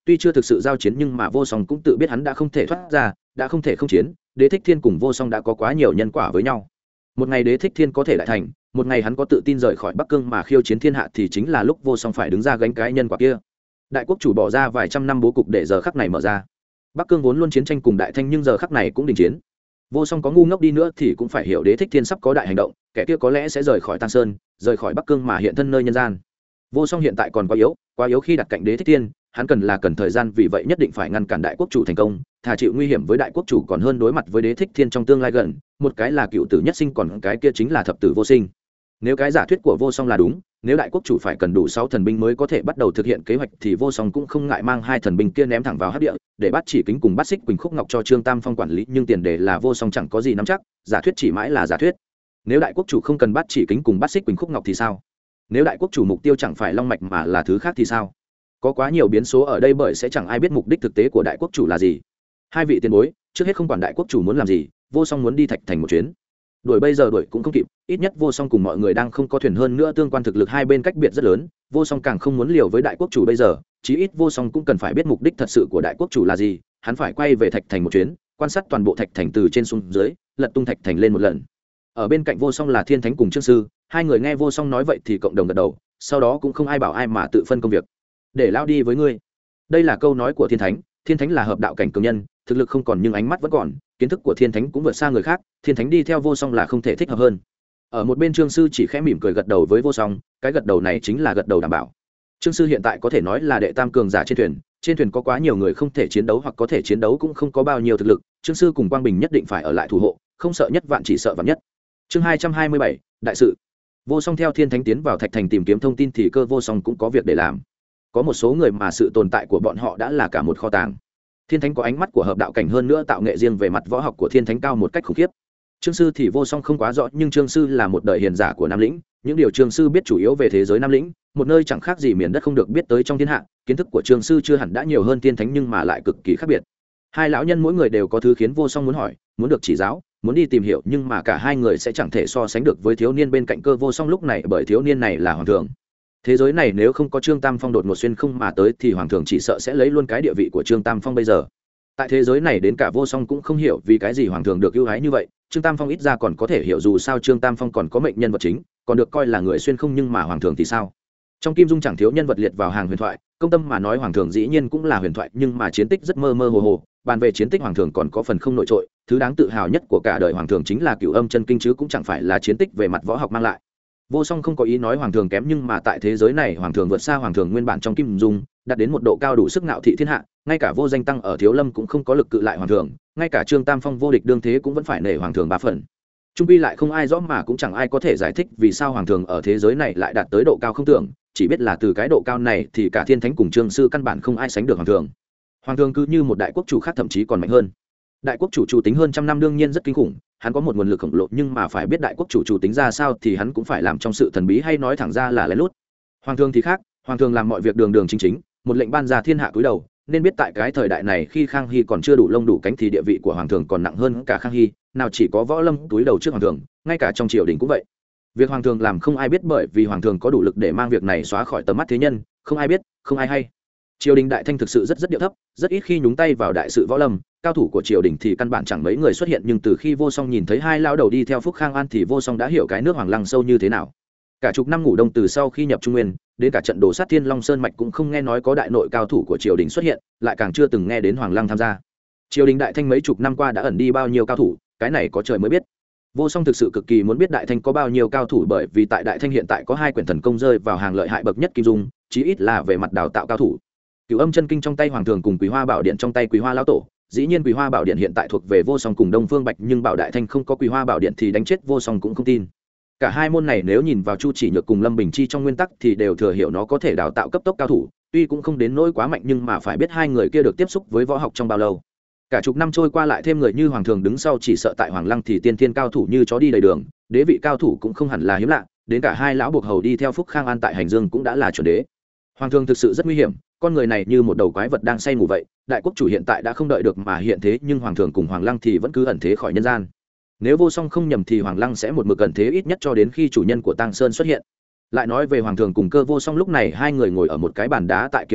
tuy chưa thực sự giao chiến nhưng mà vô song cũng tự biết hắn đã không thể thoát ra, đã không thể không chiến. Đế thích thiên cùng vô song đã có quá nhiều nhân quả với nhau. Một ngày đế thích thiên có thể lại thành, một ngày hắn có tự tin rời khỏi Bắc Cương mà khiêu chiến thiên hạ thì chính là lúc vô song phải đứng ra gánh cái nhân quả kia. Đại quốc chủ bỏ ra vài trăm năm bố cục để giờ khắc này mở ra. Bắc Cương vốn luôn chiến tranh cùng Đại Thanh nhưng giờ khắc này cũng đình chiến. Vô song có ngu ngốc đi nữa thì cũng phải hiểu đế thích thiên sắp có đại hành động, kẻ kia có lẽ sẽ rời khỏi Tăng Sơn, rời khỏi Bắc Cương mà hiện thân nơi nhân gian. Vô song hiện tại còn quá yếu, quá yếu khi đặt cạnh đế thích thiên, hắn cần là cần thời gian, vì vậy nhất định phải ngăn cản đại quốc chủ thành công, thà chịu nguy hiểm với đại quốc chủ còn hơn đối mặt với đế thích thiên trong tương lai gần. Một cái là cựu tử nhất sinh, còn cái kia chính là thập tử vô sinh. Nếu cái giả thuyết của vô song là đúng, nếu đại quốc chủ phải cần đủ sáu thần binh mới có thể bắt đầu thực hiện kế hoạch thì vô song cũng không ngại mang hai thần binh kia ném thẳng vào hắc địa, để bắt chỉ kính cùng bắt xích quỳnh khúc ngọc cho Trương Tam Phong quản lý, nhưng tiền đề là vô song chẳng có gì nắm chắc, giả thuyết chỉ mãi là giả thuyết. Nếu đại quốc chủ không cần bắt chỉ kính cùng bắt xích quỳnh khúc ngọc thì sao? Nếu đại quốc chủ mục tiêu chẳng phải long mạch mà là thứ khác thì sao? Có quá nhiều biến số ở đây, bởi sẽ chẳng ai biết mục đích thực tế của đại quốc chủ là gì. Hai vị tiền bối, trước hết không quản đại quốc chủ muốn làm gì, vô song muốn đi Thạch Thành một chuyến. Đuổi bây giờ đuổi cũng không kịp, ít nhất vô song cùng mọi người đang không có thuyền, hơn nữa tương quan thực lực hai bên cách biệt rất lớn, vô song càng không muốn liều với đại quốc chủ bây giờ, chí ít vô song cũng cần phải biết mục đích thật sự của đại quốc chủ là gì. Hắn phải quay về Thạch Thành một chuyến, quan sát toàn bộ Thạch Thành từ trên xuống dưới, lật tung Thạch Thành lên một lần. Ở bên cạnh vô song là Thiên Thánh cùng Trương Sư, hai người nghe vô song nói vậy thì cộng đồng gật đầu, sau đó cũng không ai bảo ai mà tự phân công việc. Để lao đi với ngươi. Đây là câu nói của Thiên Thánh. Thiên Thánh là hợp đạo cảnh cường nhân, thực lực không còn nhưng ánh mắt vẫn còn, kiến thức của Thiên Thánh cũng vượt xa người khác, Thiên Thánh đi theo vô song là không thể thích hợp hơn. Ở một bên Trương Sư chỉ khẽ mỉm cười gật đầu với vô song, cái gật đầu này chính là gật đầu đảm bảo. Trương Sư hiện tại có thể nói là đệ tam cường giả trên thuyền, trên thuyền có quá nhiều người không thể chiến đấu hoặc có thể chiến đấu cũng không có bao nhiêu thực lực, Trương Sư cùng Quang Bình nhất định phải ở lại thủ hộ, không sợ nhất vạn chỉ sợ vạn nhất. Chương hai trăm hai mươi bảy, đại sự. Vô song theo Thiên Thánh tiến vào Thạch Thành tìm kiếm thông tin thì Cơ vô song cũng có việc để làm. Có một số người mà sự tồn tại của bọn họ đã là cả một kho tàng. Thiên Thánh có ánh mắt của hợp đạo cảnh, hơn nữa tạo nghệ riêng về mặt võ học của Thiên Thánh cao một cách khủng khiếp. Trương Sư thì vô song không quá rõ, nhưng Trương Sư là một đời hiền giả của Nam Lĩnh, những điều Trương Sư biết chủ yếu về thế giới Nam Lĩnh, một nơi chẳng khác gì miền đất không được biết tới trong thiên hạ. Kiến thức của Trương Sư chưa hẳn đã nhiều hơn Thiên Thánh nhưng mà lại cực kỳ khác biệt. Hai lão nhân mỗi người đều có thứ khiến vô song muốn hỏi, muốn được chỉ giáo, muốn đi tìm hiểu, nhưng mà cả hai người sẽ chẳng thể so sánh được với thiếu niên bên cạnh Cơ vô song lúc này, bởi thiếu niên này là hoàng thượng. Thế giới này nếu không có Trương Tam Phong đột ngột xuyên không mà tới thì hoàng thượng chỉ sợ sẽ lấy luôn cái địa vị của Trương Tam Phong bây giờ. Tại thế giới này đến cả vô song cũng không hiểu vì cái gì hoàng thượng được ưu ái như vậy. Trương Tam Phong ít ra còn có thể hiểu, dù sao Trương Tam Phong còn có mệnh nhân vật chính, còn được coi là người xuyên không, nhưng mà hoàng thượng thì sao? Trong Kim Dung chẳng thiếu nhân vật liệt vào hàng huyền thoại, công tâm mà nói hoàng thượng dĩ nhiên cũng là huyền thoại, nhưng mà chiến tích rất mơ mơ hồ hồ. Bàn về chiến tích hoàng thượng còn có phần không nổi trội, thứ đáng tự hào nhất của cả đời hoàng thượng chính là Cửu Âm Chân Kinh, chứ cũng chẳng phải là chiến tích về mặt võ học mang lại. Vô song không có ý nói hoàng thượng kém, nhưng mà tại thế giới này hoàng thượng vượt xa hoàng thượng nguyên bản trong Kim Dung, đạt đến một độ cao đủ sức ngạo thị thiên hạ, ngay cả vô danh tăng ở Thiếu Lâm cũng không có lực cự lại hoàng thượng, ngay cả Trương Tam Phong vô địch đương thế cũng vẫn phải nể hoàng thượng ba phần. Trung quy lại không ai rõ, mà cũng chẳng ai có thể giải thích vì sao hoàng thượng ở thế giới này lại đạt tới độ cao không tưởng, chỉ biết là từ cái độ cao này thì cả Thiên Thánh cùng Trương Sư căn bản không ai sánh được hoàng thượng. Hoàng thượng cứ như một đại quốc chủ khác, thậm chí còn mạnh hơn. Đại quốc chủ chủ tính hơn trăm năm đương nhiên rất kinh khủng, hắn có một nguồn lực khổng lồ, nhưng mà phải biết đại quốc chủ chủ tính ra sao thì hắn cũng phải làm trong sự thần bí, hay nói thẳng ra là lén lút. Hoàng thượng thì khác, hoàng thượng làm mọi việc đường đường chính chính, một lệnh ban ra thiên hạ cúi đầu, nên biết tại cái thời đại này khi Khang Hy còn chưa đủ lông đủ cánh thì địa vị của hoàng thượng còn nặng hơn cả Khang Hy, nào chỉ có võ lâm cúi đầu trước hoàng thượng, ngay cả trong triều đình cũng vậy. Việc hoàng thượng làm không ai biết, bởi vì hoàng thượng có đủ lực để mang việc này xóa khỏi tầm mắt thế nhân, không ai biết, không ai hay. Triều đình Đại Thanh thực sự rất rất điệu thấp, rất ít khi nhúng tay vào đại sự võ lâm, cao thủ của triều đình thì căn bản chẳng mấy người xuất hiện, nhưng từ khi vô song nhìn thấy hai lão đầu đi theo Phúc Khang An thì vô song đã hiểu cái nước Hoàng Lăng sâu như thế nào. Cả chục năm ngủ đông từ sau khi nhập Trung Nguyên, đến cả trận đồ sát Thiên Long Sơn mạch cũng không nghe nói có đại nội cao thủ của triều đình xuất hiện, lại càng chưa từng nghe đến Hoàng Lăng tham gia. Triều đình Đại Thanh mấy chục năm qua đã ẩn đi bao nhiêu cao thủ, cái này có trời mới biết. Vô song thực sự cực kỳ muốn biết Đại Thanh có bao nhiêu cao thủ, bởi vì tại Đại Thanh hiện tại có hai quyển thần công rơi vào hàng lợi hại bậc nhất Kim Dung, chí ít là về mặt đào tạo cao thủ. Cửu Âm Chân Kinh trong tay hoàng thượng cùng Quý Hoa Bảo Điện trong tay Quý Hoa lão tổ, dĩ nhiên Quý Hoa Bảo Điện hiện tại thuộc về vô song cùng Đông Phương Bạch, nhưng Bảo Đại Thanh không có Quý Hoa Bảo Điện thì đánh chết vô song cũng không tin. Cả hai môn này nếu nhìn vào Chu Chỉ Nhược cùng Lâm Bình Chi trong nguyên tắc thì đều thừa hiểu nó có thể đào tạo cấp tốc cao thủ, tuy cũng không đến nỗi quá mạnh, nhưng mà phải biết hai người kia được tiếp xúc với võ học trong bao lâu. Cả chục năm trôi qua lại thêm người như hoàng thượng đứng sau, chỉ sợ tại Hoàng Lăng thì tiên thiên cao thủ như chó đi đầy đường, đế vị cao thủ cũng không hẳn là hiếm lạ, đến cả hai lão buộc hầu đi theo Phúc Khang An tại Hành Dương cũng đã là chuẩn đế. Hoàng thượng thực sự rất nguy hiểm, con người này như một đầu quái vật đang say ngủ vậy. Đại quốc chủ hiện tại đã không đợi được mà hiện thế, nhưng hoàng thượng cùng Hoàng Lăng thì vẫn cứ ẩn thế khỏi nhân gian. Nếu vô song không nhầm thì Hoàng Lăng sẽ một mực ẩn thế ít nhất cho đến khi chủ nhân của Tăng Sơn xuất hiện. Lại nói về hoàng thượng cùng Cơ vô song, lúc này hai người ngồi ở một cái bàn đá tại kiếm chủng,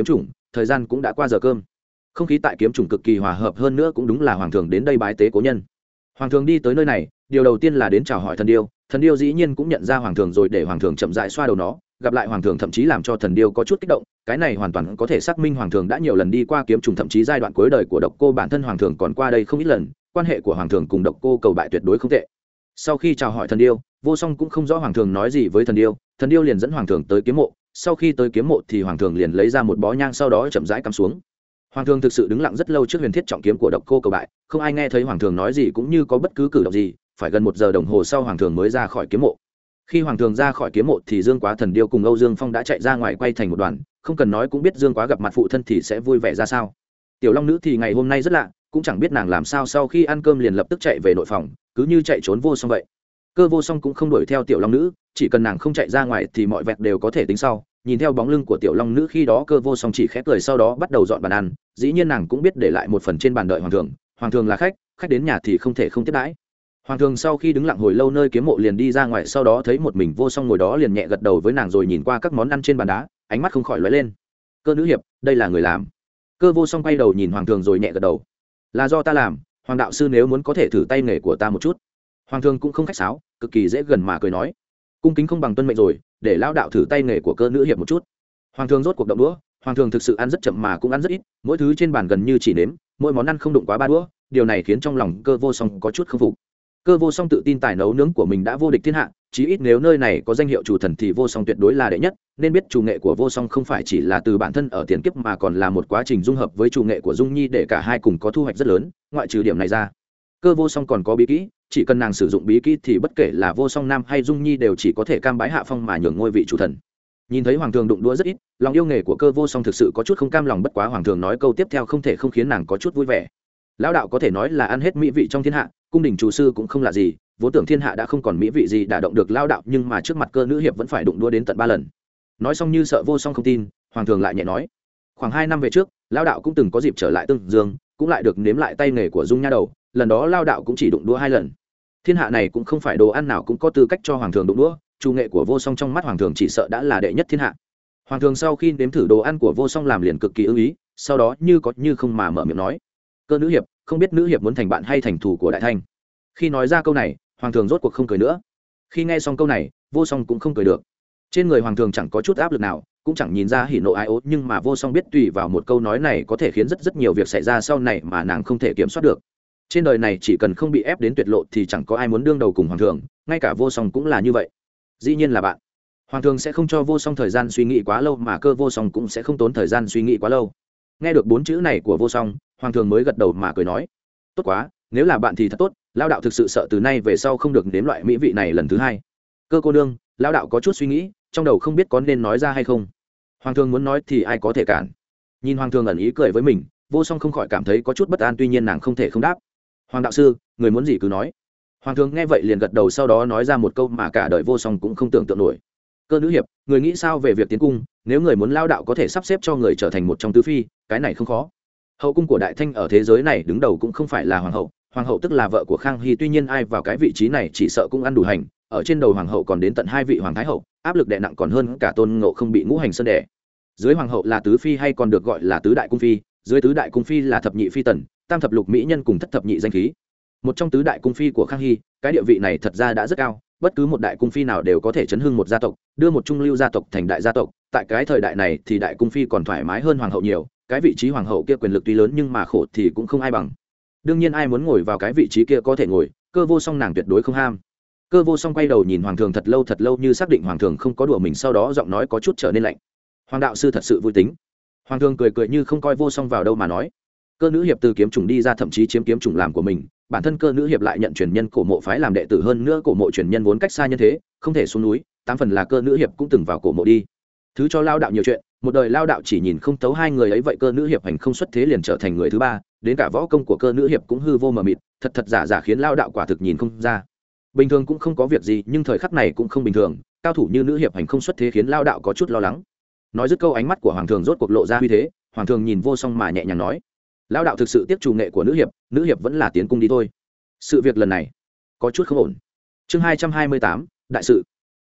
thời gian cũng đã qua giờ cơm. Không khí tại kiếm trùng cực kỳ hòa hợp, hơn nữa cũng đúng là hoàng thường đến đây bái tế cố nhân. Hoàng thường đi tới nơi này, điều đầu tiên là đến chào hỏi thần điêu. Thần điêu dĩ nhiên cũng nhận ra hoàng thường rồi, để hoàng thường chậm rãi xoa đầu nó. Gặp lại hoàng thường thậm chí làm cho thần điêu có chút kích động, cái này hoàn toàn có thể xác minh hoàng thường đã nhiều lần đi qua kiếm trùng, thậm chí giai đoạn cuối đời của độc cô bản thân hoàng thường còn qua đây không ít lần. Quan hệ của hoàng thường cùng độc cô cầu bại tuyệt đối không tệ. Sau khi chào hỏi thần điêu, Vô Song cũng không rõ hoàng thường nói gì với thần điêu, thần điêu liền dẫn hoàng thường tới kiếm mộ. Sau khi tới kiếm mộ thì hoàng thường liền lấy ra một bó nhang, sau đó chậm rãi cắm xuống. Hoàng thường thực sự đứng lặng rất lâu trước huyền thiết trọng kiếm của độc cô cầu bại, không ai nghe thấy hoàng thường nói gì cũng như có bất cứ cử động gì. Phải gần một giờ đồng hồ sau hoàng thường mới ra khỏi kiếm mộ. Khi hoàng thường ra khỏi kiếm mộ thì Dương Quá, Thần Điêu cùng Âu Dương Phong đã chạy ra ngoài quay thành một đoàn, không cần nói cũng biết Dương Quá gặp mặt phụ thân thì sẽ vui vẻ ra sao. Tiểu Long Nữ thì ngày hôm nay rất lạ, cũng chẳng biết nàng làm sao sau khi ăn cơm liền lập tức chạy về nội phòng, cứ như chạy trốn Vô Song vậy. Cơ Vô Song cũng không đuổi theo Tiểu Long Nữ, chỉ cần nàng không chạy ra ngoài thì mọi việc đều có thể tính sau. Nhìn theo bóng lưng của Tiểu Long Nữ khi đó, Cơ Vô Song chỉ khẽ cười, sau đó bắt đầu dọn bàn ăn. Dĩ nhiên nàng cũng biết để lại một phần trên bàn đợi hoàng thường, hoàng thường là khách, khách đến nhà thì không thể không tiếp đãi. Hoàng thường sau khi đứng lặng hồi lâu nơi kiếm mộ liền đi ra ngoài, sau đó thấy một mình Vô Song ngồi đó liền nhẹ gật đầu với nàng, rồi nhìn qua các món ăn trên bàn đá, ánh mắt không khỏi lóe lên. Cơ nữ hiệp, đây là người làm. Cơ Vô Song quay đầu nhìn hoàng thường rồi nhẹ gật đầu. Là do ta làm, hoàng đạo sư nếu muốn có thể thử tay nghề của ta một chút. Hoàng thường cũng không khách sáo, cực kỳ dễ gần mà cười nói. Cung kính không bằng tuân mệnh rồi, để lão đạo thử tay nghề của cơ nữ hiệp một chút. Hoàng thường rốt cuộc động đũa, hoàng thường thực sự ăn rất chậm mà cũng ăn rất ít, mỗi thứ trên bàn gần như chỉ nếm, mỗi món ăn không đụng quá ba đũa, điều này khiến trong lòng Cơ Vô Song có chút không phục. Cơ Vô Song tự tin tài nấu nướng của mình đã vô địch thiên hạ, chí ít nếu nơi này có danh hiệu chủ thần thì Vô Song tuyệt đối là đệ nhất, nên biết chủ nghệ của Vô Song không phải chỉ là từ bản thân ở tiền kiếp mà còn là một quá trình dung hợp với chủ nghệ của Dung Nhi để cả hai cùng có thu hoạch rất lớn. Ngoại trừ điểm này ra, Cơ Vô Song còn có bí kỹ, chỉ cần nàng sử dụng bí kỹ thì bất kể là Vô Song Nam hay Dung Nhi đều chỉ có thể cam bái hạ phong mà nhường ngôi vị chủ thần. Nhìn thấy hoàng thường đụng đũa rất ít, lòng yêu nghề của Cơ Vô Song thực sự có chút không cam lòng, bất quá hoàng thường nói câu tiếp theo không thể không khiến nàng có chút vui vẻ. Lão đạo có thể nói là ăn hết mỹ vị trong thiên hạ, cung đình chủ sư cũng không là gì, vốn tưởng thiên hạ đã không còn mỹ vị gì đả động được lao đạo, nhưng mà trước mặt cơ nữ hiệp vẫn phải đụng đũa đến tận ba lần. Nói xong như sợ Vô Song không tin, hoàng thường lại nhẹ nói, khoảng hai năm về trước, lao đạo cũng từng có dịp trở lại Tương Dương, cũng lại được nếm lại tay nghề của Dung Nha đầu, lần đó lao đạo cũng chỉ đụng đũa hai lần. Thiên hạ này cũng không phải đồ ăn nào cũng có tư cách cho hoàng thường đụng đũa, chủ nghệ của Vô Song trong mắt hoàng thường chỉ sợ đã là đệ nhất thiên hạ. Hoàng thường sau khi nếm thử đồ ăn của Vô Song làm liền cực kỳ ưng ý, sau đó như có như không mà mở miệng nói, cơ nữ hiệp, không biết nữ hiệp muốn thành bạn hay thành thù của Đại Thanh. Khi nói ra câu này, hoàng thường rốt cuộc không cười nữa. Khi nghe xong câu này, Vô Song cũng không cười được. Trên người hoàng thường chẳng có chút áp lực nào, cũng chẳng nhìn ra hỉ nộ ái ố, nhưng mà Vô Song biết tùy vào một câu nói này có thể khiến rất rất nhiều việc xảy ra sau này mà nàng không thể kiểm soát được. Trên đời này chỉ cần không bị ép đến tuyệt lộ thì chẳng có ai muốn đương đầu cùng hoàng thường, ngay cả Vô Song cũng là như vậy. Dĩ nhiên là bạn. Hoàng thường sẽ không cho Vô Song thời gian suy nghĩ quá lâu, mà Cơ Vô Song cũng sẽ không tốn thời gian suy nghĩ quá lâu. Nghe được bốn chữ này của Vô Song, hoàng thường mới gật đầu mà cười nói, tốt quá, nếu là bạn thì thật tốt, lao đạo thực sự sợ từ nay về sau không được nếm loại mỹ vị này lần thứ hai. Cơ cô nương, lao đạo có chút suy nghĩ, trong đầu không biết có nên nói ra hay không. Hoàng thường muốn nói thì ai có thể cản. Nhìn hoàng thường ẩn ý cười với mình, Vô Song không khỏi cảm thấy có chút bất an, tuy nhiên nàng không thể không đáp. Hoàng đạo sư, người muốn gì cứ nói. Hoàng thường nghe vậy liền gật đầu, sau đó nói ra một câu mà cả đời Vô Song cũng không tưởng tượng nổi. Cơ nữ hiệp, người nghĩ sao về việc tiến cung? Nếu người muốn lao đạo có thể sắp xếp cho người trở thành một trong tứ phi, cái này không khó. Hậu cung của Đại Thanh ở thế giới này đứng đầu cũng không phải là hoàng hậu, hoàng hậu tức là vợ của Khang Hy, tuy nhiên ai vào cái vị trí này chỉ sợ cũng ăn đủ hành. Ở trên đầu hoàng hậu còn đến tận hai vị hoàng thái hậu, áp lực đè nặng còn hơn cả Tôn Ngộ Không bị ngũ hành sơn đè. Dưới hoàng hậu là tứ phi hay còn được gọi là tứ đại cung phi, dưới tứ đại cung phi là thập nhị phi tần, tam thập lục mỹ nhân cùng thất thập nhị danh khí. Một trong tứ đại cung phi của Khang Hy, cái địa vị này thật ra đã rất cao, bất cứ một đại cung phi nào đều có thể chấn hưng một gia tộc, đưa một trung lưu gia tộc thành đại gia tộc. Tại cái thời đại này thì đại cung phi còn thoải mái hơn hoàng hậu nhiều, cái vị trí hoàng hậu kia quyền lực tuy lớn nhưng mà khổ thì cũng không ai bằng. Đương nhiên ai muốn ngồi vào cái vị trí kia có thể ngồi, Cơ Vô Song nàng tuyệt đối không ham. Cơ Vô Song quay đầu nhìn hoàng thường thật lâu thật lâu, như xác định hoàng thường không có đùa mình, sau đó giọng nói có chút trở nên lạnh. Hoàng đạo sư thật sự vui tính. Hoàng thường cười cười như không coi Vô Song vào đâu mà nói, cơ nữ hiệp từ kiếm trùng đi ra, thậm chí chiếm kiếm trùng làm của mình, bản thân cơ nữ hiệp lại nhận truyền nhân cổ mộ phái làm đệ tử, hơn nữa cổ mộ truyền nhân vốn cách xa nhân thế, không thể xuống núi, tám phần là cơ nữ hiệp cũng từng vào cổ mộ đi. Thứ cho lao đạo nhiều chuyện, một đời lao đạo chỉ nhìn không thấu hai người ấy, vậy cơ nữ hiệp hành không xuất thế liền trở thành người thứ ba, đến cả võ công của cơ nữ hiệp cũng hư vô mờ mịt, thật thật giả giả khiến lao đạo quả thực nhìn không ra. Bình thường cũng không có việc gì, nhưng thời khắc này cũng không bình thường, cao thủ như nữ hiệp hành không xuất thế khiến lao đạo có chút lo lắng. Nói dứt câu, ánh mắt của hoàng thường rốt cuộc lộ ra uy thế, hoàng thường nhìn Vô Song mà nhẹ nhàng nói, lao đạo thực sự tiếc chủ nghệ của nữ hiệp, nữ hiệp vẫn là tiến cung đi thôi. Sự việc lần này có chút không ổn. Chương hai trăm hai mươi tám, đại sự.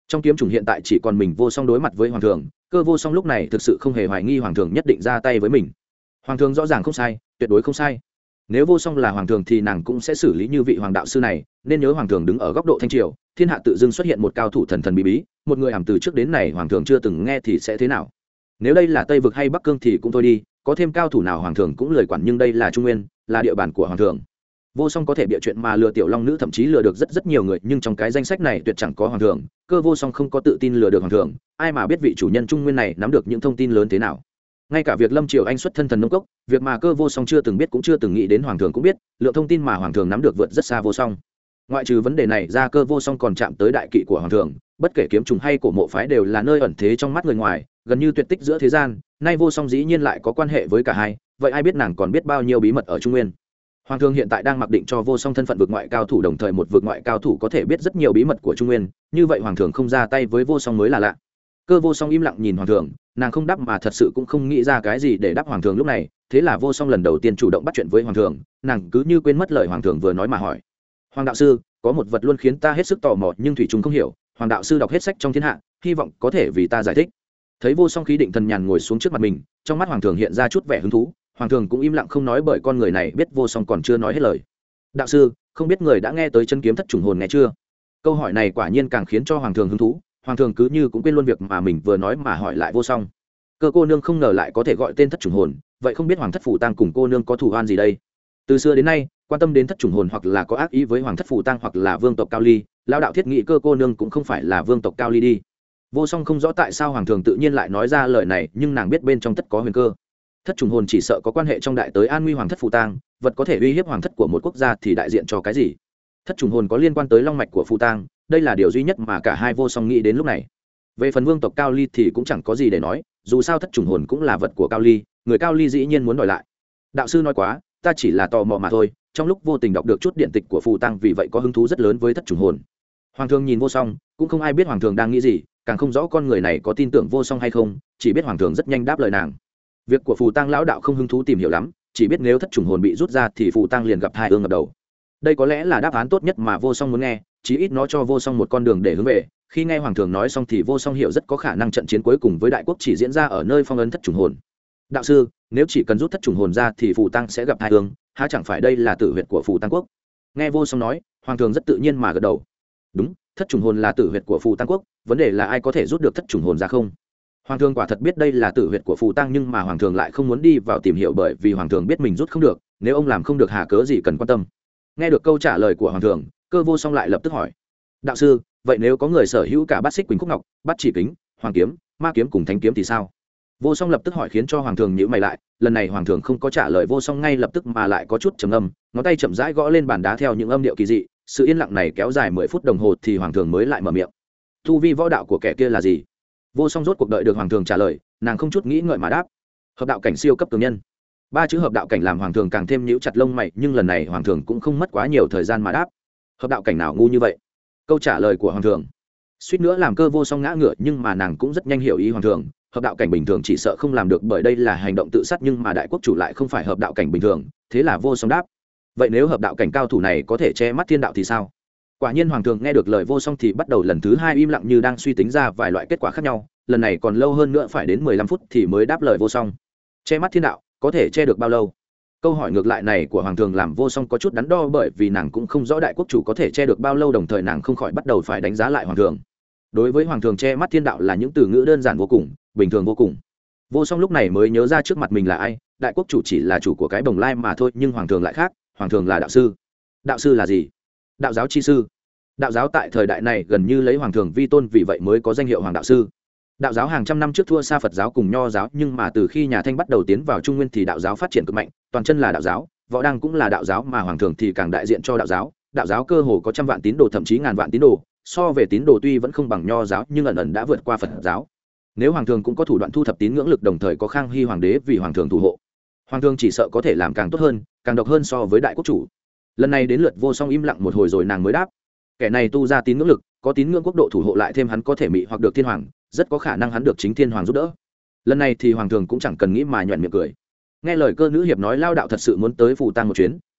trong kiếm chủng hiện tại chỉ còn mình vô song đối mặt với hoàng thường. Cơ vô song lúc này thực sự không hề hoài nghi hoàng thường nhất định ra tay với mình. Hoàng thường rõ ràng không sai, tuyệt đối không sai. Nếu vô song là hoàng thường thì nàng cũng sẽ xử lý như vị hoàng đạo sư này. Nên nhớ hoàng thường đứng ở góc độ thanh triều, thiên hạ tự dưng xuất hiện một cao thủ thần thần bí bí, một người hàm từ trước đến này hoàng thường chưa từng nghe thì sẽ thế nào? Nếu đây là Tây vực hay Bắc Cương thì cũng thôi đi, có thêm cao thủ nào hoàng thường cũng lười quản, nhưng đây là Trung Nguyên, là địa bàn của hoàng thường. Vô song có thể bịa chuyện mà lừa tiểu long nữ, thậm chí lừa được rất rất nhiều người, nhưng trong cái danh sách này tuyệt chẳng có hoàng thường. Cơ vô song không có tự tin lừa được hoàng thường, ai mà biết vị chủ nhân Trung Nguyên này nắm được những thông tin lớn thế nào. Ngay cả việc Lâm Triều Anh xuất thân thần nông cốc, việc mà Cơ vô song chưa từng biết cũng chưa từng nghĩ đến hoàng thường cũng biết, lượng thông tin mà hoàng thường nắm được vượt rất xa vô song. Ngoại trừ vấn đề này ra, Cơ vô song còn chạm tới đại kỵ của hoàng thường. Bất kể kiếm trùng hay cổ mộ phái đều là nơi ẩn thế trong mắt người ngoài, gần như tuyệt tích giữa thế gian. Nay vô song dĩ nhiên lại có quan hệ với cả hai, vậy ai biết nàng còn biết bao nhiêu bí mật ở Trung Nguyên. Hoàng thường hiện tại đang mặc định cho vô song thân phận vực ngoại cao thủ, đồng thời một vực ngoại cao thủ có thể biết rất nhiều bí mật của Trung Nguyên, như vậy hoàng thường không ra tay với vô song mới là lạ. Cơ vô song im lặng nhìn hoàng thường, nàng không đáp mà thật sự cũng không nghĩ ra cái gì để đáp hoàng thường lúc này. Thế là vô song lần đầu tiên chủ động bắt chuyện với hoàng thường, nàng cứ như quên mất lời hoàng thường vừa nói mà hỏi: Hoàng đạo sư, có một vật luôn khiến ta hết sức tò mò nhưng thủy chung không hiểu, hoàng đạo sư đọc hết sách trong thiên hạ, hy vọng có thể vì ta giải thích. Thấy vô song khí định thần nhàn ngồi xuống trước mặt mình, trong mắt hoàng thường hiện ra chút vẻ hứng thú. Hoàng thường cũng im lặng không nói, bởi con người này biết vô song còn chưa nói hết lời. Đạo sư, không biết người đã nghe tới chân kiếm thất trùng hồn nghe chưa? Câu hỏi này quả nhiên càng khiến cho hoàng thường hứng thú. Hoàng thường cứ như cũng quên luôn việc mà mình vừa nói mà hỏi lại vô song. Cơ cô nương không ngờ lại có thể gọi tên thất trùng hồn, vậy không biết hoàng thất phủ tang cùng cô nương có thù oan gì đây? Từ xưa đến nay, quan tâm đến thất trùng hồn hoặc là có ác ý với hoàng thất phủ tang hoặc là vương tộc Cao Ly, lão đạo thiết nghĩ Cơ cô nương cũng không phải là vương tộc Cao Ly đi. Vô song không rõ tại sao hoàng thường tự nhiên lại nói ra lời này, nhưng nàng biết bên trong tất có huyền cơ. Thất trùng hồn chỉ sợ có quan hệ trong đại tới an nguy hoàng thất phù tang, vật có thể uy hiếp hoàng thất của một quốc gia thì đại diện cho cái gì? Thất trùng hồn có liên quan tới long mạch của phù tang, đây là điều duy nhất mà cả hai vô song nghĩ đến lúc này. Về phần vương tộc Cao Ly thì cũng chẳng có gì để nói, dù sao thất trùng hồn cũng là vật của Cao Ly, người Cao Ly dĩ nhiên muốn đòi lại. Đạo sư nói quá, ta chỉ là tò mò mà thôi, trong lúc vô tình đọc được chút điện tịch của phù tang, vì vậy có hứng thú rất lớn với thất trùng hồn. Hoàng thường nhìn vô song, cũng không ai biết hoàng thường đang nghĩ gì, càng không rõ con người này có tin tưởng vô song hay không, chỉ biết hoàng thường rất nhanh đáp lời nàng. Việc của phù tang lão đạo không hứng thú tìm hiểu lắm, chỉ biết nếu thất trùng hồn bị rút ra thì phù tang liền gặp hai ương ngập đầu. Đây có lẽ là đáp án tốt nhất mà vô song muốn nghe, chí ít nó cho vô song một con đường để hướng về. Khi nghe hoàng thường nói xong thì vô song hiểu rất có khả năng trận chiến cuối cùng với đại quốc chỉ diễn ra ở nơi phong ấn thất trùng hồn. Đạo sư, nếu chỉ cần rút thất trùng hồn ra thì phù tang sẽ gặp hai ương, há chẳng phải đây là tử huyệt của phù tang quốc? Nghe vô song nói, hoàng thường rất tự nhiên mà gật đầu. Đúng, thất trùng hồn là tử huyệt của phù tang quốc, vấn đề là ai có thể rút được thất trùng hồn ra không? Hoàng thường quả thật biết đây là tử huyệt của phù tang, nhưng mà hoàng thường lại không muốn đi vào tìm hiểu, bởi vì hoàng thường biết mình rút không được, nếu ông làm không được hà cớ gì cần quan tâm. Nghe được câu trả lời của hoàng thường, Cơ vô song lại lập tức hỏi: Đạo sư, vậy nếu có người sở hữu cả bát xích quỳnh khúc ngọc, bát chỉ kính, hoàng kiếm, ma kiếm cùng thánh kiếm thì sao? Vô song lập tức hỏi khiến cho hoàng thường nhíu mày lại. Lần này hoàng thường không có trả lời vô song ngay lập tức mà lại có chút trầm ngâm, ngón tay chậm rãi gõ lên bàn đá theo những âm điệu kỳ dị. Sự yên lặng này kéo dài mười phút đồng hồ thì hoàng thường mới lại mở miệng: Tu vi võ đạo của kẻ kia là gì? Vô song rốt cuộc đợi được hoàng thường trả lời, nàng không chút nghĩ ngợi mà đáp: Hợp đạo cảnh siêu cấp cường nhân. Ba chữ hợp đạo cảnh làm hoàng thường càng thêm nhíu chặt lông mày, nhưng lần này hoàng thường cũng không mất quá nhiều thời gian mà đáp: Hợp đạo cảnh nào ngu như vậy? Câu trả lời của hoàng thường suýt nữa làm Cơ vô song ngã ngửa, nhưng mà nàng cũng rất nhanh hiểu ý hoàng thường. Hợp đạo cảnh bình thường chỉ sợ không làm được, bởi đây là hành động tự sát, nhưng mà đại quốc chủ lại không phải hợp đạo cảnh bình thường. Thế là vô song đáp: Vậy nếu hợp đạo cảnh cao thủ này có thể che mắt thiên đạo thì sao? Quả nhiên hoàng thường nghe được lời vô song thì bắt đầu lần thứ hai im lặng, như đang suy tính ra vài loại kết quả khác nhau. Lần này còn lâu hơn nữa, phải đến mười lăm phút thì mới đáp lời vô song: Che mắt thiên đạo có thể che được bao lâu? Câu hỏi ngược lại này của hoàng thường làm vô song có chút đắn đo, bởi vì nàng cũng không rõ đại quốc chủ có thể che được bao lâu, đồng thời nàng không khỏi bắt đầu phải đánh giá lại hoàng thường. Đối với hoàng thường, che mắt thiên đạo là những từ ngữ đơn giản vô cùng, bình thường vô cùng. Vô song lúc này mới nhớ ra trước mặt mình là ai. Đại quốc chủ chỉ là chủ của cái bồng lai mà thôi, nhưng hoàng thường lại khác. Hoàng thường là đạo sư. Đạo sư là gì? Đạo giáo chi sư. Đạo giáo tại thời đại này gần như lấy hoàng thường vi tôn, vì vậy mới có danh hiệu hoàng đạo sư. Đạo giáo hàng trăm năm trước thua xa Phật giáo cùng Nho giáo, nhưng mà từ khi nhà Thanh bắt đầu tiến vào Trung Nguyên thì đạo giáo phát triển cực mạnh, toàn chân là đạo giáo, võ đăng cũng là đạo giáo, mà hoàng thường thì càng đại diện cho đạo giáo. Đạo giáo cơ hồ có trăm vạn tín đồ, thậm chí ngàn vạn tín đồ. So về tín đồ tuy vẫn không bằng Nho giáo, nhưng ẩn ẩn đã vượt qua Phật giáo. Nếu hoàng thường cũng có thủ đoạn thu thập tín ngưỡng lực, đồng thời có Khang Hy hoàng đế vì hoàng thường thủ hộ, hoàng thường chỉ sợ có thể làm càng tốt hơn, càng độc hơn so với đại quốc chủ. Lần này đến lượt vô song im lặng một hồi rồi nàng mới đáp: Kẻ này tu ra tín ngưỡng lực, có tín ngưỡng quốc độ thủ hộ, lại thêm hắn có thể mị hoặc được thiên hoàng, rất có khả năng hắn được chính thiên hoàng giúp đỡ. Lần này thì hoàng thường cũng chẳng cần nghĩ mà nhoẻn miệng cười. Nghe lời Cơ nữ hiệp nói, lao đạo thật sự muốn tới phù tang một chuyến.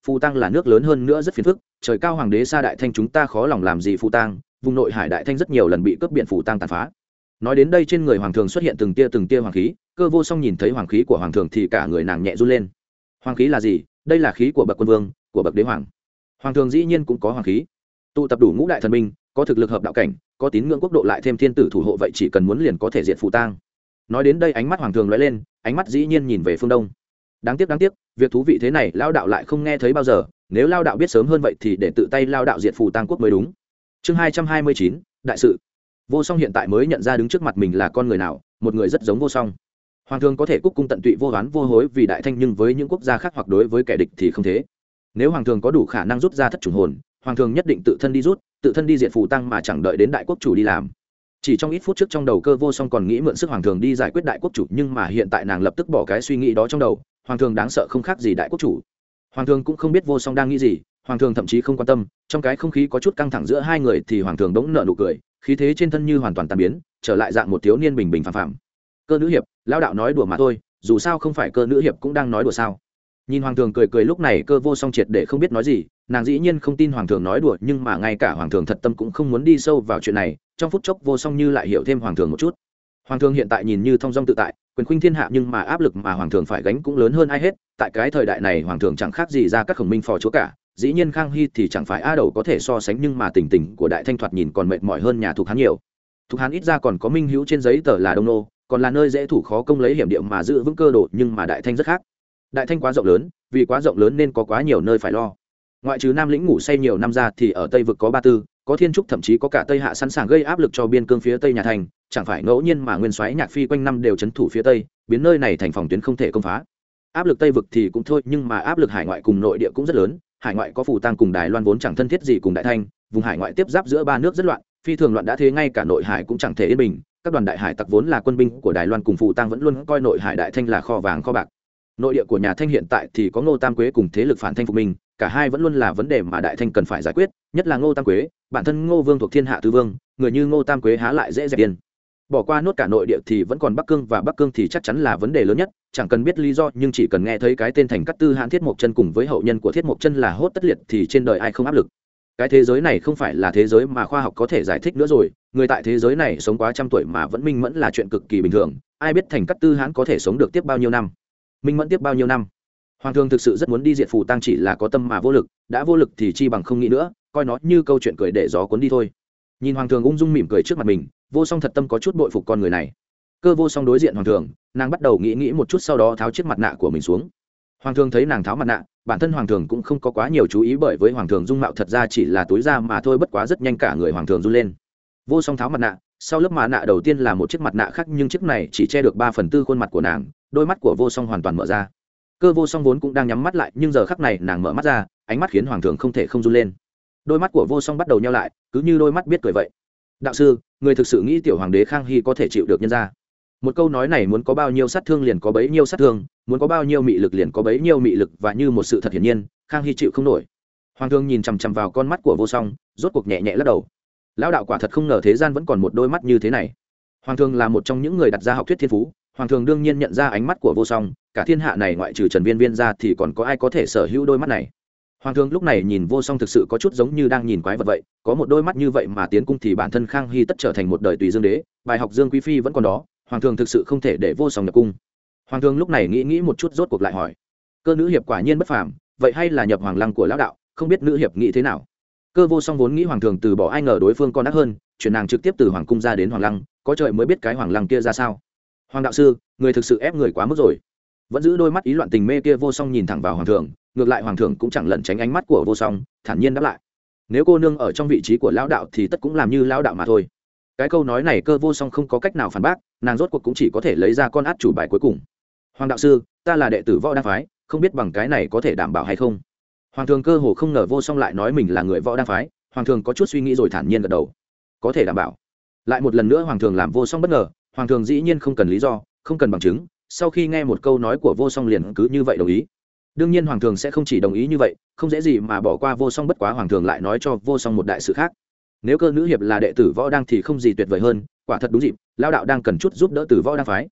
phù tăng là nước lớn hơn nữa rất phiền phức, trời cao hoàng đế xa đại thanh chúng ta khó lòng làm gì phù tăng, vùng nội hải đại thanh rất nhiều lần bị cướp biển phù tăng tàn phá. Nói đến đây trên người hoàng thường xuất hiện từng tia từng tia hoàng khí, Cơ Vô Song nhìn thấy hoàng khí của hoàng thường thì cả người nàng nhẹ run lên. Hoàng khí là gì? Đây là khí của bậc quân vương, của bậc đế hoàng. Hoàng thường dĩ nhiên cũng có hoàng khí, tụ tập đủ ngũ đại thần binh, có thực lực hợp đạo cảnh, có tín ngưỡng quốc độ lại thêm thiên tử thủ hộ, vậy chỉ cần muốn liền có thể diệt phù tang. Nói đến đây ánh mắt hoàng thường lóe lên, ánh mắt dĩ nhiên nhìn về phương đông. Đáng tiếc đáng tiếc, việc thú vị thế này lao đạo lại không nghe thấy bao giờ, nếu lao đạo biết sớm hơn vậy thì để tự tay lao đạo diệt phù tang quốc mới đúng. Chương hai trăm hai mươi chín, đại sự. Vô Song hiện tại mới nhận ra đứng trước mặt mình là con người nào, một người rất giống Vô Song. Hoàng thường có thể cúc cung tận tụy vô oán vô hối vì đại thanh, nhưng với những quốc gia khác hoặc đối với kẻ địch thì không thế. Nếu hoàng thường có đủ khả năng rút ra thất chủng hồn, hoàng thường nhất định tự thân đi rút, tự thân đi diệt phù tăng mà chẳng đợi đến đại quốc chủ đi làm. Chỉ trong ít phút trước trong đầu Cơ Vô Song còn nghĩ mượn sức hoàng thường đi giải quyết đại quốc chủ, nhưng mà hiện tại nàng lập tức bỏ cái suy nghĩ đó trong đầu. Hoàng thường đáng sợ không khác gì đại quốc chủ. Hoàng thường cũng không biết Vô Song đang nghĩ gì, hoàng thường thậm chí không quan tâm. Trong cái không khí có chút căng thẳng giữa hai người thì hoàng thường bỗng nở nụ cười, khí thế trên thân như hoàn toàn tan biến, trở lại dạng một thiếu niên bình bình phàm phàm. Cơ nữ hiệp, lão đạo nói đùa mà thôi, dù sao không phải Cơ nữ hiệp cũng đang nói đùa sao? Nhìn hoàng thường cười cười, lúc này Cơ Vô Song triệt để không biết nói gì. Nàng dĩ nhiên không tin hoàng thường nói đùa, nhưng mà ngay cả hoàng thường thật tâm cũng không muốn đi sâu vào chuyện này. Trong phút chốc Vô Song như lại hiểu thêm hoàng thường một chút. Hoàng thường hiện tại nhìn như thong dong tự tại, quyền khuynh thiên hạ, nhưng mà áp lực mà hoàng thường phải gánh cũng lớn hơn ai hết. Tại cái thời đại này hoàng thường chẳng khác gì ra các khổng minh phò chúa cả. Dĩ nhiên Khang Hy thì chẳng phải a đầu có thể so sánh, nhưng mà tình tình của đại thanh thoạt nhìn còn mệt mỏi hơn nhà Thục Hán nhiều. Thục Hán ít ra còn có minh hữu trên giấy tờ là đông nô, còn là nơi dễ thủ khó công lấy hiểm địa mà giữ vững cơ đồ, nhưng mà đại thanh rất khác. Đại thanh quá rộng lớn, vì quá rộng lớn nên có quá nhiều nơi phải lo. Ngoại trừ Nam lĩnh ngủ say nhiều năm ra thì ở Tây vực có Ba Tư, có Thiên Trúc, thậm chí có cả Tây Hạ sẵn sàng gây áp lực cho biên cương phía Tây nhà Thanh. Chẳng phải ngẫu nhiên mà nguyên soái Nhạc Phi quanh năm đều trấn thủ phía Tây, biến nơi này thành phòng tuyến không thể công phá. Áp lực Tây vực thì cũng thôi, nhưng mà áp lực hải ngoại cùng nội địa cũng rất lớn. Hải ngoại có phù tang cùng Đài Loan vốn chẳng thân thiết gì cùng Đại Thanh, vùng hải ngoại tiếp giáp giữa ba nước rất loạn, phi thường loạn đã thế ngay cả nội hải cũng chẳng thể yên bình. Các đoàn đại hải tặc vốn là quân binh của Đài Loan cùng phù tang vẫn luôn coi nội hải Đại Thanh là kho vàng kho bạc. Nội địa của nhà Thanh hiện tại thì có Ngô Tam Quế cùng thế lực phản Thanh phục minh, cả hai vẫn luôn là vấn đề mà Đại Thanh cần phải giải quyết, nhất là Ngô Tam Quế, bản thân Ngô Vương thuộc thiên hạ tứ vương, người như Ngô Tam Quế há lại dễ dẹp yên. Bỏ qua nốt cả nội địa thì vẫn còn Bắc Cương, và Bắc Cương thì chắc chắn là vấn đề lớn nhất, chẳng cần biết lý do nhưng chỉ cần nghe thấy cái tên Thành Cát Tư Hãn Thiết Mộc Chân cùng với hậu nhân của Thiết Mộc Chân là hốt tất liệt thì trên đời ai không áp lực. Cái thế giới này không phải là thế giới mà khoa học có thể giải thích nữa rồi, người tại thế giới này sống quá trăm tuổi mà vẫn minh mẫn là chuyện cực kỳ bình thường, ai biết Thành Cát Tư Hãn có thể sống được tiếp bao nhiêu năm, minh mẫn tiếp bao nhiêu năm. Hoàng thường thực sự rất muốn đi diệt phù tang, chỉ là có tâm mà vô lực, đã vô lực thì chi bằng không nghĩ nữa, coi nó như câu chuyện cười để gió cuốn đi thôi. Nhìn hoàng thường ung dung mỉm cười trước mặt mình, Vô Song thật tâm có chút bội phục con người này. Cơ Vô Song đối diện hoàng thường, nàng bắt đầu nghĩ nghĩ một chút, sau đó tháo chiếc mặt nạ của mình xuống. Hoàng thường thấy nàng tháo mặt nạ, bản thân hoàng thường cũng không có quá nhiều chú ý, bởi với hoàng thường dung mạo thật ra chỉ là túi da mà thôi, bất quá rất nhanh cả người hoàng thường run lên. Vô Song tháo mặt nạ, sau lớp mặt nạ đầu tiên là một chiếc mặt nạ khác, nhưng chiếc này chỉ che được ba phần tư khuôn mặt của nàng, đôi mắt của Vô Song hoàn toàn mở ra. Cơ Vô Song vốn cũng đang nhắm mắt lại, nhưng giờ khắc này nàng mở mắt ra, ánh mắt khiến hoàng thường không thể không run lên. Đôi mắt của Vô Song bắt đầu nheo lại, cứ như đôi mắt biết cười vậy. Đạo sư, người thực sự nghĩ tiểu hoàng đế Khang Hy có thể chịu được nhân ra? Một câu nói này muốn có bao nhiêu sát thương liền có bấy nhiêu sát thương, muốn có bao nhiêu mị lực liền có bấy nhiêu mị lực, và như một sự thật hiển nhiên, Khang Hy chịu không nổi. Hoàng thương nhìn chằm chằm vào con mắt của Vô Song, rốt cuộc nhẹ nhẹ lắc đầu. Lão đạo quả thật không ngờ thế gian vẫn còn một đôi mắt như thế này. Hoàng thương là một trong những người đặt ra học thuyết thiên phú, hoàng thương đương nhiên nhận ra ánh mắt của Vô Song, cả thiên hạ này ngoại trừ Trần Viên Viên ra thì còn có ai có thể sở hữu đôi mắt này. Hoàng thương lúc này nhìn Vô Song thực sự có chút giống như đang nhìn quái vật vậy, có một đôi mắt như vậy mà tiến cung thì bản thân Khang Hy tất trở thành một đời tùy dương đế, bài học Dương Quý phi vẫn còn đó, hoàng thương thực sự không thể để Vô Song nhập cung. Hoàng thương lúc này nghĩ nghĩ một chút, rốt cuộc lại hỏi: Cơ nữ hiệp quả nhiên bất phàm, vậy hay là nhập hoàng lăng của lão đạo, không biết nữ hiệp nghĩ thế nào? Cơ Vô Song vốn nghĩ hoàng thường từ bỏ, ai ngờ đối phương còn ác hơn, chuyển nàng trực tiếp từ hoàng cung ra đến hoàng lăng, có trời mới biết cái hoàng lăng kia ra sao. Hoàng đạo sư, người thực sự ép người quá mức rồi. Vẫn giữ đôi mắt ý loạn tình mê kia, Vô Song nhìn thẳng vào hoàng thượng, ngược lại hoàng thượng cũng chẳng lẩn tránh ánh mắt của Vô Song, thản nhiên đáp lại: nếu cô nương ở trong vị trí của lão đạo thì tất cũng làm như lão đạo mà thôi. Cái câu nói này Cơ Vô Song không có cách nào phản bác, nàng rốt cuộc cũng chỉ có thể lấy ra con át chủ bài cuối cùng. Hoàng đạo sư, ta là đệ tử Võ Đăng phái, không biết bằng cái này có thể đảm bảo hay không? Hoàng thường cơ hồ không ngờ Vô Song lại nói mình là người Võ Đăng phái, hoàng thường có chút suy nghĩ rồi thản nhiên gật đầu: có thể đảm bảo. Lại một lần nữa hoàng thường làm Vô Song bất ngờ, hoàng thường dĩ nhiên không cần lý do, không cần bằng chứng, sau khi nghe một câu nói của Vô Song liền cứ như vậy đồng ý. Đương nhiên hoàng thường sẽ không chỉ đồng ý như vậy, không dễ gì mà bỏ qua Vô Song, bất quá hoàng thường lại nói cho Vô Song một đại sự khác. Nếu Cơ nữ hiệp là đệ tử Võ Đăng thì không gì tuyệt vời hơn, quả thật đúng dịp, lão đạo đang cần chút giúp đỡ từ Võ Đăng phái.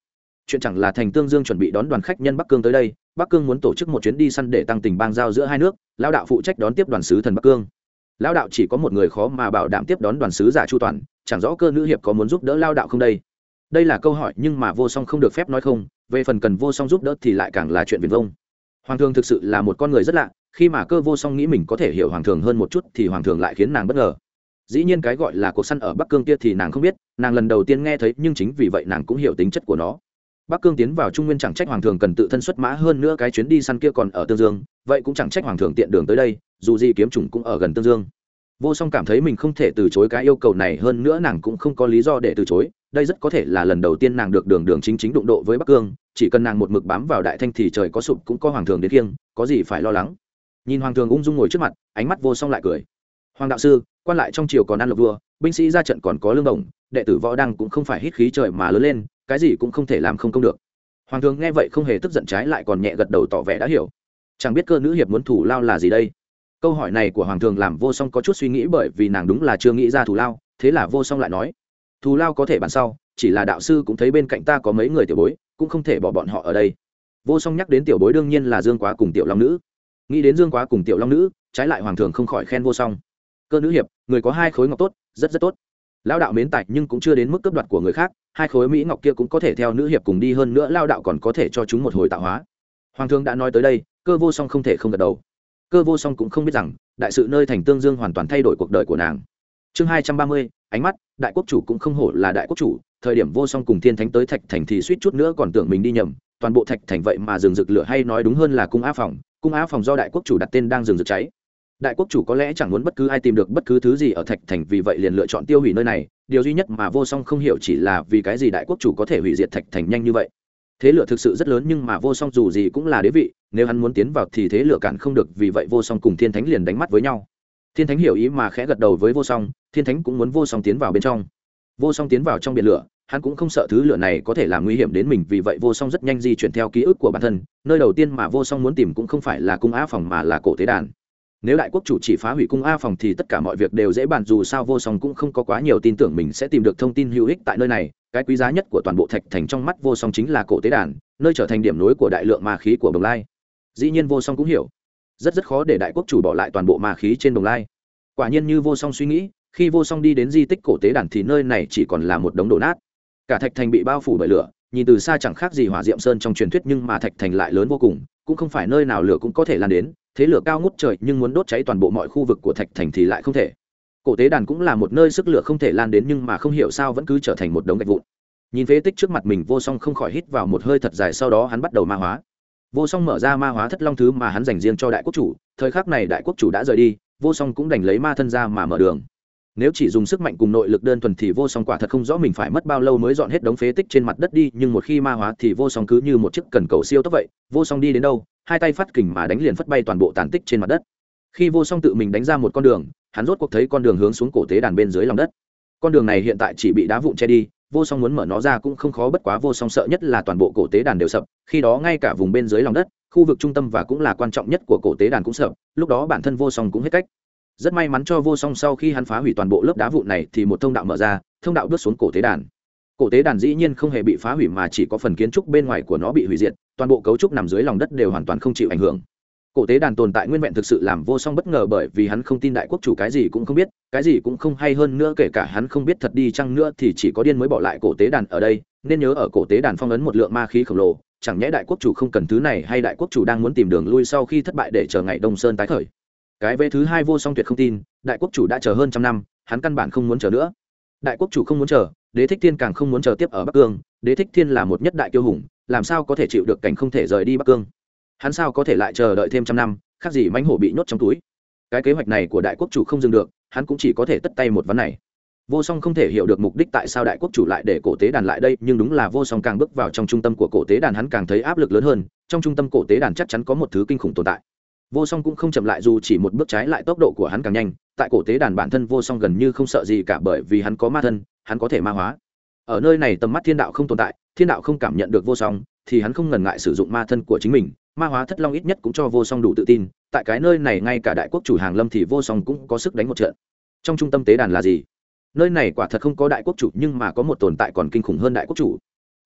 chuyện chẳng là thành Tương Dương chuẩn bị đón đoàn khách nhân Bắc Cương tới đây, Bắc Cương muốn tổ chức một chuyến đi săn để tăng tình bang giao giữa hai nước, lão đạo phụ trách đón tiếp đoàn sứ thần Bắc Cương. Lão đạo chỉ có một người khó mà bảo đảm tiếp đón đoàn sứ giả chu toàn, chẳng rõ Cơ nữ hiệp có muốn giúp đỡ lão đạo không đây. Đây là câu hỏi nhưng mà Vô Song không được phép nói không, về phần cần Vô Song giúp đỡ thì lại càng là chuyện viển vông. Hoàng thượng thực sự là một con người rất lạ, khi mà Cơ Vô Song nghĩ mình có thể hiểu hoàng thượng hơn một chút thì hoàng thượng lại khiến nàng bất ngờ. Dĩ nhiên cái gọi là cuộc săn ở Bắc Cương kia thì nàng không biết, nàng lần đầu tiên nghe thấy, nhưng chính vì vậy nàng cũng hiểu tính chất của nó. Bắc Cương tiến vào Trung Nguyên chẳng trách hoàng thượng cần tự thân xuất mã, hơn nữa cái chuyến đi săn kia còn ở Tương Dương, vậy cũng chẳng trách hoàng thượng tiện đường tới đây, dù gì kiếm chủng cũng ở gần Tương Dương. Vô Song cảm thấy mình không thể từ chối cái yêu cầu này, hơn nữa nàng cũng không có lý do để từ chối, đây rất có thể là lần đầu tiên nàng được đường đường chính chính đụng độ với Bắc Cương, chỉ cần nàng một mực bám vào Đại Thanh thì trời có sụp cũng có hoàng thượng đến kiêng, có gì phải lo lắng. Nhìn hoàng thượng ung dung ngồi trước mặt, ánh mắt Vô Song lại cười. Hoàng đạo sư, quan lại trong triều còn ăn lộc vua, binh sĩ ra trận còn có lương bổng, đệ tử võ đăng cũng không phải hít khí trời mà lớn lên, cái gì cũng không thể làm không công được. Hoàng thượng nghe vậy không hề tức giận, trái lại còn nhẹ gật đầu tỏ vẻ đã hiểu. Chẳng biết Cơ nữ hiệp muốn thủ lao là gì đây? Câu hỏi này của hoàng thượng làm Vô Song có chút suy nghĩ, bởi vì nàng đúng là chưa nghĩ ra thủ lao. Thế là Vô Song lại nói, thủ lao có thể bàn sau, chỉ là đạo sư cũng thấy bên cạnh ta có mấy người tiểu bối, cũng không thể bỏ bọn họ ở đây. Vô Song nhắc đến tiểu bối đương nhiên là Dương Quá cùng Tiểu Long Nữ. Nghĩ đến Dương Quá cùng Tiểu Long Nữ, trái lại hoàng thượng không khỏi khen Vô Song. Cơ nữ hiệp, người có hai khối ngọc tốt, rất rất tốt. Lão đạo mến tài nhưng cũng chưa đến mức cướp đoạt của người khác, hai khối mỹ ngọc kia cũng có thể theo nữ hiệp cùng đi, hơn nữa lao đạo còn có thể cho chúng một hồi tạo hóa. Hoàng thượng đã nói tới đây, Cơ Vô Song không thể không gật đầu. Cơ Vô Song cũng không biết rằng đại sự nơi thành Tương Dương hoàn toàn thay đổi cuộc đời của nàng. Chương hai trăm ba mươi, ánh mắt. Đại quốc chủ cũng không hổ là đại quốc chủ, thời điểm Vô Song cùng Thiên Thánh tới Thạch Thành thì suýt chút nữa còn tưởng mình đi nhầm, toàn bộ Thạch Thành vậy mà rừng rực lửa, hay nói đúng hơn là cung á phòng, cung á phòng do đại quốc chủ đặt tên đang rừng rực cháy. Đại quốc chủ có lẽ chẳng muốn bất cứ ai tìm được bất cứ thứ gì ở Thạch Thành, vì vậy liền lựa chọn tiêu hủy nơi này. Điều duy nhất mà Vô Song không hiểu chỉ là vì cái gì đại quốc chủ có thể hủy diệt Thạch Thành nhanh như vậy. Thế lửa thực sự rất lớn, nhưng mà Vô Song dù gì cũng là đế vị, nếu hắn muốn tiến vào thì thế lửa cản không được, vì vậy Vô Song cùng Thiên Thánh liền đánh mắt với nhau. Thiên Thánh hiểu ý mà khẽ gật đầu với Vô Song, Thiên Thánh cũng muốn Vô Song tiến vào bên trong. Vô Song tiến vào trong biển lửa, hắn cũng không sợ thứ lửa này có thể làm nguy hiểm đến mình, vì vậy Vô Song rất nhanh di chuyển theo ký ức của bản thân. Nơi đầu tiên mà Vô Song muốn tìm cũng không phải là cung á phòng mà là cổ tế đàn. Nếu đại quốc chủ chỉ phá hủy cung a phòng thì tất cả mọi việc đều dễ bàn, dù sao Vô Song cũng không có quá nhiều tin tưởng mình sẽ tìm được thông tin hữu ích tại nơi này. Cái quý giá nhất của toàn bộ Thạch Thành trong mắt Vô Song chính là cổ tế đàn, nơi trở thành điểm nối của đại lượng ma khí của Bồng Lai. Dĩ nhiên Vô Song cũng hiểu, rất rất khó để đại quốc chủ bỏ lại toàn bộ ma khí trên Bồng Lai. Quả nhiên như Vô Song suy nghĩ, khi Vô Song đi đến di tích cổ tế đàn thì nơi này chỉ còn là một đống đổ nát. Cả Thạch Thành bị bao phủ bởi lửa, nhìn từ xa chẳng khác gì Hỏa Diệm Sơn trong truyền thuyết, nhưng mà Thạch Thành lại lớn vô cùng, cũng không phải nơi nào lửa cũng có thể lan đến. Thế lửa cao ngút trời nhưng muốn đốt cháy toàn bộ mọi khu vực của Thạch Thành thì lại không thể. Cổ tế đàn cũng là một nơi sức lửa không thể lan đến, nhưng mà không hiểu sao vẫn cứ trở thành một đống gạch vụn. Nhìn phế tích trước mặt mình, Vô Song không khỏi hít vào một hơi thật dài, sau đó hắn bắt đầu ma hóa. Vô Song mở ra ma hóa thất long thứ mà hắn dành riêng cho đại quốc chủ. Thời khắc này đại quốc chủ đã rời đi, Vô Song cũng đành lấy ma thân ra mà mở đường. Nếu chỉ dùng sức mạnh cùng nội lực đơn thuần thì Vô Song quả thật không rõ mình phải mất bao lâu mới dọn hết đống phế tích trên mặt đất đi, nhưng một khi ma hóa thì Vô Song cứ như một chiếc cần cầu siêu tốc vậy, Vô Song đi đến đâu, hai tay phát kình mà đánh liền phất bay toàn bộ tàn tích trên mặt đất. Khi Vô Song tự mình đánh ra một con đường, hắn rốt cuộc thấy con đường hướng xuống cổ tế đàn bên dưới lòng đất. Con đường này hiện tại chỉ bị đá vụn che đi, Vô Song muốn mở nó ra cũng không khó, bất quá Vô Song sợ nhất là toàn bộ cổ tế đàn đều sập, khi đó ngay cả vùng bên dưới lòng đất, khu vực trung tâm và cũng là quan trọng nhất của cổ tế đàn cũng sập, lúc đó bản thân Vô Song cũng hết cách. Rất may mắn cho Vô Song, sau khi hắn phá hủy toàn bộ lớp đá vụn này thì một thông đạo mở ra, thông đạo bước xuống cổ tế đàn. Cổ tế đàn dĩ nhiên không hề bị phá hủy mà chỉ có phần kiến trúc bên ngoài của nó bị hủy diệt, toàn bộ cấu trúc nằm dưới lòng đất đều hoàn toàn không chịu ảnh hưởng. Cổ tế đàn tồn tại nguyên vẹn thực sự làm Vô Song bất ngờ, bởi vì hắn không tin đại quốc chủ cái gì cũng không biết, cái gì cũng không hay, hơn nữa kể cả hắn không biết thật đi chăng nữa thì chỉ có điên mới bỏ lại cổ tế đàn ở đây. Nên nhớ ở cổ tế đàn phong ấn một lượng ma khí khổng lồ, chẳng nhẽ đại quốc chủ không cần thứ này, hay đại quốc chủ đang muốn tìm đường lui sau khi thất bại để chờ ngày Đông Sơn tái khởi. Cái vế thứ hai Vô Song tuyệt không tin, đại quốc chủ đã chờ hơn trăm năm, hắn căn bản không muốn chờ nữa. Đại quốc chủ không muốn chờ, Đế Thích Thiên càng không muốn chờ tiếp ở Bắc Cương. Đế Thích Thiên là một nhất đại kiêu hùng, làm sao có thể chịu được cảnh không thể rời đi Bắc Cương. Hắn sao có thể lại chờ đợi thêm trăm năm, khác gì mãnh hổ bị nhốt trong túi. Cái kế hoạch này của đại quốc chủ không dừng được, hắn cũng chỉ có thể tất tay một ván này. Vô Song không thể hiểu được mục đích tại sao đại quốc chủ lại để cổ tế đàn lại đây, nhưng đúng là Vô Song càng bước vào trong trung tâm của cổ tế đàn hắn càng thấy áp lực lớn hơn. Trong trung tâm cổ tế đàn chắc chắn có một thứ kinh khủng tồn tại. Vô Song cũng không chậm lại, dù chỉ một bước, trái lại tốc độ của hắn càng nhanh. Tại cổ tế đàn bản thân Vô Song gần như không sợ gì cả, bởi vì hắn có ma thân, hắn có thể ma hóa. Ở nơi này tầm mắt thiên đạo không tồn tại, thiên đạo không cảm nhận được Vô Song thì hắn không ngần ngại sử dụng ma thân của chính mình. Ma hóa thất long ít nhất cũng cho Vô Song đủ tự tin, tại cái nơi này ngay cả đại quốc chủ hàng lâm thì Vô Song cũng có sức đánh một trận. Trong trung tâm tế đàn là gì? Nơi này quả thật không có đại quốc chủ, nhưng mà có một tồn tại còn kinh khủng hơn đại quốc chủ.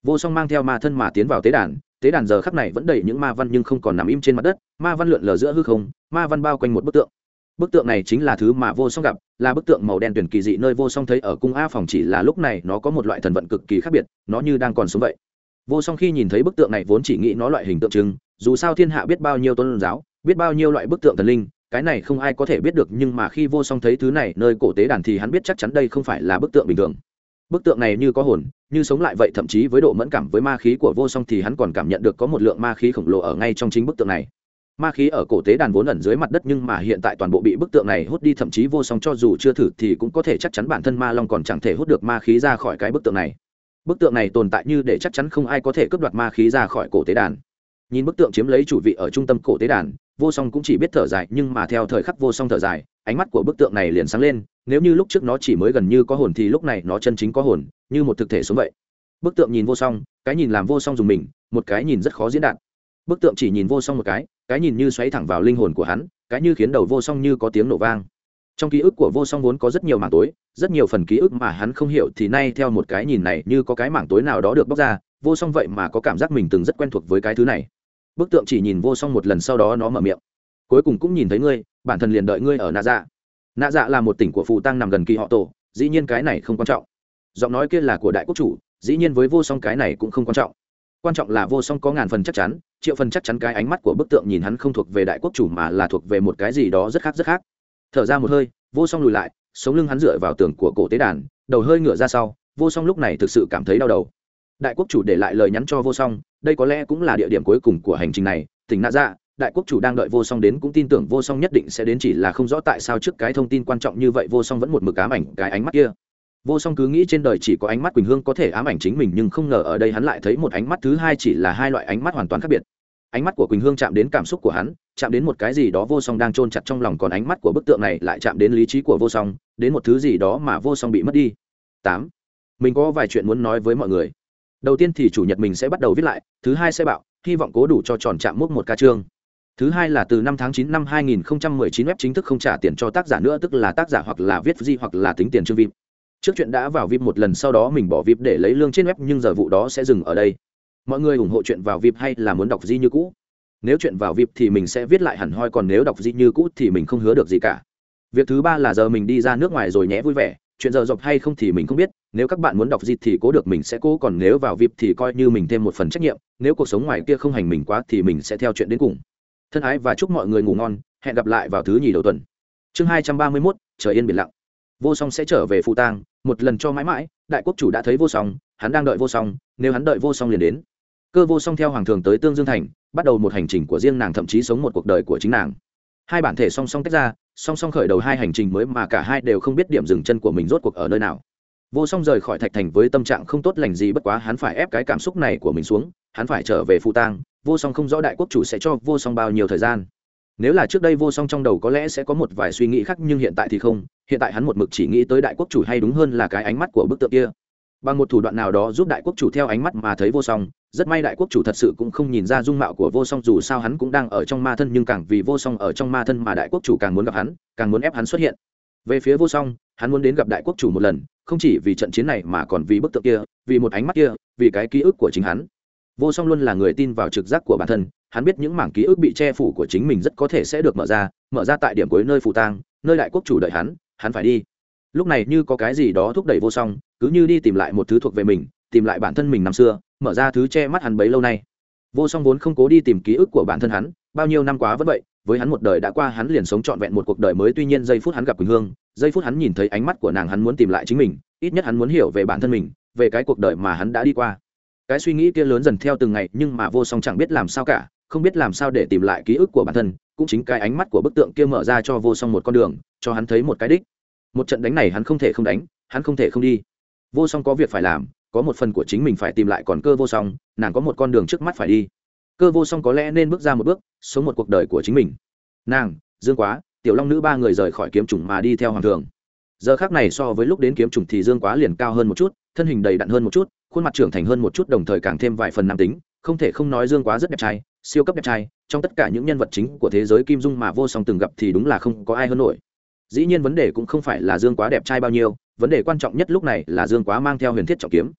Vô Song mang theo ma thân mà tiến vào tế đàn, tế đàn giờ khắc này vẫn đầy những ma văn nhưng không còn nằm im trên mặt đất, ma văn lượn lờ giữa hư không, ma văn bao quanh một bức tượng. Bức tượng này chính là thứ mà Vô Song gặp, là bức tượng màu đen tuyển kỳ dị nơi Vô Song thấy ở cung A phòng, chỉ là lúc này nó có một loại thần vận cực kỳ khác biệt, nó như đang còn sống vậy. Vô Song khi nhìn thấy bức tượng này vốn chỉ nghĩ nó loại hình tượng trưng, dù sao thiên hạ biết bao nhiêu tôn giáo, biết bao nhiêu loại bức tượng thần linh, cái này không ai có thể biết được, nhưng mà khi Vô Song thấy thứ này nơi cổ tế đàn thì hắn biết chắc chắn đây không phải là bức tượng bình thường. Bức tượng này như có hồn, như sống lại vậy, thậm chí với độ mẫn cảm với ma khí của Vô Song thì hắn còn cảm nhận được có một lượng ma khí khổng lồ ở ngay trong chính bức tượng này. Ma khí ở cổ tế đàn vốn ẩn dưới mặt đất nhưng mà hiện tại toàn bộ bị bức tượng này hút đi, thậm chí Vô Song cho dù chưa thử thì cũng có thể chắc chắn bản thân ma long còn chẳng thể hút được ma khí ra khỏi cái bức tượng này. Bức tượng này tồn tại như để chắc chắn không ai có thể cướp đoạt ma khí ra khỏi cổ tế đàn. Nhìn bức tượng chiếm lấy chủ vị ở trung tâm cổ tế đàn, Vô Song cũng chỉ biết thở dài, nhưng mà theo thời khắc Vô Song thở dài, ánh mắt của bức tượng này liền sáng lên, nếu như lúc trước nó chỉ mới gần như có hồn thì lúc này nó chân chính có hồn, như một thực thể sống vậy. Bức tượng nhìn Vô Song, cái nhìn làm Vô Song dùng mình, một cái nhìn rất khó diễn đạt. Bức tượng chỉ nhìn Vô Song một cái, cái nhìn như xoáy thẳng vào linh hồn của hắn, cái như khiến đầu Vô Song như có tiếng nổ vang. Trong ký ức của Vô Song vốn có rất nhiều mảng tối, rất nhiều phần ký ức mà hắn không hiểu, thì nay theo một cái nhìn này như có cái mảng tối nào đó được bóc ra, Vô Song vậy mà có cảm giác mình từng rất quen thuộc với cái thứ này. Bức tượng chỉ nhìn Vô Song một lần, sau đó nó mở miệng: cuối cùng cũng nhìn thấy ngươi, bản thân liền đợi ngươi ở Nạ Dạ. Nạ Dạ là một tỉnh của phù tăng nằm gần kỳ họ Tổ, dĩ nhiên cái này không quan trọng. Giọng nói kia là của đại quốc chủ, dĩ nhiên với Vô Song cái này cũng không quan trọng. Quan trọng là Vô Song có ngàn phần chắc chắn, triệu phần chắc chắn cái ánh mắt của bức tượng nhìn hắn không thuộc về đại quốc chủ mà là thuộc về một cái gì đó rất khác rất khác. Thở ra một hơi, Vô Song lùi lại, sống lưng hắn dựa vào tường của cổ tế đàn, đầu hơi ngửa ra sau. Vô Song lúc này thực sự cảm thấy đau đầu. Đại quốc chủ để lại lời nhắn cho Vô Song, đây có lẽ cũng là địa điểm cuối cùng của hành trình này, tỉnh Nạ Dạ. Đại quốc chủ đang đợi Vô Song đến, cũng tin tưởng Vô Song nhất định sẽ đến, chỉ là không rõ tại sao trước cái thông tin quan trọng như vậy Vô Song vẫn một mực ám ảnh cái ánh mắt kia. Vô Song cứ nghĩ trên đời chỉ có ánh mắt Quỳnh Hương có thể ám ảnh chính mình, nhưng không ngờ ở đây hắn lại thấy một ánh mắt thứ hai, chỉ là hai loại ánh mắt hoàn toàn khác biệt. Ánh mắt của Quỳnh Hương chạm đến cảm xúc của hắn, chạm đến một cái gì đó Vô Song đang chôn chặt trong lòng, còn ánh mắt của bức tượng này lại chạm đến lý trí của Vô Song, đến một thứ gì đó mà Vô Song bị mất đi. tám. Mình có vài chuyện muốn nói với mọi người. Đầu tiên thì chủ nhật mình sẽ bắt đầu viết lại, thứ hai sẽ bạo, hy vọng cố đủ cho tròn chạm mốc một ca chương. Thứ hai là từ năm tháng chín năm hai nghìn không trăm mười chín web chính thức không trả tiền cho tác giả nữa, tức là tác giả hoặc là viết gì hoặc là tính tiền chương vip. Trước chuyện đã vào vip một lần, sau đó mình bỏ vip để lấy lương trên web, nhưng giờ vụ đó sẽ dừng ở đây. Mọi người ủng hộ chuyện vào vip hay là muốn đọc gì như cũ? Nếu chuyện vào vip thì mình sẽ viết lại hẳn hoi, còn nếu đọc gì như cũ thì mình không hứa được gì cả. Việc thứ ba là giờ mình đi ra nước ngoài rồi nhé, vui vẻ. Chuyện giờ dọc hay không thì mình không biết, nếu các bạn muốn đọc gì thì cố được mình sẽ cố, còn nếu vào vip thì coi như mình thêm một phần trách nhiệm, nếu cuộc sống ngoài kia không hành mình quá thì mình sẽ theo chuyện đến cùng. Thân ái và chúc mọi người ngủ ngon, hẹn gặp lại vào thứ nhì đầu tuần. Chương hai trăm ba mươi mốt, trời yên biển lặng. Vô Song sẽ trở về Phù Tang, một lần cho mãi mãi. Đại quốc chủ đã thấy Vô Song, hắn đang đợi Vô Song, nếu hắn đợi Vô Song liền đến. Cơ Vô Song theo hoàng thường tới Tương Dương thành, bắt đầu một hành trình của riêng nàng, thậm chí sống một cuộc đời của chính nàng. Hai bản thể song song tách ra, song song khởi đầu hai hành trình mới mà cả hai đều không biết điểm dừng chân của mình rốt cuộc ở nơi nào. Vô Song rời khỏi Thạch Thành với tâm trạng không tốt lành gì, bất quá hắn phải ép cái cảm xúc này của mình xuống, hắn phải trở về Phù Tang. Vô Song không rõ đại quốc chủ sẽ cho Vô Song bao nhiêu thời gian. Nếu là trước đây Vô Song trong đầu có lẽ sẽ có một vài suy nghĩ khác, nhưng hiện tại thì không, hiện tại hắn một mực chỉ nghĩ tới đại quốc chủ, hay đúng hơn là cái ánh mắt của bức tượng kia. Bằng một thủ đoạn nào đó giúp đại quốc chủ theo ánh mắt mà thấy Vô Song. Rất may đại quốc chủ thật sự cũng không nhìn ra dung mạo của Vô Song, dù sao hắn cũng đang ở trong ma thân, nhưng càng vì Vô Song ở trong ma thân mà đại quốc chủ càng muốn gặp hắn, càng muốn ép hắn xuất hiện. Về phía Vô Song, hắn muốn đến gặp đại quốc chủ một lần, không chỉ vì trận chiến này mà còn vì bức tượng kia, vì một ánh mắt kia, vì cái ký ức của chính hắn. Vô Song luôn là người tin vào trực giác của bản thân, hắn biết những mảng ký ức bị che phủ của chính mình rất có thể sẽ được mở ra, mở ra tại điểm cuối nơi Phù Tang, nơi đại quốc chủ đợi hắn, hắn phải đi. Lúc này như có cái gì đó thúc đẩy Vô Song, cứ như đi tìm lại một thứ thuộc về mình, tìm lại bản thân mình năm xưa, mở ra thứ che mắt hắn bấy lâu nay. Vô Song vốn không cố đi tìm ký ức của bản thân hắn, bao nhiêu năm quá vẫn vậy, với hắn một đời đã qua, hắn liền sống trọn vẹn một cuộc đời mới. Tuy nhiên giây phút hắn gặp Quỳnh Hương, giây phút hắn nhìn thấy ánh mắt của nàng, hắn muốn tìm lại chính mình, ít nhất hắn muốn hiểu về bản thân mình, về cái cuộc đời mà hắn đã đi qua. Cái suy nghĩ kia lớn dần theo từng ngày, nhưng mà Vô Song chẳng biết làm sao cả, không biết làm sao để tìm lại ký ức của bản thân. Cũng chính cái ánh mắt của bức tượng kia mở ra cho Vô Song một con đường, cho hắn thấy một cái đích. Một trận đánh này hắn không thể không đánh, hắn không thể không đi. Vô Song có việc phải làm, có một phần của chính mình phải tìm lại, còn Cơ Vô Song, nàng có một con đường trước mắt phải đi. Cơ Vô Song có lẽ nên bước ra một bước, sống một cuộc đời của chính mình. Nàng, Dương Quá, Tiểu Long Nữ ba người rời khỏi kiếm chủng mà đi theo hoàng thường. Giờ khác này so với lúc đến kiếm chủng thì Dương Quá liền cao hơn một chút, thân hình đầy đặn hơn một chút, khuôn mặt trưởng thành hơn một chút, đồng thời càng thêm vài phần nam tính. Không thể không nói Dương Quá rất đẹp trai, siêu cấp đẹp trai, trong tất cả những nhân vật chính của thế giới Kim Dung mà Vô Song từng gặp thì đúng là không có ai hơn nổi. Dĩ nhiên vấn đề cũng không phải là Dương Quá đẹp trai bao nhiêu, vấn đề quan trọng nhất lúc này là Dương Quá mang theo huyền thiết trọng kiếm.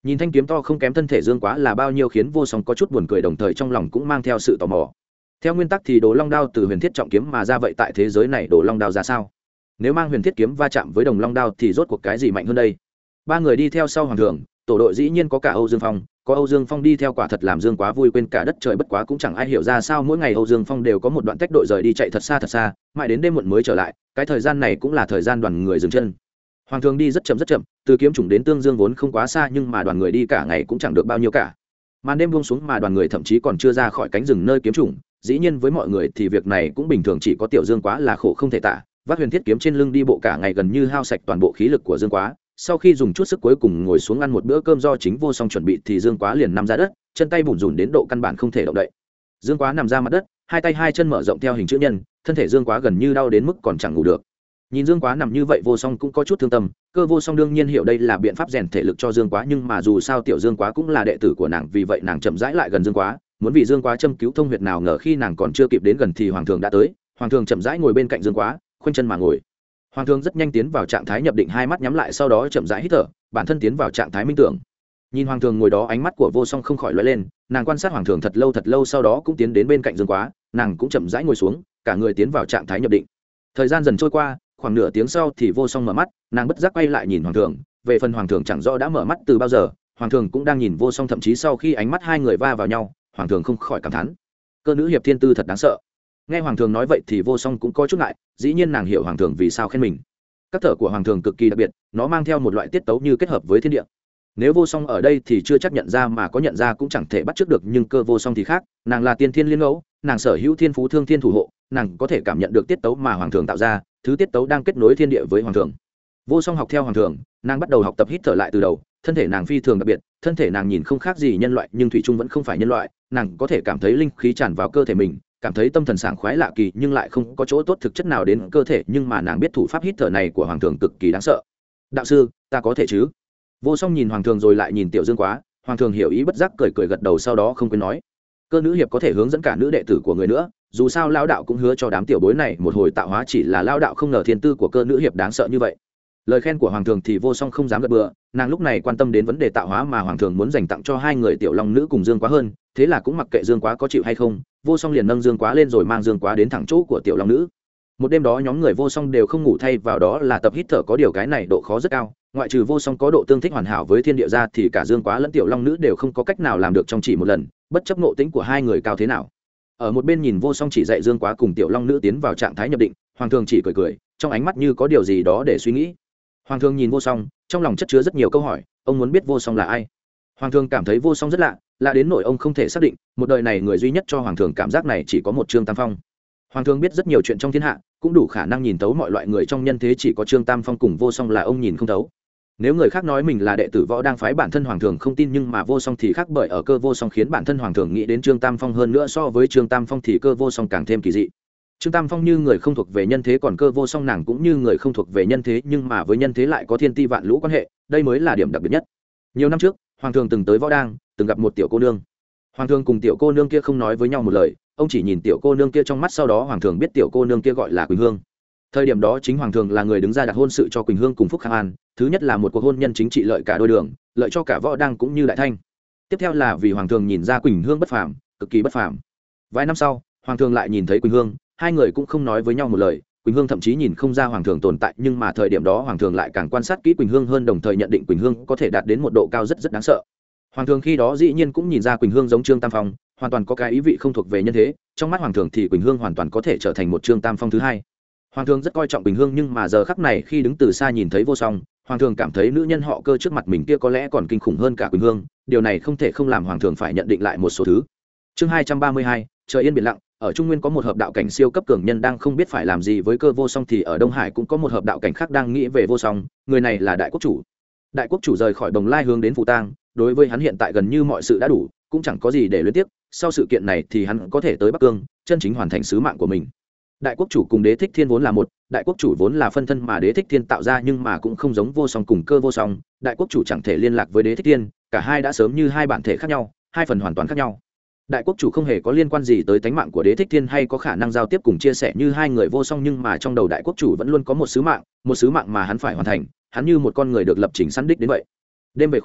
nhìn thanh kiếm to không kém thân thể dương quá là bao nhiêu khiến vô song có chút buồn cười, đồng thời trong lòng cũng mang theo sự tò mò. Theo nguyên tắc thì đồ long đao từ huyền thiết trọng kiếm mà ra, vậy tại thế giới này đồ long đao ra sao? Nếu mang huyền thiết kiếm va chạm với đồng long đao thì rốt cuộc cái gì mạnh hơn đây? Ba người đi theo sau hoàng thường, tổ đội dĩ nhiên có cả Âu Dương Phong, có Âu Dương Phong đi theo quả thật làm Dương Quá vui quên cả đất trời, bất quá cũng chẳng ai hiểu ra sao mỗi ngày Âu Dương Phong đều có một đoạn tách đội rời đi chạy thật xa thật xa, mãi đến đêm muộn mới trở lại, cái thời gian này cũng là thời gian đoàn người dừng chân. Hoàng thường đi rất chậm rất chậm, từ Kiếm Chủng đến Tương Dương vốn không quá xa, nhưng mà đoàn người đi cả ngày cũng chẳng được bao nhiêu cả. Màn đêm buông xuống mà đoàn người thậm chí còn chưa ra khỏi cánh rừng nơi Kiếm Chủng, dĩ nhiên với mọi người thì việc này cũng bình thường, chỉ có tiểu Dương Quá là khổ không thể tả, vác huyền thiết kiếm trên lưng đi bộ cả ngày gần như hao sạch toàn bộ khí lực của Dương Quá. Sau khi dùng chút sức cuối cùng ngồi xuống ăn một bữa cơm do chính Vô Song chuẩn bị thì Dương Quá liền nằm ra đất, chân tay bủn rủn đến độ căn bản không thể động đậy. Dương Quá nằm ra mặt đất, hai tay hai chân mở rộng theo hình chữ nhân, thân thể Dương Quá gần như đau đến mức còn chẳng ngủ được. Nhìn Dương Quá nằm như vậy, Vô Song cũng có chút thương tâm. Cơ Vô Song đương nhiên hiểu đây là biện pháp rèn thể lực cho Dương Quá, nhưng mà dù sao tiểu Dương Quá cũng là đệ tử của nàng, vì vậy nàng chậm rãi lại gần Dương Quá, muốn vì Dương Quá châm cứu thông huyệt, nào ngờ khi nàng còn chưa kịp đến gần thì Hoàng thường đã tới. Hoàng thường chậm rãi ngồi bên cạnh Dương Quá, khoanh chân mà ngồi. Hoàng thường rất nhanh tiến vào trạng thái nhập định, hai mắt nhắm lại, sau đó chậm rãi hít thở, bản thân tiến vào trạng thái minh tưởng. Nhìn Hoàng thường ngồi đó, ánh mắt của Vô Song không khỏi lóe lên, nàng quan sát Hoàng thường thật lâu thật lâu, sau đó cũng tiến đến bên cạnh Dương Quá, nàng cũng chậm rãi ngồi xuống, cả người tiến vào trạng thái nhập định. Thời gian dần trôi qua, khoảng nửa tiếng sau thì Vô Song mở mắt, nàng bất giác quay lại nhìn Hoàng thường. Về phần Hoàng thường chẳng rõ đã mở mắt từ bao giờ, Hoàng thường cũng đang nhìn Vô Song, thậm chí sau khi ánh mắt hai người va vào nhau, Hoàng thường không khỏi cảm thán: cơ nữ hiệp thiên tư thật đáng sợ. Nghe Hoàng thường nói vậy thì Vô Song cũng có chút ngại, dĩ nhiên nàng hiểu Hoàng thường vì sao khen mình. Các thở của Hoàng thường cực kỳ đặc biệt, nó mang theo một loại tiết tấu như kết hợp với thiên địa. Nếu Vô Song ở đây thì chưa chắc nhận ra, mà có nhận ra cũng chẳng thể bắt chước được, nhưng Cơ Vô Song thì khác, nàng là tiên thiên liên ngẫu, nàng sở hữu thiên phú thương thiên thủ hộ, nàng có thể cảm nhận được tiết tấu mà Hoàng thường tạo ra, thứ tiết tấu đang kết nối thiên địa với Hoàng thường. Vô Song học theo Hoàng thường, nàng bắt đầu học tập hít thở lại từ đầu, thân thể nàng phi thường đặc biệt, thân thể nàng nhìn không khác gì nhân loại nhưng thủy chung vẫn không phải nhân loại, nàng có thể cảm thấy linh khí tràn vào cơ thể mình, cảm thấy tâm thần sảng khoái lạ kỳ, nhưng lại không có chỗ tốt thực chất nào đến cơ thể, nhưng mà nàng biết thủ pháp hít thở này của Hoàng thường cực kỳ đáng sợ. Đạo sư, ta có thể chứ? Vô Song nhìn Hoàng thường rồi lại nhìn tiểu Dương Quá, Hoàng thường hiểu ý bất giác cười cười gật đầu, sau đó không quên nói: cơ nữ hiệp có thể hướng dẫn cả nữ đệ tử của người nữa, dù sao lão đạo cũng hứa cho đám tiểu bối này một hồi tạo hóa, chỉ là lão đạo không ngờ thiên tư của cơ nữ hiệp đáng sợ như vậy. Lời khen của Hoàng thường thì Vô Song không dám gật bừa, nàng lúc này quan tâm đến vấn đề tạo hóa mà Hoàng thường muốn dành tặng cho hai người tiểu long nữ cùng Dương Quá hơn, thế là cũng mặc kệ Dương Quá có chịu hay không, Vô Song liền nâng Dương Quá lên rồi mang Dương Quá đến thẳng chỗ của tiểu long nữ. Một đêm đó nhóm người Vô Song đều không ngủ, thay vào đó là tập hít thở, có điều cái này độ khó rất cao, ngoại trừ Vô Song có độ tương thích hoàn hảo với thiên địa ra thì cả Dương Quá lẫn tiểu long nữ đều không có cách nào làm được trong chỉ một lần, bất chấp ngộ tính của hai người cao thế nào. Ở một bên nhìn Vô Song chỉ dạy Dương Quá cùng tiểu long nữ tiến vào trạng thái nhập định, Hoàng thường chỉ cười cười, trong ánh mắt như có điều gì đó để suy nghĩ. Hoàng thường nhìn Vô Song, trong lòng chất chứa rất nhiều câu hỏi, ông muốn biết Vô Song là ai. Hoàng thường cảm thấy Vô Song rất lạ, lạ đến nỗi ông không thể xác định, một đời này người duy nhất cho Hoàng thường cảm giác này chỉ có một Trương Tam Phong. Hoàng thường biết rất nhiều chuyện trong thiên hạ, cũng đủ khả năng nhìn thấu mọi loại người trong nhân thế, chỉ có Trương Tam Phong cùng Vô Song là ông nhìn không thấu. Nếu người khác nói mình là đệ tử võ đang phái, bản thân Hoàng thường không tin, nhưng mà Vô Song thì khác, bởi ở Cơ Vô Song khiến bản thân Hoàng thường nghĩ đến Trương Tam Phong, hơn nữa so với Trương Tam Phong thì Cơ Vô Song càng thêm kỳ dị. Trương Tam Phong như người không thuộc về nhân thế, còn Cơ Vô Song nàng cũng như người không thuộc về nhân thế, nhưng mà với nhân thế lại có thiên ti vạn lũ quan hệ, đây mới là điểm đặc biệt nhất. Nhiều năm trước, Hoàng thường từng tới võ đang, từng gặp một tiểu cô nương. Hoàng thường cùng tiểu cô nương kia không nói với nhau một lời, ông chỉ nhìn tiểu cô nương kia trong mắt, sau đó Hoàng thường biết tiểu cô nương kia gọi là Quỳnh Hương. Thời điểm đó chính Hoàng thường là người đứng ra đặt hôn sự cho Quỳnh Hương cùng Phúc Khang An, thứ nhất là một cuộc hôn nhân chính trị, lợi cả đôi đường, lợi cho cả võ đang cũng như đại thanh. Tiếp theo là vì Hoàng thường nhìn ra Quỳnh Hương bất phàm, cực kỳ bất phàm. Vài năm sau, Hoàng thường lại nhìn thấy Quỳnh Hương, hai người cũng không nói với nhau một lời, Quỳnh Hương thậm chí nhìn không ra Hoàng thường tồn tại, nhưng mà thời điểm đó Hoàng thường lại càng quan sát kỹ Quỳnh Hương hơn, đồng thời nhận định Quỳnh Hương có thể đạt đến một độ cao rất rất đáng sợ. Hoàng thường khi đó dĩ nhiên cũng nhìn ra Quỳnh Hương giống Trương Tam Phong, hoàn toàn có cái ý vị không thuộc về nhân thế, trong mắt Hoàng thường thì Quỳnh Hương hoàn toàn có thể trở thành một Trương Tam Phong thứ hai. Hoàng thường rất coi trọng Quỳnh Hương, nhưng mà giờ khắc này khi đứng từ xa nhìn thấy Vô Song, Hoàng thường cảm thấy nữ nhân họ Cơ trước mặt mình kia có lẽ còn kinh khủng hơn cả Quỳnh Hương, điều này không thể không làm Hoàng thường phải nhận định lại một số thứ. Chương hai trăm ba mươi hai, trời yên biển lặng. Ở Trung Nguyên có một hợp đạo cảnh siêu cấp cường nhân đang không biết phải làm gì với Cơ Vô Song, thì ở Đông Hải cũng có một hợp đạo cảnh khác đang nghĩ về Vô Song, người này là Đại Quốc chủ. Đại Quốc chủ rời khỏi Đồng Lai hướng đến Phù Tang, đối với hắn hiện tại gần như mọi sự đã đủ, cũng chẳng có gì để luyến tiếc, sau sự kiện này thì hắn có thể tới Bắc Cương, chân chính hoàn thành sứ mạng của mình. Đại Quốc chủ cùng Đế Thích Thiên vốn là một, Đại Quốc chủ vốn là phân thân mà Đế Thích Thiên tạo ra, nhưng mà cũng không giống Vô Song cùng Cơ Vô Song, Đại Quốc chủ chẳng thể liên lạc với Đế Thích Thiên, cả hai đã sớm như hai bản thể khác nhau, hai phần hoàn toàn khác nhau. Đại Quốc chủ không hề có liên quan gì tới tánh mạng của Đế Thích Thiên hay có khả năng giao tiếp cùng chia sẻ như hai người Vô Song, nhưng mà trong đầu Đại Quốc chủ vẫn luôn có một sứ mạng, một sứ mạng mà hắn phải hoàn thành, hắn như một con người được lập trình sẵn đích đến vậy. Đêm về khuya,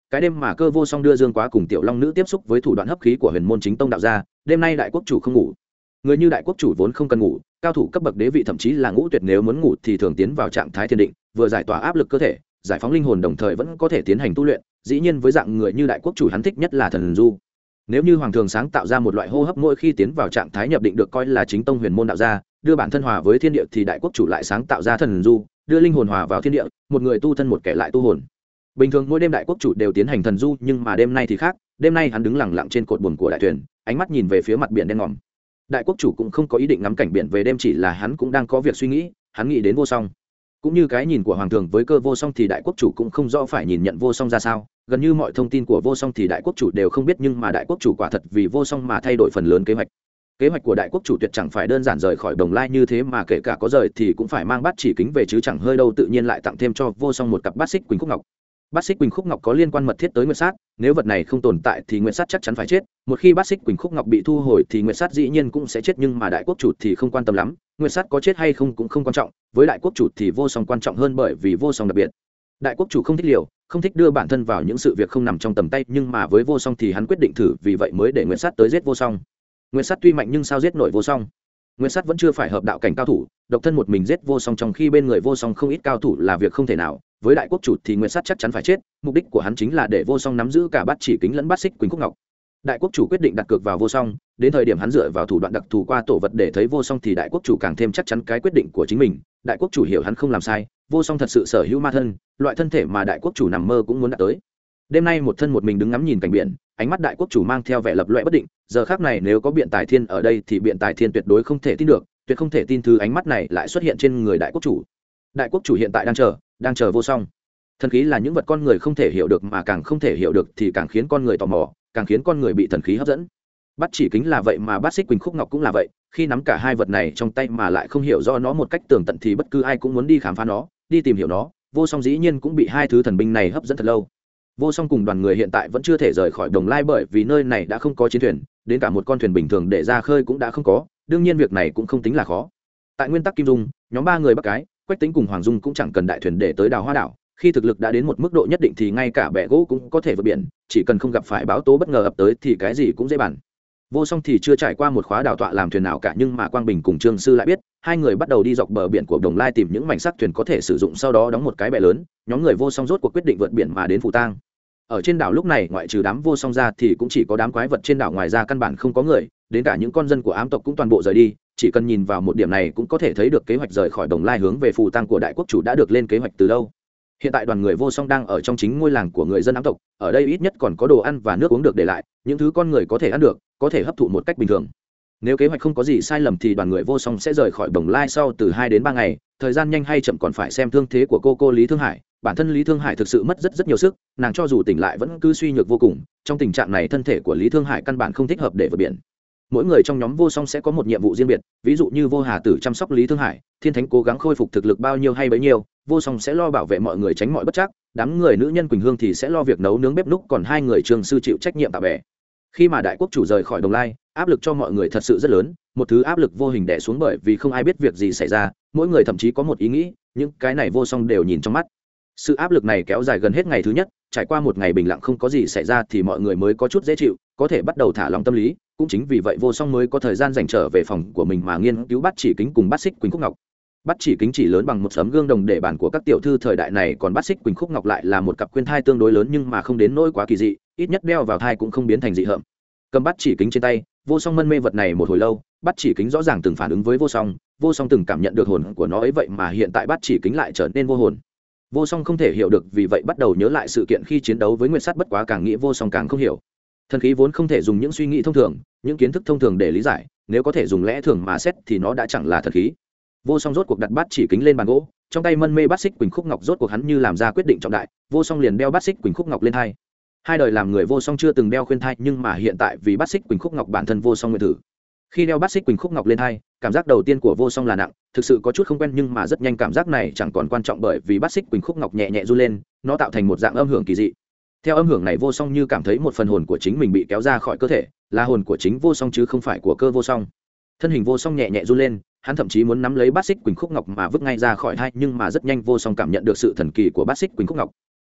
cái đêm mà Cơ Vô Song đưa Dương Quá cùng Tiểu Long nữ tiếp xúc với thủ đoạn hấp khí của Huyền Môn Chính Tông đạo gia, đêm nay đại quốc chủ không ngủ. Người như đại quốc chủ vốn không cần ngủ, cao thủ cấp bậc đế vị thậm chí là ngũ tuyệt nếu muốn ngủ thì thường tiến vào trạng thái thiền định, vừa giải tỏa áp lực cơ thể, giải phóng linh hồn đồng thời vẫn có thể tiến hành tu luyện. Dĩ nhiên với dạng người như đại quốc chủ hắn thích nhất là thần du. Nếu như hoàng thường sáng tạo ra một loại hô hấp mỗi khi tiến vào trạng thái nhập định được coi là chính tông huyền môn đạo gia, đưa bản thân hòa với thiên địa, thì đại quốc chủ lại sáng tạo ra thần du, đưa linh hồn hòa vào thiên địa, một người tu thân một kẻ lại tu hồn. Bình thường mỗi đêm đại quốc chủ đều tiến hành thần du, nhưng mà đêm nay thì khác, đêm nay hắn đứng lặng lặng trên cột buồm của đại thuyền, ánh mắt nhìn về phía mặt biển đen ngòm. Đại quốc chủ cũng không có ý định ngắm cảnh biển về đêm, chỉ là hắn cũng đang có việc suy nghĩ, hắn nghĩ đến Vô Song. Cũng như cái nhìn của hoàng thường với Cơ Vô Song thì đại quốc chủ cũng không rõ phải nhìn nhận Vô Song ra sao, gần như mọi thông tin của Vô Song thì đại quốc chủ đều không biết, nhưng mà đại quốc chủ quả thật vì Vô Song mà thay đổi phần lớn kế hoạch. Kế hoạch của đại quốc chủ tuyệt chẳng phải đơn giản rời khỏi Đồng Lai như thế, mà kể cả có rời thì cũng phải mang bát chỉ kính về chứ chẳng hơi đâu, tự nhiên lại tặng thêm cho Vô Song một cặp bát xích quỳnh khúc ngọc. Bát xích quỳnh khúc ngọc có liên quan mật thiết tới Nguyệt Sát, nếu vật này không tồn tại thì Nguyệt Sát chắc chắn phải chết, một khi bát xích quỳnh khúc ngọc bị thu hồi thì Nguyệt Sát dĩ nhiên cũng sẽ chết, nhưng mà đại quốc chủ thì không quan tâm lắm, Nguyệt Sát có chết hay không cũng không quan trọng, với đại quốc chủ thì Vô Song quan trọng hơn, bởi vì Vô Song đặc biệt. Đại quốc chủ không thích liều, không thích đưa bản thân vào những sự việc không nằm trong tầm tay, nhưng mà với Vô Song thì hắn quyết định thử, vì vậy mới để Nguyệt Sát tới giết Vô Song. Nguyệt Sát tuy mạnh nhưng sao giết nổi Vô Song? Nguyệt Sát vẫn chưa phải hợp đạo cảnh cao thủ, độc thân một mình giết Vô Song trong khi bên người Vô Song không ít cao thủ là việc không thể nào. Với đại quốc chủ thì Nguyệt Sát chắc chắn phải chết, mục đích của hắn chính là để Vô Song nắm giữ cả bát chỉ kính lẫn bát xích quỳnh khúc ngọc. Đại quốc chủ quyết định đặt cược vào Vô Song, đến thời điểm hắn dựa vào thủ đoạn đặc thù qua tổ vật để thấy Vô Song thì đại quốc chủ càng thêm chắc chắn cái quyết định của chính mình. Đại quốc chủ hiểu hắn không làm sai, Vô Song thật sự sở hữu ma thân, loại thân thể mà đại quốc chủ nằm mơ cũng muốn đạt tới. Đêm nay một thân một mình đứng ngắm nhìn cảnh biển, ánh mắt đại quốc chủ mang theo vẻ lập loè bất định, giờ khắc này nếu có Biện Tài Thiên ở đây thì Biện Tài Thiên tuyệt đối không thể tin được, tuyệt không thể tin thứ ánh mắt này lại xuất hiện trên người đại quốc chủ. Đại quốc chủ hiện tại đang chờ, đang chờ Vô Song. Thần khí là những vật con người không thể hiểu được, mà càng không thể hiểu được thì càng khiến con người tò mò, càng khiến con người bị thần khí hấp dẫn. Bát chỉ kính là vậy, mà bát xích quỳnh khúc ngọc cũng là vậy, khi nắm cả hai vật này trong tay mà lại không hiểu rõ nó một cách tường tận thì bất cứ ai cũng muốn đi khám phá nó, đi tìm hiểu nó. Vô Song dĩ nhiên cũng bị hai thứ thần binh này hấp dẫn thật lâu. Vô Song cùng đoàn người hiện tại vẫn chưa thể rời khỏi Đồng Lai, bởi vì nơi này đã không có chiến thuyền, đến cả một con thuyền bình thường để ra khơi cũng đã không có, đương nhiên việc này cũng không tính là khó. Tại nguyên tắc Kim Dung, nhóm ba người Bắc Cái, Quách Tính cùng Hoàng Dung cũng chẳng cần đại thuyền để tới Đào Hoa đảo, khi thực lực đã đến một mức độ nhất định thì ngay cả bè gỗ cũng có thể vượt biển, chỉ cần không gặp phải báo tố bất ngờ ập tới thì cái gì cũng dễ bàn. Vô Song thì chưa trải qua một khóa đào tọa làm thuyền nào cả, nhưng mà Quang Bình cùng Trương Sư lại biết, hai người bắt đầu đi dọc bờ biển của Đồng Lai tìm những mảnh sắc thuyền có thể sử dụng, sau đó đóng một cái bè lớn. Nhóm người Vô Song rốt cuộc quyết định vượt biển mà đến Phù Tang. Ở trên đảo lúc này ngoại trừ đám Vô Song ra thì cũng chỉ có đám quái vật trên đảo, ngoài ra căn bản không có người, đến cả những con dân của ám tộc cũng toàn bộ rời đi. Chỉ cần nhìn vào một điểm này cũng có thể thấy được kế hoạch rời khỏi Đồng Lai hướng về Phù Tang của đại quốc chủ đã được lên kế hoạch từ lâu. Hiện tại đoàn người Vô Song đang ở trong chính ngôi làng của người dân ám tộc, ở đây ít nhất còn có đồ ăn và nước uống được để lại, những thứ con người có thể ăn được, có thể hấp thụ một cách bình thường. Nếu kế hoạch không có gì sai lầm thì đoàn người Vô Song sẽ rời khỏi Đồng Lai sau từ hai đến ba ngày, thời gian nhanh hay chậm còn phải xem thương thế của cô cô Lý Thương Hải. Bản thân Lý Thương Hải thực sự mất rất rất nhiều sức, nàng cho dù tỉnh lại vẫn cứ suy nhược vô cùng, trong tình trạng này thân thể của Lý Thương Hải căn bản không thích hợp để vượt biển. Mỗi người trong nhóm Vô Song sẽ có một nhiệm vụ riêng biệt, ví dụ như Vô Hà Tử chăm sóc Lý Thương Hải, Thiên Thánh cố gắng khôi phục thực lực bao nhiêu hay bấy nhiêu, Vô Song sẽ lo bảo vệ mọi người tránh mọi bất trắc, đám người nữ nhân Quỳnh Hương thì sẽ lo việc nấu nướng bếp núc, còn hai người Trương Sư chịu trách nhiệm tạo bè. Khi mà đại quốc chủ rời khỏi Đồng Lai, áp lực cho mọi người thật sự rất lớn, một thứ áp lực vô hình đè xuống, bởi vì không ai biết việc gì xảy ra, mỗi người thậm chí có một ý nghĩ, những cái này Vô Song đều nhìn trong mắt. Sự áp lực này kéo dài gần hết ngày thứ nhất, trải qua một ngày bình lặng không có gì xảy ra thì mọi người mới có chút dễ chịu, có thể bắt đầu thả lòng tâm lý. Cũng chính vì vậy Vô Song mới có thời gian dành trở về phòng của mình mà nghiên cứu bát chỉ kính cùng bát xích quỳnh khúc ngọc. Bát chỉ kính chỉ lớn bằng một tấm gương đồng để bàn của các tiểu thư thời đại này, còn bát xích quỳnh khúc ngọc lại là một cặp khuyên thai tương đối lớn, nhưng mà không đến nỗi quá kỳ dị, ít nhất đeo vào thai cũng không biến thành dị hợm. Cầm bát chỉ kính trên tay, Vô Song mân mê vật này một hồi lâu, bát chỉ kính rõ ràng từng phản ứng với Vô Song, Vô Song từng cảm nhận được hồn của nó ấy, vậy mà hiện tại bát chỉ kính lại trở nên vô hồn. Vô Song không thể hiểu được, vì vậy bắt đầu nhớ lại sự kiện khi chiến đấu với Nguyệt Sát, bất quá càng nghĩ Vô Song càng không hiểu. Thần khí vốn không thể dùng những suy nghĩ thông thường, những kiến thức thông thường để lý giải, nếu có thể dùng lẽ thường mà xét thì nó đã chẳng là thần khí. Vô Song rốt cuộc đặt bát chỉ kính lên bàn gỗ, trong tay mân mê bát xích quỳnh khúc ngọc, rốt cuộc hắn như làm ra quyết định trọng đại. Vô Song liền đeo bát xích quỳnh khúc ngọc lên thai. Hai đời làm người Vô Song chưa từng đeo khuyên thai, nhưng mà hiện tại vì bát xích quỳnh khúc ngọc bản thân Vô Song nguyện thử. Khi đeo bát xích quỳnh khúc ngọc lên thai, cảm giác đầu tiên của Vô Song là nặng, thực sự có chút không quen, nhưng mà rất nhanh cảm giác này chẳng còn quan trọng, bởi vì bát xích quỳnh khúc ngọc nhẹ nhẹ du lên, nó tạo thành một dạng âm hưởng kỳ dị. Theo âm hưởng này, Vô Song như cảm thấy một phần hồn của chính mình bị kéo ra khỏi cơ thể, là hồn của chính Vô Song chứ không phải của Cơ Vô Song. Thân hình Vô Song nhẹ nhẹ du lên, hắn thậm chí muốn nắm lấy bát xích quỳnh khúc ngọc mà vứt ngay ra khỏi thai, nhưng mà rất nhanh Vô Song cảm nhận được sự thần kỳ của bát xích quỳnh khúc ngọc.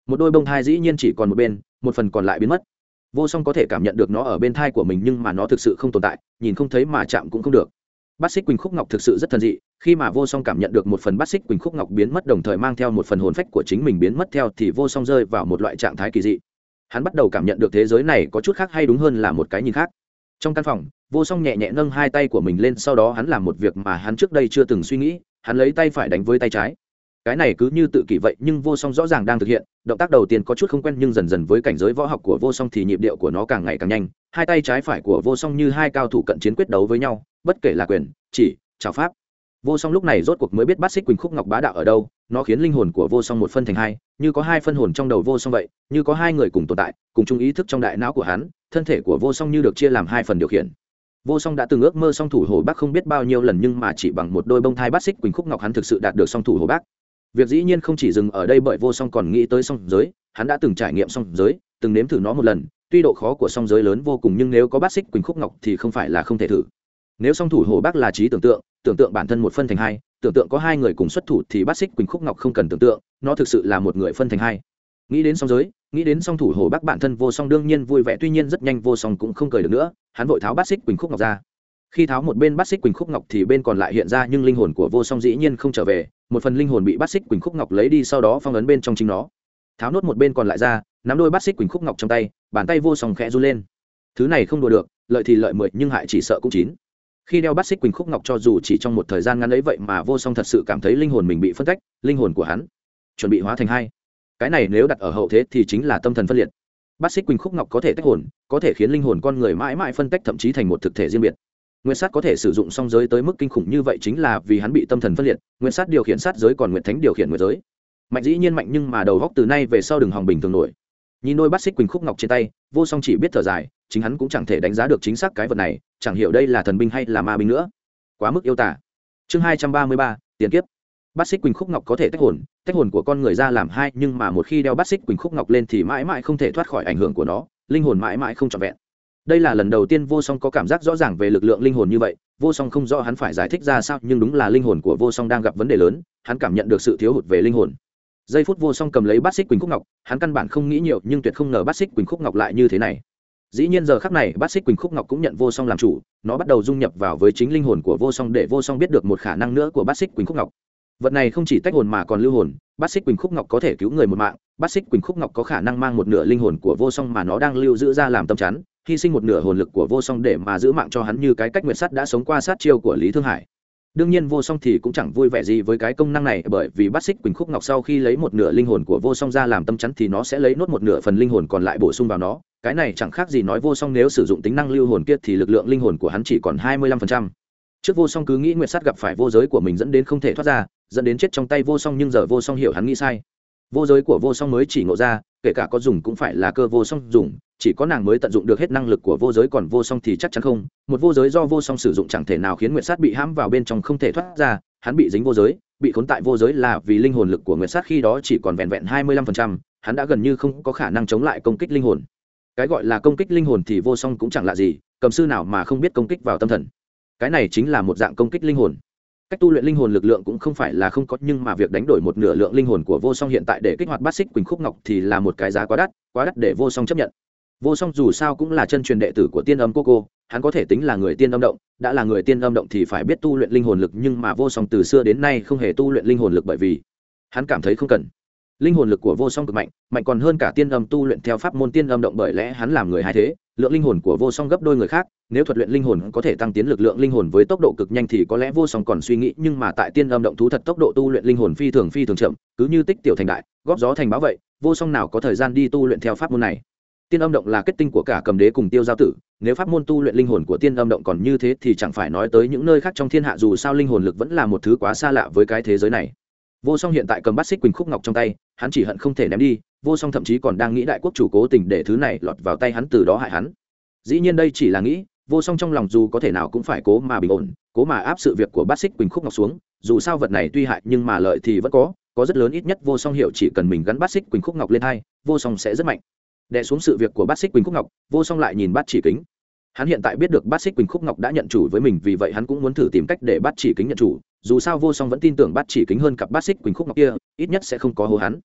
một đôi bông thai dĩ nhiên chỉ còn một bên, một phần còn lại biến mất. Vô Song có thể cảm nhận được nó ở bên thai của mình, nhưng mà nó thực sự không tồn tại, nhìn không thấy mà chạm cũng không được. Bát Xích Quỳnh Khúc Ngọc thực sự rất thần dị, khi mà Vô Song cảm nhận được một phần Bát Xích Quỳnh Khúc Ngọc biến mất, đồng thời mang theo một phần hồn phách của chính mình biến mất theo, thì Vô Song rơi vào một loại trạng thái kỳ dị. Hắn bắt đầu cảm nhận được thế giới này có chút khác, hay đúng hơn là một cái nhìn khác. Trong căn phòng, Vô Song nhẹ nhẹ nâng hai tay của mình lên, sau đó hắn làm một việc mà hắn trước đây chưa từng suy nghĩ, hắn lấy tay phải đánh với tay trái. Cái này cứ như tự kỷ vậy, nhưng Vô Song rõ ràng đang thực hiện. Động tác đầu tiên có chút không quen, nhưng dần dần với cảnh giới võ học của Vô Song thì nhịp điệu của nó càng ngày càng nhanh. Hai tay trái phải của Vô Song như hai cao thủ cận chiến quyết đấu với nhau, bất kể là quyền, chỉ, chảo pháp. Vô Song lúc này rốt cuộc mới biết Bát Xích Quỳnh Khúc Ngọc bá đạo ở đâu, nó khiến linh hồn của Vô Song một phân thành hai, như có hai phân hồn trong đầu Vô Song vậy, như có hai người cùng tồn tại, cùng chung ý thức trong đại não của hắn, thân thể của Vô Song như được chia làm hai phần điều khiển. Vô Song đã từng ước mơ song thủ Hồ Bác không biết bao nhiêu lần, nhưng mà chỉ bằng một đôi bông thai Bát Xích Quỳnh Khúc Ngọc hắn thực sự đạt được song thủ Hồ Bác. Việc dĩ nhiên không chỉ dừng ở đây, bởi Vô Song còn nghĩ tới song giới, hắn đã từng trải nghiệm song giới, từng nếm thử nó một lần, tuy độ khó của song giới lớn vô cùng, nhưng nếu có Bát Xích Quỳnh Khúc Ngọc thì không phải là không thể thử. Nếu song thủ Hồ Bác là trí tưởng tượng, tưởng tượng bản thân một phân thành hai, tưởng tượng có hai người cùng xuất thủ, thì Bát Xích Quỳnh Khúc Ngọc không cần tưởng tượng, nó thực sự là một người phân thành hai. Nghĩ đến song giới, nghĩ đến song thủ Hồ Bác, bản thân Vô Song đương nhiên vui vẻ, tuy nhiên rất nhanh Vô Song cũng không cười được nữa, hắn vội tháo Bát Xích Quỳnh Khúc Ngọc ra. Khi tháo một bên Bát Xích Quỳnh Khúc Ngọc thì bên còn lại hiện ra, nhưng linh hồn của Vô Song dĩ nhiên không trở về, một phần linh hồn bị Bát Xích Quỳnh Khúc Ngọc lấy đi, sau đó phong ấn bên trong chính nó. Tháo nốt một bên còn lại ra, nắm đôi Bát Xích Quỳnh Khúc Ngọc trong tay, bàn tay Vô Song khẽ run lên. Thứ này không đùa được, lợi thì lợi mười, nhưng hại chỉ sợ cũng chín. Khi đeo Bát Xích Quỳnh Khúc Ngọc, cho dù chỉ trong một thời gian ngắn ấy vậy mà Vô Song thật sự cảm thấy linh hồn mình bị phân tách, linh hồn của hắn chuẩn bị hóa thành hai. Cái này nếu đặt ở hậu thế thì chính là tâm thần phân liệt. Bát Xích Quỳnh Khúc Ngọc có thể tách hồn, có thể khiến linh hồn con người mãi mãi phân tách, thậm chí thành một thực thể riêng biệt. Nguyên Sát có thể sử dụng song giới tới mức kinh khủng như vậy chính là vì hắn bị tâm thần phân liệt. Nguyên Sát điều khiển sát giới, còn Nguyệt Thánh điều khiển nguyệt giới. Mạnh dĩ nhiên mạnh, nhưng mà đầu góc từ nay về sau đừng hòng bình thường nổi. Nhìn đôi Bát Xích Quỳnh Khúc Ngọc trên tay, Vô Song chỉ biết thở dài, chính hắn cũng chẳng thể đánh giá được chính xác cái vật này, chẳng hiểu đây là thần binh hay là ma binh nữa. Quá mức yêu tả. Chương hai trăm ba mươi ba, tiền kiếp. Bát Xích Quỳnh Khúc Ngọc có thể tách hồn, tách hồn của con người ra làm hai, nhưng mà một khi đeo Bát Xích Quỳnh Khúc Ngọc lên thì mãi mãi không thể thoát khỏi ảnh hưởng của nó, linh hồn mãi mãi không trọn vẹn. Đây là lần đầu tiên Vô Song có cảm giác rõ ràng về lực lượng linh hồn như vậy. Vô Song không rõ hắn phải giải thích ra sao, nhưng đúng là linh hồn của Vô Song đang gặp vấn đề lớn, hắn cảm nhận được sự thiếu hụt về linh hồn. Giây phút Vô Song cầm lấy Bát Xích Quỳnh Khúc Ngọc, hắn căn bản không nghĩ nhiều, nhưng tuyệt không ngờ Bát Xích Quỳnh Khúc Ngọc lại như thế này. Dĩ nhiên giờ khắc này Bát Xích Quỳnh Khúc Ngọc cũng nhận Vô Song làm chủ, nó bắt đầu dung nhập vào với chính linh hồn của Vô Song, để Vô Song biết được một khả năng nữa của Bát Xích Quỳnh Khúc Ngọc. Vật này không chỉ tách hồn mà còn lưu hồn. Bát Xích Quỳnh Khúc Ngọc có thể cứu người một mạng. Bát Xích Quỳnh Khúc Ngọc có khả năng mang một nửa linh hồn của Vô Song mà nó đang lưu giữ ra làm tâm chắn, hy sinh một nửa hồn lực của Vô Song để mà giữ mạng cho hắn, như cái cách Nguyệt Sắt đã sống qua sát chiêu của Lý Thương Hải. Đương nhiên Vô Song thì cũng chẳng vui vẻ gì với cái công năng này, bởi vì Bát Xích Quỳnh Khúc Ngọc sau khi lấy một nửa linh hồn của Vô Song ra làm tâm chắn thì nó sẽ lấy nốt một nửa phần linh hồn còn lại bổ sung vào nó. Cái này chẳng khác gì nói Vô Song nếu sử dụng tính năng lưu hồn kia thì lực lượng linh hồn của hắn chỉ còn hai mươi lăm phần trăm. Trước Vô Song cứ nghĩ Nguyệt Sắt gặp phải vô giới của mình dẫn đến không thể thoát ra, dẫn đến chết trong tay Vô Song, nhưng giờ Vô Song hiểu hắn nghĩ sai. Vô giới của Vô Song mới chỉ ngộ ra, kể cả có dùng cũng phải là cơ Vô Song dùng, chỉ có nàng mới tận dụng được hết năng lực của vô giới, còn Vô Song thì chắc chắn không. Một vô giới do Vô Song sử dụng chẳng thể nào khiến Nguyệt Sát bị hãm vào bên trong không thể thoát ra, hắn bị dính vô giới, bị khốn tại vô giới là vì linh hồn lực của Nguyệt Sát khi đó chỉ còn vẹn vẹn hai mươi lăm phần trăm, hắn đã gần như không có khả năng chống lại công kích linh hồn. Cái gọi là công kích linh hồn thì Vô Song cũng chẳng lạ gì, cầm sư nào mà không biết công kích vào tâm thần. Cái này chính là một dạng công kích linh hồn. Cách tu luyện linh hồn lực lượng cũng không phải là không có, nhưng mà việc đánh đổi một nửa lượng linh hồn của Vô Song hiện tại để kích hoạt Bát Xích Quỳnh Khúc Ngọc thì là một cái giá quá đắt, quá đắt để Vô Song chấp nhận. Vô Song dù sao cũng là chân truyền đệ tử của Tiên Âm Cô Cô, hắn có thể tính là người Tiên Âm Động, đã là người Tiên Âm Động thì phải biết tu luyện linh hồn lực, nhưng mà Vô Song từ xưa đến nay không hề tu luyện linh hồn lực bởi vì hắn cảm thấy không cần. Linh hồn lực của Vô Song cực mạnh, mạnh còn hơn cả Tiên Âm tu luyện theo pháp môn Tiên Âm Động, bởi lẽ hắn làm người hai thế, lượng linh hồn của Vô Song gấp đôi người khác, nếu thuật luyện linh hồn có thể tăng tiến lực lượng linh hồn với tốc độ cực nhanh thì có lẽ Vô Song còn suy nghĩ, nhưng mà tại Tiên Âm Động thú thật tốc độ tu luyện linh hồn phi thường phi thường chậm, cứ như tích tiểu thành đại, góp gió thành bão vậy, Vô Song nào có thời gian đi tu luyện theo pháp môn này. Tiên Âm Động là kết tinh của cả Cầm Đế cùng Tiêu Giao Tử, nếu pháp môn tu luyện linh hồn của Tiên Âm Động còn như thế thì chẳng phải nói tới những nơi khác trong thiên hạ, dù sao linh hồn lực vẫn là một thứ quá xa lạ với cái thế giới này. Vô Song hiện tại cầm Bát Xích Quỳnh Khúc Ngọc trong tay, hắn chỉ hận không thể ném đi, Vô Song thậm chí còn đang nghĩ đại quốc chủ cố tình để thứ này lọt vào tay hắn, từ đó hại hắn. Dĩ nhiên đây chỉ là nghĩ, Vô Song trong lòng dù có thể nào cũng phải cố mà bình ổn, cố mà áp sự việc của Bát Xích Quỳnh Khúc Ngọc xuống, dù sao vật này tuy hại nhưng mà lợi thì vẫn có, có rất lớn, ít nhất Vô Song hiểu chỉ cần mình gắn Bát Xích Quỳnh Khúc Ngọc lên hai, Vô Song sẽ rất mạnh. Đè xuống sự việc của Bát Xích Quỳnh Khúc Ngọc, Vô Song lại nhìn Bát Chỉ Kính. Hắn hiện tại biết được Bát Xích Quỳnh Khúc Ngọc đã nhận chủ với mình, vì vậy hắn cũng muốn thử tìm cách để Bát Chỉ Kính nhận chủ, dù sao Vô Song vẫn tin tưởng Bát Chỉ Kính hơn cặp Bát Xích Quỳnh Khúc Ngọc kia, ít nhất sẽ không có hố hắn.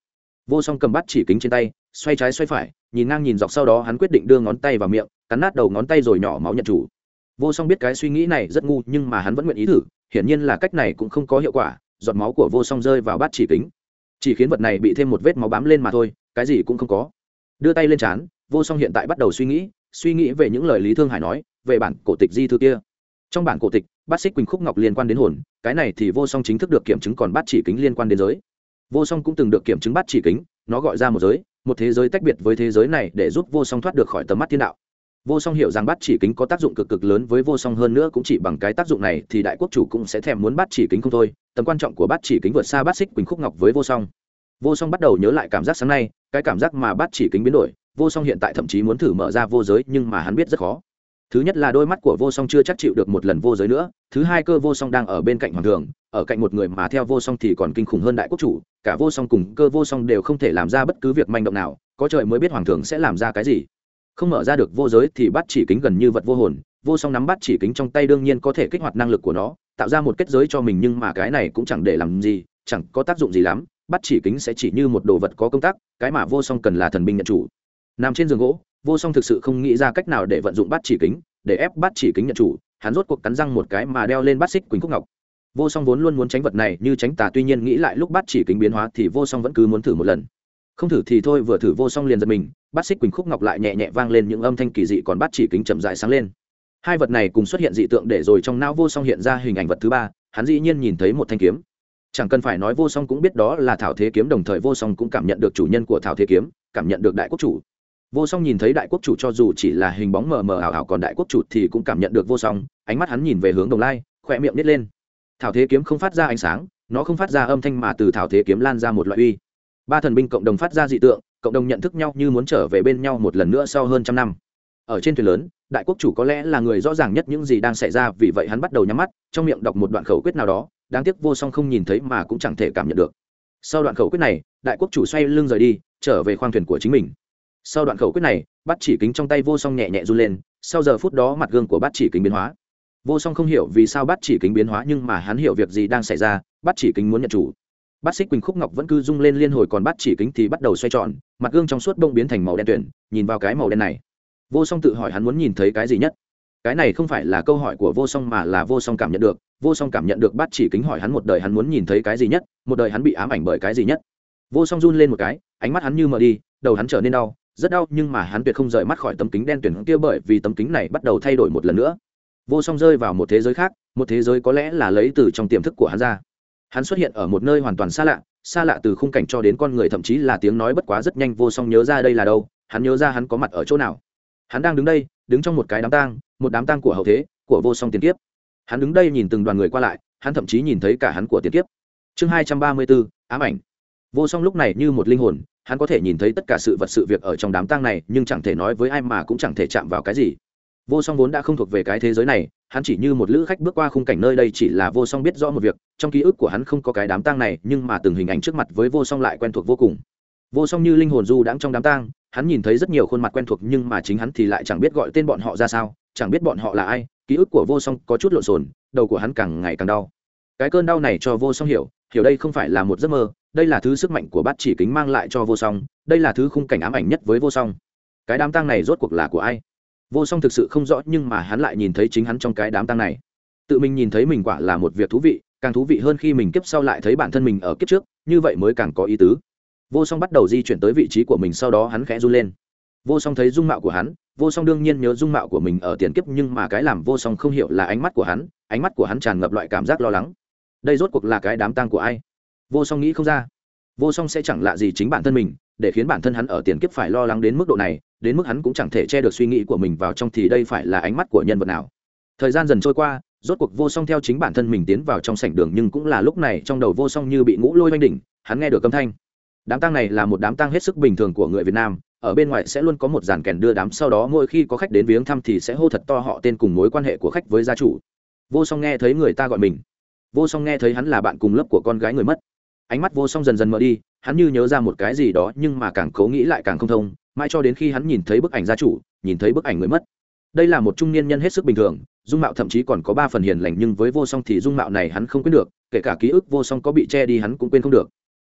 Vô Song cầm bắt chỉ kính trên tay, xoay trái xoay phải, nhìn ngang nhìn dọc, sau đó hắn quyết định đưa ngón tay vào miệng, cắn nát đầu ngón tay rồi nhỏ máu nhận chủ. Vô Song biết cái suy nghĩ này rất ngu, nhưng mà hắn vẫn nguyện ý thử. Hiển nhiên là cách này cũng không có hiệu quả, giọt máu của Vô Song rơi vào bát chỉ kính, chỉ khiến vật này bị thêm một vết máu bám lên mà thôi, cái gì cũng không có. Đưa tay lên trán, Vô Song hiện tại bắt đầu suy nghĩ, suy nghĩ về những lời Lý Thương Hải nói, về bản cổ tịch di thư kia. Trong bản cổ tịch, bát xích quỳnh khúc ngọc liên quan đến hồn, cái này thì Vô Song chính thức được kiểm chứng, còn bát chỉ kính liên quan đến giới. Vô Song cũng từng được kiểm chứng bát chỉ kính, nó gọi ra một giới, một thế giới tách biệt với thế giới này để giúp Vô Song thoát được khỏi tầm mắt thiên đạo. Vô Song hiểu rằng bát chỉ kính có tác dụng cực cực lớn với Vô Song, hơn nữa cũng chỉ bằng cái tác dụng này thì đại quốc chủ cũng sẽ thèm muốn bát chỉ kính không thôi. Tầm quan trọng của bát chỉ kính vượt xa bát xích quỳnh khúc ngọc với Vô Song. Vô Song bắt đầu nhớ lại cảm giác sáng nay, cái cảm giác mà bát chỉ kính biến đổi. Vô Song hiện tại thậm chí muốn thử mở ra vô giới, nhưng mà hắn biết rất khó. Thứ nhất là đôi mắt của Vô Song chưa chắc chịu được một lần vô giới nữa. Thứ hai, cơ Vô Song đang ở bên cạnh hoàng thượng, ở cạnh một người mà theo Vô Song thì còn kinh khủng hơn đại quốc chủ. Cả Vô Song cùng cơ Vô Song đều không thể làm ra bất cứ việc manh động nào, có trời mới biết hoàng thượng sẽ làm ra cái gì. Không mở ra được vô giới thì bát chỉ kính gần như vật vô hồn. Vô Song nắm bát chỉ kính trong tay, đương nhiên có thể kích hoạt năng lực của nó, tạo ra một kết giới cho mình, nhưng mà cái này cũng chẳng để làm gì, chẳng có tác dụng gì lắm. Bát chỉ kính sẽ chỉ như một đồ vật có công tắc, cái mà Vô Song cần là thần binh nhận chủ. Nằm trên giường gỗ, Vô Song thực sự không nghĩ ra cách nào để vận dụng bát chỉ kính, để ép bát chỉ kính nhận chủ. Hắn rốt cuộc cắn răng một cái mà đeo lên bát xích quỳnh khúc ngọc. Vô Song vốn luôn muốn tránh vật này như tránh tà, tuy nhiên nghĩ lại lúc bát chỉ kính biến hóa thì Vô Song vẫn cứ muốn thử một lần. Không thử thì thôi, vừa thử Vô Song liền giật mình, bát xích quỳnh khúc ngọc lại nhẹ nhẹ vang lên những âm thanh kỳ dị, còn bát chỉ kính chậm rãi sáng lên. Hai vật này cùng xuất hiện dị tượng, để rồi trong não Vô Song hiện ra hình ảnh vật thứ ba. Hắn dĩ nhiên nhìn thấy một thanh kiếm. Chẳng cần phải nói, Vô Song cũng biết đó là Thảo Thế Kiếm, đồng thời Vô Song cũng cảm nhận được chủ nhân của Thảo Thế Kiếm, cảm nhận được đại quốc chủ. Vô Song nhìn thấy đại quốc chủ, cho dù chỉ là hình bóng mờ mờ ảo ảo, còn đại quốc chủ thì cũng cảm nhận được Vô Song. Ánh mắt hắn nhìn về hướng Đồng Lai, khỏe miệng nít lên. Thảo Thế Kiếm không phát ra ánh sáng, nó không phát ra âm thanh, mà từ Thảo Thế Kiếm lan ra một loại uy. Ba thần binh cộng đồng phát ra dị tượng, cộng đồng nhận thức nhau như muốn trở về bên nhau một lần nữa sau hơn trăm năm. Ở trên thuyền lớn, đại quốc chủ có lẽ là người rõ ràng nhất những gì đang xảy ra, vì vậy hắn bắt đầu nhắm mắt, trong miệng đọc một đoạn khẩu quyết nào đó. Đáng tiếc Vô Song không nhìn thấy mà cũng chẳng thể cảm nhận được. Sau đoạn khẩu quyết này, đại quốc chủ xoay lưng rời đi, trở về khoang thuyền của chính mình. Sau đoạn khẩu quyết này, bát chỉ kính trong tay Vô Song nhẹ nhẹ run lên. Sau giờ phút đó, mặt gương của bát chỉ kính biến hóa. Vô Song không hiểu vì sao bát chỉ kính biến hóa, nhưng mà hắn hiểu việc gì đang xảy ra. Bát chỉ kính muốn nhận chủ. Bát xích quỳnh khúc ngọc vẫn cứ rung lên liên hồi, còn bát chỉ kính thì bắt đầu xoay tròn, mặt gương trong suốt bông biến thành màu đen tuyền. Nhìn vào cái màu đen này, Vô Song tự hỏi hắn muốn nhìn thấy cái gì nhất. Cái này không phải là câu hỏi của Vô Song, mà là Vô Song cảm nhận được. Vô Song cảm nhận được bát chỉ kính hỏi hắn một đời hắn muốn nhìn thấy cái gì nhất, một đời hắn bị ám ảnh bởi cái gì nhất. Vô Song run lên một cái, ánh mắt hắn như mờ đi, đầu hắn trở nên đau, rất đau, nhưng mà hắn tuyệt không rời mắt khỏi tấm kính đen tuyền kia, bởi vì tấm kính này bắt đầu thay đổi một lần nữa. Vô Song rơi vào một thế giới khác, một thế giới có lẽ là lấy từ trong tiềm thức của hắn ra. Hắn xuất hiện ở một nơi hoàn toàn xa lạ, xa lạ từ khung cảnh cho đến con người, thậm chí là tiếng nói. Bất quá rất nhanh Vô Song nhớ ra đây là đâu, hắn nhớ ra hắn có mặt ở chỗ nào. Hắn đang đứng đây, đứng trong một cái đám tang, một đám tang của hậu thế, của Vô Song tiền kiếp. Hắn đứng đây nhìn từng đoàn người qua lại, hắn thậm chí nhìn thấy cả hắn của tiền kiếp. Chương hai trăm ba mươi tư, ám ảnh. Vô Song lúc này như một linh hồn, hắn có thể nhìn thấy tất cả sự vật sự việc ở trong đám tang này, nhưng chẳng thể nói với ai, mà cũng chẳng thể chạm vào cái gì. Vô Song vốn đã không thuộc về cái thế giới này, hắn chỉ như một lữ khách bước qua khung cảnh nơi đây. Chỉ là Vô Song biết rõ một việc, trong ký ức của hắn không có cái đám tang này, nhưng mà từng hình ảnh trước mặt với Vô Song lại quen thuộc vô cùng. Vô Song như linh hồn du đãng trong đám tang, hắn nhìn thấy rất nhiều khuôn mặt quen thuộc, nhưng mà chính hắn thì lại chẳng biết gọi tên bọn họ ra sao, chẳng biết bọn họ là ai. Ký ức của Vô Song có chút lộn xộn, đầu của hắn càng ngày càng đau. Cái cơn đau này cho Vô Song hiểu, hiểu đây không phải là một giấc mơ, đây là thứ sức mạnh của bát chỉ kính mang lại cho Vô Song, đây là thứ khung cảnh ám ảnh nhất với Vô Song. Cái đám tang này rốt cuộc là của ai? Vô Song thực sự không rõ, nhưng mà hắn lại nhìn thấy chính hắn trong cái đám tang này. Tự mình nhìn thấy mình quả là một việc thú vị, càng thú vị hơn khi mình kiếp sau lại thấy bản thân mình ở kiếp trước, như vậy mới càng có ý tứ. Vô Song bắt đầu di chuyển tới vị trí của mình, sau đó hắn khẽ run lên. Vô Song thấy dung mạo của hắn, Vô Song đương nhiên nhớ dung mạo của mình ở tiền kiếp, nhưng mà cái làm Vô Song không hiểu là ánh mắt của hắn, ánh mắt của hắn tràn ngập loại cảm giác lo lắng. Đây rốt cuộc là cái đám tang của ai? Vô Song nghĩ không ra. Vô Song sẽ chẳng lạ gì chính bản thân mình, để khiến bản thân hắn ở tiền kiếp phải lo lắng đến mức độ này, đến mức hắn cũng chẳng thể che được suy nghĩ của mình vào trong, thì đây phải là ánh mắt của nhân vật nào? Thời gian dần trôi qua, rốt cuộc Vô Song theo chính bản thân mình tiến vào trong sảnh đường, nhưng cũng là lúc này trong đầu Vô Song như bị ngũ lôi oanh đỉnh, hắn nghe được âm thanh. Đám tang này là một đám tang hết sức bình thường của người Việt Nam, ở bên ngoài sẽ luôn có một dàn kèn đưa đám, sau đó mỗi khi có khách đến viếng thăm thì sẽ hô thật to họ tên cùng mối quan hệ của khách với gia chủ. Vô Song nghe thấy người ta gọi mình. Vô Song nghe thấy hắn là bạn cùng lớp của con gái người mất. Ánh mắt Vô Song dần dần mờ đi, hắn như nhớ ra một cái gì đó, nhưng mà càng cố nghĩ lại càng không thông, mãi cho đến khi hắn nhìn thấy bức ảnh gia chủ, nhìn thấy bức ảnh người mất. Đây là một trung niên nhân hết sức bình thường, dung mạo thậm chí còn có ba phần hiền lành, nhưng với Vô Song thì dung mạo này hắn không quên được, kể cả ký ức Vô Song có bị che đi hắn cũng quên không được.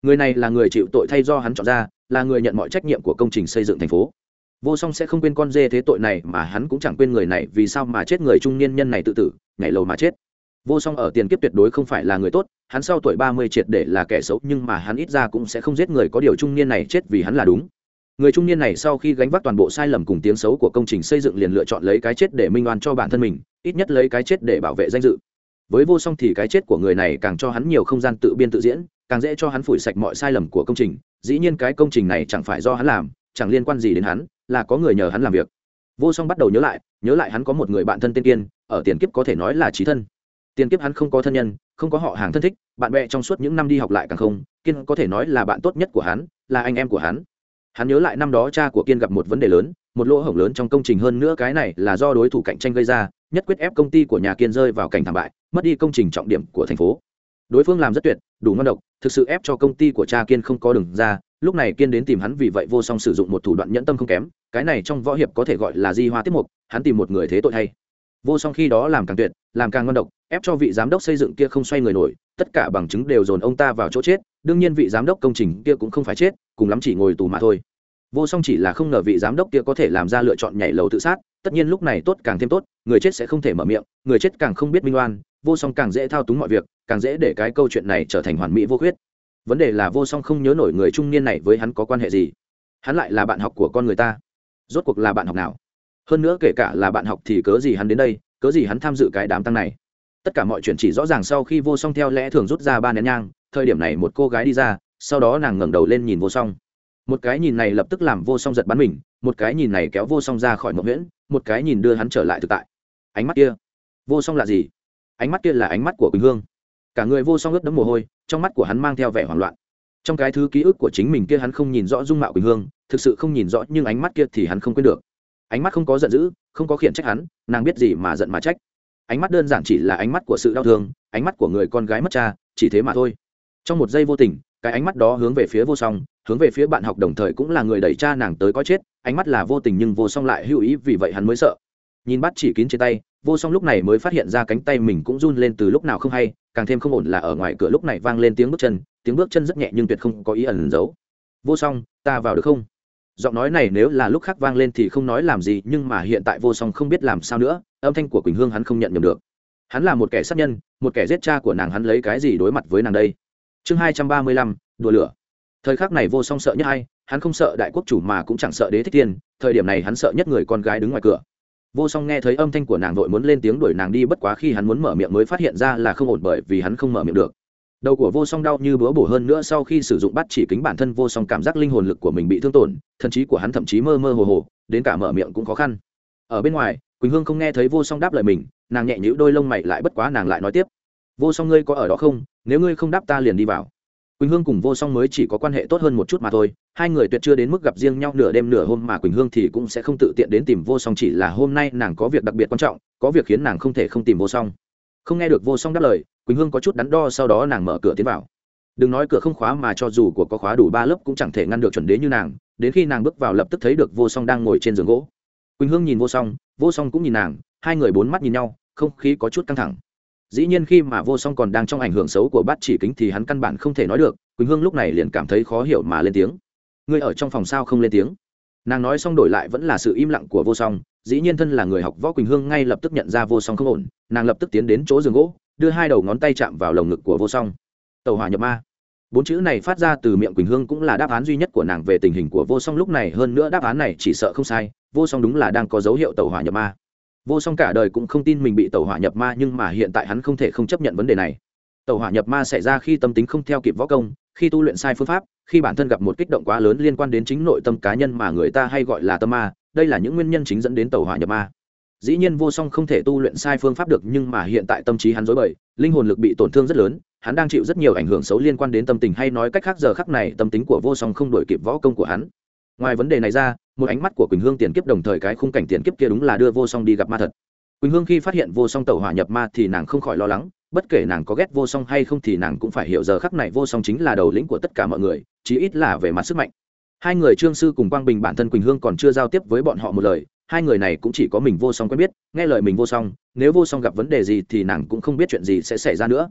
người này là người chịu tội thay do hắn chọn ra, là người nhận mọi trách nhiệm của công trình xây dựng thành phố. Vô Song sẽ không quên con dê thế tội này, mà hắn cũng chẳng quên người này vì sao mà chết, người trung niên nhân này tự tử nhảy lầu mà chết. Vô Song ở tiền kiếp tuyệt đối không phải là người tốt, hắn sau tuổi ba mươi triệt để là kẻ xấu, nhưng mà hắn ít ra cũng sẽ không giết người, có điều trung niên này chết vì hắn là đúng. Người trung niên này sau khi gánh vác toàn bộ sai lầm cùng tiếng xấu của công trình xây dựng liền lựa chọn lấy cái chết để minh oan cho bản thân mình, ít nhất lấy cái chết để bảo vệ danh dự. Với Vô Song thì cái chết của người này càng cho hắn nhiều không gian tự biên tự diễn, càng dễ cho hắn phủi sạch mọi sai lầm của công trình. Dĩ nhiên cái công trình này chẳng phải do hắn làm, chẳng liên quan gì đến hắn, là có người nhờ hắn làm việc. Vô Song bắt đầu nhớ lại, nhớ lại hắn có một người bạn thân tên Kiên, ở tiền kiếp có thể nói là chí thân. Tiền kiếp hắn không có thân nhân, không có họ hàng thân thích, bạn bè trong suốt những năm đi học lại càng không, Kiên có thể nói là bạn tốt nhất của hắn, là anh em của hắn. Hắn nhớ lại năm đó cha của Kiên gặp một vấn đề lớn, một lỗ hổng lớn trong công trình, hơn nữa cái này là do đối thủ cạnh tranh gây ra, nhất quyết ép công ty của nhà Kiên rơi vào cảnh thảm bại, mất đi công trình trọng điểm của thành phố. Đối phương làm rất tuyệt, đủ ngon độc, thực sự ép cho công ty của cha Kiên không có đường ra. Lúc này Kiên đến tìm hắn, vì vậy Vô Song sử dụng một thủ đoạn nhẫn tâm không kém, cái này trong võ hiệp có thể gọi là di hoa tiếp mục, hắn tìm một người thế tội hay. Vô Song khi đó làm càng tuyệt, làm càng ngon độc, ép cho vị giám đốc xây dựng kia không xoay người nổi, tất cả bằng chứng đều dồn ông ta vào chỗ chết. Đương nhiên vị giám đốc công trình kia cũng không phải chết, cùng lắm chỉ ngồi tù mà thôi. Vô Song chỉ là không ngờ vị giám đốc kia có thể làm ra lựa chọn nhảy lầu tự sát, tất nhiên lúc này tốt càng thêm tốt, người chết sẽ không thể mở miệng, người chết càng không biết minh oan, Vô Song càng dễ thao túng mọi việc, càng dễ để cái câu chuyện này trở thành hoàn mỹ vô khuyết. Vấn đề là Vô Song không nhớ nổi người trung niên này với hắn có quan hệ gì, hắn lại là bạn học của con người ta, rốt cuộc là bạn học nào? Hơn nữa kể cả là bạn học thì cớ gì hắn đến đây, cớ gì hắn tham dự cái đám tang này? Tất cả mọi chuyện chỉ rõ ràng sau khi Vô Song theo lẽ thường rút ra ba nén nhang. Thời điểm này một cô gái đi ra, sau đó nàng ngẩng đầu lên nhìn Vô Song. Một cái nhìn này lập tức làm Vô Song giật bắn mình, một cái nhìn này kéo Vô Song ra khỏi mộng huyễn, một cái nhìn đưa hắn trở lại thực tại. Ánh mắt kia, Vô Song là gì? Ánh mắt kia là ánh mắt của Quỳnh Hương. Cả người Vô Song ướt đẫm mồ hôi, trong mắt của hắn mang theo vẻ hoảng loạn. Trong cái thứ ký ức của chính mình kia, hắn không nhìn rõ dung mạo Quỳnh Hương, thực sự không nhìn rõ, nhưng ánh mắt kia thì hắn không quên được. Ánh mắt không có giận dữ, không có khiển trách hắn, nàng biết gì mà giận mà trách. Ánh mắt đơn giản chỉ là ánh mắt của sự đau thương, ánh mắt của người con gái mất cha, chỉ thế mà thôi. Trong một giây vô tình, cái ánh mắt đó hướng về phía Vô Song, hướng về phía bạn học đồng thời cũng là người đẩy cha nàng tới có chết. Ánh mắt là vô tình nhưng Vô Song lại hữu ý, vì vậy hắn mới sợ. Nhìn bát chỉ kín trên tay, Vô Song lúc này mới phát hiện ra cánh tay mình cũng run lên từ lúc nào không hay, càng thêm không ổn là ở ngoài cửa lúc này vang lên tiếng bước chân, tiếng bước chân rất nhẹ nhưng tuyệt không có ý ẩn giấu. Vô Song, ta vào được không? Giọng nói này nếu là lúc khác vang lên thì không nói làm gì, nhưng mà hiện tại Vô Song không biết làm sao nữa, âm thanh của Quỳnh Hương hắn không nhận nhầm được. Hắn là một kẻ sát nhân, một kẻ giết cha của nàng, hắn lấy cái gì đối mặt với nàng đây? Chương hai trăm ba mươi lăm, đùa lửa. Thời khắc này Vô Song sợ nhất ai? Hắn không sợ đại quốc chủ mà cũng chẳng sợ Đế Thích Tiên, thời điểm này hắn sợ nhất người con gái đứng ngoài cửa. Vô Song nghe thấy âm thanh của nàng vội muốn lên tiếng đuổi nàng đi, bất quá khi hắn muốn mở miệng mới phát hiện ra là không ổn, bởi vì hắn không mở miệng được. Đầu của Vô Song đau như búa bổ, hơn nữa sau khi sử dụng bắt chỉ kính bản thân Vô Song cảm giác linh hồn lực của mình bị thương tổn, thần trí của hắn thậm chí mơ mơ hồ hồ, đến cả mở miệng cũng khó khăn. Ở bên ngoài, Quỳnh Hương không nghe thấy Vô Song đáp lời mình, nàng nhẹ nhíu đôi lông mày lại, bất quá nàng lại nói tiếp: Vô Song, ngươi có ở đó không? Nếu ngươi không đáp ta liền đi vào. Quỳnh Hương cùng Vô Song mới chỉ có quan hệ tốt hơn một chút mà thôi, hai người tuyệt chưa đến mức gặp riêng nhau nửa đêm nửa hôm, mà Quỳnh Hương thì cũng sẽ không tự tiện đến tìm Vô Song, chỉ là hôm nay nàng có việc đặc biệt quan trọng, có việc khiến nàng không thể không tìm Vô Song. Không nghe được Vô Song đáp lời, Quỳnh Hương có chút đắn đo, sau đó nàng mở cửa tiến vào. Đừng nói cửa không khóa, mà cho dù của có khóa đủ ba lớp cũng chẳng thể ngăn được chuẩn đế như nàng. Đến khi nàng bước vào lập tức thấy được Vô Song đang ngồi trên giường gỗ. Quỳnh Hương nhìn Vô Song, Vô Song cũng nhìn nàng, hai người bốn mắt nhìn nhau, không khí có chút căng thẳng. Dĩ nhiên khi mà Vô Song còn đang trong ảnh hưởng xấu của bát chỉ kính thì hắn căn bản không thể nói được. Quỳnh Hương lúc này liền cảm thấy khó hiểu mà lên tiếng: ngươi ở trong phòng sao không lên tiếng? Nàng nói xong đổi lại vẫn là sự im lặng của Vô Song. Dĩ nhiên thân là người học võ, Quỳnh Hương ngay lập tức nhận ra Vô Song không ổn, nàng lập tức tiến đến chỗ giường gỗ, đưa hai đầu ngón tay chạm vào lồng ngực của Vô Song. Tẩu hỏa nhập ma. Bốn chữ này phát ra từ miệng Quỳnh Hương cũng là đáp án duy nhất của nàng về tình hình của Vô Song lúc này, hơn nữa đáp án này chỉ sợ không sai, Vô Song đúng là đang có dấu hiệu tẩu hỏa nhập ma. Vô Song cả đời cũng không tin mình bị tẩu hỏa nhập ma, nhưng mà hiện tại hắn không thể không chấp nhận vấn đề này. Tẩu hỏa nhập ma xảy ra khi tâm tính không theo kịp võ công, khi tu luyện sai phương pháp, khi bản thân gặp một kích động quá lớn liên quan đến chính nội tâm cá nhân mà người ta hay gọi là tâm ma, đây là những nguyên nhân chính dẫn đến tẩu hỏa nhập ma. Dĩ nhiên Vô Song không thể tu luyện sai phương pháp được, nhưng mà hiện tại tâm trí hắn rối bời, linh hồn lực bị tổn thương rất lớn, hắn đang chịu rất nhiều ảnh hưởng xấu liên quan đến tâm tình, hay nói cách khác giờ khắc này tâm tính của Vô Song không đổi kịp võ công của hắn. Ngoài vấn đề này ra, một ánh mắt của Quỳnh Hương tiền kiếp, đồng thời cái khung cảnh tiền kiếp kia đúng là đưa Vô Song đi gặp ma thật. Quỳnh Hương khi phát hiện Vô Song tẩu hỏa nhập ma thì nàng không khỏi lo lắng, bất kể nàng có ghét Vô Song hay không thì nàng cũng phải hiểu giờ khắc này Vô Song chính là đầu lĩnh của tất cả mọi người, chí ít là về mặt sức mạnh. Hai người Trương Sư cùng Quang Bình, bản thân Quỳnh Hương còn chưa giao tiếp với bọn họ một lời, hai người này cũng chỉ có mình Vô Song quen biết, nghe lời mình Vô Song, nếu Vô Song gặp vấn đề gì thì nàng cũng không biết chuyện gì sẽ xảy ra nữa.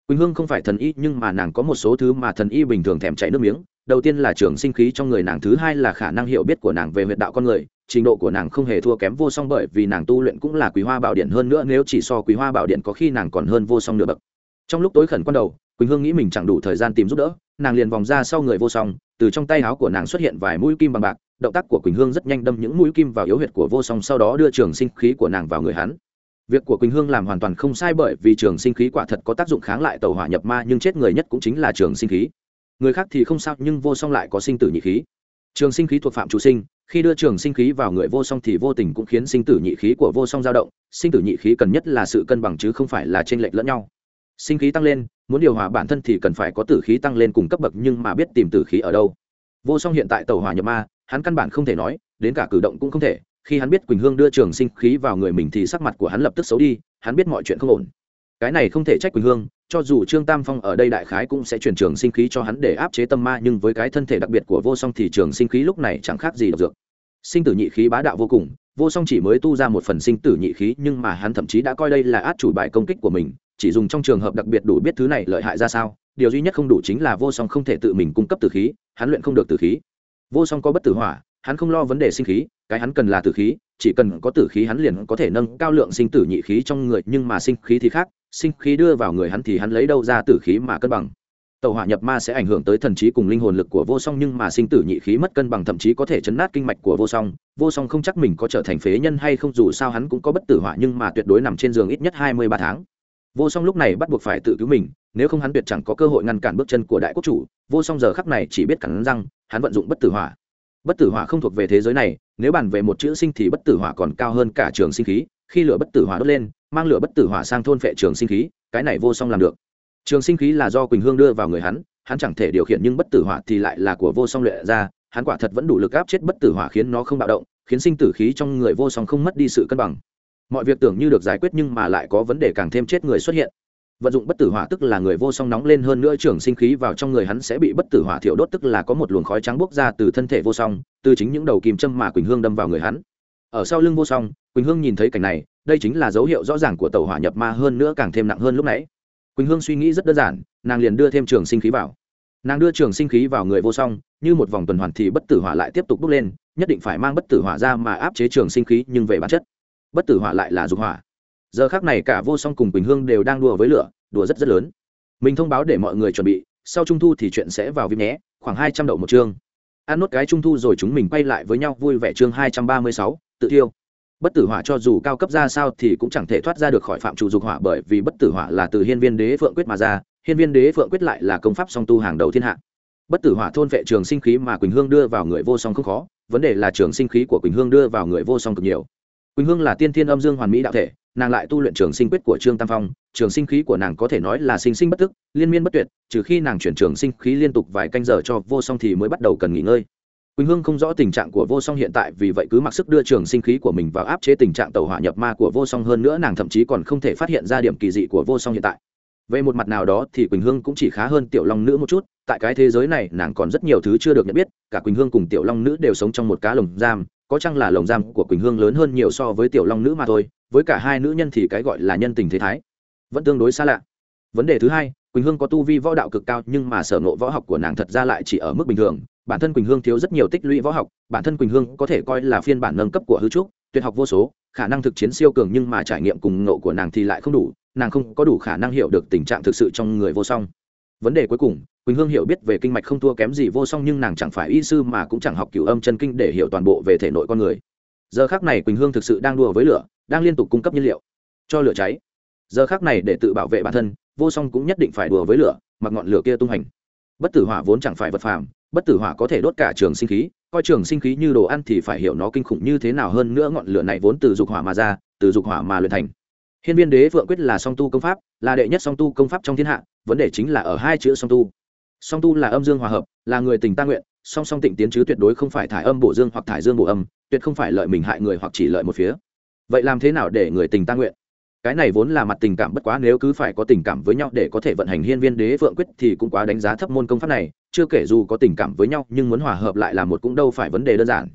Quỳnh Hương không phải thần y nhưng mà nàng có một số thứ mà thần y bình thường thèm chảy nước miếng. Đầu tiên là trường sinh khí trong người nàng, thứ hai là khả năng hiểu biết của nàng về huyệt đạo con người. Trình độ của nàng không hề thua kém Vô Song, bởi vì nàng tu luyện cũng là Quý Hoa Bảo Điện, hơn nữa nếu chỉ so Quý Hoa Bảo Điện có khi nàng còn hơn Vô Song nửa bậc. Trong lúc tối khẩn quan đầu, Quỳnh Hương nghĩ mình chẳng đủ thời gian tìm giúp đỡ, nàng liền vòng ra sau người Vô Song, từ trong tay áo của nàng xuất hiện vài mũi kim bằng bạc, động tác của Quỳnh Hương rất nhanh, đâm những mũi kim vào yếu huyệt của Vô Song, sau đó đưa trường sinh khí của nàng vào người hắn. Việc của Quỳnh Hương làm hoàn toàn không sai, bởi vì trường sinh khí quả thật có tác dụng kháng lại tẩu hỏa nhập ma, nhưng chết người nhất cũng chính là trường sinh khí. Người khác thì không sao, nhưng Vô Song lại có sinh tử nhị khí. Trường sinh khí thuộc phạm chủ sinh, khi đưa trường sinh khí vào người Vô Song thì vô tình cũng khiến sinh tử nhị khí của Vô Song dao động. Sinh tử nhị khí cần nhất là sự cân bằng chứ không phải là chênh lệch lẫn nhau. Sinh khí tăng lên, muốn điều hòa bản thân thì cần phải có tử khí tăng lên cùng cấp bậc, nhưng mà biết tìm tử khí ở đâu. Vô Song hiện tại tẩu hỏa nhập ma, hắn căn bản không thể nói, đến cả cử động cũng không thể. Khi hắn biết Quỳnh Hương đưa trường sinh khí vào người mình thì sắc mặt của hắn lập tức xấu đi, hắn biết mọi chuyện không ổn. Cái này không thể trách Quỳnh Hương, cho dù Trương Tam Phong ở đây đại khái cũng sẽ truyền trường sinh khí cho hắn để áp chế tâm ma, nhưng với cái thân thể đặc biệt của Vô Song thì trường sinh khí lúc này chẳng khác gì độc dược. Sinh tử nhị khí bá đạo vô cùng, Vô Song chỉ mới tu ra một phần sinh tử nhị khí, nhưng mà hắn thậm chí đã coi đây là át chủ bài công kích của mình, chỉ dùng trong trường hợp đặc biệt đủ biết thứ này lợi hại ra sao. Điều duy nhất không đủ chính là Vô Song không thể tự mình cung cấp tử khí, hắn luyện không được tử khí. Vô Song có bất tử hỏa, hắn không lo vấn đề sinh khí, cái hắn cần là tử khí, chỉ cần có tử khí hắn liền có thể nâng cao lượng sinh tử nhị khí trong người, nhưng mà sinh khí thì khác, sinh khí đưa vào người hắn thì hắn lấy đâu ra tử khí mà cân bằng. Tẩu hỏa nhập ma sẽ ảnh hưởng tới thần trí cùng linh hồn lực của Vô Song, nhưng mà sinh tử nhị khí mất cân bằng thậm chí có thể chấn nát kinh mạch của Vô Song. Vô Song không chắc mình có trở thành phế nhân hay không, dù sao hắn cũng có bất tử hỏa, nhưng mà tuyệt đối nằm trên giường ít nhất hai mươi ba tháng. Vô Song lúc này bắt buộc phải tự cứu mình, nếu không hắn tuyệt chẳng có cơ hội ngăn cản bước chân của đại quốc chủ. Vô Song giờ khắc này chỉ biết cắn răng, hắn vận dụng bất tử hỏa. Bất tử hỏa không thuộc về thế giới này, nếu bàn về một chữ sinh thì bất tử hỏa còn cao hơn cả trường sinh khí. Khi lửa bất tử hỏa đốt lên, mang lửa bất tử hỏa sang thôn phệ trường sinh khí, cái này Vô Song làm được. Trường sinh khí là do Quỳnh Hương đưa vào người hắn, hắn chẳng thể điều khiển, nhưng bất tử hỏa thì lại là của Vô Song luyện ra, hắn quả thật vẫn đủ lực áp chết bất tử hỏa, khiến nó không bạo động, khiến sinh tử khí trong người Vô Song không mất đi sự cân bằng. Mọi việc tưởng như được giải quyết nhưng mà lại có vấn đề càng thêm chết người xuất hiện. Vận dụng bất tử hỏa tức là người Vô Song nóng lên, hơn nữa trường sinh khí vào trong người hắn sẽ bị bất tử hỏa thiêu đốt, tức là có một luồng khói trắng bốc ra từ thân thể Vô Song, từ chính những đầu kim châm mà Quỳnh Hương đâm vào người hắn. Ở sau lưng Vô Song, Quỳnh Hương nhìn thấy cảnh này, đây chính là dấu hiệu rõ ràng của tẩu hỏa nhập ma, hơn nữa càng thêm nặng hơn lúc nãy. Quỳnh Hương suy nghĩ rất đơn giản, nàng liền đưa thêm trường sinh khí vào. Nàng đưa trường sinh khí vào người Vô Song, như một vòng tuần hoàn thì bất tử hỏa lại tiếp tục bốc lên, nhất định phải mang bất tử hỏa ra mà áp chế trường sinh khí, nhưng về bản chất, bất tử hỏa lại là dục hỏa. Giờ khắc này cả Vô Song cùng Quỳnh Hương đều đang đùa với lửa, đùa rất rất lớn. Mình thông báo để mọi người chuẩn bị, sau trung thu thì chuyện sẽ vào vip nhé, khoảng hai trăm đậu một chương. Ăn nốt cái trung thu rồi chúng mình quay lại với nhau vui vẻ. Chương hai trăm ba mươi sáu, tự thiêu. Bất tử hỏa cho dù cao cấp ra sao thì cũng chẳng thể thoát ra được khỏi phạm trù dục hỏa, bởi vì bất tử hỏa là từ Hiên Viên Đế Phượng Quyết mà ra, Hiên Viên Đế Phượng Quyết lại là công pháp song tu hàng đầu thiên hạ. Bất tử hỏa thôn vệ trường sinh khí mà Quỳnh Hương đưa vào người Vô Song không khó, vấn đề là trường sinh khí của Quỳnh Hương đưa vào người Vô Song cực nhiều. Quỳnh Hương là tiên thiên âm dương hoàn mỹ đạo thể, nàng lại tu luyện trường sinh quyết của Trương Tam Phong, trường sinh khí của nàng có thể nói là sinh sinh bất tức, liên miên bất tuyệt, trừ khi nàng chuyển trường sinh khí liên tục vài canh giờ cho Vô Song thì mới bắt đầu cần nghỉ ngơi. Quỳnh Hương không rõ tình trạng của Vô Song hiện tại, vì vậy cứ mặc sức đưa trường sinh khí của mình vào áp chế tình trạng tẩu hỏa nhập ma của Vô Song, hơn nữa nàng thậm chí còn không thể phát hiện ra điểm kỳ dị của Vô Song hiện tại. Về một mặt nào đó thì Quỳnh Hương cũng chỉ khá hơn Tiểu Long Nữ một chút, tại cái thế giới này nàng còn rất nhiều thứ chưa được nhận biết, cả Quỳnh Hương cùng Tiểu Long Nữ đều sống trong một cá lồng giam, có chăng là lồng giam của Quỳnh Hương lớn hơn nhiều so với Tiểu Long Nữ mà thôi, với cả hai nữ nhân thì cái gọi là nhân tình thế thái vẫn tương đối xa lạ. Vấn đề thứ hai, Quỳnh Hương có tu vi võ đạo cực cao, nhưng mà sở ngộ võ học của nàng thật ra lại chỉ ở mức bình thường. Bản thân Quỳnh Hương thiếu rất nhiều tích lũy võ học, bản thân Quỳnh Hương có thể coi là phiên bản nâng cấp của hư trúc, tuyệt học vô số, khả năng thực chiến siêu cường, nhưng mà trải nghiệm cùng ngộ của nàng thì lại không đủ, nàng không có đủ khả năng hiểu được tình trạng thực sự trong người Vô Song. Vấn đề cuối cùng, Quỳnh Hương hiểu biết về kinh mạch không thua kém gì Vô Song, nhưng nàng chẳng phải y sư mà cũng chẳng học Cửu Âm Chân Kinh để hiểu toàn bộ về thể nội con người. Giờ khắc này Quỳnh Hương thực sự đang đùa với lửa, đang liên tục cung cấp nhiên liệu cho lửa cháy. Giờ khắc này để tự bảo vệ bản thân, Vô Song cũng nhất định phải đùa với lửa, mặc ngọn lửa kia tung hành. Bất tử hỏa vốn chẳng phải vật phàm, bất tử hỏa có thể đốt cả trường sinh khí, coi trường sinh khí như đồ ăn thì phải hiểu nó kinh khủng như thế nào, hơn nữa ngọn lửa này vốn từ dục hỏa mà ra, từ dục hỏa mà luyện thành. Hiên Viên Đế Phượng Quyết là song tu công pháp, là đệ nhất song tu công pháp trong thiên hạ, vấn đề chính là ở hai chữ song tu. Song tu là âm dương hòa hợp, là người tình ta nguyện, song song tịnh tiến chứ tuyệt đối không phải thải âm bổ dương hoặc thải dương bổ âm, tuyệt không phải lợi mình hại người hoặc chỉ lợi một phía. Vậy làm thế nào để người tình ta nguyện? Cái này vốn là mặt tình cảm, bất quá nếu cứ phải có tình cảm với nhau để có thể vận hành Hiên Viên Đế Phượng Quyết thì cũng quá đánh giá thấp môn công pháp này, chưa kể dù có tình cảm với nhau nhưng muốn hòa hợp lại là một cũng đâu phải vấn đề đơn giản.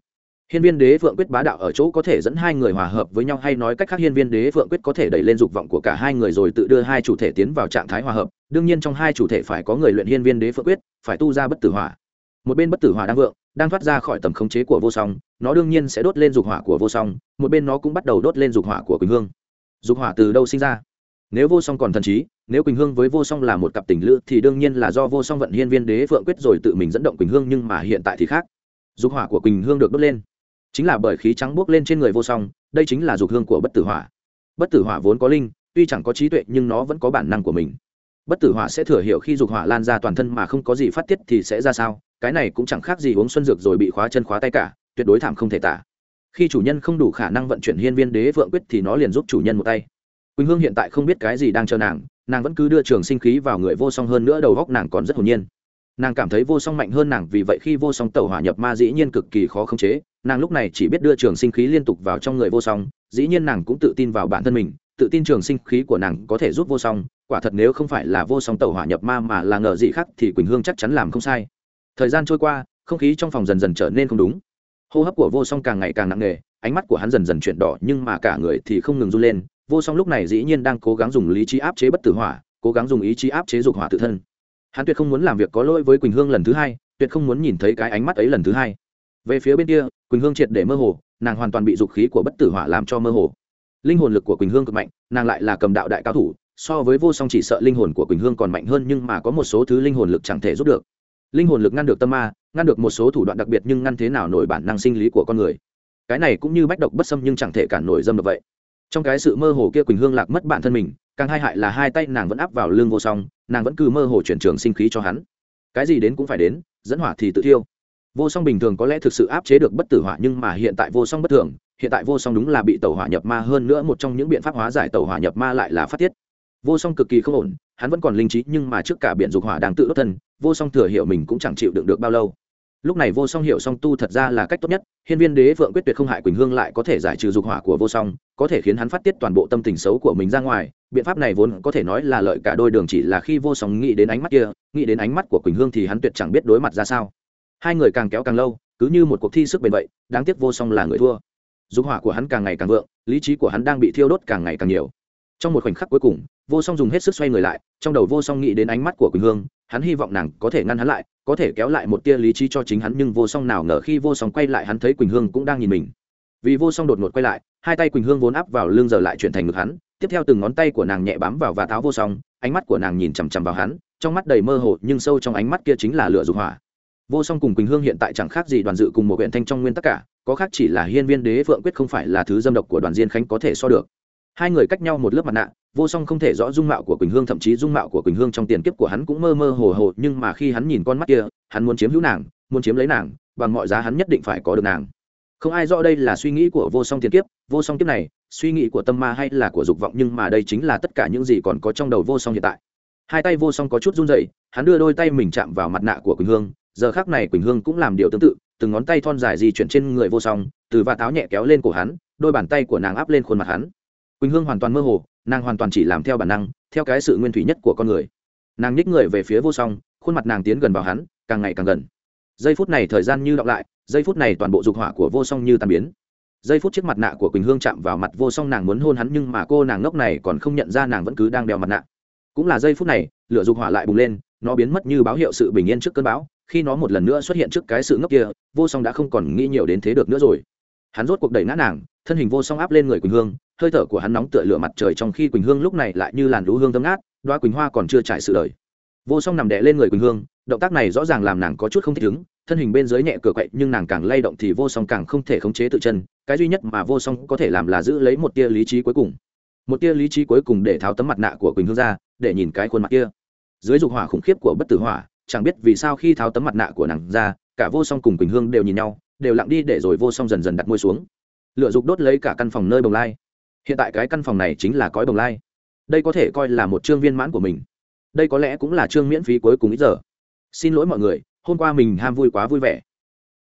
Hiên viên đế phượng quyết bá đạo ở chỗ có thể dẫn hai người hòa hợp với nhau, hay nói cách khác hiên viên đế phượng quyết có thể đẩy lên dục vọng của cả hai người rồi tự đưa hai chủ thể tiến vào trạng thái hòa hợp. Đương nhiên trong hai chủ thể phải có người luyện hiên viên đế phượng quyết, phải tu ra bất tử hỏa. Một bên bất tử hỏa đang vượng, đang thoát ra khỏi tầm khống chế của vô song, nó đương nhiên sẽ đốt lên dục hỏa của vô song, một bên nó cũng bắt đầu đốt lên dục hỏa của Quỳnh Hương. Dục hỏa từ đâu sinh ra? Nếu vô song còn thần trí, nếu Quỳnh Hương với vô song là một cặp tình lữ thì đương nhiên là do vô song vận hiên viên đế phượng quyết rồi tự mình dẫn động Quỳnh Hương, nhưng mà hiện tại thì khác. Dục hỏa của Quỳnh Hương được đốt lên chính là bởi khí trắng bốc lên trên người vô song, đây chính là dục hương của bất tử hỏa. Bất tử hỏa vốn có linh, tuy chẳng có trí tuệ nhưng nó vẫn có bản năng của mình. Bất tử hỏa sẽ thừa hiểu khi dục hỏa lan ra toàn thân mà không có gì phát tiết thì sẽ ra sao, cái này cũng chẳng khác gì uống xuân dược rồi bị khóa chân khóa tay cả, tuyệt đối thảm không thể tả. Khi chủ nhân không đủ khả năng vận chuyển hiên viên đế phượng quyết thì nó liền giúp chủ nhân một tay. Quỳnh Hương hiện tại không biết cái gì đang chờ nàng, nàng vẫn cứ đưa trường sinh khí vào người vô song, hơn nữa đầu góc nàng còn rất hồn nhiên. Nàng cảm thấy vô song mạnh hơn nàng, vì vậy khi vô song tẩu hỏa nhập ma dĩ nhiên cực kỳ khó khống chế. Nàng lúc này chỉ biết đưa trường sinh khí liên tục vào trong người vô song, dĩ nhiên nàng cũng tự tin vào bản thân mình, tự tin trường sinh khí của nàng có thể giúp vô song. Quả thật nếu không phải là vô song tẩu hỏa nhập ma mà là ngờ gì khác thì Quỳnh Hương chắc chắn làm không sai. Thời gian trôi qua, không khí trong phòng dần dần trở nên không đúng, hô hấp của vô song càng ngày càng nặng nề, ánh mắt của hắn dần dần chuyển đỏ nhưng mà cả người thì không ngừng run lên. Vô song lúc này dĩ nhiên đang cố gắng dùng lý trí áp chế bất tử hỏa, cố gắng dùng ý chí áp chế dục hỏa tự thân. Hắn tuyệt không muốn làm việc có lỗi với Quỳnh Hương lần thứ hai, tuyệt không muốn nhìn thấy cái ánh mắt ấy lần thứ hai. Về phía bên kia, Quỳnh Hương triệt để mơ hồ, nàng hoàn toàn bị dục khí của bất tử hỏa làm cho mơ hồ. Linh hồn lực của Quỳnh Hương cực mạnh, nàng lại là cầm đạo đại cao thủ, so với vô song chỉ sợ linh hồn của Quỳnh Hương còn mạnh hơn, nhưng mà có một số thứ linh hồn lực chẳng thể giúp được. Linh hồn lực ngăn được tâm ma, ngăn được một số thủ đoạn đặc biệt, nhưng ngăn thế nào nổi bản năng sinh lý của con người. Cái này cũng như bách độc bất xâm nhưng chẳng thể cản nổi dâm độc vậy. Trong cái sự mơ hồ kia, Quỳnh Hương lạc mất bản thân mình, càng hai hại là hai tay nàng vẫn áp vào lưng vô song, nàng vẫn cứ mơ hồ chuyển trường sinh khí cho hắn. Cái gì đến cũng phải đến, dẫn hỏa thì tự thiêu. Vô song bình thường có lẽ thực sự áp chế được bất tử hỏa, nhưng mà hiện tại vô song bất thường, hiện tại vô song đúng là bị tẩu hỏa nhập ma, hơn nữa một trong những biện pháp hóa giải tẩu hỏa nhập ma lại là phát tiết. Vô song cực kỳ không ổn, hắn vẫn còn linh trí nhưng mà trước cả biển dục hỏa đang tự đốt thân, vô song thừa hiểu mình cũng chẳng chịu đựng được bao lâu. Lúc này vô song hiểu song tu thật ra là cách tốt nhất, hiên viên đế phượng quyết tuyệt không hại Quỳnh Hương, lại có thể giải trừ dục hỏa của vô song, có thể khiến hắn phát tiết toàn bộ tâm tình xấu của mình ra ngoài. Biện pháp này vốn có thể nói là lợi cả đôi đường, chỉ là khi vô song nghĩ đến ánh mắt kia, nghĩ đến ánh mắt của Quỳnh Hương thì hắn tuyệt chẳng biết đối mặt ra sao. Hai người càng kéo càng lâu, cứ như một cuộc thi sức bền vậy, đáng tiếc vô song là người thua. Dục hỏa của hắn càng ngày càng vượng, lý trí của hắn đang bị thiêu đốt càng ngày càng nhiều. Trong một khoảnh khắc cuối cùng, vô song dùng hết sức xoay người lại, trong đầu vô song nghĩ đến ánh mắt của Quỳnh Hương, hắn hy vọng nàng có thể ngăn hắn lại, có thể kéo lại một tia lý trí cho chính hắn, nhưng vô song nào ngờ khi vô song quay lại hắn thấy Quỳnh Hương cũng đang nhìn mình. Vì vô song đột ngột quay lại, hai tay Quỳnh Hương vốn áp vào lưng giờ lại chuyển thành ngực hắn, tiếp theo từng ngón tay của nàng nhẹ bám vào và tháo vô song, ánh mắt của nàng nhìn chằm chằm vào hắn, trong mắt đầy mơ hồ nhưng sâu trong ánh mắt kia chính là lửa dục hỏa. Vô song cùng Quỳnh Hương hiện tại chẳng khác gì Đoàn Dự cùng một huyện thanh trong nguyên tất cả, có khác chỉ là hiên viên đế phượng quyết không phải là thứ dâm độc của Đoàn Diên Khánh có thể so được. Hai người cách nhau một lớp mặt nạ, vô song không thể rõ dung mạo của Quỳnh Hương, thậm chí dung mạo của Quỳnh Hương trong tiền kiếp của hắn cũng mơ mơ hồ hồ, nhưng mà khi hắn nhìn con mắt kia, hắn muốn chiếm hữu nàng, muốn chiếm lấy nàng, bằng mọi giá hắn nhất định phải có được nàng. Không ai rõ đây là suy nghĩ của vô song tiền kiếp, vô song kiếp này, suy nghĩ của tâm ma hay là của dục vọng, nhưng mà đây chính là tất cả những gì còn có trong đầu vô song hiện tại. Hai tay vô song có chút run rẩy, hắn đưa đôi tay mình chạm vào mặt nạ của Quỳnh Hương, giờ khắc này Quỳnh Hương cũng làm điều tương tự, từng ngón tay thon dài di chuyển trên người vô song, từ và táo nhẹ kéo lên cổ hắn, đôi bàn tay của nàng áp lên khuôn mặt hắn. Quỳnh Hương hoàn toàn mơ hồ, nàng hoàn toàn chỉ làm theo bản năng, theo cái sự nguyên thủy nhất của con người. Nàng nhích người về phía vô song, khuôn mặt nàng tiến gần vào hắn, càng ngày càng gần. Giây phút này thời gian như đọng lại, giây phút này toàn bộ dục hỏa của vô song như tan biến. Giây phút chiếc mặt nạ của Quỳnh Hương chạm vào mặt vô song, nàng muốn hôn hắn nhưng mà cô nàng ngốc này còn không nhận ra nàng vẫn cứ đang đeo mặt nạ. Cũng là giây phút này, lửa dục hỏa lại bùng lên, nó biến mất như báo hiệu sự bình yên trước cơn bão. Khi nó một lần nữa xuất hiện trước cái sự ngốc kia, vô song đã không còn nghĩ nhiều đến thế được nữa rồi. Hắn rốt cuộc đẩy ngã nàng, thân hình vô song áp lên người Quỳnh Hương, hơi thở của hắn nóng tựa lửa mặt trời, trong khi Quỳnh Hương lúc này lại như làn lũ hương thơm ngát, đóa quỳnh hoa còn chưa trải sự đời. Vô song nằm đè lên người Quỳnh Hương, động tác này rõ ràng làm nàng có chút không thích ứng, thân hình bên dưới nhẹ cửa quậy nhưng nàng càng lay động thì vô song càng không thể khống chế tự chân, cái duy nhất mà vô song có thể làm là giữ lấy một tia lý trí cuối cùng, một tia lý trí cuối cùng để tháo tấm mặt nạ của Quỳnh Hương ra, để nhìn cái khuôn mặt kia. Dưới dục hỏa khủng khiếp của bất tử hỏa, chẳng biết vì sao khi tháo tấm mặt nạ của nàng ra, cả vô song cùng Quỳnh Hương đều nhìn nhau, đều lặng đi, để rồi vô song dần dần đặt môi xuống. Lửa dục đốt lấy cả căn phòng nơi bồng lai. Hiện tại cái căn phòng này chính là cõi bồng lai. Đây có thể coi là một chương viên mãn của mình. Đây có lẽ cũng là chương miễn phí cuối cùng ít giờ. Xin lỗi mọi người, hôm qua mình ham vui quá vui vẻ.